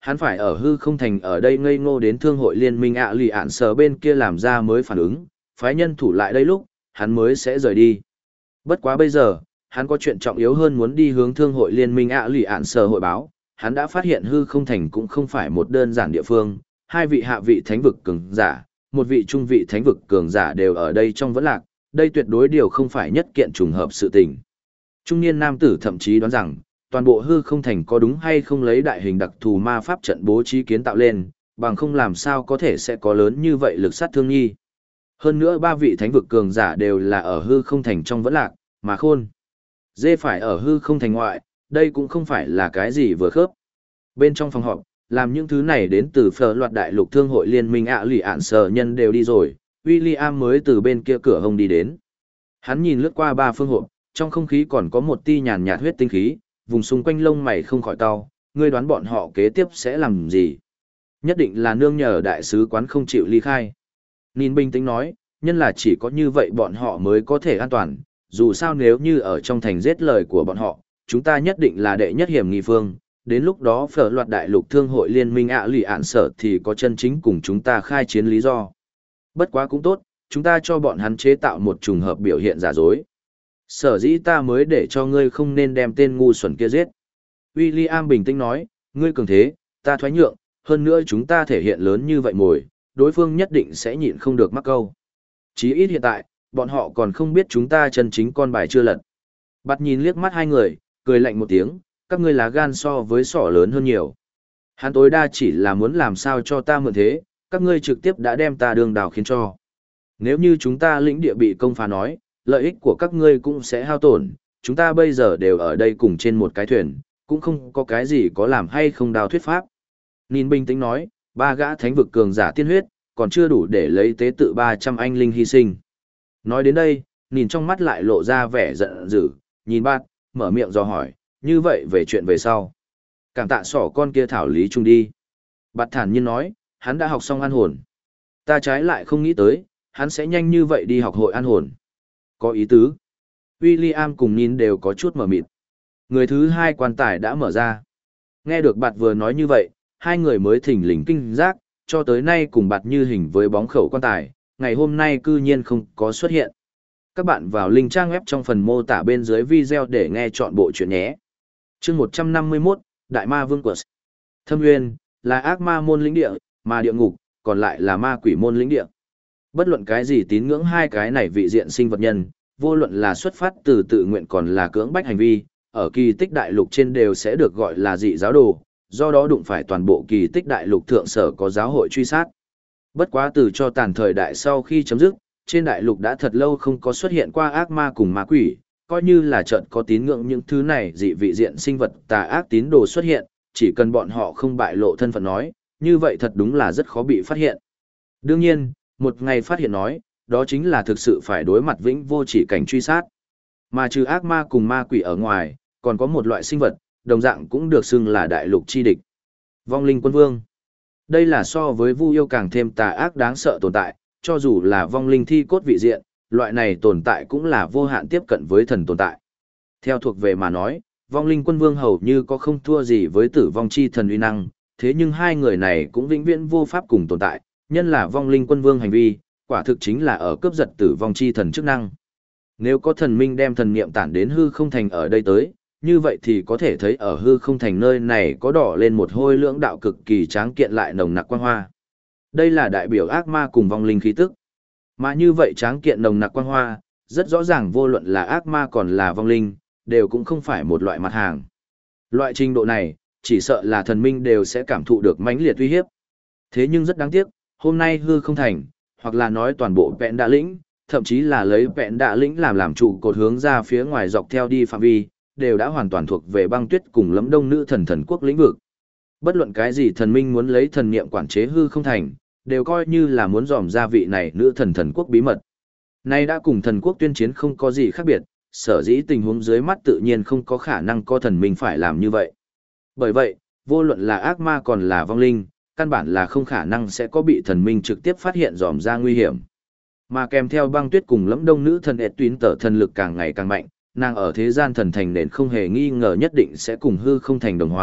hắn phải ở hư không thành ở đây ngây ngô đến thương hội liên minh ạ lì ạn sở bên kia làm ra mới phản ứng, phái nhân thủ lại đây lúc, hắn mới sẽ rời đi. Bất quá bây giờ, hắn có chuyện trọng yếu hơn muốn đi hướng thương hội liên minh ạ lì ạn sở hội báo, hắn đã phát hiện hư không thành cũng không phải một đơn giản địa phương, hai vị hạ vị thánh vực cường giả, một vị trung vị thánh vực cường giả đều ở đây trong vẫn lạc, đây tuyệt đối điều không phải nhất kiện trùng hợp sự tình. Trung niên nam tử thậm chí đoán rằng, toàn bộ hư không thành có đúng hay không lấy đại hình đặc thù ma pháp trận bố trí kiến tạo lên, bằng không làm sao có thể sẽ có lớn như vậy lực sát thương nghi. Hơn nữa ba vị thánh vực cường giả đều là ở hư không thành trong vẫn lạc, mà khôn. Dê phải ở hư không thành ngoại, đây cũng không phải là cái gì vừa khớp. Bên trong phòng họp, làm những thứ này đến từ phở loạt đại lục thương hội liên minh ạ lì ạn sở nhân đều đi rồi, William mới từ bên kia cửa hông đi đến. Hắn nhìn lướt qua ba phương hộp, trong không khí còn có một tia nhàn nhạt huyết tinh khí, vùng xung quanh lông mày không khỏi cau, ngươi đoán bọn họ kế tiếp sẽ làm gì? Nhất định là nương nhờ đại sứ quán không chịu ly khai. Nhìn bình tĩnh nói, nhân là chỉ có như vậy bọn họ mới có thể an toàn, dù sao nếu như ở trong thành giết lời của bọn họ, chúng ta nhất định là đệ nhất hiểm nghi phương, đến lúc đó phở loạt đại lục thương hội liên minh ạ lì ạn sở thì có chân chính cùng chúng ta khai chiến lý do. Bất quá cũng tốt, chúng ta cho bọn hắn chế tạo một trùng hợp biểu hiện giả dối. Sở dĩ ta mới để cho ngươi không nên đem tên ngu xuẩn kia giết. William bình tĩnh nói, ngươi cường thế, ta thoái nhượng, hơn nữa chúng ta thể hiện lớn như vậy mồi, đối phương nhất định sẽ nhịn không được mắc câu. Chí ít hiện tại, bọn họ còn không biết chúng ta chân chính con bài chưa lật. Bắt nhìn liếc mắt hai người, cười lạnh một tiếng, các ngươi lá gan so với sỏ lớn hơn nhiều. Hắn tối đa chỉ là muốn làm sao cho ta mượn thế, các ngươi trực tiếp đã đem ta đường đào khiến cho. Nếu như chúng ta lĩnh địa bị công phá nói, lợi ích của các ngươi cũng sẽ hao tổn, chúng ta bây giờ đều ở đây cùng trên một cái thuyền, cũng không có cái gì có làm hay không đào thuyết pháp. Nhìn bình tĩnh nói, ba gã thánh vực cường giả tiên huyết, còn chưa đủ để lấy tế tự 300 anh linh hy sinh. Nói đến đây, nhìn trong mắt lại lộ ra vẻ giận dữ, nhìn bát, mở miệng do hỏi, như vậy về chuyện về sau. Cảm tạ sỏ con kia thảo lý chung đi. Bát thản nhiên nói, hắn đã học xong an hồn. Ta trái lại không nghĩ tới, hắn sẽ nhanh như vậy đi học hội an hồn. Có ý tứ. William cùng Nin đều có chút mở mịt. Người thứ hai quan tài đã mở ra. Nghe được bạt vừa nói như vậy, hai người mới thỉnh lình kinh giác, cho tới nay cùng bạt như hình với bóng khẩu quan tài, ngày hôm nay cư nhiên không có xuất hiện. Các bạn vào link trang web trong phần mô tả bên dưới video để nghe chọn bộ chuyện nhé. Chương 151, Đại Ma Vương Quật. Thâm Nguyên là ác ma môn lĩnh địa, mà địa ngục còn lại là ma quỷ môn lĩnh địa. Bất luận cái gì tín ngưỡng hai cái này vị diện sinh vật nhân, vô luận là xuất phát từ tự nguyện còn là cưỡng bách hành vi, ở kỳ tích đại lục trên đều sẽ được gọi là dị giáo đồ, do đó đụng phải toàn bộ kỳ tích đại lục thượng sở có giáo hội truy sát. Bất quá từ cho tàn thời đại sau khi chấm dứt, trên đại lục đã thật lâu không có xuất hiện qua ác ma cùng ma quỷ, coi như là trận có tín ngưỡng những thứ này dị vị diện sinh vật tà ác tín đồ xuất hiện, chỉ cần bọn họ không bại lộ thân phận nói, như vậy thật đúng là rất khó bị phát hiện. Đương nhiên, một ngày phát hiện nói, đó chính là thực sự phải đối mặt vĩnh vô chỉ cảnh truy sát. Mà trừ ác ma cùng ma quỷ ở ngoài, còn có một loại sinh vật, đồng dạng cũng được xưng là đại lục chi địch. Vong linh quân vương. Đây là so với Vu yêu càng thêm tà ác đáng sợ tồn tại, cho dù là vong linh thi cốt vị diện, loại này tồn tại cũng là vô hạn tiếp cận với thần tồn tại. Theo thuộc về mà nói, vong linh quân vương hầu như có không thua gì với tử vong chi thần uy năng, thế nhưng hai người này cũng vĩnh viễn vô pháp cùng tồn tại, nhân là vong linh quân vương hành vi, quả thực chính là ở cướp giật tử vong chi thần chức năng. Nếu có thần minh đem thần niệm tản đến hư không thành ở đây tới, như vậy thì có thể thấy ở hư không thành nơi này có đỏ lên một hôi lưỡng đạo cực kỳ tráng kiện lại nồng nặc quang hoa. Đây là đại biểu ác ma cùng vong linh khí tức. Mà như vậy tráng kiện nồng nặc quang hoa, rất rõ ràng vô luận là ác ma còn là vong linh, đều cũng không phải một loại mặt hàng. Loại trình độ này, chỉ sợ là thần minh đều sẽ cảm thụ được mãnh liệt uy hiếp. Thế nhưng rất đáng tiếc, hôm nay hư không thành, hoặc là nói toàn bộ vẹn đạ lĩnh, thậm chí là lấy vẹn đạ lĩnh làm trụ cột hướng ra phía ngoài dọc theo đi phạm vi, đều đã hoàn toàn thuộc về băng tuyết cùng lẫm đông nữ thần thần quốc lĩnh vực. Bất luận cái gì thần minh muốn lấy thần niệm quản chế hư không thành, đều coi như là muốn dòm ra vị này nữ thần thần quốc bí mật. Nay đã cùng thần quốc tuyên chiến không có gì khác biệt, sở dĩ tình huống dưới mắt tự nhiên không có khả năng có thần minh phải làm như vậy. Bởi vậy, vô luận là ác ma còn là vong linh, căn bản là không khả năng sẽ có bị thần minh trực tiếp phát hiện dòm ra nguy hiểm. Mà kèm theo băng tuyết cùng lẫm đông nữ thần tuyến tở thần lực càng ngày càng mạnh, nàng ở thế gian thần thành nền không hề nghi ngờ nhất định sẽ cùng hư không thành đồng hóa,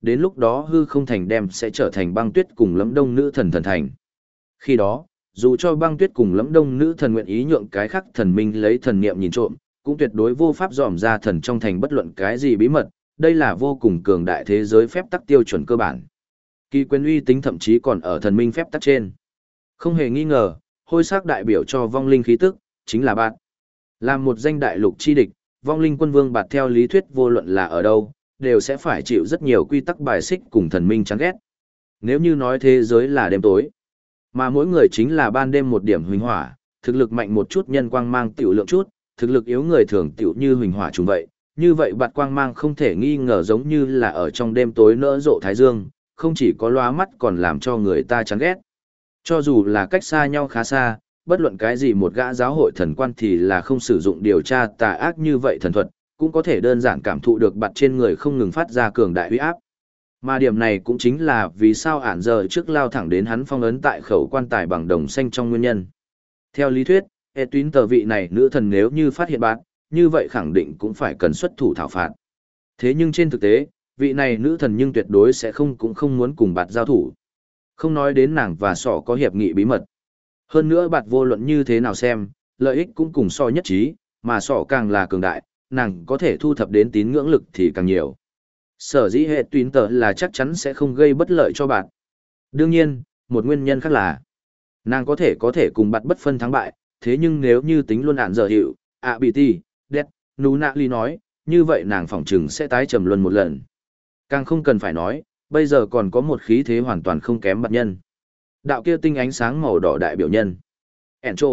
đến lúc đó hư không thành đem sẽ trở thành băng tuyết cùng lẫm đông nữ thần thần thành. Khi đó, dù cho băng tuyết cùng lẫm đông nữ thần nguyện ý nhượng cái khác thần minh lấy thần niệm nhìn trộm, cũng tuyệt đối vô pháp dòm ra thần trong thành bất luận cái gì bí mật, đây là vô cùng cường đại thế giới phép tắc tiêu chuẩn cơ bản. Kỳ quyền uy tính thậm chí còn ở thần minh phép tắc trên. Không hề nghi ngờ, hôi sắc đại biểu cho vong linh khí tức, chính là bạn. Làm một danh đại lục chi địch, vong linh quân vương bạt theo lý thuyết vô luận là ở đâu, đều sẽ phải chịu rất nhiều quy tắc bài xích cùng thần minh chán ghét. Nếu như nói thế giới là đêm tối, mà mỗi người chính là ban đêm một điểm huỳnh hỏa, thực lực mạnh một chút nhân quang mang tiểu lượng chút, thực lực yếu người thường tiểu như huỳnh hỏa trùng vậy. Như vậy bạt quang mang không thể nghi ngờ giống như là ở trong đêm tối nỡ rộ thái dương, không chỉ có lóa mắt còn làm cho người ta chán ghét. Cho dù là cách xa nhau khá xa, bất luận cái gì một gã giáo hội thần quan thì là không sử dụng điều tra tà ác như vậy thần thuật, cũng có thể đơn giản cảm thụ được bạt trên người không ngừng phát ra cường đại uy áp. Mà điểm này cũng chính là vì sao ản giờ trước lao thẳng đến hắn phong ấn tại khẩu quan tài bằng đồng xanh trong nguyên nhân. Theo lý thuyết, tuyến tờ vị này nữ thần nếu như phát hiện bạt, như vậy khẳng định cũng phải cần xuất thủ thảo phạt. Thế nhưng trên thực tế, vị này nữ thần nhưng tuyệt đối sẽ cũng không muốn cùng bạt giao thủ. Không nói đến nàng và sỏ có hiệp nghị bí mật. Hơn nữa bạt vô luận như thế nào xem, lợi ích cũng cùng so nhất trí, mà sỏ càng là cường đại, nàng có thể thu thập đến tín ngưỡng lực thì càng nhiều. Sở dĩ hệ tuyến tờ là chắc chắn sẽ không gây bất lợi cho bạn. Đương nhiên, một nguyên nhân khác là nàng có thể cùng bạt bất phân thắng bại, thế nhưng nếu như tính luôn ạn giờ hiệu, bị ti, đẹp, nú nạ ly nói, như vậy nàng phỏng chừng sẽ tái trầm luân một lần. Càng không cần phải nói, bây giờ còn có một khí thế hoàn toàn không kém bạt nhân. Đạo kia tinh ánh sáng màu đỏ đại biểu nhân. Encho.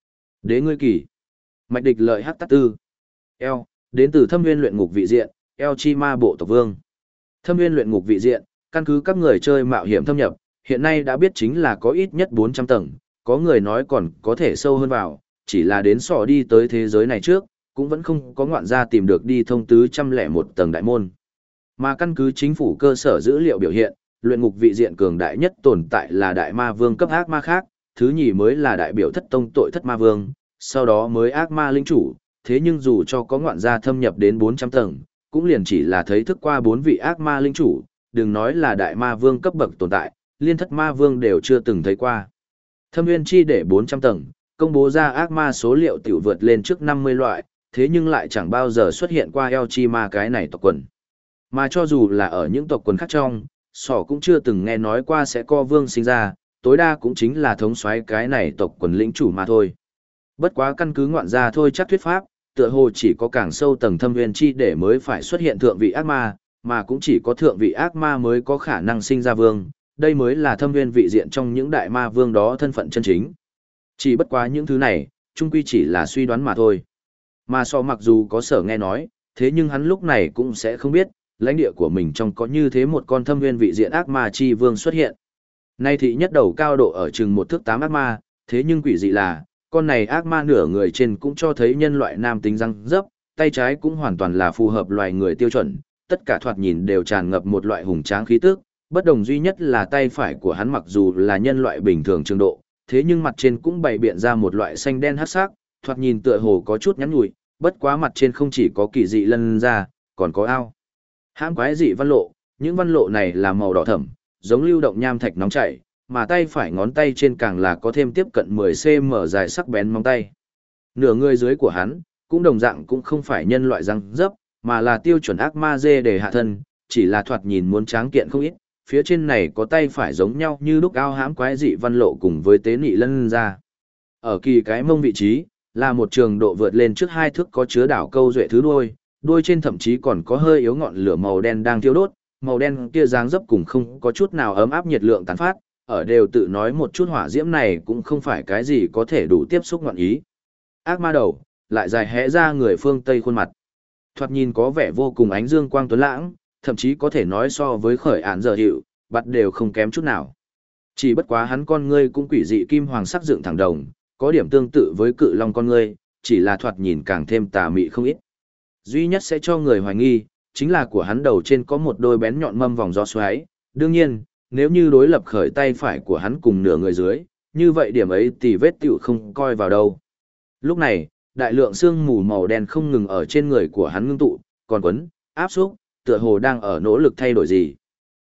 Đế ngươi kỳ. Mạch địch lợi hắc tát tư. Eo, đến từ thâm nguyên luyện ngục vị diện, Eo chi ma bộ tộc vương. Thâm nguyên luyện ngục vị diện, căn cứ các người chơi mạo hiểm thâm nhập, hiện nay đã biết chính là có ít nhất 400 tầng, có người nói còn có thể sâu hơn vào, chỉ là đến sò đi tới thế giới này trước, cũng vẫn không có ngoạn gia tìm được đi thông tứ 101 tầng đại môn. Mà căn cứ chính phủ cơ sở dữ liệu biểu hiện, luyện ngục vị diện cường đại nhất tồn tại là đại ma vương cấp ác ma khác, thứ nhì mới là đại biểu thất tông tội thất ma vương, sau đó mới ác ma linh chủ, thế nhưng dù cho có ngoạn gia thâm nhập đến 400 tầng, cũng liền chỉ là thấy thức qua 4 vị ác ma linh chủ, đừng nói là đại ma vương cấp bậc tồn tại, liên thất ma vương đều chưa từng thấy qua. Thâm nguyên chi để 400 tầng, công bố ra ác ma số liệu tiểu vượt lên trước 50 loại, thế nhưng lại chẳng bao giờ xuất hiện qua eo chi ma cái này tộc quần. Mà cho dù là ở những tộc quần khác trong, sỏ cũng chưa từng nghe nói qua sẽ có vương sinh ra, tối đa cũng chính là thống soái cái này tộc quần lĩnh chủ mà thôi. Bất quá căn cứ ngoạn ra thôi chắc thuyết pháp, tựa hồ chỉ có càng sâu tầng thâm nguyên chi để mới phải xuất hiện thượng vị ác ma, mà cũng chỉ có thượng vị ác ma mới có khả năng sinh ra vương, đây mới là thâm nguyên vị diện trong những đại ma vương đó thân phận chân chính. Chỉ bất quá những thứ này, chung quy chỉ là suy đoán mà thôi. Mà so mặc dù có sở nghe nói, thế nhưng hắn lúc này cũng sẽ không biết, lãnh địa của mình trong có như thế một con thâm nguyên vị diện ác ma chi vương xuất hiện. Nay thị nhất đầu cao độ ở chừng 1 thước 8 ác ma, thế nhưng quỷ dị là, con này ác ma nửa người trên cũng cho thấy nhân loại nam tính răng dấp, tay trái cũng hoàn toàn là phù hợp loài người tiêu chuẩn, tất cả thoạt nhìn đều tràn ngập một loại hùng tráng khí tức, bất đồng duy nhất là tay phải của hắn mặc dù là nhân loại bình thường trường độ, thế nhưng mặt trên cũng bày biện ra một loại xanh đen hắc sắc, thoạt nhìn tựa hồ có chút nhắn nhủi, bất quá mặt trên không chỉ có kỳ dị lân ra, còn có ao. Hãm quái dị văn lộ, những văn lộ này là màu đỏ thẫm, giống lưu động nham thạch nóng chảy, mà tay phải ngón tay trên càng là có thêm tiếp cận 10 cm dài sắc bén móng tay. Nửa người dưới của hắn, cũng đồng dạng cũng không phải nhân loại răng dấp, mà là tiêu chuẩn ác ma dê để hạ thân, chỉ là thoạt nhìn muốn tráng kiện không ít, phía trên này có tay phải giống nhau như lúc ao hãm quái dị văn lộ cùng với tế nị lân ra. Ở kỳ cái mông vị trí, là một trường độ vượt lên trước 2 thước có chứa đảo câu duệ thứ đuôi trên thậm chí còn có hơi yếu ngọn lửa màu đen đang thiêu đốt, màu đen kia dáng dấp cùng không có chút nào ấm áp nhiệt lượng tán phát, ở đều tự nói một chút hỏa diễm này cũng không phải cái gì có thể đủ tiếp xúc ngọn ý. Ác ma đầu, lại dài hẽ ra người phương Tây khuôn mặt. Thoạt nhìn có vẻ vô cùng ánh dương quang tuấn lãng, thậm chí có thể nói so với khởi án giờ hiệu, bắt đều không kém chút nào. Chỉ bất quá hắn con ngươi cũng quỷ dị kim hoàng sắc dựng thẳng đồng, có điểm tương tự với cự long con ngươi, chỉ là thoạt nhìn càng thêm tà mị không ít. Duy nhất sẽ cho người hoài nghi, chính là của hắn đầu trên có một đôi bén nhọn mâm vòng gió xoáy. Đương nhiên, nếu như đối lập khởi tay phải của hắn cùng nửa người dưới, như vậy điểm ấy thì vết tiểu không coi vào đâu. Lúc này, đại lượng sương mù màu đen không ngừng ở trên người của hắn ngưng tụ, còn quấn, áp xúc, tựa hồ đang ở nỗ lực thay đổi gì.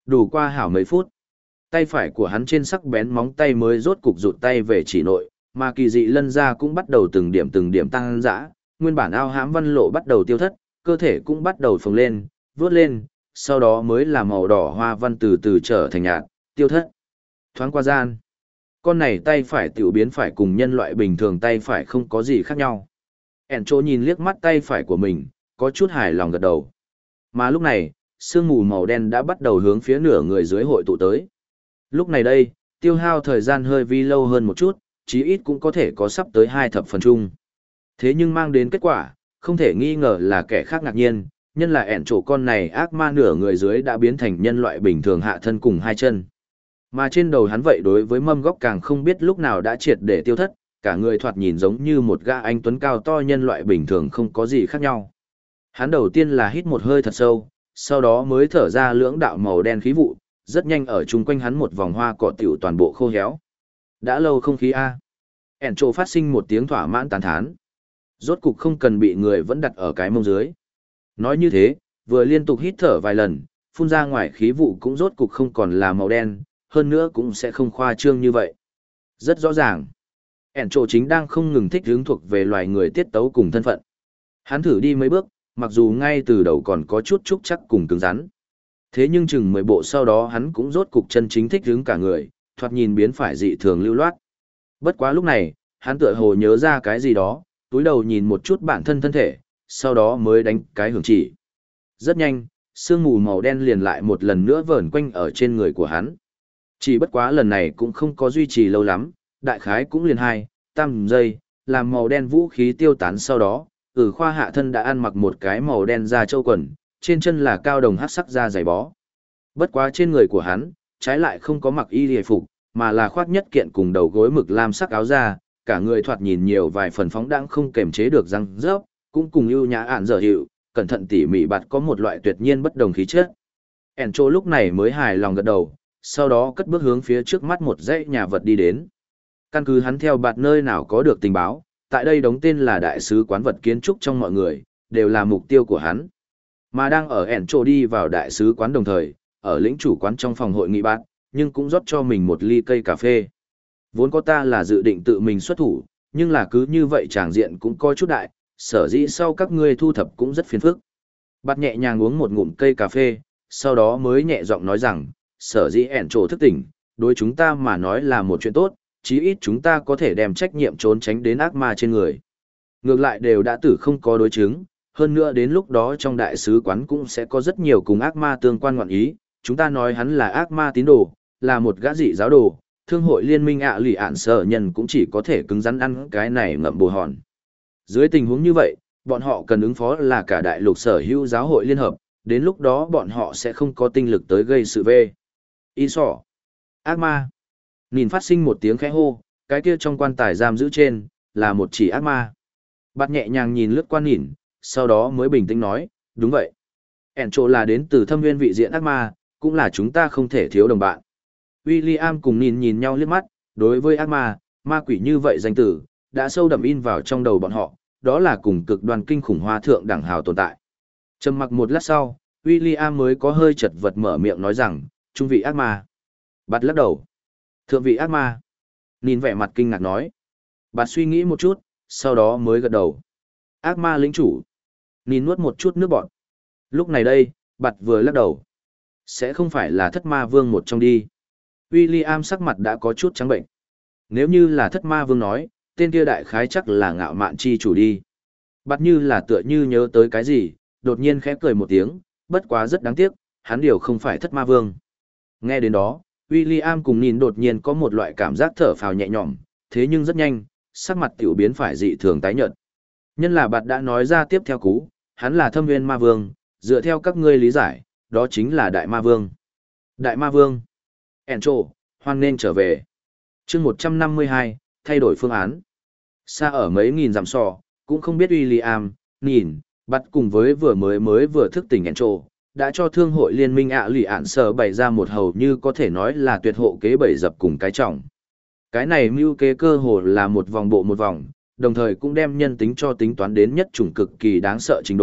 Đủ qua hảo mấy phút. Tay phải của hắn trên sắc bén móng tay mới rốt cục rụt tay về chỉ nội, mà kỳ dị lân ra cũng bắt đầu từng điểm tăng dã, nguyên bản ao hãm văn lộ bắt đầu tiêu thất, cơ thể cũng bắt đầu phồng lên, vướt lên, sau đó mới là màu đỏ hoa văn từ từ trở thành nhạt, tiêu thất. Thoáng qua gian, con này tay phải tiểu biến phải cùng nhân loại bình thường tay phải không có gì khác nhau. ẻn trô nhìn liếc mắt tay phải của mình, có chút hài lòng gật đầu. Mà lúc này, sương mù màu đen đã bắt đầu hướng phía nửa người dưới hội tụ tới. Lúc này đây, tiêu hao thời gian hơi vi lâu hơn một chút, chí ít cũng có thể có sắp tới 2/3 chung. Thế nhưng mang đến kết quả, không thể nghi ngờ là kẻ khác ngạc nhiên, nhân là ẻn trổ con này ác ma nửa người dưới đã biến thành nhân loại bình thường hạ thân cùng hai chân. Mà trên đầu hắn vậy đối với mâm góc càng không biết lúc nào đã triệt để tiêu thất, cả người thoạt nhìn giống như một gã anh tuấn cao to nhân loại bình thường không có gì khác nhau. Hắn đầu tiên là hít một hơi thật sâu, sau đó mới thở ra lưỡng đạo màu đen khí vụ, rất nhanh ở chung quanh hắn một vòng hoa cỏ tiểu toàn bộ khô héo. Đã lâu không khí a. ẻn trổ phát sinh một tiếng thỏa mãn tán thán. Rốt cục không cần bị người vẫn đặt ở cái mông dưới. Nói như thế, vừa liên tục hít thở vài lần, phun ra ngoài khí vụ cũng rốt cục không còn là màu đen, hơn nữa cũng sẽ không khoa trương như vậy. Rất rõ ràng, ẻn trổ chính đang không ngừng thích hướng thuộc về loài người tiết tấu cùng thân phận. Hắn thử đi mấy bước, mặc dù ngay từ đầu còn có chút trúc chắc cùng cứng rắn. Thế nhưng chừng 10 bộ sau đó hắn cũng rốt cục chân chính thích hướng cả người, thoạt nhìn biến phải dị thường lưu loát. Bất quá lúc này, hắn tựa hồ nhớ ra cái gì đó, túi đầu nhìn một chút bản thân thân thể, sau đó mới đánh cái hưởng chỉ. Rất nhanh, sương mù màu đen liền lại một lần nữa vờn quanh ở trên người của hắn. Chỉ bất quá lần này cũng không có duy trì lâu lắm, đại khái cũng liền 2-3 giây, làm màu đen vũ khí tiêu tán sau đó, khoa hạ thân đã ăn mặc một cái màu đen da trâu quần, trên chân là cao đồng hắc sắc da giày bó. Bất quá trên người của hắn, trái lại không có mặc y liề phục, mà là khoác nhất kiện cùng đầu gối mực lam sắc áo da, cả người thoạt nhìn nhiều vài phần phóng đãng không kềm chế được răng rớp, cũng cùng ưu nhã ạn dở hiệu, cẩn thận tỉ mỉ bạt có một loại tuyệt nhiên bất đồng khí chất. ẻn trô lúc này mới hài lòng gật đầu, sau đó cất bước hướng phía trước mắt một dãy nhà vật đi đến. Căn cứ hắn theo bạt nơi nào có được tình báo, tại đây đóng tên là đại sứ quán vật kiến trúc trong mọi người, đều là mục tiêu của hắn. Mà đang ở ẻn trô đi vào đại sứ quán đồng thời, ở lĩnh chủ quán trong phòng hội nghị bạt, nhưng cũng rót cho mình một ly cây cà phê. Vốn có ta là dự định tự mình xuất thủ, nhưng là cứ như vậy tràng diện cũng có chút đại, sở dĩ sau các ngươi thu thập cũng rất phiền phức. Bạt nhẹ nhàng uống một ngụm cây cà phê, sau đó mới nhẹ giọng nói rằng, sở dĩ ẻn trổ thức tỉnh, đối chúng ta mà nói là một chuyện tốt, chí ít chúng ta có thể đem trách nhiệm trốn tránh đến ác ma trên người. Ngược lại đều đã tử không có đối chứng, hơn nữa đến lúc đó trong đại sứ quán cũng sẽ có rất nhiều cùng ác ma tương quan ngọn ý, chúng ta nói hắn là ác ma tín đồ, là một gã dị giáo đồ, thương hội liên minh lì ạn sở nhân cũng chỉ có thể cứng rắn ăn cái này ngậm bồ hòn. Dưới tình huống như vậy, bọn họ cần ứng phó là cả đại lục sở hữu giáo hội liên hợp, đến lúc đó bọn họ sẽ không có tinh lực tới gây sự vê. Y sỏ. Ác ma. Nhìn phát sinh một tiếng khẽ hô, cái kia trong quan tài giam giữ trên, là một chỉ ác ma. Bạt nhẹ nhàng nhìn lướt qua nhìn, sau đó mới bình tĩnh nói, đúng vậy. ẻn trộ là đến từ thâm nguyên vị diện ác ma, cũng là chúng ta không thể thiếu đồng bạn. William cùng nhìn nhau liếc mắt, đối với ác ma, ma quỷ như vậy danh tử, đã sâu đậm in vào trong đầu bọn họ, đó là cùng cực đoan kinh khủng hoa thượng đẳng hào tồn tại. Trầm mặc một lát sau, William mới có hơi chật vật mở miệng nói rằng, trung vị ác ma. Bạt lắc đầu. Thượng vị ác ma. Nhìn vẻ mặt kinh ngạc nói. Bạt suy nghĩ một chút, sau đó mới gật đầu. Ác ma lĩnh chủ. Nhìn nuốt một chút nước bọt. Lúc này đây, Bạt vừa lắc đầu. Sẽ không phải là thất ma vương một trong đi. William sắc mặt đã có chút trắng bệnh. Nếu như là thất ma vương nói, tên kia đại khái chắc là ngạo mạn chi chủ đi. Bạt như là tựa như nhớ tới cái gì, đột nhiên khẽ cười một tiếng, bất quá rất đáng tiếc, hắn điều không phải thất ma vương. Nghe đến đó, William cùng nhìn đột nhiên có một loại cảm giác thở phào nhẹ nhõm, thế nhưng rất nhanh, sắc mặt tiểu biến phải dị thường tái nhợt. Nhân là Bạt đã nói ra tiếp theo cú, hắn là thâm nguyên ma vương, dựa theo các ngươi lý giải, đó chính là đại ma vương. Đại ma vương. Encho, hoan nên trở về. chương 152, thay đổi phương án. Xa ở mấy nghìn dặm sò, cũng không biết William, nhìn, bắt cùng với vừa thức tỉnh Encho, đã cho thương hội liên minh lì ạn sở bày ra một hầu như có thể nói là tuyệt hộ kế bbảy dập cùng cái trọng. Cái này mưu kế cơ hồ là một vòng bộ một vòng, đồng thời cũng đem nhân tính cho tính toán đến nhất chủng cực kỳ đáng sợ trình độ,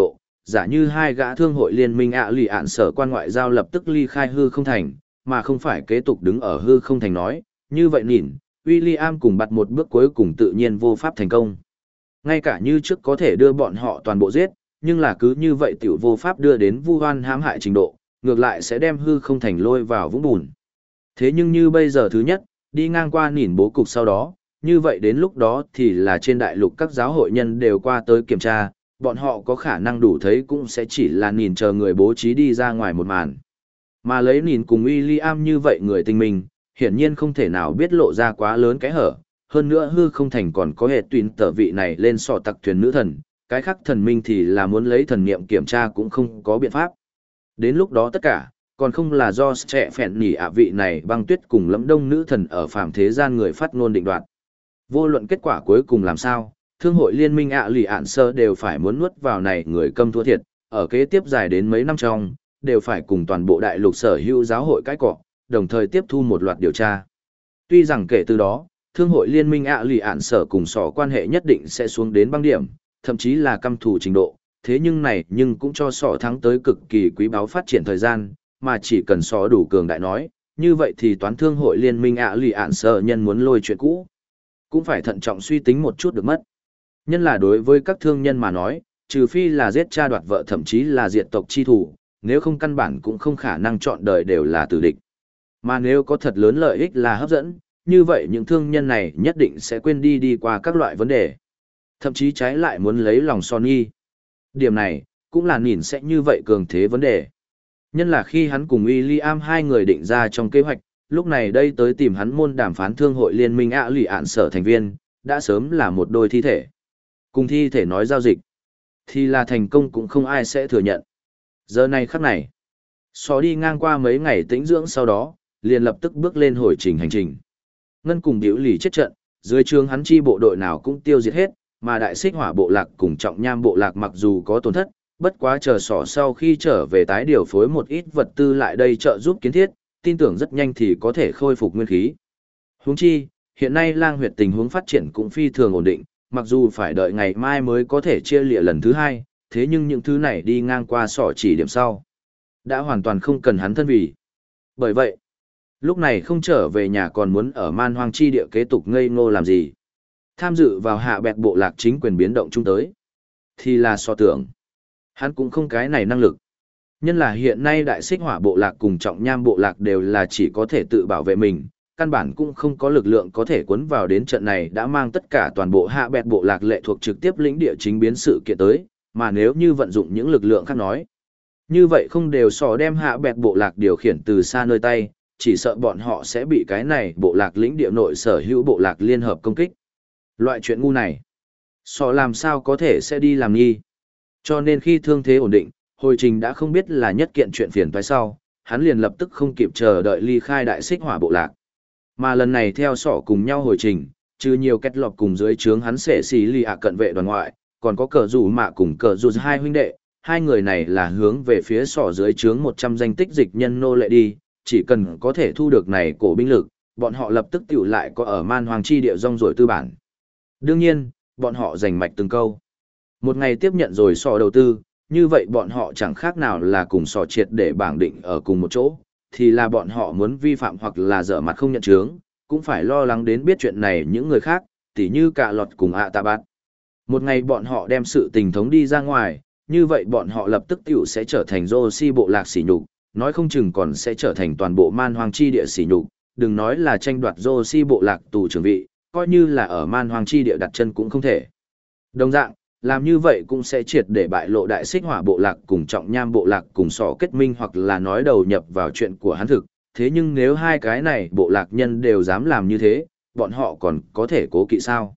giả như hai gã thương hội liên minh lì ạn sở quan ngoại giao lập tức ly khai hư không thành, mà không phải kế tục đứng ở hư không thành nói, như vậy nhìn, William cùng bặt một bước cuối cùng tự nhiên vô pháp thành công. Ngay cả như trước có thể đưa bọn họ toàn bộ giết, nhưng là cứ như vậy tiểu vô pháp đưa đến vu oan hãm hại trình độ, ngược lại sẽ đem hư không thành lôi vào vũng bùn. Thế nhưng như bây giờ thứ nhất, đi ngang qua nhìn bố cục sau đó, như vậy đến lúc đó thì là trên đại lục các giáo hội nhân đều qua tới kiểm tra, bọn họ có khả năng đủ thấy cũng sẽ chỉ là nhìn chờ người bố trí đi ra ngoài một màn. Mà lấy nhìn cùng William như vậy người tinh minh, hiển nhiên không thể nào biết lộ ra quá lớn cái hở, hơn nữa hư không thành còn có hệ tuyển tờ vị này lên sò tặc thuyền nữ thần, cái khác thần minh thì là muốn lấy thần niệm kiểm tra cũng không có biện pháp. Đến lúc đó tất cả, còn không là do trẻ phèn nỉ vị này băng tuyết cùng lẫm đông nữ thần ở phàm thế gian người phát ngôn định đoạt. Vô luận kết quả cuối cùng làm sao, thương hội liên minh lì ạn sơ đều phải muốn nuốt vào này người câm thua thiệt, ở kế tiếp dài đến mấy năm trong, đều phải cùng toàn bộ đại lục sở hữu giáo hội cái cọ, đồng thời tiếp thu một loạt điều tra. Tuy rằng kể từ đó, thương hội liên minh lì ạn sở cùng sỏ quan hệ nhất định sẽ xuống đến băng điểm, thậm chí là căm thù trình độ, thế nhưng này nhưng cũng cho sỏ thắng tới cực kỳ quý báu phát triển thời gian, mà chỉ cần sỏ đủ cường đại nói, như vậy thì toán thương hội liên minh lì ạn sở nhân muốn lôi chuyện cũ, cũng phải thận trọng suy tính một chút được mất. Nhân là đối với các thương nhân mà nói, trừ phi là giết cha đoạt vợ thậm chí là diệt tộc chi thủ, nếu không căn bản cũng không khả năng chọn đời đều là tử địch. Mà nếu có thật lớn lợi ích là hấp dẫn, như vậy những thương nhân này nhất định sẽ quên đi qua các loại vấn đề. Thậm chí trái lại muốn lấy lòng Sony. Điểm này, cũng là nhìn sẽ như vậy cường thế vấn đề. Nhân là khi hắn cùng William hai người định ra trong kế hoạch, lúc này đây tới tìm hắn môn đàm phán thương hội liên minh lì ạn sở thành viên, đã sớm là một đôi thi thể. Cùng thi thể nói giao dịch, thì là thành công cũng không ai sẽ thừa nhận. Giờ này khắc này, xó đi ngang qua mấy ngày tĩnh dưỡng sau đó, liền lập tức bước lên hồi trình hành trình. Ngân cùng biểu lì chết trận, dưới trướng hắn chi bộ đội nào cũng tiêu diệt hết, mà đại xích hỏa bộ lạc cùng trọng nham bộ lạc mặc dù có tổn thất, bất quá chờ sỏ sau khi trở về tái điều phối một ít vật tư lại đây trợ giúp kiến thiết, tin tưởng rất nhanh thì có thể khôi phục nguyên khí. Huống chi, hiện nay lang huyệt tình huống phát triển cũng phi thường ổn định, mặc dù phải đợi ngày mai mới có thể chia lịa lần thứ hai, thế nhưng những thứ này đi ngang qua sỏ chỉ điểm sau, đã hoàn toàn không cần hắn thân vì. Bởi vậy, lúc này không trở về nhà còn muốn ở man hoang chi địa kế tục ngây ngô làm gì. Tham dự vào hạ bẹt bộ lạc chính quyền biến động chung tới, thì là so tưởng. Hắn cũng không cái này năng lực. Nhân là hiện nay đại xích hỏa bộ lạc cùng trọng nham bộ lạc đều là chỉ có thể tự bảo vệ mình, căn bản cũng không có lực lượng có thể cuốn vào đến trận này đã mang tất cả toàn bộ hạ bẹt bộ lạc lệ thuộc trực tiếp lĩnh địa chính biến sự kiện tới, mà nếu như vận dụng những lực lượng khác nói. Như vậy không đều sò đem hạ bẹt bộ lạc điều khiển từ xa nơi tay, chỉ sợ bọn họ sẽ bị cái này bộ lạc lĩnh địa nội sở hữu bộ lạc liên hợp công kích. Loại chuyện ngu này, sò làm sao có thể sẽ đi làm nghi. Cho nên khi thương thế ổn định, hồi trình đã không biết là nhất kiện chuyện phiền toái sau, hắn liền lập tức không kịp chờ đợi ly khai đại xích hỏa bộ lạc. Mà lần này theo sỏ cùng nhau hồi trình, trừ nhiều kết lọc cùng dưới trướng hắn sẽ xì lì cận vệ đoàn ngoại, còn có cờ rủ mạ cùng cờ rủ hai huynh đệ, hai người này là hướng về phía sỏ dưới trướng 100 danh tích dịch nhân nô lệ đi, chỉ cần có thể thu được này cổ binh lực, bọn họ lập tức tiểu lại có ở man hoàng chi địa rong ruổi tư bản. Đương nhiên, bọn họ giành mạch từng câu. Một ngày tiếp nhận rồi sỏ đầu tư, như vậy bọn họ chẳng khác nào là cùng sỏ triệt để bảng định ở cùng một chỗ, thì là bọn họ muốn vi phạm hoặc là dở mặt không nhận chướng, cũng phải lo lắng đến biết chuyện này những người khác, tỉ như cả lọt cùng tạ bát. Một ngày bọn họ đem sự tình thống đi ra ngoài, như vậy bọn họ lập tức tiểu sẽ trở thành Joshi bộ lạc sỉ nhục, nói không chừng còn sẽ trở thành toàn bộ man hoang chi địa sỉ nhục, đừng nói là tranh đoạt Joshi bộ lạc tù trưởng vị, coi như là ở man hoang chi địa đặt chân cũng không thể. Đồng dạng, làm như vậy cũng sẽ triệt để bại lộ đại xích hỏa bộ lạc cùng trọng nham bộ lạc cùng sỏ kết minh hoặc là nói đầu nhập vào chuyện của hắn thực, thế nhưng nếu hai cái này bộ lạc nhân đều dám làm như thế, bọn họ còn có thể cố kỵ sao?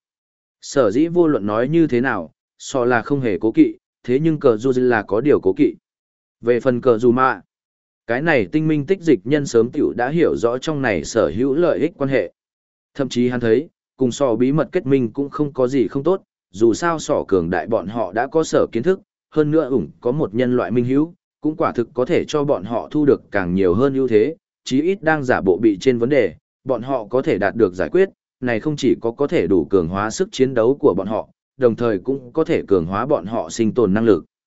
Sở dĩ vô luận nói như thế nào, sỏ là không hề cố kỵ, thế nhưng cờ dù là có điều cố kỵ. Về phần cờ dù mạ, cái này tinh minh tích dịch nhân sớm tiểu đã hiểu rõ trong này sở hữu lợi ích quan hệ. Thậm chí hắn thấy, cùng sỏ bí mật kết minh cũng không có gì không tốt, dù sao sỏ cường đại bọn họ đã có sở kiến thức, hơn nữa có một nhân loại minh hữu, cũng quả thực có thể cho bọn họ thu được càng nhiều hơn ưu thế, chí ít đang giả bộ bị trên vấn đề, bọn họ có thể đạt được giải quyết, này không chỉ có thể đủ cường hóa sức chiến đấu của bọn họ, đồng thời cũng có thể cường hóa bọn họ sinh tồn năng lực.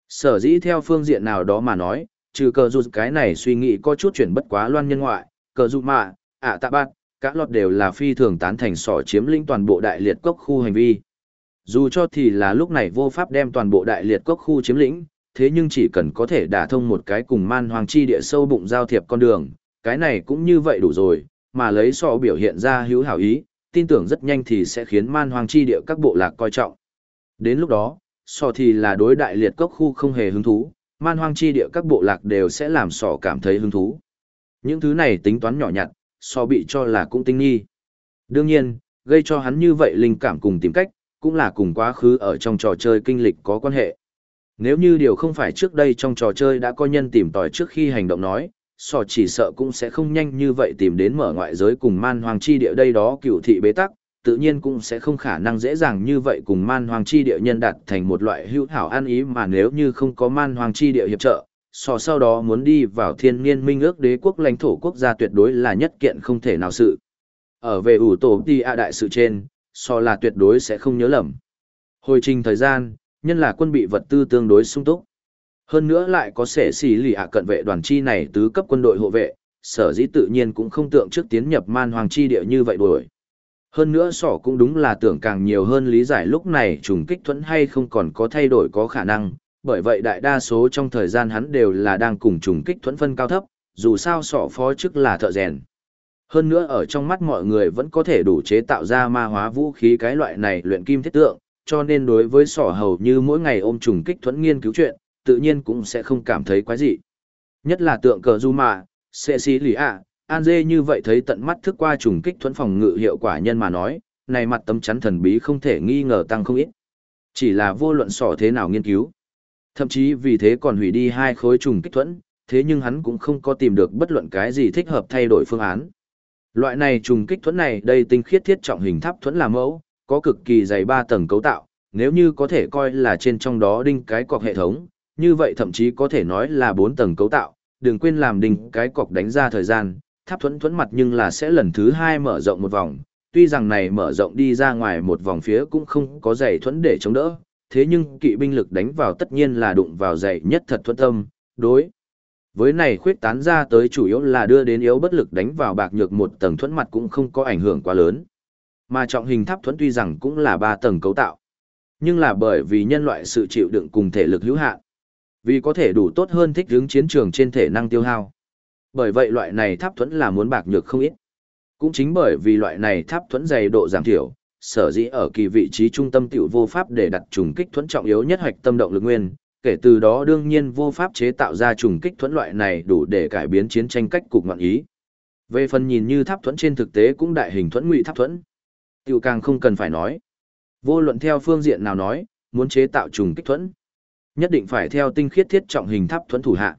Sở dĩ theo phương diện nào đó mà nói, trừ cờ dù cái này suy nghĩ có chút chuyển bất quá loan nhân ngoại, cờ dù mạ, tạ bát, các lọt đều là phi thường tán thành sỏ chiếm lĩnh toàn bộ đại liệt cốc khu hành vi. Dù cho thì là lúc này vô pháp đem toàn bộ đại liệt cốc khu chiếm lĩnh, thế nhưng chỉ cần có thể đả thông một cái cùng man hoàng chi địa sâu bụng giao thiệp con đường, cái này cũng như vậy đủ rồi, mà lấy sọ biểu hiện ra hữu hảo ý, tin tưởng rất nhanh thì sẽ khiến man hoàng chi địa các bộ lạc coi trọng. Đến lúc đó, sọ thì là đối đại liệt cốc khu không hề hứng thú, man hoàng chi địa các bộ lạc đều sẽ làm sọ cảm thấy hứng thú. Những thứ này tính toán nhỏ nhặt, sọ bị cho là cũng tinh nghi. Đương nhiên, gây cho hắn như vậy linh cảm cùng tìm cách, cũng là cùng quá khứ ở trong trò chơi kinh lịch có quan hệ. Nếu như điều không phải trước đây trong trò chơi đã có nhân tìm tòi trước khi hành động nói, sọ chỉ sợ cũng sẽ không nhanh như vậy tìm đến mở ngoại giới cùng man hoàng chi địa đây đó cựu thị bế tắc, tự nhiên cũng sẽ không khả năng dễ dàng như vậy cùng man hoàng chi địa nhân đạt thành một loại hữu hảo an ý, mà nếu như không có man hoàng chi địa hiệp trợ, sọ sau đó muốn đi vào thiên niên minh ước đế quốc lãnh thổ quốc gia tuyệt đối là nhất kiện không thể nào sự. Ở về ủ tổ đi đại sự trên, sọ là tuyệt đối sẽ không nhớ lầm. Hồi trình thời gian, nhân là quân bị vật tư tương đối sung túc. Hơn nữa lại có sẻ xỉ lì cận vệ đoàn chi này tứ cấp quân đội hộ vệ, sở dĩ tự nhiên cũng không tượng trước tiến nhập man hoàng chi địa như vậy đuổi. Hơn nữa sỏ cũng đúng là tưởng càng nhiều hơn lý giải lúc này trùng kích thuẫn hay không còn có thay đổi có khả năng, bởi vậy đại đa số trong thời gian hắn đều là đang cùng trùng kích thuẫn phân cao thấp, dù sao sỏ phó chức là thợ rèn. Hơn nữa ở trong mắt mọi người vẫn có thể đủ chế tạo ra ma hóa vũ khí cái loại này luyện kim thiết tượng, cho nên đối với sỏ hầu như mỗi ngày ôm trùng kích thuẫn nghiên cứu chuyện, tự nhiên cũng sẽ không cảm thấy quái gì. Nhất là tượng cờ du mà, sẽ xí lì An dê như vậy thấy tận mắt thức qua trùng kích thuẫn phòng ngự hiệu quả nhân mà nói, này mặt tấm chắn thần bí không thể nghi ngờ tăng không ít. Chỉ là vô luận sỏ thế nào nghiên cứu. Thậm chí vì thế còn hủy đi 2 khối trùng kích thuẫn, thế nhưng hắn cũng không có tìm được bất luận cái gì thích hợp thay đổi phương án. Loại này trùng kích thuẫn này đây tinh khiết thiết trọng hình tháp thuẫn là mẫu, có cực kỳ dày 3 tầng cấu tạo, nếu như có thể coi là trên trong đó đinh cái cọc hệ thống, như vậy thậm chí có thể nói là 4 tầng cấu tạo, đừng quên làm đinh cái cọc đánh ra thời gian, tháp thuẫn mặt nhưng là sẽ lần thứ 2 mở rộng một vòng, tuy rằng này mở rộng đi ra ngoài một vòng phía cũng không có dày thuẫn để chống đỡ, thế nhưng kỵ binh lực đánh vào tất nhiên là đụng vào dày nhất thật thuẫn tâm, đối. Với này khuyết tán ra tới chủ yếu là đưa đến yếu bất lực đánh vào bạc nhược một tầng thuẫn mặt cũng không có ảnh hưởng quá lớn. Mà trọng hình tháp thuẫn tuy rằng cũng là 3 tầng cấu tạo, nhưng là bởi vì nhân loại sự chịu đựng cùng thể lực hữu hạn, vì có thể đủ tốt hơn thích ứng chiến trường trên thể năng tiêu hao. Bởi vậy loại này tháp thuẫn là muốn bạc nhược không ít. Cũng chính bởi vì loại này tháp thuẫn dày độ giảm thiểu, sở dĩ ở kỳ vị trí trung tâm tiểu vô pháp để đặt trùng kích thuẫn trọng yếu nhất hoạch tâm động lực nguyên, kể từ đó đương nhiên vô pháp chế tạo ra trùng kích thuẫn loại này đủ để cải biến chiến tranh cách cục ngọn ý. Về phần nhìn như tháp thuẫn trên thực tế cũng đại hình thuẫn ngụy tháp thuẫn. Tiểu càng không cần phải nói. Vô luận theo phương diện nào nói, muốn chế tạo trùng kích thuẫn, nhất định phải theo tinh khiết thiết trọng hình tháp thuẫn thủ hạ.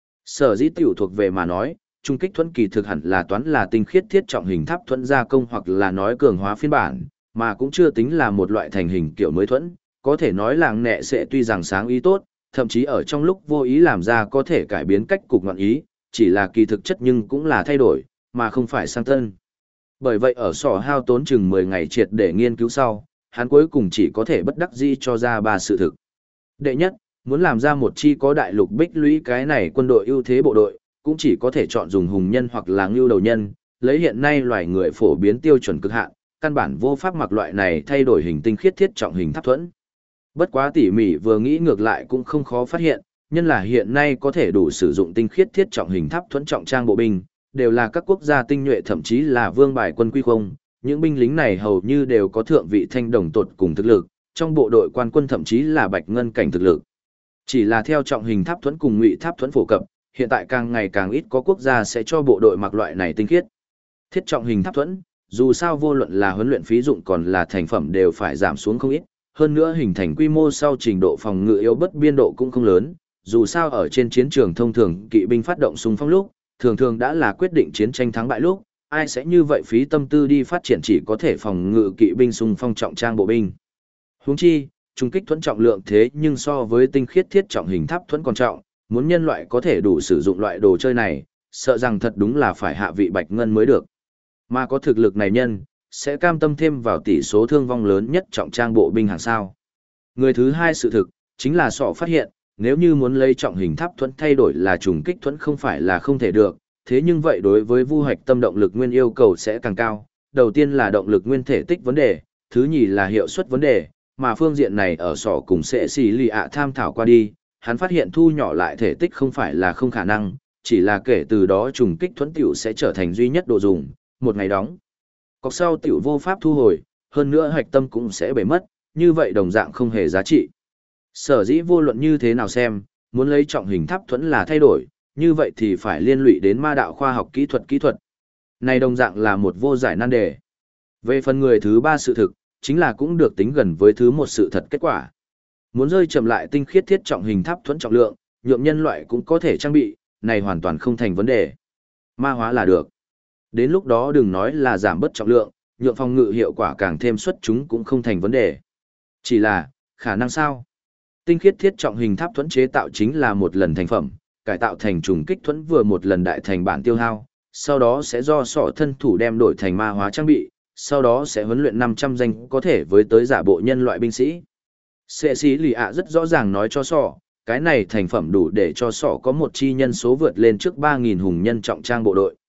Sở dĩ tiểu thuộc về mà nói, trùng kích thuẫn kỳ thực hẳn là toán là tinh khiết thiết trọng hình tháp thuẫn gia công hoặc là nói cường hóa phiên bản, mà cũng chưa tính là một loại thành hình kiểu mới thuẫn, có thể nói làng nẹ sẽ tuy rằng sáng ý tốt, thậm chí ở trong lúc vô ý làm ra có thể cải biến cách cục ngọn ý, chỉ là kỳ thực chất nhưng cũng là thay đổi, mà không phải sang tân. Bởi vậy ở sỏ hao tốn chừng 10 ngày triệt để nghiên cứu sau, hắn cuối cùng chỉ có thể bất đắc dĩ cho ra 3 sự thực. Đệ nhất, muốn làm ra một chi có đại lục bích lũy cái này quân đội ưu thế bộ đội, cũng chỉ có thể chọn dùng hùng nhân hoặc là ngưu đầu nhân, lấy hiện nay loài người phổ biến tiêu chuẩn cực hạn, căn bản vô pháp mặc loại này thay đổi hình tinh khiết thiết trọng hình tháp thuẫn. Bất quá tỉ mỉ vừa nghĩ ngược lại cũng không khó phát hiện, nhân là hiện nay có thể đủ sử dụng tinh khiết thiết trọng hình tháp thuẫn trọng trang bộ binh, đều là các quốc gia tinh nhuệ thậm chí là vương bài quân quy không, những binh lính này hầu như đều có thượng vị thanh đồng tột cùng thực lực, trong bộ đội quan quân thậm chí là bạch ngân cảnh thực lực. Chỉ là theo trọng hình tháp thuẫn cùng ngụy tháp thuẫn phổ cập, hiện tại càng ngày càng ít có quốc gia sẽ cho bộ đội mặc loại này tinh khiết thiết trọng hình tháp thuẫn, dù sao vô luận là huấn luyện phí dụng còn là thành phẩm đều phải giảm xuống không ít, hơn nữa hình thành quy mô sau trình độ phòng ngự yếu bất biên độ cũng không lớn, dù sao ở trên chiến trường thông thường kỵ binh phát động xung phong lúc, thường thường đã là quyết định chiến tranh thắng bại lúc, ai sẽ như vậy phí tâm tư đi phát triển chỉ có thể phòng ngự kỵ binh xung phong trọng trang bộ binh. Huống chi, trung kích thuẫn trọng lượng thế nhưng so với tinh khiết thiết trọng hình tháp thuẫn còn trọng, muốn nhân loại có thể đủ sử dụng loại đồ chơi này, sợ rằng thật đúng là phải hạ vị bạch ngân mới được. Mà có thực lực này nhân, sẽ cam tâm thêm vào tỷ số thương vong lớn nhất trọng trang bộ binh hàng sao. Người thứ hai sự thực, chính là sọ phát hiện, nếu như muốn lấy trọng hình tháp thuẫn thay đổi là trùng kích thuẫn không phải là không thể được, thế nhưng vậy đối với vu hoạch tâm động lực nguyên yêu cầu sẽ càng cao. Đầu tiên là động lực nguyên thể tích vấn đề, thứ nhì là hiệu suất vấn đề, mà phương diện này ở sỏ cùng sẽ xì lì ạ tham thảo qua đi, hắn phát hiện thu nhỏ lại thể tích không phải là không khả năng, chỉ là kể từ đó trùng kích thuẫn tiểu sẽ trở thành duy nhất đồ dùng, một ngày đóng. Cọc sau tiểu vô pháp thu hồi, hơn nữa hoạch tâm cũng sẽ bể mất, như vậy đồng dạng không hề giá trị. Sở dĩ vô luận như thế nào xem, muốn lấy trọng hình tháp thuẫn là thay đổi, như vậy thì phải liên lụy đến ma đạo khoa học kỹ thuật. Này đồng dạng là một vô giải nan đề. Về phần người thứ ba sự thực, chính là cũng được tính gần với thứ một sự thật kết quả. Muốn rơi chậm lại tinh khiết thiết trọng hình tháp thuẫn trọng lượng, nhượng nhân loại cũng có thể trang bị, này hoàn toàn không thành vấn đề. Ma hóa là được. Đến lúc đó đừng nói là giảm bớt trọng lượng, nhượng phòng ngự hiệu quả càng thêm xuất chúng cũng không thành vấn đề. Chỉ là, khả năng sao? Tinh khiết thiết trọng hình tháp thuẫn chế tạo chính là một lần thành phẩm, cải tạo thành trùng kích thuẫn vừa một lần đại thành bản tiêu hao, sau đó sẽ do sọ thân thủ đem đổi thành ma hóa trang bị, sau đó sẽ huấn luyện 500 danh có thể với tới giả bộ nhân loại binh sĩ. Sệ sĩ lì ạ rất rõ ràng nói cho sọ, cái này thành phẩm đủ để cho sọ có một chi nhân số vượt lên trước 3.000 hùng nhân trọng trang bộ đội.